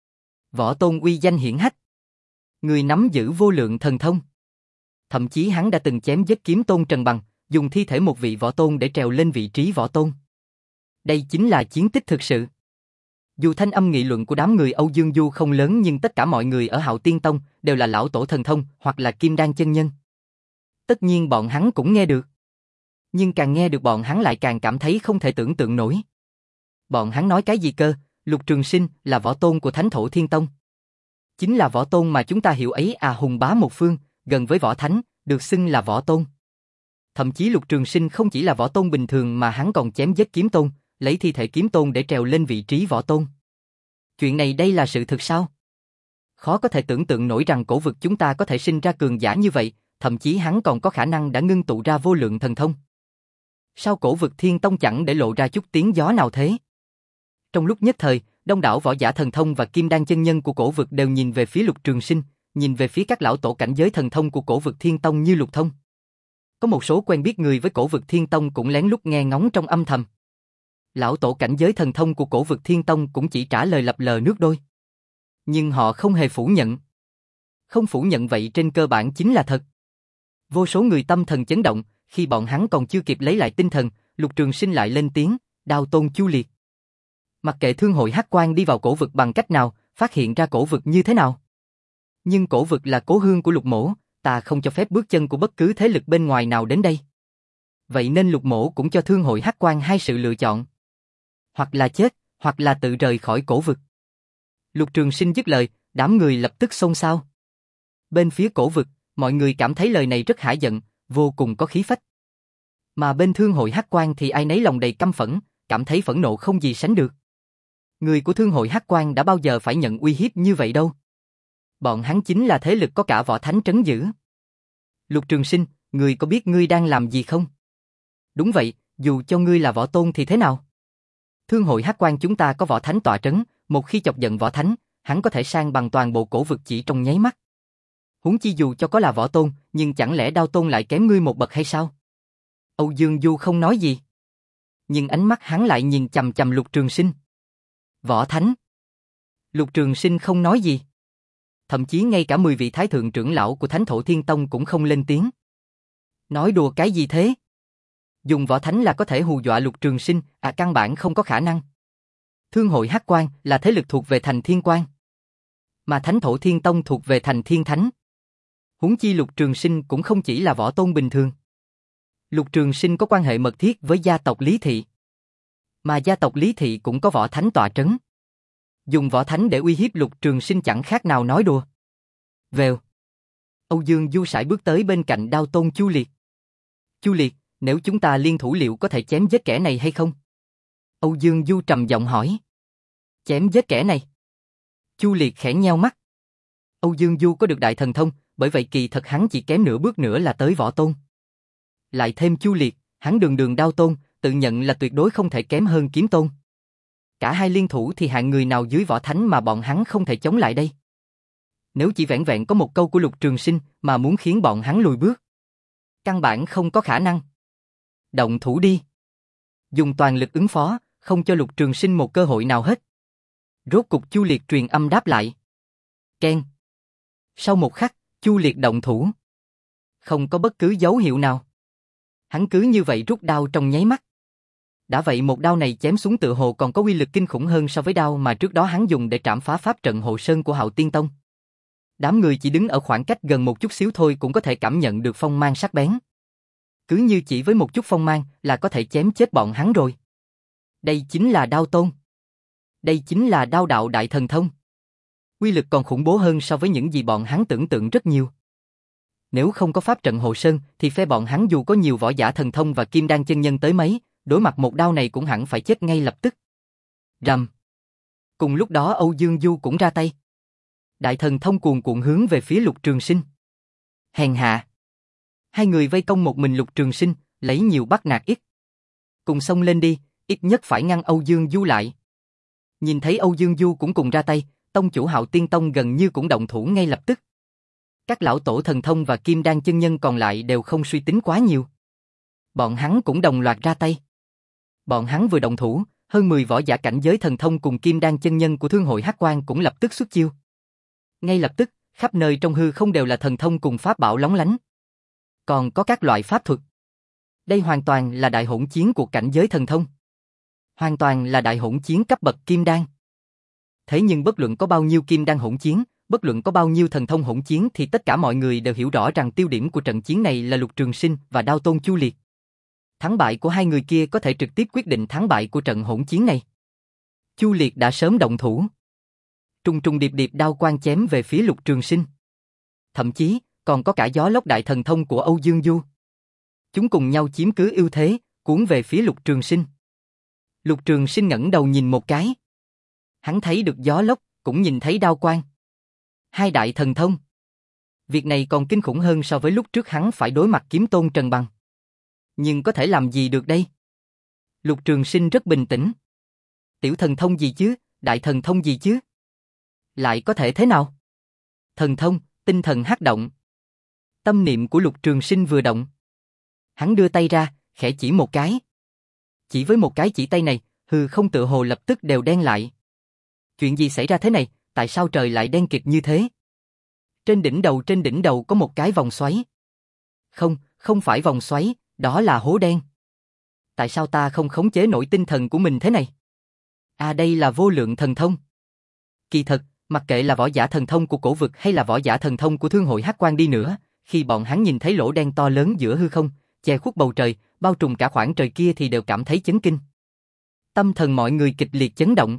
Võ tôn uy danh hiển hách. Người nắm giữ vô lượng thần thông. Thậm chí hắn đã từng chém giết kiếm tôn Trần Bằng, dùng thi thể một vị võ tôn để trèo lên vị trí võ tôn. Đây chính là chiến tích thực sự. Dù thanh âm nghị luận của đám người Âu Dương Du không lớn nhưng tất cả mọi người ở Hạo Tiên Tông đều là lão tổ thần thông hoặc là kim đan chân nhân. Tất nhiên bọn hắn cũng nghe được. Nhưng càng nghe được bọn hắn lại càng cảm thấy không thể tưởng tượng nổi. Bọn hắn nói cái gì cơ? Lục Trường Sinh là võ tôn của Thánh Thổ Thiên Tông. Chính là võ tôn mà chúng ta hiểu ấy à, hùng bá một phương, gần với võ thánh, được xưng là võ tôn. Thậm chí Lục Trường Sinh không chỉ là võ tôn bình thường mà hắn còn chém giết kiếm tôn, lấy thi thể kiếm tôn để trèo lên vị trí võ tôn. Chuyện này đây là sự thực sao? Khó có thể tưởng tượng nổi rằng cổ vực chúng ta có thể sinh ra cường giả như vậy, thậm chí hắn còn có khả năng đã ngưng tụ ra vô lượng thần thông. Sao cổ vực Thiên Tông chẳng để lộ ra chút tiếng gió nào thế? Trong lúc nhất thời, đông đảo võ giả thần thông và kim đan chân nhân của cổ vực đều nhìn về phía Lục Trường Sinh, nhìn về phía các lão tổ cảnh giới thần thông của cổ vực Thiên Tông như Lục Thông. Có một số quen biết người với cổ vực Thiên Tông cũng lén lút nghe ngóng trong âm thầm. Lão tổ cảnh giới thần thông của cổ vực Thiên Tông cũng chỉ trả lời lập lờ nước đôi. Nhưng họ không hề phủ nhận. Không phủ nhận vậy trên cơ bản chính là thật. Vô số người tâm thần chấn động, khi bọn hắn còn chưa kịp lấy lại tinh thần, Lục Trường Sinh lại lên tiếng, Đao Tôn Chu Liệt. Mặc kệ Thương hội Hắc Quang đi vào cổ vực bằng cách nào, phát hiện ra cổ vực như thế nào. Nhưng cổ vực là cố hương của Lục Mỗ, ta không cho phép bước chân của bất cứ thế lực bên ngoài nào đến đây. Vậy nên Lục Mỗ cũng cho Thương hội Hắc Quang hai sự lựa chọn. Hoặc là chết, hoặc là tự rời khỏi cổ vực. Lục Trường Sinh dứt lời, đám người lập tức xôn xao. Bên phía cổ vực, mọi người cảm thấy lời này rất hả giận, vô cùng có khí phách. Mà bên Thương hội Hắc Quang thì ai nấy lòng đầy căm phẫn, cảm thấy phẫn nộ không gì sánh được. Người của Thương hội Hắc Quang đã bao giờ phải nhận uy hiếp như vậy đâu. Bọn hắn chính là thế lực có cả võ thánh trấn giữ. Lục Trường Sinh, ngươi có biết ngươi đang làm gì không? Đúng vậy, dù cho ngươi là võ tôn thì thế nào? Thương hội Hắc Quang chúng ta có võ thánh tọa trấn, một khi chọc giận võ thánh, hắn có thể san bằng toàn bộ cổ vực chỉ trong nháy mắt. Huống chi dù cho có là võ tôn, nhưng chẳng lẽ Đao Tôn lại kém ngươi một bậc hay sao? Âu Dương Du không nói gì. Nhưng ánh mắt hắn lại nhìn chằm chằm Lục Trường Sinh. Võ thánh. Lục Trường Sinh không nói gì. Thậm chí ngay cả mười vị thái thượng trưởng lão của Thánh Thổ Thiên Tông cũng không lên tiếng. Nói đùa cái gì thế? Dùng võ thánh là có thể hù dọa Lục Trường Sinh, à căn bản không có khả năng. Thương hội Hắc Quang là thế lực thuộc về Thành Thiên Quang, mà Thánh Thổ Thiên Tông thuộc về Thành Thiên Thánh. Huống chi Lục Trường Sinh cũng không chỉ là võ tôn bình thường. Lục Trường Sinh có quan hệ mật thiết với gia tộc Lý Thị, mà gia tộc Lý Thị cũng có võ thánh tọa trấn. Dùng võ thánh để uy hiếp Lục Trường Sinh chẳng khác nào nói đùa. Vèo. Âu Dương Du sải bước tới bên cạnh Đao Tôn Chu Liệt. Chu Liệt, Nếu chúng ta liên thủ liệu có thể chém giết kẻ này hay không? Âu Dương Du trầm giọng hỏi. Chém giết kẻ này? Chu Liệt khẽ nheo mắt. Âu Dương Du có được đại thần thông, bởi vậy kỳ thật hắn chỉ kém nửa bước nữa là tới võ tôn. Lại thêm Chu Liệt, hắn đường đường đao tôn, tự nhận là tuyệt đối không thể kém hơn kiếm tôn. Cả hai liên thủ thì hạng người nào dưới võ thánh mà bọn hắn không thể chống lại đây? Nếu chỉ vẹn vẹn có một câu của Lục Trường Sinh mà muốn khiến bọn hắn lùi bước, căn bản không có khả năng. Động thủ đi. Dùng toàn lực ứng phó, không cho Lục Trường Sinh một cơ hội nào hết. Rốt cục Chu Liệt truyền âm đáp lại. Keng. Sau một khắc, Chu Liệt động thủ. Không có bất cứ dấu hiệu nào. Hắn cứ như vậy rút đao trong nháy mắt. Đã vậy một đao này chém xuống tựa hồ còn có uy lực kinh khủng hơn so với đao mà trước đó hắn dùng để trảm phá pháp trận hộ sơn của Hạo Tiên Tông. Đám người chỉ đứng ở khoảng cách gần một chút xíu thôi cũng có thể cảm nhận được phong mang sắc bén. Cứ như chỉ với một chút phong mang là có thể chém chết bọn hắn rồi. Đây chính là đao tôn. Đây chính là đao đạo đại thần thông. Uy lực còn khủng bố hơn so với những gì bọn hắn tưởng tượng rất nhiều. Nếu không có pháp trận hộ sơn thì phe bọn hắn dù có nhiều võ giả thần thông và kim đan chân nhân tới mấy, đối mặt một đao này cũng hẳn phải chết ngay lập tức. Rầm. Cùng lúc đó Âu Dương Du cũng ra tay. Đại thần thông cuồn cuộn hướng về phía Lục Trường Sinh. Hèn hạ. Hai người vây công một mình Lục Trường Sinh, lấy nhiều bắt nạt ít. Cùng xông lên đi, ít nhất phải ngăn Âu Dương Du lại. Nhìn thấy Âu Dương Du cũng cùng ra tay, tông chủ Hạo Tiên Tông gần như cũng động thủ ngay lập tức. Các lão tổ thần thông và kim đan chân nhân còn lại đều không suy tính quá nhiều. Bọn hắn cũng đồng loạt ra tay. Bọn hắn vừa động thủ, hơn mười võ giả cảnh giới thần thông cùng kim đan chân nhân của Thương hội Hắc Quang cũng lập tức xuất chiêu. Ngay lập tức, khắp nơi trong hư không đều là thần thông cùng pháp bảo lóng lánh. Còn có các loại pháp thuật. Đây hoàn toàn là đại hỗn chiến của cảnh giới thần thông. Hoàn toàn là đại hỗn chiến cấp bậc kim đan. Thế nhưng bất luận có bao nhiêu kim đan hỗn chiến, bất luận có bao nhiêu thần thông hỗn chiến thì tất cả mọi người đều hiểu rõ rằng tiêu điểm của trận chiến này là Lục Trường Sinh và đao tôn Chu Liệt. Thắng bại của hai người kia có thể trực tiếp quyết định thắng bại của trận hỗn chiến này. Chu Liệt đã sớm động thủ. Trùng trùng điệp điệp đao quang chém về phía Lục Trường Sinh. Thậm chí, còn có cả gió lốc đại thần thông của Âu Dương Du. Chúng cùng nhau chiếm cứ ưu thế, cuốn về phía Lục Trường Sinh. Lục Trường Sinh ngẩng đầu nhìn một cái. Hắn thấy được gió lốc, cũng nhìn thấy đao quang. Hai đại thần thông. Việc này còn kinh khủng hơn so với lúc trước hắn phải đối mặt kiếm tôn Trần Bằng. Nhưng có thể làm gì được đây? Lục Trường Sinh rất bình tĩnh. Tiểu thần thông gì chứ, đại thần thông gì chứ? Lại có thể thế nào? Thần thông, tinh thần hắc động. Tâm niệm của Lục Trường Sinh vừa động. Hắn đưa tay ra, khẽ chỉ một cái. Chỉ với một cái chỉ tay này, hư không tựa hồ lập tức đều đen lại. Chuyện gì xảy ra thế này, tại sao trời lại đen kịt như thế? Trên đỉnh đầu trên đỉnh đầu có một cái vòng xoáy. Không, không phải vòng xoáy, đó là hố đen. Tại sao ta không khống chế nổi tinh thần của mình thế này? À đây là vô lượng thần thông. Kỳ thật, mặc kệ là võ giả thần thông của cổ vực hay là võ giả thần thông của Thương hội Hắc Quang đi nữa, khi bọn hắn nhìn thấy lỗ đen to lớn giữa hư không, che khuất bầu trời, bao trùm cả khoảng trời kia thì đều cảm thấy chấn kinh. Tâm thần mọi người kịch liệt chấn động.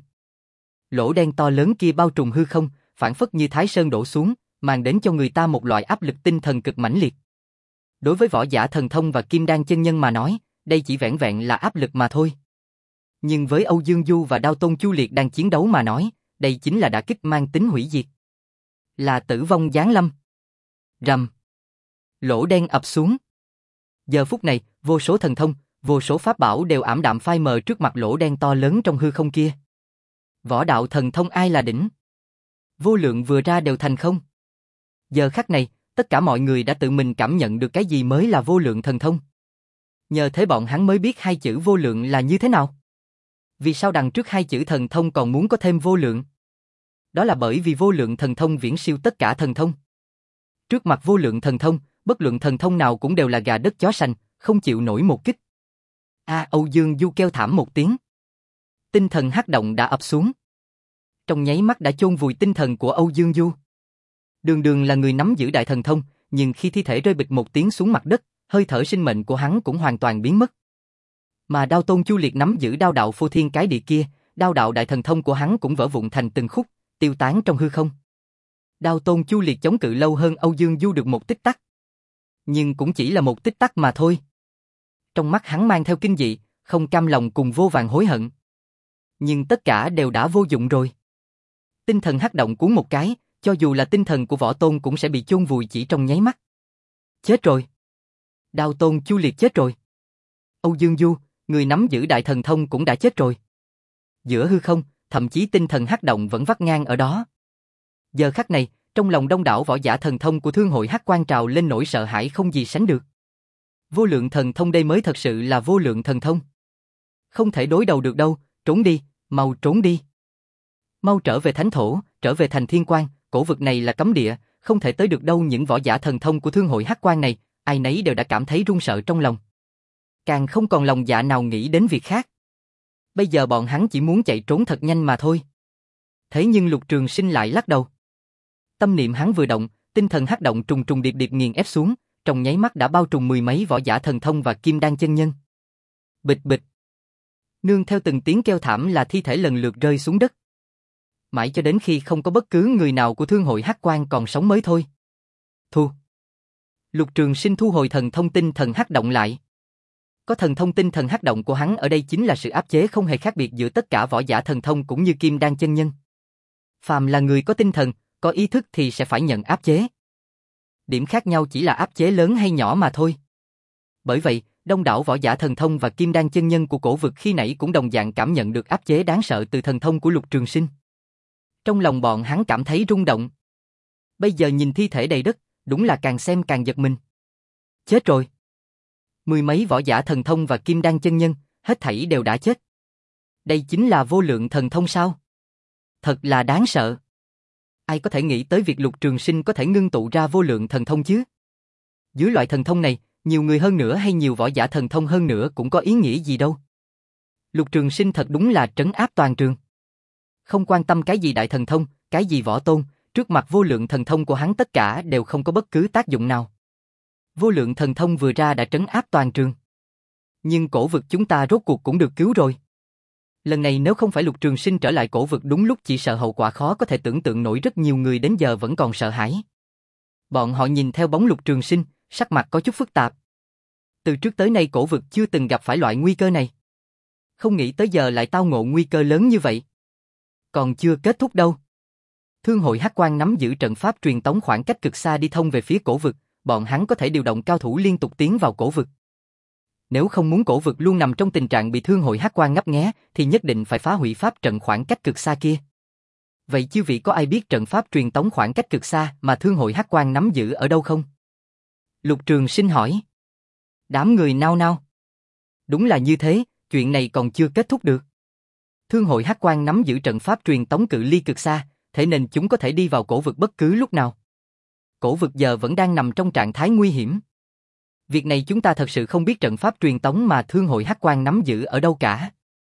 Lỗ đen to lớn kia bao trùm hư không, phảng phất như Thái Sơn đổ xuống, mang đến cho người ta một loại áp lực tinh thần cực mãnh liệt. Đối với võ giả thần thông và kim đan chân nhân mà nói, đây chỉ vẻn vẹn là áp lực mà thôi. Nhưng với Âu Dương Du và đao tôn Chu Liệt đang chiến đấu mà nói, đây chính là đả kích mang tính hủy diệt. Là tử vong giáng lâm. Rầm. Lỗ đen ập xuống. Giờ phút này, vô số thần thông, vô số pháp bảo đều ảm đạm phai mờ trước mặt lỗ đen to lớn trong hư không kia. Võ đạo thần thông ai là đỉnh? Vô lượng vừa ra đều thành không. Giờ khắc này, tất cả mọi người đã tự mình cảm nhận được cái gì mới là vô lượng thần thông. Nhờ thế bọn hắn mới biết hai chữ vô lượng là như thế nào. Vì sao đằng trước hai chữ thần thông còn muốn có thêm vô lượng? Đó là bởi vì vô lượng thần thông viễn siêu tất cả thần thông. Trước mặt vô lượng thần thông, bất luận thần thông nào cũng đều là gà đất chó sành, không chịu nổi một kích. A à, Âu Dương Du kêu thảm một tiếng. Tinh thần hắc động đã ập xuống. Trong nháy mắt đã chôn vùi tinh thần của Âu Dương Du. Đường đường là người nắm giữ đại thần thông, nhưng khi thi thể rơi bịch một tiếng xuống mặt đất, hơi thở sinh mệnh của hắn cũng hoàn toàn biến mất. Mà đao tôn Chu Liệt nắm giữ đao đạo phô thiên cái địa kia, đao đạo đại thần thông của hắn cũng vỡ vụn thành từng khúc, tiêu tán trong hư không. Đao tôn Chu Liệt chống cự lâu hơn Âu Dương Du được một tích tắc. Nhưng cũng chỉ là một tích tắc mà thôi. trong mắt hắn mang theo kinh dị, không cam lòng cùng vô vàn hối hận. Nhưng tất cả đều đã vô dụng rồi. Tinh thần hắc động cuốn một cái, cho dù là tinh thần của Võ Tôn cũng sẽ bị chôn vùi chỉ trong nháy mắt. Chết rồi. Đao Tôn Chu Liệt chết rồi. Âu Dương Du, người nắm giữ đại thần thông cũng đã chết rồi. Giữa hư không, thậm chí tinh thần hắc động vẫn vắt ngang ở đó. Giờ khắc này, trong lòng đông đảo võ giả thần thông của Thương hội Hắc Quan trào lên nỗi sợ hãi không gì sánh được. Vô lượng thần thông đây mới thật sự là vô lượng thần thông. Không thể đối đầu được đâu, trốn đi, mau trốn đi. Mau trở về thánh thổ, trở về thành Thiên Quan, cổ vực này là cấm địa, không thể tới được đâu. Những võ giả thần thông của Thương hội Hắc Quan này, ai nấy đều đã cảm thấy run sợ trong lòng. Càng không còn lòng dạ nào nghĩ đến việc khác. Bây giờ bọn hắn chỉ muốn chạy trốn thật nhanh mà thôi. Thế nhưng Lục Trường Sinh lại lắc đầu. Tâm niệm hắn vừa động, tinh thần hắc động trùng trùng điệp điệp nghiền ép xuống, trong nháy mắt đã bao trùm mười mấy võ giả thần thông và kim đan chân nhân. Bịch bịch. Nương theo từng tiếng kêu thảm là thi thể lần lượt rơi xuống đất. Mãi cho đến khi không có bất cứ người nào của Thương hội Hắc Quan còn sống mới thôi. Thu. Lục Trường Sinh thu hồi thần thông tinh thần hắc động lại. Có thần thông tinh thần hắc động của hắn ở đây chính là sự áp chế không hề khác biệt giữa tất cả võ giả thần thông cũng như kim đan chân nhân. Phàm là người có tinh thần, có ý thức thì sẽ phải nhận áp chế. Điểm khác nhau chỉ là áp chế lớn hay nhỏ mà thôi. Bởi vậy, đông đảo võ giả thần thông và kim đan chân nhân của cổ vực khi nãy cũng đồng dạng cảm nhận được áp chế đáng sợ từ thần thông của Lục Trường Sinh. Trong lòng bọn hắn cảm thấy rung động. Bây giờ nhìn thi thể đầy đất, đúng là càng xem càng giật mình. Chết rồi. Mười mấy võ giả thần thông và kim đan chân nhân, hết thảy đều đã chết. Đây chính là vô lượng thần thông sao? Thật là đáng sợ. Ai có thể nghĩ tới việc Lục Trường Sinh có thể ngưng tụ ra vô lượng thần thông chứ? Dưới loại thần thông này, nhiều người hơn nữa hay nhiều võ giả thần thông hơn nữa cũng có ý nghĩa gì đâu. Lục Trường Sinh thật đúng là trấn áp toàn trường. Không quan tâm cái gì đại thần thông, cái gì võ tôn, trước mặt vô lượng thần thông của hắn tất cả đều không có bất cứ tác dụng nào. Vô lượng thần thông vừa ra đã trấn áp toàn trường. Nhưng cổ vực chúng ta rốt cuộc cũng được cứu rồi. Lần này nếu không phải Lục Trường Sinh trở lại cổ vực đúng lúc chỉ sợ hậu quả khó có thể tưởng tượng nổi, rất nhiều người đến giờ vẫn còn sợ hãi. Bọn họ nhìn theo bóng Lục Trường Sinh, sắc mặt có chút phức tạp. Từ trước tới nay cổ vực chưa từng gặp phải loại nguy cơ này. Không nghĩ tới giờ lại tao ngộ nguy cơ lớn như vậy. Còn chưa kết thúc đâu. Thương hội Hắc Quan nắm giữ trận pháp truyền tống khoảng cách cực xa đi thông về phía cổ vực, bọn hắn có thể điều động cao thủ liên tục tiến vào cổ vực. Nếu không muốn cổ vực luôn nằm trong tình trạng bị Thương hội Hắc Quan ngấp nghé, thì nhất định phải phá hủy pháp trận khoảng cách cực xa kia. Vậy chư vị có ai biết trận pháp truyền tống khoảng cách cực xa mà Thương hội Hắc Quan nắm giữ ở đâu không? Lục Trường Sinh hỏi. Đám người nao nao. Đúng là như thế, chuyện này còn chưa kết thúc được. Thương hội Hắc Quan nắm giữ trận pháp truyền tống cự ly cực xa, thế nên chúng có thể đi vào cổ vực bất cứ lúc nào. Cổ vực giờ vẫn đang nằm trong trạng thái nguy hiểm. Việc này chúng ta thật sự không biết trận pháp truyền tống mà Thương hội Hắc Quan nắm giữ ở đâu cả.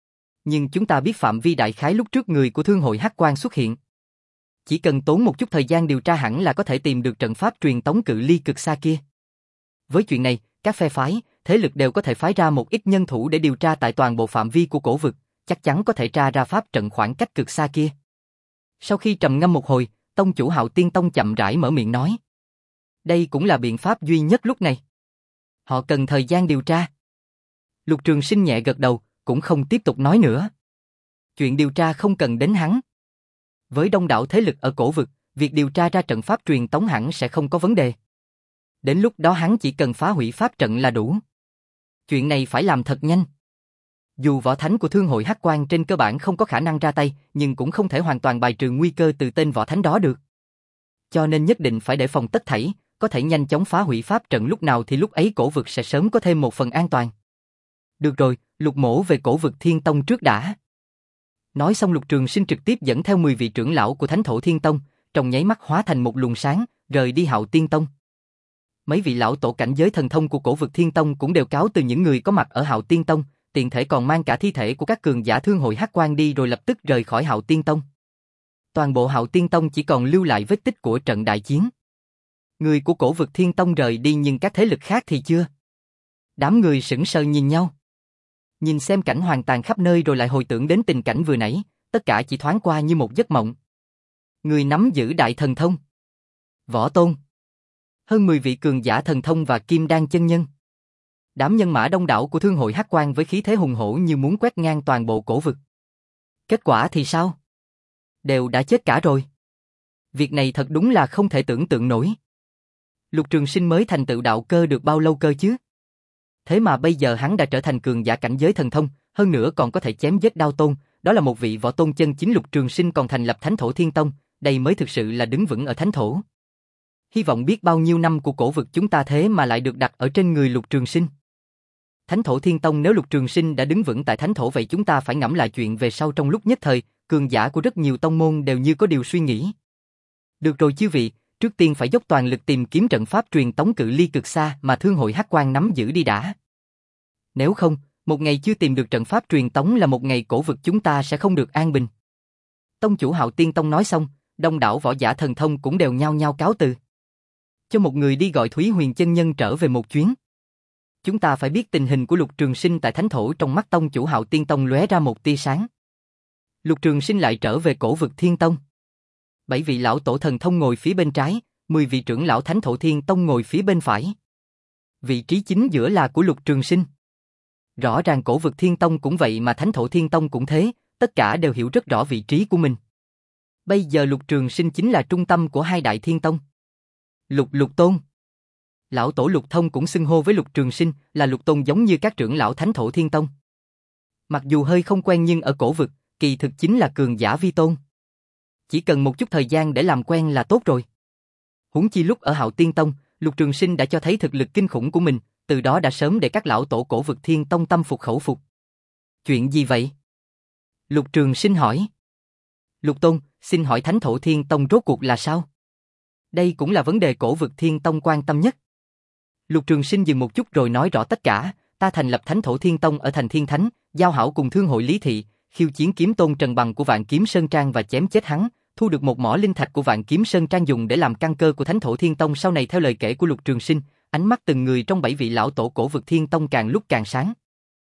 Nhưng chúng ta biết phạm vi đại khái lúc trước người của Thương hội Hắc Quan xuất hiện. Chỉ cần tốn một chút thời gian điều tra hẳn là có thể tìm được trận pháp truyền tống cự ly cực xa kia. Với chuyện này, các phe phái, thế lực đều có thể phái ra một ít nhân thủ để điều tra tại toàn bộ phạm vi của cổ vực, chắc chắn có thể tra ra pháp trận khoảng cách cực xa kia. Sau khi trầm ngâm một hồi, tông chủ Hạo Tiên Tông chậm rãi mở miệng nói. Đây cũng là biện pháp duy nhất lúc này. Họ cần thời gian điều tra. Lục Trường Sinh nhẹ gật đầu, cũng không tiếp tục nói nữa. Chuyện điều tra không cần đến hắn. Với đông đảo thế lực ở cổ vực, việc điều tra ra trận pháp truyền tống hẳn sẽ không có vấn đề. Đến lúc đó hắn chỉ cần phá hủy pháp trận là đủ. Chuyện này phải làm thật nhanh. Dù võ thánh của Thương hội Hắc Quan trên cơ bản không có khả năng ra tay, nhưng cũng không thể hoàn toàn bài trừ nguy cơ từ tên võ thánh đó được. Cho nên nhất định phải để phòng tất thảy, có thể nhanh chóng phá hủy pháp trận lúc nào thì lúc ấy cổ vực sẽ sớm có thêm một phần an toàn. Được rồi, Lục Mỗ về cổ vực Thiên Tông trước đã. Nói xong Lục Trường Sinh trực tiếp dẫn theo mười vị trưởng lão của Thánh Thổ Thiên Tông, trong nháy mắt hóa thành một luồng sáng, rời đi Hạo Tiên Tông. Mấy vị lão tổ cảnh giới thần thông của cổ vực Thiên Tông cũng đều cáo từ những người có mặt ở Hạo Tiên Tông, tiện thể còn mang cả thi thể của các cường giả Thương hội Hắc Quan đi rồi lập tức rời khỏi Hạo Tiên Tông. Toàn bộ Hạo Tiên Tông chỉ còn lưu lại vết tích của trận đại chiến. Người của cổ vực Thiên Tông rời đi nhưng các thế lực khác thì chưa. Đám người sững sờ nhìn nhau. Nhìn xem cảnh hoang tàn khắp nơi rồi lại hồi tưởng đến tình cảnh vừa nãy, tất cả chỉ thoáng qua như một giấc mộng. Người nắm giữ đại thần thông. Võ Tôn. Hơn mười vị cường giả thần thông và kim đan chân nhân. Đám nhân mã đông đảo của thương hội Hắc Quang với khí thế hùng hổ như muốn quét ngang toàn bộ cổ vực. Kết quả thì sao? Đều đã chết cả rồi. Việc này thật đúng là không thể tưởng tượng nổi. Lục Trường Sinh mới thành tựu đạo cơ được bao lâu cơ chứ? Thế mà bây giờ hắn đã trở thành cường giả cảnh giới thần thông, hơn nữa còn có thể chém giết đao tôn, đó là một vị võ tôn chân chính. Lục Trường Sinh còn thành lập Thánh Thổ Thiên Tông, đây mới thực sự là đứng vững ở thánh thổ. Hy vọng biết bao nhiêu năm của cổ vực chúng ta thế mà lại được đặt ở trên người Lục Trường Sinh. Thánh Thổ Thiên Tông, nếu Lục Trường Sinh đã đứng vững tại thánh thổ vậy chúng ta phải ngẫm lại chuyện về sau. Trong lúc nhất thời, cường giả của rất nhiều tông môn đều như có điều suy nghĩ. Được rồi chư vị, trước tiên phải dốc toàn lực tìm kiếm trận pháp truyền tống cự ly cực xa mà thương hội Hắc Quang nắm giữ đi đã. Nếu không, một ngày chưa tìm được trận pháp truyền tống là một ngày cổ vực chúng ta sẽ không được an bình. Tông chủ Hạo Tiên Tông nói xong, đông đảo võ giả thần thông cũng đều nhao nhao cáo từ. Cho một người đi gọi Thúy Huyền chân nhân trở về một chuyến. Chúng ta phải biết tình hình của Lục Trường Sinh tại thánh thổ. Trong mắt tông chủ Hạo Tiên Tông lóe ra một tia sáng. Lục Trường Sinh lại trở về cổ vực Thiên Tông. Bảy vị lão tổ thần thông ngồi phía bên trái, mười vị trưởng lão Thánh Thổ Thiên Tông ngồi phía bên phải. Vị trí chính giữa là của Lục Trường Sinh. Rõ ràng cổ vực Thiên Tông cũng vậy mà Thánh Thổ Thiên Tông cũng thế, tất cả đều hiểu rất rõ vị trí của mình. Bây giờ Lục Trường Sinh chính là trung tâm của hai đại Thiên Tông. Lục Lục Tôn. Lão tổ Lục Thông cũng xưng hô với Lục Trường Sinh là Lục Tôn, giống như các trưởng lão Thánh Thổ Thiên Tông. Mặc dù hơi không quen nhưng ở cổ vực, kỳ thực chính là cường giả vi tôn. Chỉ cần một chút thời gian để làm quen là tốt rồi. Huống chi lúc ở Hạo Tiên Tông, Lục Trường Sinh đã cho thấy thực lực kinh khủng của mình, từ đó đã sớm để các lão tổ cổ vực Thiên Tông tâm phục khẩu phục. Chuyện gì vậy? Lục Trường Sinh hỏi. Lục Tôn, xin hỏi Thánh Thổ Thiên Tông rốt cuộc là sao? Đây cũng là vấn đề cổ vực Thiên Tông quan tâm nhất. Lục Trường Sinh dừng một chút rồi nói rõ tất cả. Ta thành lập Thánh Thổ Thiên Tông ở thành Thiên Thánh, giao hảo cùng thương hội Lý Thị, khiêu chiến kiếm tôn Trần Bằng của Vạn Kiếm Sơn Trang và chém chết hắn, thu được một mỏ linh thạch của Vạn Kiếm Sơn Trang dùng để làm căn cơ của Thánh Thổ Thiên Tông. Sau này theo lời kể của Lục Trường Sinh, ánh mắt từng người trong bảy vị lão tổ cổ vực Thiên Tông càng lúc càng sáng.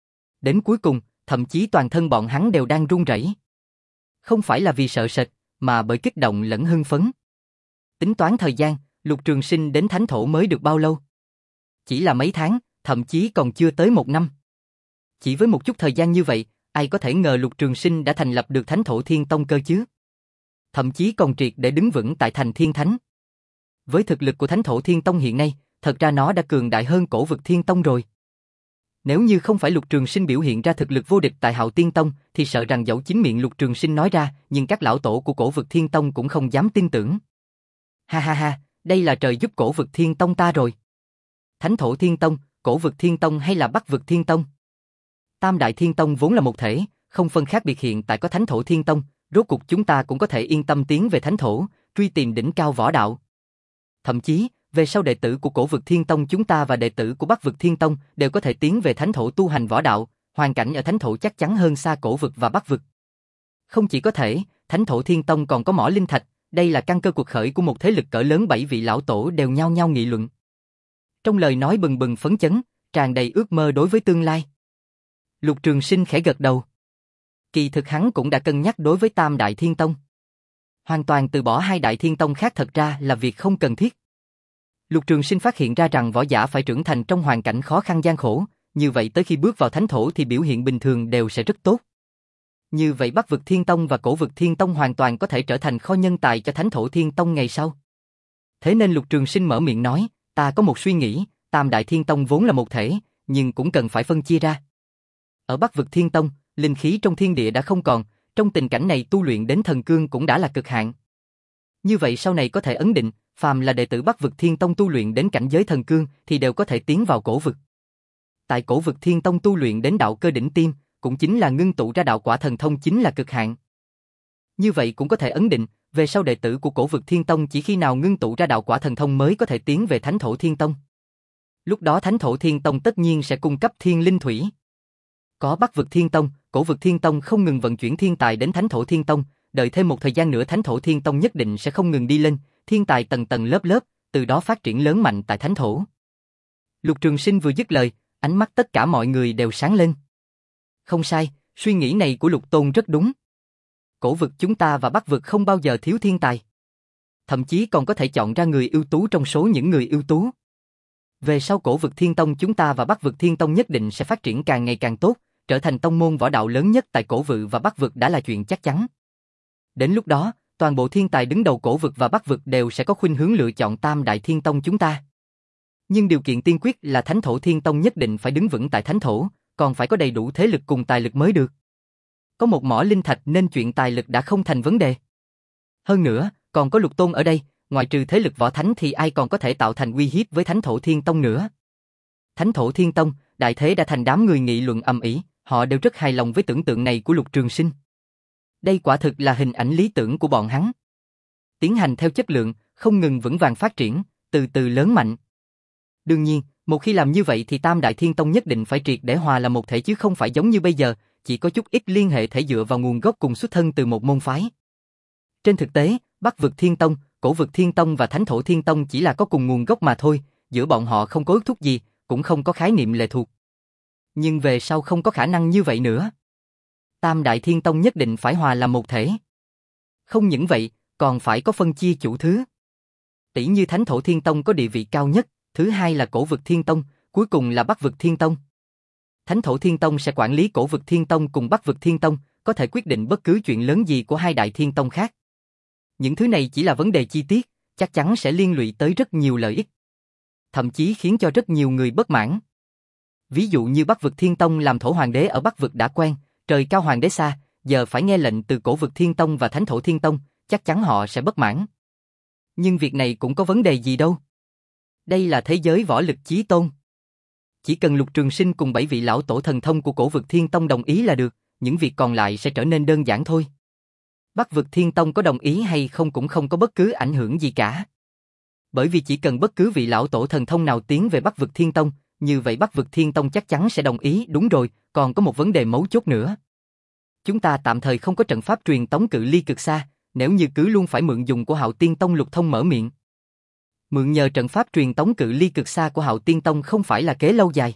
Đến cuối cùng, thậm chí toàn thân bọn hắn đều đang run rẩy. Không phải là vì sợ sệt, mà bởi kích động lẫn hưng phấn. Tính toán thời gian, Lục Trường Sinh đến Thánh Thổ mới được bao lâu? Chỉ là mấy tháng, thậm chí còn chưa tới một năm. Chỉ với một chút thời gian như vậy, ai có thể ngờ Lục Trường Sinh đã thành lập được Thánh Thổ Thiên Tông cơ chứ? Thậm chí còn triệt để đứng vững tại thành Thiên Thánh. Với thực lực của Thánh Thổ Thiên Tông hiện nay, thật ra nó đã cường đại hơn cổ vực Thiên Tông rồi. Nếu như không phải Lục Trường Sinh biểu hiện ra thực lực vô địch tại Hạo Tiên Tông, thì sợ rằng dẫu chính miệng Lục Trường Sinh nói ra, nhưng các lão tổ của cổ vực Thiên Tông cũng không dám tin tưởng. Ha ha ha, đây là trời giúp cổ vực Thiên Tông ta rồi. Thánh Thổ Thiên Tông, cổ vực Thiên Tông hay là Bắc vực Thiên Tông? Tam đại Thiên Tông vốn là một thể, không phân khác biệt, hiện tại có Thánh Thổ Thiên Tông, rốt cuộc chúng ta cũng có thể yên tâm tiến về Thánh Thổ, truy tìm đỉnh cao võ đạo. Thậm chí, về sau đệ tử của cổ vực Thiên Tông chúng ta và đệ tử của Bắc vực Thiên Tông đều có thể tiến về Thánh Thổ tu hành võ đạo, hoàn cảnh ở Thánh Thổ chắc chắn hơn xa cổ vực và Bắc vực. Không chỉ có thể, Thánh Thổ Thiên Tông còn có mỏ linh thạch, đây là căn cơ cuộc khởi của một thế lực cỡ lớn. Bảy vị lão tổ đều nhao nhao nghị luận. Trong lời nói bừng bừng phấn chấn, tràn đầy ước mơ đối với tương lai. Lục Trường Sinh khẽ gật đầu. Kỳ thực hắn cũng đã cân nhắc đối với Tam Đại Thiên Tông. Hoàn toàn từ bỏ hai Đại Thiên Tông khác thật ra là việc không cần thiết. Lục Trường Sinh phát hiện ra rằng võ giả phải trưởng thành trong hoàn cảnh khó khăn gian khổ, như vậy tới khi bước vào Thánh Thổ thì biểu hiện bình thường đều sẽ rất tốt. Như vậy Bắc vực Thiên Tông và cổ vực Thiên Tông hoàn toàn có thể trở thành kho nhân tài cho Thánh Thổ Thiên Tông ngày sau. Thế nên Lục Trường Sinh mở miệng nói, ta có một suy nghĩ, Tam Đại Thiên Tông vốn là một thể, nhưng cũng cần phải phân chia ra. Ở Bắc vực Thiên Tông, linh khí trong thiên địa đã không còn, trong tình cảnh này tu luyện đến thần cương cũng đã là cực hạn. Như vậy sau này có thể ấn định, phàm là đệ tử Bắc vực Thiên Tông tu luyện đến cảnh giới thần cương thì đều có thể tiến vào cổ vực. Tại cổ vực Thiên Tông tu luyện đến đạo cơ đỉnh tiêm, cũng chính là ngưng tụ ra đạo quả thần thông chính là cực hạn. Như vậy cũng có thể ấn định, về sau đệ tử của cổ vực Thiên Tông chỉ khi nào ngưng tụ ra đạo quả thần thông mới có thể tiến về Thánh Thổ Thiên Tông. Lúc đó Thánh Thổ Thiên Tông tất nhiên sẽ cung cấp thiên linh thủy. Có Bắc vực Thiên Tông, cổ vực Thiên Tông không ngừng vận chuyển thiên tài đến Thánh Thổ Thiên Tông, đợi thêm một thời gian nữa Thánh Thổ Thiên Tông nhất định sẽ không ngừng đi lên, thiên tài tầng tầng lớp lớp, từ đó phát triển lớn mạnh tại Thánh Thổ. Lục Trường Sinh vừa dứt lời, ánh mắt tất cả mọi người đều sáng lên. Không sai, suy nghĩ này của Lục Tôn rất đúng. Cổ vực chúng ta và Bắc vực không bao giờ thiếu thiên tài. Thậm chí còn có thể chọn ra người ưu tú trong số những người ưu tú. Về sau Cổ Vực Thiên Tông chúng ta và Bắc Vực Thiên Tông nhất định sẽ phát triển càng ngày càng tốt, trở thành tông môn võ đạo lớn nhất tại Cổ Vực và Bắc Vực đã là chuyện chắc chắn. Đến lúc đó, toàn bộ thiên tài đứng đầu Cổ Vực và Bắc Vực đều sẽ có khuynh hướng lựa chọn Tam Đại Thiên Tông chúng ta. Nhưng điều kiện tiên quyết là Thánh Thổ Thiên Tông nhất định phải đứng vững tại Thánh Thổ, còn phải có đầy đủ thế lực cùng tài lực mới được. Có một mỏ linh thạch nên chuyện tài lực đã không thành vấn đề. Hơn nữa, còn có Lục Tôn ở đây, ngoài trừ thế lực võ thánh thì ai còn có thể tạo thành uy hiếp với Thánh Thổ Thiên Tông nữa. Thánh Thổ Thiên Tông, đại thế đã thành đám người nghị luận ầm ĩ, họ đều rất hài lòng với tưởng tượng này của Lục Trường Sinh. Đây quả thực là hình ảnh lý tưởng của bọn hắn. Tiến hành theo chất lượng, không ngừng vững vàng phát triển, từ từ lớn mạnh. Đương nhiên, một khi làm như vậy thì Tam Đại Thiên Tông nhất định phải triệt để hòa là một thể chứ không phải giống như bây giờ, chỉ có chút ít liên hệ thể dựa vào nguồn gốc cùng xuất thân từ một môn phái. Trên thực tế, Bắc Vực Thiên Tông, Cổ Vực Thiên Tông và Thánh Thổ Thiên Tông chỉ là có cùng nguồn gốc mà thôi, giữa bọn họ không có ước thúc gì, cũng không có khái niệm lệ thuộc. Nhưng về sau không có khả năng như vậy nữa. Tam Đại Thiên Tông nhất định phải hòa làm một thể. Không những vậy, còn phải có phân chia chủ thứ. Tỷ như Thánh Thổ Thiên Tông có địa vị cao nhất, thứ hai là Cổ Vực Thiên Tông, cuối cùng là Bắc Vực Thiên Tông. Thánh Thổ Thiên Tông sẽ quản lý Cổ Vực Thiên Tông cùng Bắc Vực Thiên Tông, có thể quyết định bất cứ chuyện lớn gì của hai đại thiên tông khác. Những thứ này chỉ là vấn đề chi tiết, chắc chắn sẽ liên lụy tới rất nhiều lợi ích. Thậm chí khiến cho rất nhiều người bất mãn. Ví dụ như Bắc Vực Thiên Tông làm thổ hoàng đế ở Bắc Vực đã quen, trời cao hoàng đế xa, giờ phải nghe lệnh từ Cổ Vực Thiên Tông và Thánh Thổ Thiên Tông, chắc chắn họ sẽ bất mãn. Nhưng việc này cũng có vấn đề gì đâu. Đây là thế giới võ lực chí tôn. Chỉ cần Lục Trường Sinh cùng bảy vị lão tổ thần thông của Cổ Vực Thiên Tông đồng ý là được, những việc còn lại sẽ trở nên đơn giản thôi. Bắc Vực Thiên Tông có đồng ý hay không cũng không có bất cứ ảnh hưởng gì cả. Bởi vì chỉ cần bất cứ vị lão tổ thần thông nào tiến về Bắc Vực Thiên Tông, như vậy Bắc Vực Thiên Tông chắc chắn sẽ đồng ý. Đúng rồi, còn có một vấn đề mấu chốt nữa. Chúng ta tạm thời không có trận pháp truyền tống cự ly cực xa, nếu như cứ luôn phải mượn dùng của Hạo Tiên Tông. Lục Thông mở miệng. Mượn nhờ trận pháp truyền tống cự ly cực xa của Hạo Tiên Tông không phải là kế lâu dài.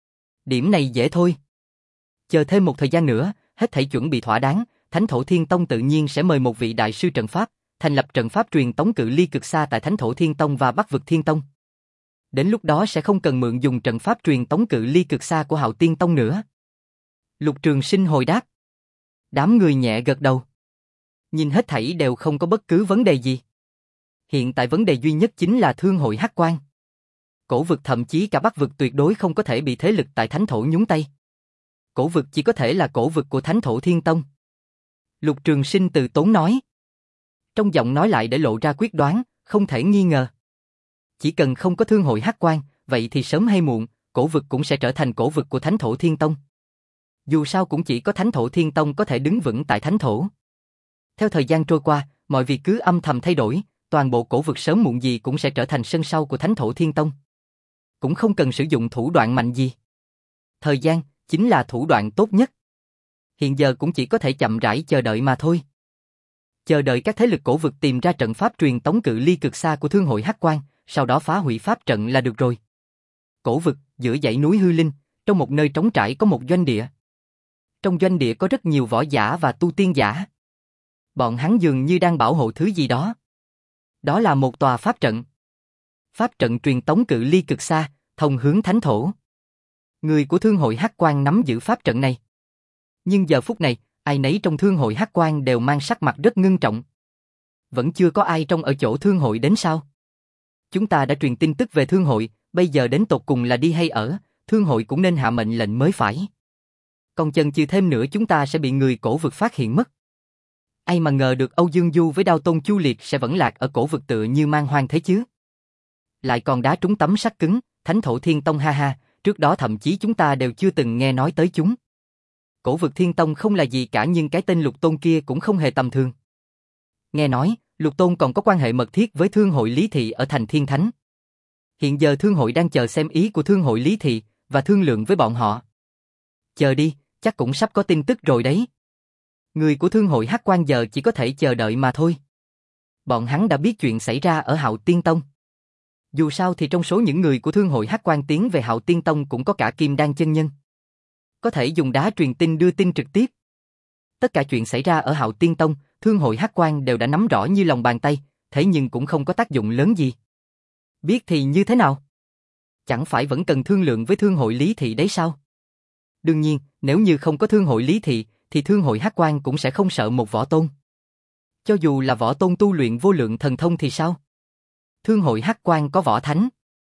Điểm này dễ thôi. Chờ thêm một thời gian nữa, hết thảy chuẩn bị thỏa đáng, Thánh Thổ Thiên Tông tự nhiên sẽ mời một vị đại sư trận pháp, thành lập trận pháp truyền tống cự ly cực xa tại Thánh Thổ Thiên Tông và Bắc Vực Thiên Tông. Đến lúc đó sẽ không cần mượn dùng trận pháp truyền tống cự ly cực xa của Hạo Tiên Tông nữa. Lục Trường Sinh hồi đáp. Đám người nhẹ gật đầu. Nhìn hết thảy đều không có bất cứ vấn đề gì. Hiện tại vấn đề duy nhất chính là Thương hội Hắc Quan. Cổ Vực thậm chí cả Bắc Vực tuyệt đối không có thể bị thế lực tại Thánh Thổ nhúng tay. Cổ Vực chỉ có thể là Cổ Vực của Thánh Thổ Thiên Tông. Lục Trường Sinh từ tốn nói. Trong giọng nói lại để lộ ra quyết đoán, không thể nghi ngờ. Chỉ cần không có Thương hội Hắc Quan, vậy thì sớm hay muộn, Cổ Vực cũng sẽ trở thành Cổ Vực của Thánh Thổ Thiên Tông. Dù sao cũng chỉ có Thánh Thổ Thiên Tông có thể đứng vững tại Thánh Thổ. Theo thời gian trôi qua, mọi việc cứ âm thầm thay đổi, toàn bộ Cổ Vực sớm muộn gì cũng sẽ trở thành sân sau của Thánh Thổ Thiên Tông. Cũng không cần sử dụng thủ đoạn mạnh gì. Thời gian chính là thủ đoạn tốt nhất. Hiện giờ cũng chỉ có thể chậm rãi chờ đợi mà thôi. Chờ đợi các thế lực Cổ Vực tìm ra trận pháp truyền tống cự ly cực xa của Thương hội Hắc Quan, sau đó phá hủy pháp trận là được rồi. Cổ Vực, giữa dãy núi hư linh, trong một nơi trống trải có một doanh địa. Trong doanh địa có rất nhiều võ giả và tu tiên giả. Bọn hắn dường như đang bảo hộ thứ gì đó. Đó là một tòa pháp trận. Pháp trận truyền tống cự ly cực xa, thông hướng Thánh Thổ. Người của Thương hội Hắc Quan nắm giữ pháp trận này. Nhưng giờ phút này, ai nấy trong Thương hội Hắc Quan đều mang sắc mặt rất ngưng trọng. Vẫn chưa có ai trong ở chỗ Thương hội đến sao? Chúng ta đã truyền tin tức về Thương hội, bây giờ đến tột cùng là đi hay ở, Thương hội cũng nên hạ mệnh lệnh mới phải. Còn chần chừ thêm nữa chúng ta sẽ bị người Cổ Vực phát hiện mất. Ai mà ngờ được Âu Dương Du với Đao Tôn Chu Liệt sẽ vẫn lạc ở Cổ Vực tựa như mang hoang thế chứ. Lại còn đá trúng tấm sắt cứng, Thánh Thổ Thiên Tông ha ha, trước đó thậm chí chúng ta đều chưa từng nghe nói tới chúng. Cổ Vực Thiên Tông không là gì cả nhưng cái tên Lục Tôn kia cũng không hề tầm thường. Nghe nói, Lục Tôn còn có quan hệ mật thiết với Thương hội Lý Thị ở thành Thiên Thánh. Hiện giờ Thương hội đang chờ xem ý của Thương hội Lý Thị và thương lượng với bọn họ. Chờ đi, chắc cũng sắp có tin tức rồi đấy. Người của Thương hội Hắc Quan giờ chỉ có thể chờ đợi mà thôi. Bọn hắn đã biết chuyện xảy ra ở Hạo Tiên Tông. Dù sao thì trong số những người của Thương hội Hắc Quan tiến về Hạo Tiên Tông cũng có cả Kim Đan chân nhân. Có thể dùng đá truyền tin đưa tin trực tiếp. Tất cả chuyện xảy ra ở Hạo Tiên Tông, Thương hội Hắc Quan đều đã nắm rõ như lòng bàn tay, thế nhưng cũng không có tác dụng lớn gì. Biết thì như thế nào? Chẳng phải vẫn cần thương lượng với thương hội Lý Thị đấy sao? Đương nhiên, nếu như không có thương hội Lý Thị, thì thương hội Hắc Quan cũng sẽ không sợ một võ tôn. Cho dù là võ tôn tu luyện vô lượng thần thông thì sao? Thương hội Hắc Quan có võ thánh.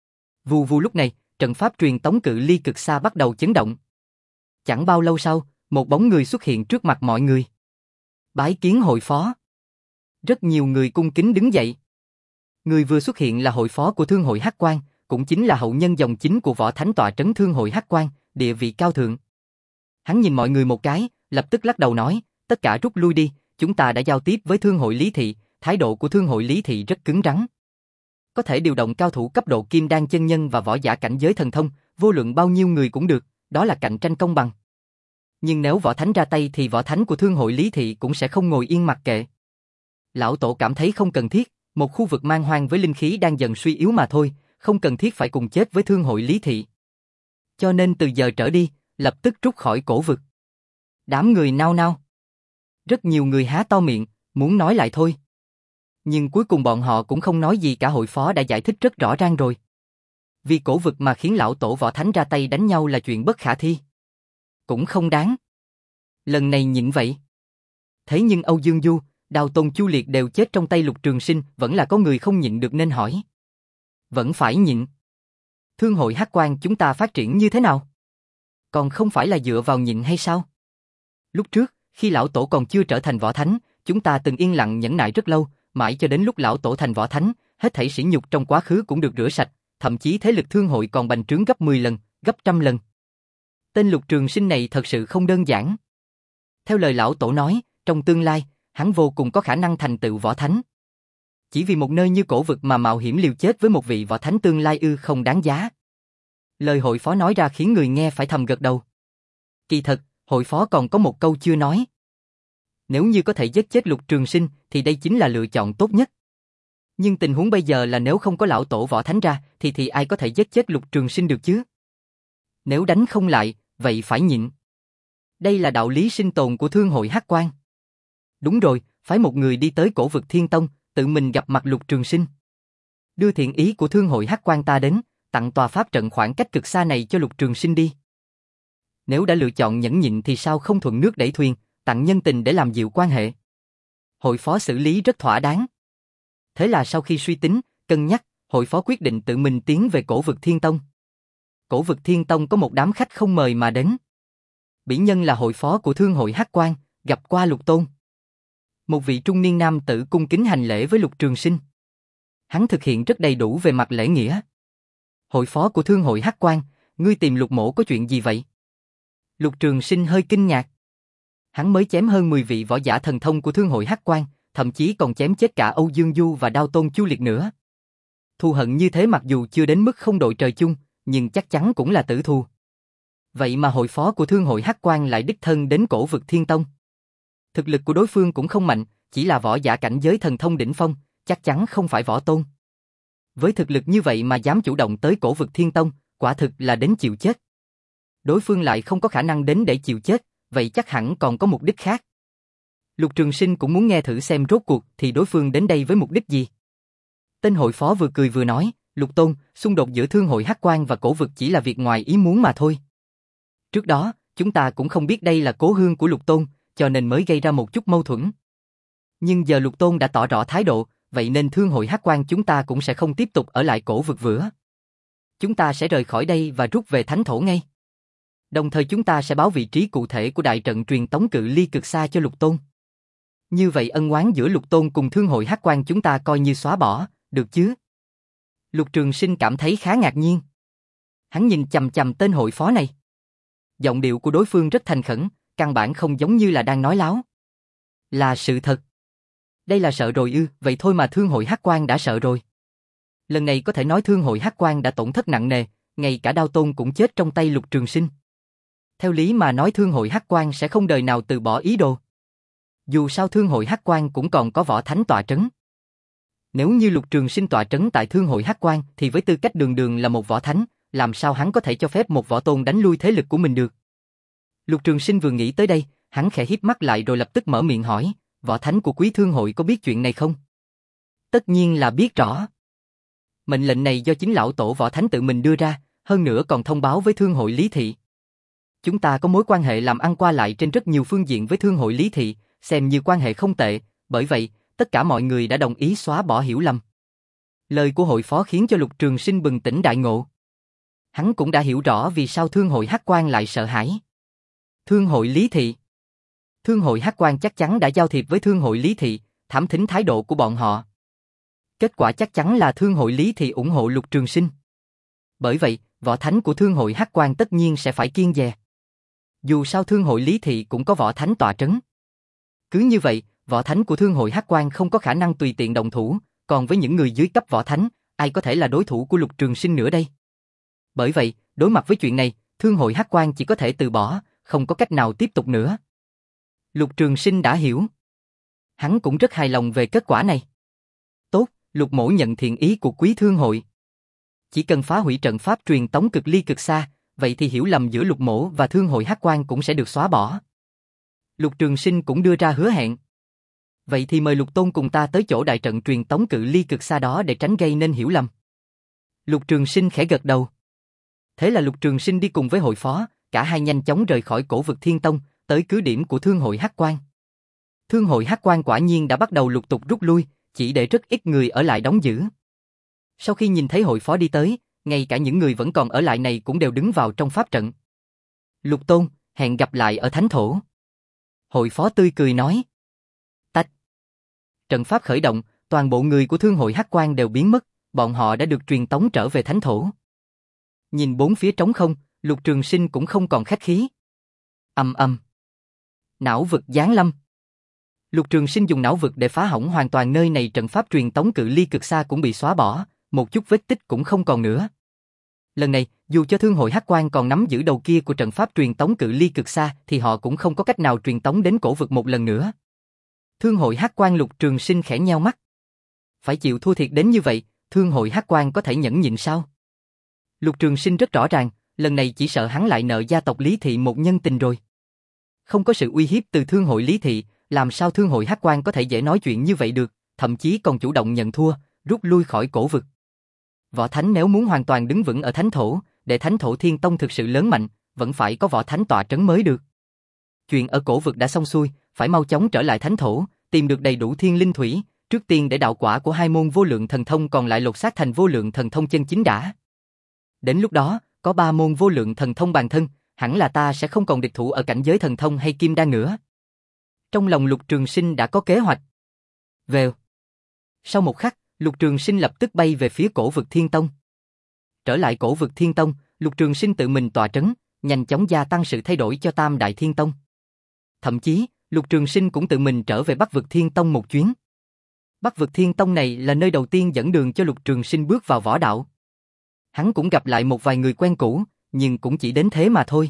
Vù vù lúc này, trận pháp truyền tống cự ly cực xa bắt đầu chấn động. Chẳng bao lâu sau, một bóng người xuất hiện trước mặt mọi người. Bái kiến hội phó. Rất nhiều người cung kính đứng dậy. Người vừa xuất hiện là hội phó của thương hội Hắc Quan, cũng chính là hậu nhân dòng chính của võ thánh tọa trấn thương hội Hắc Quan, địa vị cao thượng. Hắn nhìn mọi người một cái, lập tức lắc đầu nói, tất cả rút lui đi, chúng ta đã giao tiếp với thương hội Lý Thị, thái độ của thương hội Lý Thị rất cứng rắn. Có thể điều động cao thủ cấp độ kim đan chân nhân và võ giả cảnh giới thần thông, vô luận bao nhiêu người cũng được, đó là cạnh tranh công bằng. Nhưng nếu võ thánh ra tay thì võ thánh của thương hội Lý Thị cũng sẽ không ngồi yên mặc kệ. Lão tổ cảm thấy không cần thiết, một khu vực man hoang với linh khí đang dần suy yếu mà thôi, không cần thiết phải cùng chết với thương hội Lý Thị. Cho nên từ giờ trở đi, lập tức rút khỏi cổ vực. Đám người nao nao. Rất nhiều người há to miệng, muốn nói lại thôi. Nhưng cuối cùng bọn họ cũng không nói gì cả, hội phó đã giải thích rất rõ ràng rồi. Vì cổ vực mà khiến lão tổ võ thánh ra tay đánh nhau là chuyện bất khả thi. Cũng không đáng. Lần này nhịn vậy. Thế nhưng Âu Dương Du, Đao Tôn Chu Liệt đều chết trong tay Lục Trường Sinh, vẫn là có người không nhịn được nên hỏi. Vẫn phải nhịn. Thương hội Hắc Quan chúng ta phát triển như thế nào? Còn không phải là dựa vào nhịn hay sao? Lúc trước, khi lão tổ còn chưa trở thành võ thánh, chúng ta từng yên lặng nhẫn nại rất lâu, mãi cho đến lúc lão tổ thành võ thánh, hết thảy sỉ nhục trong quá khứ cũng được rửa sạch, thậm chí thế lực thương hội còn bành trướng gấp mười lần, gấp trăm lần. Tên Lục Trường Sinh này thật sự không đơn giản. Theo lời lão tổ nói, trong tương lai, hắn vô cùng có khả năng thành tựu võ thánh. Chỉ vì một nơi như cổ vực mà mạo hiểm liều chết với một vị võ thánh tương lai ư không đáng giá. Lời hội phó nói ra khiến người nghe phải thầm gật đầu. Kỳ thật, hội phó còn có một câu chưa nói. Nếu như có thể giết chết Lục Trường Sinh thì đây chính là lựa chọn tốt nhất. Nhưng tình huống bây giờ là nếu không có lão tổ võ thánh ra thì thì ai có thể giết chết Lục Trường Sinh được chứ? Nếu đánh không lại, vậy phải nhịn. Đây là đạo lý sinh tồn của thương hội Hắc Quan. Đúng rồi, phái một người đi tới cổ vực Thiên Tông, tự mình gặp mặt Lục Trường Sinh. Đưa thiện ý của thương hội Hắc Quan ta đến, tặng tòa pháp trận khoảng cách cực xa này cho Lục Trường Sinh đi. Nếu đã lựa chọn nhẫn nhịn thì sao không thuận nước đẩy thuyền, tặng nhân tình để làm dịu quan hệ. Hội phó xử lý rất thỏa đáng. Thế là sau khi suy tính, cân nhắc, hội phó quyết định tự mình tiến về cổ vực Thiên Tông. Cổ vực Thiên Tông có một đám khách không mời mà đến. Bỉ Nhân là hội phó của thương hội Hắc Quan, gặp qua Lục Tôn. Một vị trung niên nam tử cung kính hành lễ với Lục Trường Sinh. Hắn thực hiện rất đầy đủ về mặt lễ nghĩa. Hội phó của thương hội Hắc Quan, ngươi tìm Lục mỗ có chuyện gì vậy? Lục Trường Sinh hơi kinh ngạc. Hắn mới chém hơn mười vị võ giả thần thông của thương hội Hắc Quan, thậm chí còn chém chết cả Âu Dương Du và Đao Tôn Chu Liệt nữa. Thù hận như thế mặc dù chưa đến mức không đội trời chung, nhưng chắc chắn cũng là tử thù. Vậy mà hội phó của thương hội Hắc Quan lại đích thân đến cổ vực Thiên Tông. Thực lực của đối phương cũng không mạnh, chỉ là võ giả cảnh giới thần thông đỉnh phong, chắc chắn không phải võ tôn. Với thực lực như vậy mà dám chủ động tới cổ vực Thiên Tông, quả thực là đến chịu chết. Đối phương lại không có khả năng đến để chịu chết, vậy chắc hẳn còn có mục đích khác. Lục Trường Sinh cũng muốn nghe thử xem rốt cuộc thì đối phương đến đây với mục đích gì. Tên hội phó vừa cười vừa nói, Lục Tôn, xung đột giữa thương hội Hắc Quan và cổ vực chỉ là việc ngoài ý muốn mà thôi. Trước đó, chúng ta cũng không biết đây là cố hương của Lục Tôn, cho nên mới gây ra một chút mâu thuẫn. Nhưng giờ Lục Tôn đã tỏ rõ thái độ, vậy nên thương hội Hắc Quan chúng ta cũng sẽ không tiếp tục ở lại cổ vực vữa. Chúng ta sẽ rời khỏi đây và rút về thánh thổ ngay. Đồng thời chúng ta sẽ báo vị trí cụ thể của đại trận truyền tống cự ly cực xa cho Lục Tôn. Như vậy ân oán giữa Lục Tôn cùng thương hội Hắc Quan chúng ta coi như xóa bỏ, được chứ? Lục Trường Sinh cảm thấy khá ngạc nhiên. Hắn nhìn chằm chằm tên hội phó này. Giọng điệu của đối phương rất thành khẩn, căn bản không giống như là đang nói láo. Là sự thật. Đây là sợ rồi ư, vậy thôi mà thương hội Hắc Quan đã sợ rồi. Lần này có thể nói thương hội Hắc Quan đã tổn thất nặng nề, ngay cả Đao Tôn cũng chết trong tay Lục Trường Sinh. Theo lý mà nói thương hội Hắc Quan sẽ không đời nào từ bỏ ý đồ. Dù sao thương hội Hắc Quan cũng còn có võ thánh tọa trấn. Nếu như Lục Trường Sinh tọa trấn tại thương hội Hắc Quan thì với tư cách đường đường là một võ thánh, làm sao hắn có thể cho phép một võ tôn đánh lui thế lực của mình được? Lục Trường Sinh vừa nghĩ tới đây, hắn khẽ híp mắt lại rồi lập tức mở miệng hỏi, võ thánh của Quý Thương hội có biết chuyện này không? Tất nhiên là biết rõ. Mệnh lệnh này do chính lão tổ Võ Thánh tự mình đưa ra, hơn nữa còn thông báo với Thương hội Lý Thị. Chúng ta có mối quan hệ làm ăn qua lại trên rất nhiều phương diện với Thương hội Lý Thị, xem như quan hệ không tệ, bởi vậy, tất cả mọi người đã đồng ý xóa bỏ hiểu lầm. Lời của hội phó khiến cho Lục Trường Sinh bừng tỉnh đại ngộ. Hắn cũng đã hiểu rõ vì sao Thương hội Hắc Quan lại sợ hãi. Thương hội Lý Thị. Thương hội Hắc Quan chắc chắn đã giao thiệp với Thương hội Lý Thị, thám thính thái độ của bọn họ. Kết quả chắc chắn là Thương hội Lý Thị ủng hộ Lục Trường Sinh. Bởi vậy, võ thánh của Thương hội Hắc Quan tất nhiên sẽ phải kiêng dè. Dù sao Thương hội Lý Thị cũng có võ thánh tọa trấn. Cứ như vậy, võ thánh của Thương hội Hắc Quan không có khả năng tùy tiện động thủ, còn với những người dưới cấp võ thánh, ai có thể là đối thủ của Lục Trường Sinh nữa đây? Bởi vậy, đối mặt với chuyện này, Thương hội Hắc Quan chỉ có thể từ bỏ, không có cách nào tiếp tục nữa. Lục Trường Sinh đã hiểu. Hắn cũng rất hài lòng về kết quả này. Tốt, Lục mỗ nhận thiện ý của quý thương hội. Chỉ cần phá hủy trận pháp truyền tống cực ly cực xa, vậy thì hiểu lầm giữa Lục mỗ và Thương hội Hắc Quan cũng sẽ được xóa bỏ. Lục Trường Sinh cũng đưa ra hứa hẹn. Vậy thì mời Lục Tôn cùng ta tới chỗ đại trận truyền tống cự ly cực xa đó để tránh gây nên hiểu lầm. Lục Trường Sinh khẽ gật đầu. Thế là Lục Trường Sinh đi cùng với hội phó, cả hai nhanh chóng rời khỏi cổ vực Thiên Tông, tới cứ điểm của Thương hội Hắc Quan. Thương hội Hắc Quan quả nhiên đã bắt đầu lục tục rút lui, chỉ để rất ít người ở lại đóng giữ. Sau khi nhìn thấy hội phó đi tới, ngay cả những người vẫn còn ở lại này cũng đều đứng vào trong pháp trận. Lục Tôn, hẹn gặp lại ở Thánh Thổ. Hội phó tươi cười nói. Tách. Trận pháp khởi động, toàn bộ người của Thương hội Hắc Quan đều biến mất, bọn họ đã được truyền tống trở về Thánh Thổ. Nhìn bốn phía trống không, Lục Trường Sinh cũng không còn khách khí. Ầm ầm. Não vực giáng lâm. Lục Trường Sinh dùng não vực để phá hỏng hoàn toàn nơi này, trận pháp truyền tống cự ly cực xa cũng bị xóa bỏ, một chút vết tích cũng không còn nữa. Lần này, dù cho Thương hội Hắc Quan còn nắm giữ đầu kia của trận pháp truyền tống cự ly cực xa thì họ cũng không có cách nào truyền tống đến cổ vực một lần nữa. Thương hội Hắc Quan Lục Trường Sinh khẽ nheo mắt. Phải chịu thua thiệt đến như vậy, Thương hội Hắc Quan có thể nhẫn nhịn sao? Lục Trường Sinh rất rõ ràng, lần này chỉ sợ hắn lại nợ gia tộc Lý Thị một nhân tình rồi. Không có sự uy hiếp từ Thương hội Lý Thị, làm sao Thương hội Hắc Quan có thể dễ nói chuyện như vậy được, thậm chí còn chủ động nhận thua, rút lui khỏi cổ vực. Võ Thánh nếu muốn hoàn toàn đứng vững ở Thánh Thổ, để Thánh Thổ Thiên Tông thực sự lớn mạnh, vẫn phải có Võ Thánh tọa trấn mới được. Chuyện ở cổ vực đã xong xuôi, phải mau chóng trở lại Thánh Thổ, tìm được đầy đủ thiên linh thủy, trước tiên để đạo quả của hai môn vô lượng thần thông còn lại lột xác thành vô lượng thần thông chân chính đã. Đến lúc đó, có ba môn vô lượng thần thông bàn thân, hẳn là ta sẽ không còn địch thủ ở cảnh giới thần thông hay kim đan nữa. Trong lòng Lục Trường Sinh đã có kế hoạch. Vèo. Sau một khắc, Lục Trường Sinh lập tức bay về phía cổ vực Thiên Tông. Trở lại cổ vực Thiên Tông, Lục Trường Sinh tự mình tọa trấn, nhanh chóng gia tăng sự thay đổi cho Tam Đại Thiên Tông. Thậm chí, Lục Trường Sinh cũng tự mình trở về Bắc vực Thiên Tông một chuyến. Bắc vực Thiên Tông này là nơi đầu tiên dẫn đường cho Lục Trường Sinh bước vào võ đạo. Hắn cũng gặp lại một vài người quen cũ, nhưng cũng chỉ đến thế mà thôi.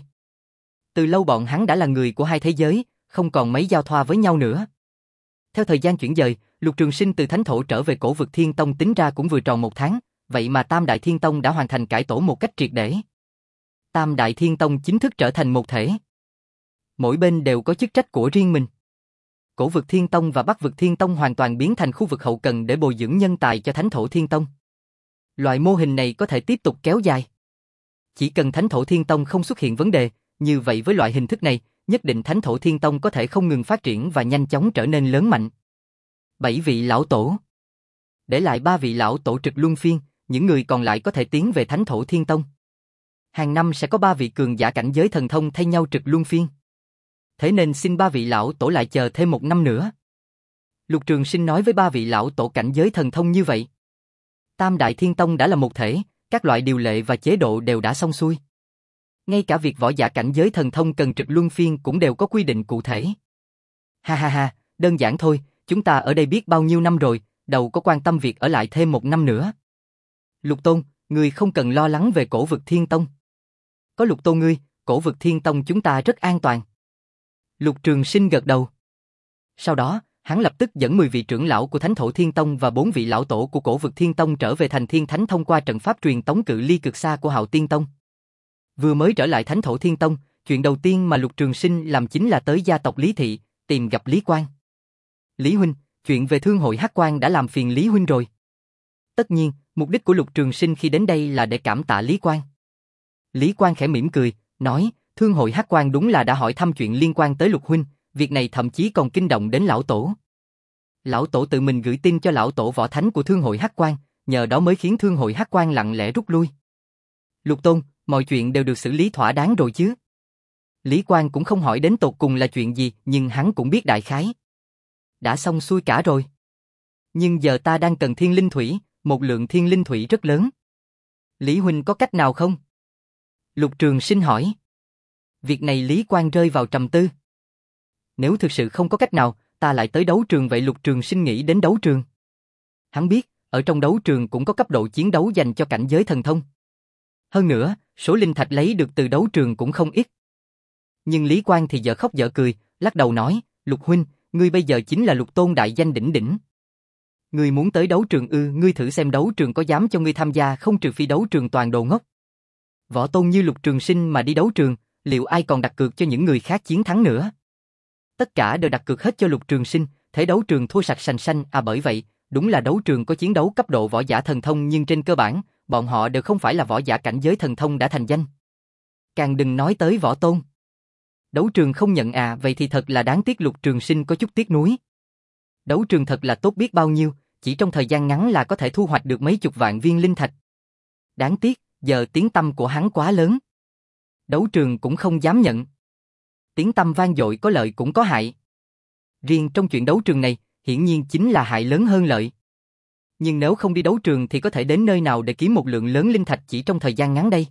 Từ lâu bọn hắn đã là người của hai thế giới, không còn mấy giao thoa với nhau nữa. Theo thời gian chuyển dời, Lục Trường Sinh từ Thánh Thổ trở về cổ vực Thiên Tông tính ra cũng vừa tròn một tháng, vậy mà Tam Đại Thiên Tông đã hoàn thành cải tổ một cách triệt để. Tam Đại Thiên Tông chính thức trở thành một thể. Mỗi bên đều có chức trách của riêng mình. Cổ vực Thiên Tông và Bắc vực Thiên Tông hoàn toàn biến thành khu vực hậu cần để bồi dưỡng nhân tài cho Thánh Thổ Thiên Tông. Loại mô hình này có thể tiếp tục kéo dài. Chỉ cần Thánh Thổ Thiên Tông không xuất hiện vấn đề, như vậy với loại hình thức này, nhất định Thánh Thổ Thiên Tông có thể không ngừng phát triển và nhanh chóng trở nên lớn mạnh. Bảy vị lão tổ. Để lại ba vị lão tổ trực luân phiên, những người còn lại có thể tiến về Thánh Thổ Thiên Tông. Hàng năm sẽ có ba vị cường giả cảnh giới thần thông thay nhau trực luân phiên. Thế nên xin ba vị lão tổ lại chờ thêm một năm nữa. Lục Trường Sinh nói với ba vị lão tổ cảnh giới thần thông như vậy. Tam Đại Thiên Tông đã là một thể, các loại điều lệ và chế độ đều đã xong xuôi. Ngay cả việc võ giả cảnh giới thần thông cần trực luân phiên cũng đều có quy định cụ thể. Ha ha ha, đơn giản thôi, chúng ta ở đây biết bao nhiêu năm rồi, đâu có quan tâm việc ở lại thêm một năm nữa. Lục Tôn, ngươi không cần lo lắng về cổ vực Thiên Tông. Có Lục Tôn ngươi, cổ vực Thiên Tông chúng ta rất an toàn. Lục Trường Sinh gật đầu. Sau đó, hắn lập tức dẫn mười vị trưởng lão của Thánh Thổ Thiên Tông và bốn vị lão tổ của cổ vực Thiên Tông trở về thành Thiên Thánh thông qua trận pháp truyền tống cự ly cực xa của Hạo Tiên Tông. Vừa mới trở lại Thánh Thổ Thiên Tông, chuyện đầu tiên mà Lục Trường Sinh làm chính là tới gia tộc Lý Thị, tìm gặp Lý Quang. Lý huynh, chuyện về Thương hội Hắc Quan đã làm phiền Lý huynh rồi. Tất nhiên, mục đích của Lục Trường Sinh khi đến đây là để cảm tạ Lý Quang. Lý Quang khẽ mỉm cười, nói, Thương hội Hắc Quang đúng là đã hỏi thăm chuyện liên quan tới Lục huynh, việc này thậm chí còn kinh động đến lão tổ. Lão tổ tự mình gửi tin cho lão tổ võ thánh của Thương hội Hắc Quang, nhờ đó mới khiến Thương hội Hắc Quang lặng lẽ rút lui. Lục Tôn, mọi chuyện đều được xử lý thỏa đáng rồi chứ? Lý Quang cũng không hỏi đến tột cùng là chuyện gì, nhưng hắn cũng biết đại khái. Đã xong xuôi cả rồi. Nhưng giờ ta đang cần thiên linh thủy, một lượng thiên linh thủy rất lớn. Lý huynh có cách nào không? Lục Trường Sinh hỏi. Việc này Lý Quang rơi vào trầm tư. Nếu thực sự không có cách nào, ta lại tới đấu trường vậy. Lục Trường Sinh nghĩ đến đấu trường. Hắn biết, ở trong đấu trường cũng có cấp độ chiến đấu dành cho cảnh giới thần thông. Hơn nữa, số linh thạch lấy được từ đấu trường cũng không ít. Nhưng Lý Quang thì dở khóc dở cười, lắc đầu nói, Lục huynh, ngươi bây giờ chính là Lục Tôn đại danh đỉnh đỉnh. Ngươi muốn tới đấu trường ư? Ngươi thử xem đấu trường có dám cho ngươi tham gia không, trừ phi đấu trường toàn đồ ngốc. Võ tôn như Lục Trường Sinh mà đi đấu trường, liệu ai còn đặt cược cho những người khác chiến thắng nữa? Tất cả đều đặt cược hết cho Lục Trường Sinh, thế đấu trường thua sạch sành xanh. À bởi vậy, đúng là đấu trường có chiến đấu cấp độ võ giả thần thông, nhưng trên cơ bản, bọn họ đều không phải là võ giả cảnh giới thần thông đã thành danh. Càng đừng nói tới võ tôn. Đấu trường không nhận à? Vậy thì thật là đáng tiếc. Lục Trường Sinh có chút tiếc nuối. Đấu trường thật là tốt biết bao nhiêu, chỉ trong thời gian ngắn là có thể thu hoạch được mấy chục vạn viên linh thạch. Đáng tiếc, giờ tiếng tăm của hắn quá lớn. Đấu trường cũng không dám nhận. Tiếng tăm vang dội có lợi cũng có hại. Riêng trong chuyện đấu trường này, hiển nhiên chính là hại lớn hơn lợi. Nhưng nếu không đi đấu trường thì có thể đến nơi nào để kiếm một lượng lớn linh thạch chỉ trong thời gian ngắn đây?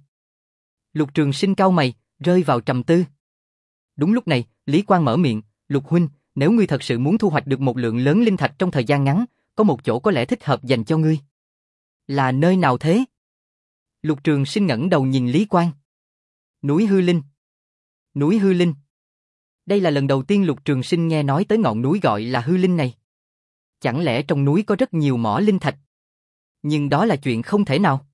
Lục Trường Sinh cau mày, rơi vào trầm tư. Đúng lúc này, Lý Quang mở miệng, Lục huynh, nếu ngươi thật sự muốn thu hoạch được một lượng lớn linh thạch trong thời gian ngắn, có một chỗ có lẽ thích hợp dành cho ngươi. Là nơi nào thế? Lục Trường Sinh ngẩng đầu nhìn Lý Quang. Núi Hư Linh. Núi Hư Linh. Đây là lần đầu tiên Lục Trường Sinh nghe nói tới ngọn núi gọi là Hư Linh này. Chẳng lẽ trong núi có rất nhiều mỏ linh thạch? Nhưng đó là chuyện không thể nào.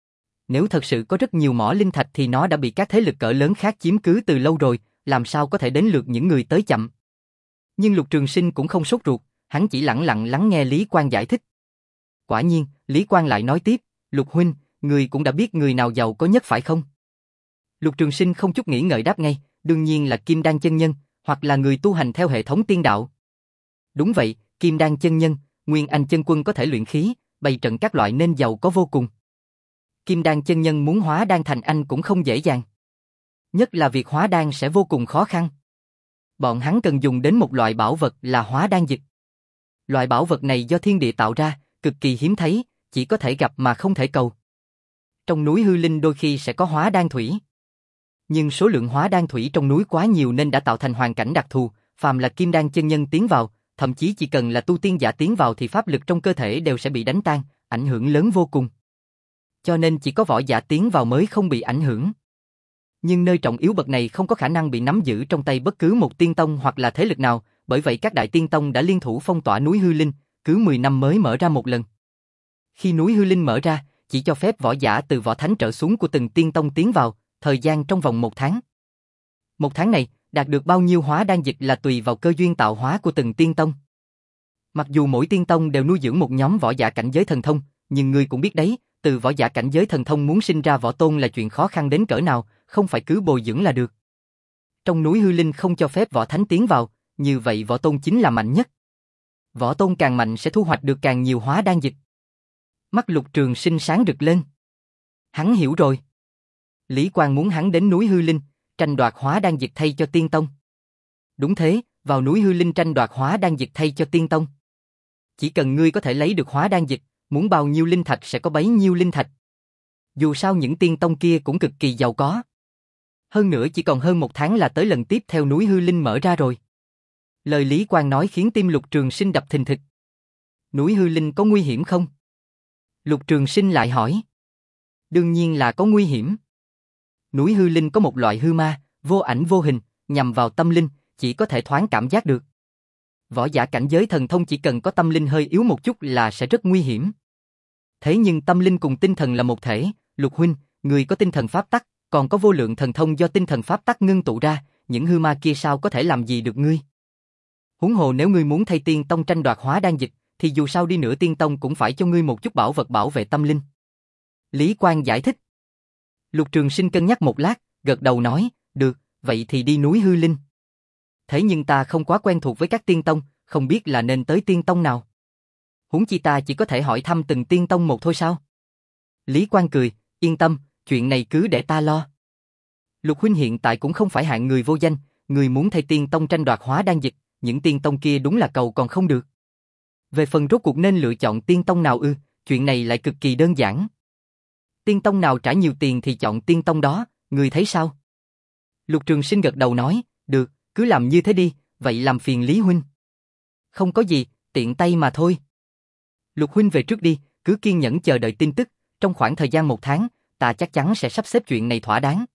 Nếu thật sự có rất nhiều mỏ linh thạch thì nó đã bị các thế lực cỡ lớn khác chiếm cứ từ lâu rồi, làm sao có thể đến lượt những người tới chậm. Nhưng Lục Trường Sinh cũng không sốt ruột, hắn chỉ lặng lặng lắng nghe Lý Quang giải thích. Quả nhiên, Lý Quang lại nói tiếp, Lục huynh, người cũng đã biết người nào giàu có nhất phải không? Lục Trường Sinh không chút nghĩ ngợi đáp ngay, đương nhiên là Kim Đan chân nhân, hoặc là người tu hành theo hệ thống tiên đạo. Đúng vậy, Kim Đan chân nhân, Nguyên Anh chân quân có thể luyện khí, bày trận các loại nên giàu có vô cùng. Kim Đan chân nhân muốn hóa đan thành anh cũng không dễ dàng. Nhất là việc hóa đan sẽ vô cùng khó khăn. Bọn hắn cần dùng đến một loại bảo vật là hóa đan dịch. Loại bảo vật này do thiên địa tạo ra, cực kỳ hiếm thấy, chỉ có thể gặp mà không thể cầu. Trong núi Hư Linh đôi khi sẽ có hóa đan thủy. Nhưng số lượng hóa đan thủy trong núi quá nhiều nên đã tạo thành hoàn cảnh đặc thù, phàm là Kim Đan chân nhân tiến vào, thậm chí chỉ cần là tu tiên giả tiến vào thì pháp lực trong cơ thể đều sẽ bị đánh tan, ảnh hưởng lớn vô cùng. Cho nên chỉ có võ giả tiến vào mới không bị ảnh hưởng. Nhưng nơi trọng yếu bậc này không có khả năng bị nắm giữ trong tay bất cứ một tiên tông hoặc là thế lực nào, bởi vậy các đại tiên tông đã liên thủ phong tỏa núi Hư Linh, cứ mười năm mới mở ra một lần. Khi núi Hư Linh mở ra, chỉ cho phép võ giả từ võ thánh trở xuống của từng tiên tông tiến vào, thời gian trong vòng một tháng. Một tháng này, đạt được bao nhiêu hóa đan dịch là tùy vào cơ duyên tạo hóa của từng tiên tông. Mặc dù mỗi tiên tông đều nuôi dưỡng một nhóm võ giả cảnh giới thần thông, nhưng ngươi cũng biết đấy, từ võ giả cảnh giới thần thông muốn sinh ra võ tôn là chuyện khó khăn đến cỡ nào, không phải cứ bồi dưỡng là được. Trong núi Hư Linh không cho phép võ thánh tiến vào, như vậy võ tôn chính là mạnh nhất. Võ tôn càng mạnh sẽ thu hoạch được càng nhiều hóa đan dịch. Mắt Lục Trường Sinh sáng rực lên. Hắn hiểu rồi. Lý Quang muốn hắn đến núi Hư Linh, tranh đoạt hóa đan dịch thay cho tiên tông. Đúng thế, vào núi Hư Linh tranh đoạt hóa đan dịch thay cho tiên tông. Chỉ cần ngươi có thể lấy được hóa đan dịch, muốn bao nhiêu linh thạch sẽ có bấy nhiêu linh thạch. Dù sao những tiên tông kia cũng cực kỳ giàu có. Hơn nữa chỉ còn hơn một tháng là tới lần tiếp theo núi Hư Linh mở ra rồi. Lời Lý Quang nói khiến tim Lục Trường Sinh đập thình thịch. Núi Hư Linh có nguy hiểm không? Lục Trường Sinh lại hỏi. Đương nhiên là có nguy hiểm. Núi Hư Linh có một loại hư ma, vô ảnh vô hình, nhằm vào tâm linh, chỉ có thể thoáng cảm giác được. Võ giả cảnh giới thần thông chỉ cần có tâm linh hơi yếu một chút là sẽ rất nguy hiểm. Thế nhưng tâm linh cùng tinh thần là một thể, Lục huynh, người có tinh thần pháp tắc, còn có vô lượng thần thông do tinh thần pháp tắc ngưng tụ ra, những hư ma kia sao có thể làm gì được ngươi? Huống hồ nếu ngươi muốn thay tiên tông tranh đoạt hóa đan dịch, thì dù sao đi nữa tiên tông cũng phải cho ngươi một chút bảo vật bảo vệ tâm linh. Lý Quang giải thích. Lục Trường Sinh cân nhắc một lát, gật đầu nói, được, vậy thì đi núi Hư Linh. Thế nhưng ta không quá quen thuộc với các tiên tông, không biết là nên tới tiên tông nào. Huống chi ta chỉ có thể hỏi thăm từng tiên tông một thôi sao? Lý Quang cười, yên tâm, chuyện này cứ để ta lo. Lục huynh hiện tại cũng không phải hạng người vô danh, người muốn thay tiên tông tranh đoạt hóa đan dịch, những tiên tông kia đúng là cầu còn không được. Về phần rốt cuộc nên lựa chọn tiên tông nào ư, chuyện này lại cực kỳ đơn giản. Tiên tông nào trả nhiều tiền thì chọn tiên tông đó, người thấy sao? Lục Trường Sinh gật đầu nói, được, cứ làm như thế đi, vậy làm phiền Lý huynh. Không có gì, tiện tay mà thôi. Lục huynh về trước đi, cứ kiên nhẫn chờ đợi tin tức, trong khoảng thời gian một tháng, ta chắc chắn sẽ sắp xếp chuyện này thỏa đáng.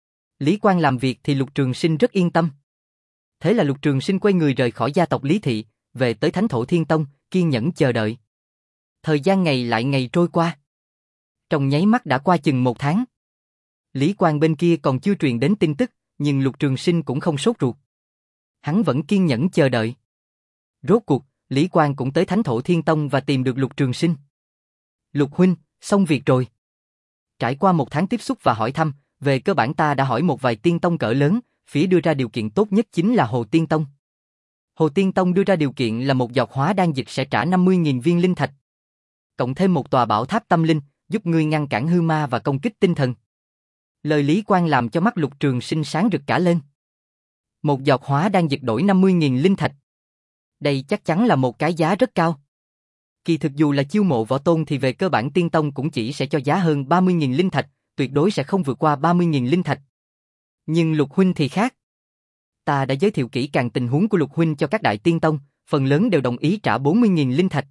Lý Quang làm việc thì Lục Trường Sinh rất yên tâm. Thế là Lục Trường Sinh quay người rời khỏi gia tộc Lý Thị, về tới Thánh Thổ Thiên Tông, kiên nhẫn chờ đợi. Thời gian ngày lại ngày trôi qua. Trong nháy mắt đã qua chừng một tháng. Lý Quang bên kia còn chưa truyền đến tin tức, nhưng Lục Trường Sinh cũng không sốt ruột. Hắn vẫn kiên nhẫn chờ đợi. Rốt cuộc, Lý Quang cũng tới Thánh Thổ Thiên Tông và tìm được Lục Trường Sinh. Lục huynh, xong việc rồi. Trải qua một tháng tiếp xúc và hỏi thăm, về cơ bản ta đã hỏi một vài tiên tông cỡ lớn, phía đưa ra điều kiện tốt nhất chính là Hồ Tiên Tông. Hồ Tiên Tông đưa ra điều kiện là một giọt hóa đan dịch sẽ trả năm mươi nghìn viên linh thạch. Cộng thêm một tòa bảo tháp tâm linh, giúp ngươi ngăn cản hư ma và công kích tinh thần. Lời Lý Quang làm cho mắt Lục Trường Sinh sáng rực cả lên. Một giọt hóa đan dịch đổi năm mươi nghìn linh thạch. Đây chắc chắn là một cái giá rất cao. Kỳ thực dù là chiêu mộ võ tôn thì về cơ bản tiên tông cũng chỉ sẽ cho giá hơn ba mươi nghìn linh thạch, tuyệt đối sẽ không vượt qua ba mươi nghìn linh thạch. Nhưng Lục huynh thì khác. Ta đã giới thiệu kỹ càng tình huống của Lục huynh cho các đại tiên tông, phần lớn đều đồng ý trả bốn mươi nghìn linh thạch.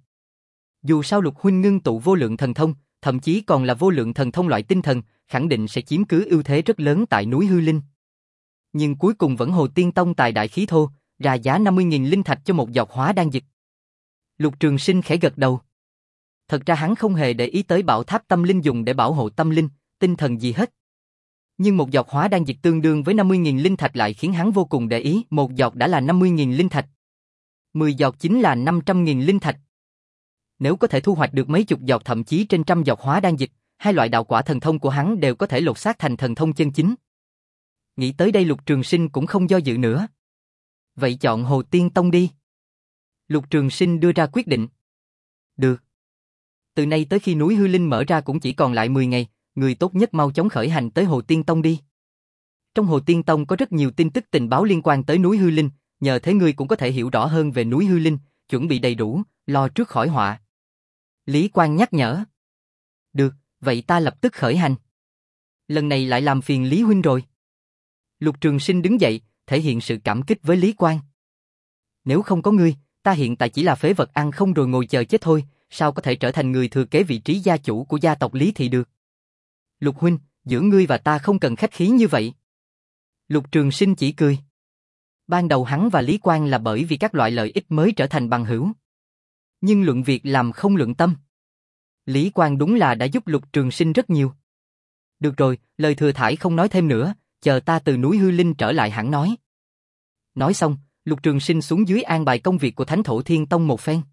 Dù sao Lục huynh ngưng tụ vô lượng thần thông, thậm chí còn là vô lượng thần thông loại tinh thần, khẳng định sẽ chiếm cứ ưu thế rất lớn tại núi Hư Linh. Nhưng cuối cùng vẫn Hồ Tiên Tông tài đại khí thô, ra giá năm mươi nghìn linh thạch cho một giọt hóa đan dịch. Lục Trường Sinh khẽ gật đầu. Thật ra hắn không hề để ý tới bảo tháp tâm linh dùng để bảo hộ tâm linh, tinh thần gì hết. Nhưng một giọt hóa đan dịch tương đương với năm mươi nghìn linh thạch lại khiến hắn vô cùng để ý, một giọt đã là năm mươi nghìn linh thạch. mười giọt chính là năm trăm nghìn linh thạch. Nếu có thể thu hoạch được mấy chục giọt thậm chí trên trăm giọt hóa đan dịch, hai loại đạo quả thần thông của hắn đều có thể lột xác thành thần thông chân chính. Nghĩ tới đây Lục Trường Sinh cũng không do dự nữa. Vậy chọn Hồ Tiên Tông đi. Lục Trường Sinh đưa ra quyết định. Được. Từ nay tới khi núi Hư Linh mở ra cũng chỉ còn lại mười ngày, người tốt nhất mau chóng khởi hành tới Hồ Tiên Tông đi. Trong Hồ Tiên Tông có rất nhiều tin tức tình báo liên quan tới núi Hư Linh, nhờ thế ngươi cũng có thể hiểu rõ hơn về núi Hư Linh, chuẩn bị đầy đủ, lo trước khỏi họa. Lý Quang nhắc nhở. Được, vậy ta lập tức khởi hành. Lần này lại làm phiền Lý huynh rồi. Lục Trường Sinh đứng dậy, thể hiện sự cảm kích với Lý Quang. Nếu không có ngươi, ta hiện tại chỉ là phế vật ăn không rồi ngồi chờ chết thôi, sao có thể trở thành người thừa kế vị trí gia chủ của gia tộc Lý Thị được. Lục huynh, giữa ngươi và ta không cần khách khí như vậy. Lục Trường Sinh chỉ cười. Ban đầu hắn và Lý Quang là bởi vì các loại lợi ích mới trở thành bằng hữu. Nhưng luận việc làm không luận tâm. Lý Quang đúng là đã giúp Lục Trường Sinh rất nhiều. Được rồi, lời thừa thãi không nói thêm nữa, chờ ta từ núi Hư Linh trở lại hẳn nói. Nói xong, Lục Trường Sinh xuống dưới an bài công việc của Thánh Thổ Thiên Tông một phen.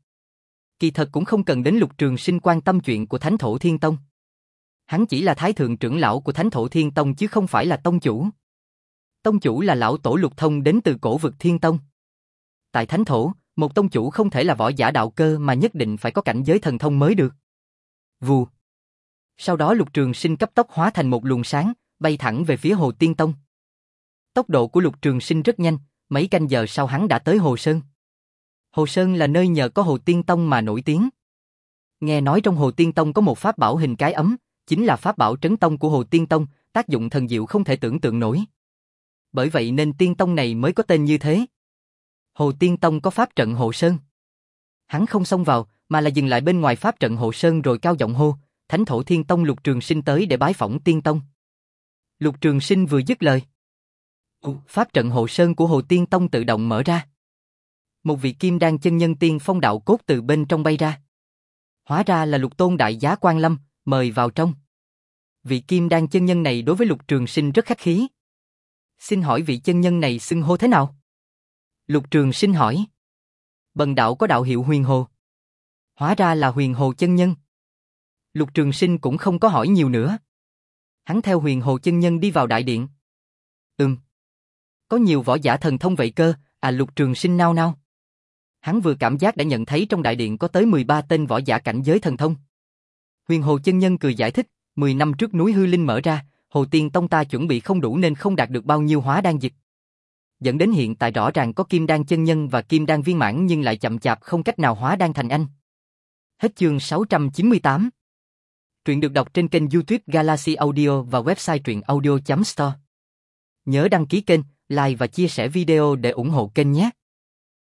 Kỳ thật cũng không cần đến Lục Trường Sinh quan tâm chuyện của Thánh Thổ Thiên Tông. Hắn chỉ là thái thượng trưởng lão của Thánh Thổ Thiên Tông chứ không phải là tông chủ. Tông chủ là lão tổ Lục Thông đến từ cổ vực Thiên Tông. Tại Thánh Thổ, một tông chủ không thể là võ giả đạo cơ mà nhất định phải có cảnh giới thần thông mới được. Vù. Sau đó Lục Trường Sinh cấp tốc hóa thành một luồng sáng, bay thẳng về phía Hồ Tiên Tông. Tốc độ của Lục Trường Sinh rất nhanh, mấy canh giờ sau hắn đã tới Hồ Sơn. Hồ Sơn là nơi nhờ có Hồ Tiên Tông mà nổi tiếng. Nghe nói trong Hồ Tiên Tông có một pháp bảo hình cái ấm, chính là pháp bảo trấn tông của Hồ Tiên Tông, tác dụng thần diệu không thể tưởng tượng nổi. Bởi vậy nên Tiên Tông này mới có tên như thế. Hồ Tiên Tông có pháp trận Hồ Sơn. Hắn không xông vào, mà là dừng lại bên ngoài pháp trận Hồ Sơn rồi cao giọng hô, Thánh Thổ Thiên Tông Lục Trường Sinh tới để bái phỏng Tiên Tông. Lục Trường Sinh vừa dứt lời, pháp trận Hồ Sơn của Hồ Tiên Tông tự động mở ra. Một vị kim đan chân nhân tiên phong đạo cốt từ bên trong bay ra. Hóa ra là Lục Tôn đại giá Quan Lâm, mời vào trong. Vị kim đan chân nhân này đối với Lục Trường Sinh rất khách khí. Xin hỏi vị chân nhân này xưng hô thế nào? Lục Trường Sinh hỏi. Bần đạo có đạo hiệu Huyền Hồ. Hóa ra là Huyền Hồ chân nhân. Lục Trường Sinh cũng không có hỏi nhiều nữa. Hắn theo Huyền Hồ chân nhân đi vào đại điện. Ừm. Có nhiều võ giả thần thông vậy cơ, à Lục Trường Sinh nao nao. Hắn vừa cảm giác đã nhận thấy trong đại điện có tới mười ba tên võ giả cảnh giới thần thông. Huyền Hồ chân nhân cười giải thích, mười năm trước núi hư linh mở ra, Hồ Tiên Tông ta chuẩn bị không đủ nên không đạt được bao nhiêu hóa đan dịch. Dẫn đến hiện tại rõ ràng có kim đan chân nhân và kim đan viên mãn nhưng lại chậm chạp không cách nào hóa đan thành anh. Hết chương sáu trăm chín mươi tám. Truyện được đọc trên kênh YouTube Galaxy Audio và website truyện audio chấm store. Nhớ đăng ký kênh, like và chia sẻ video để ủng hộ kênh nhé.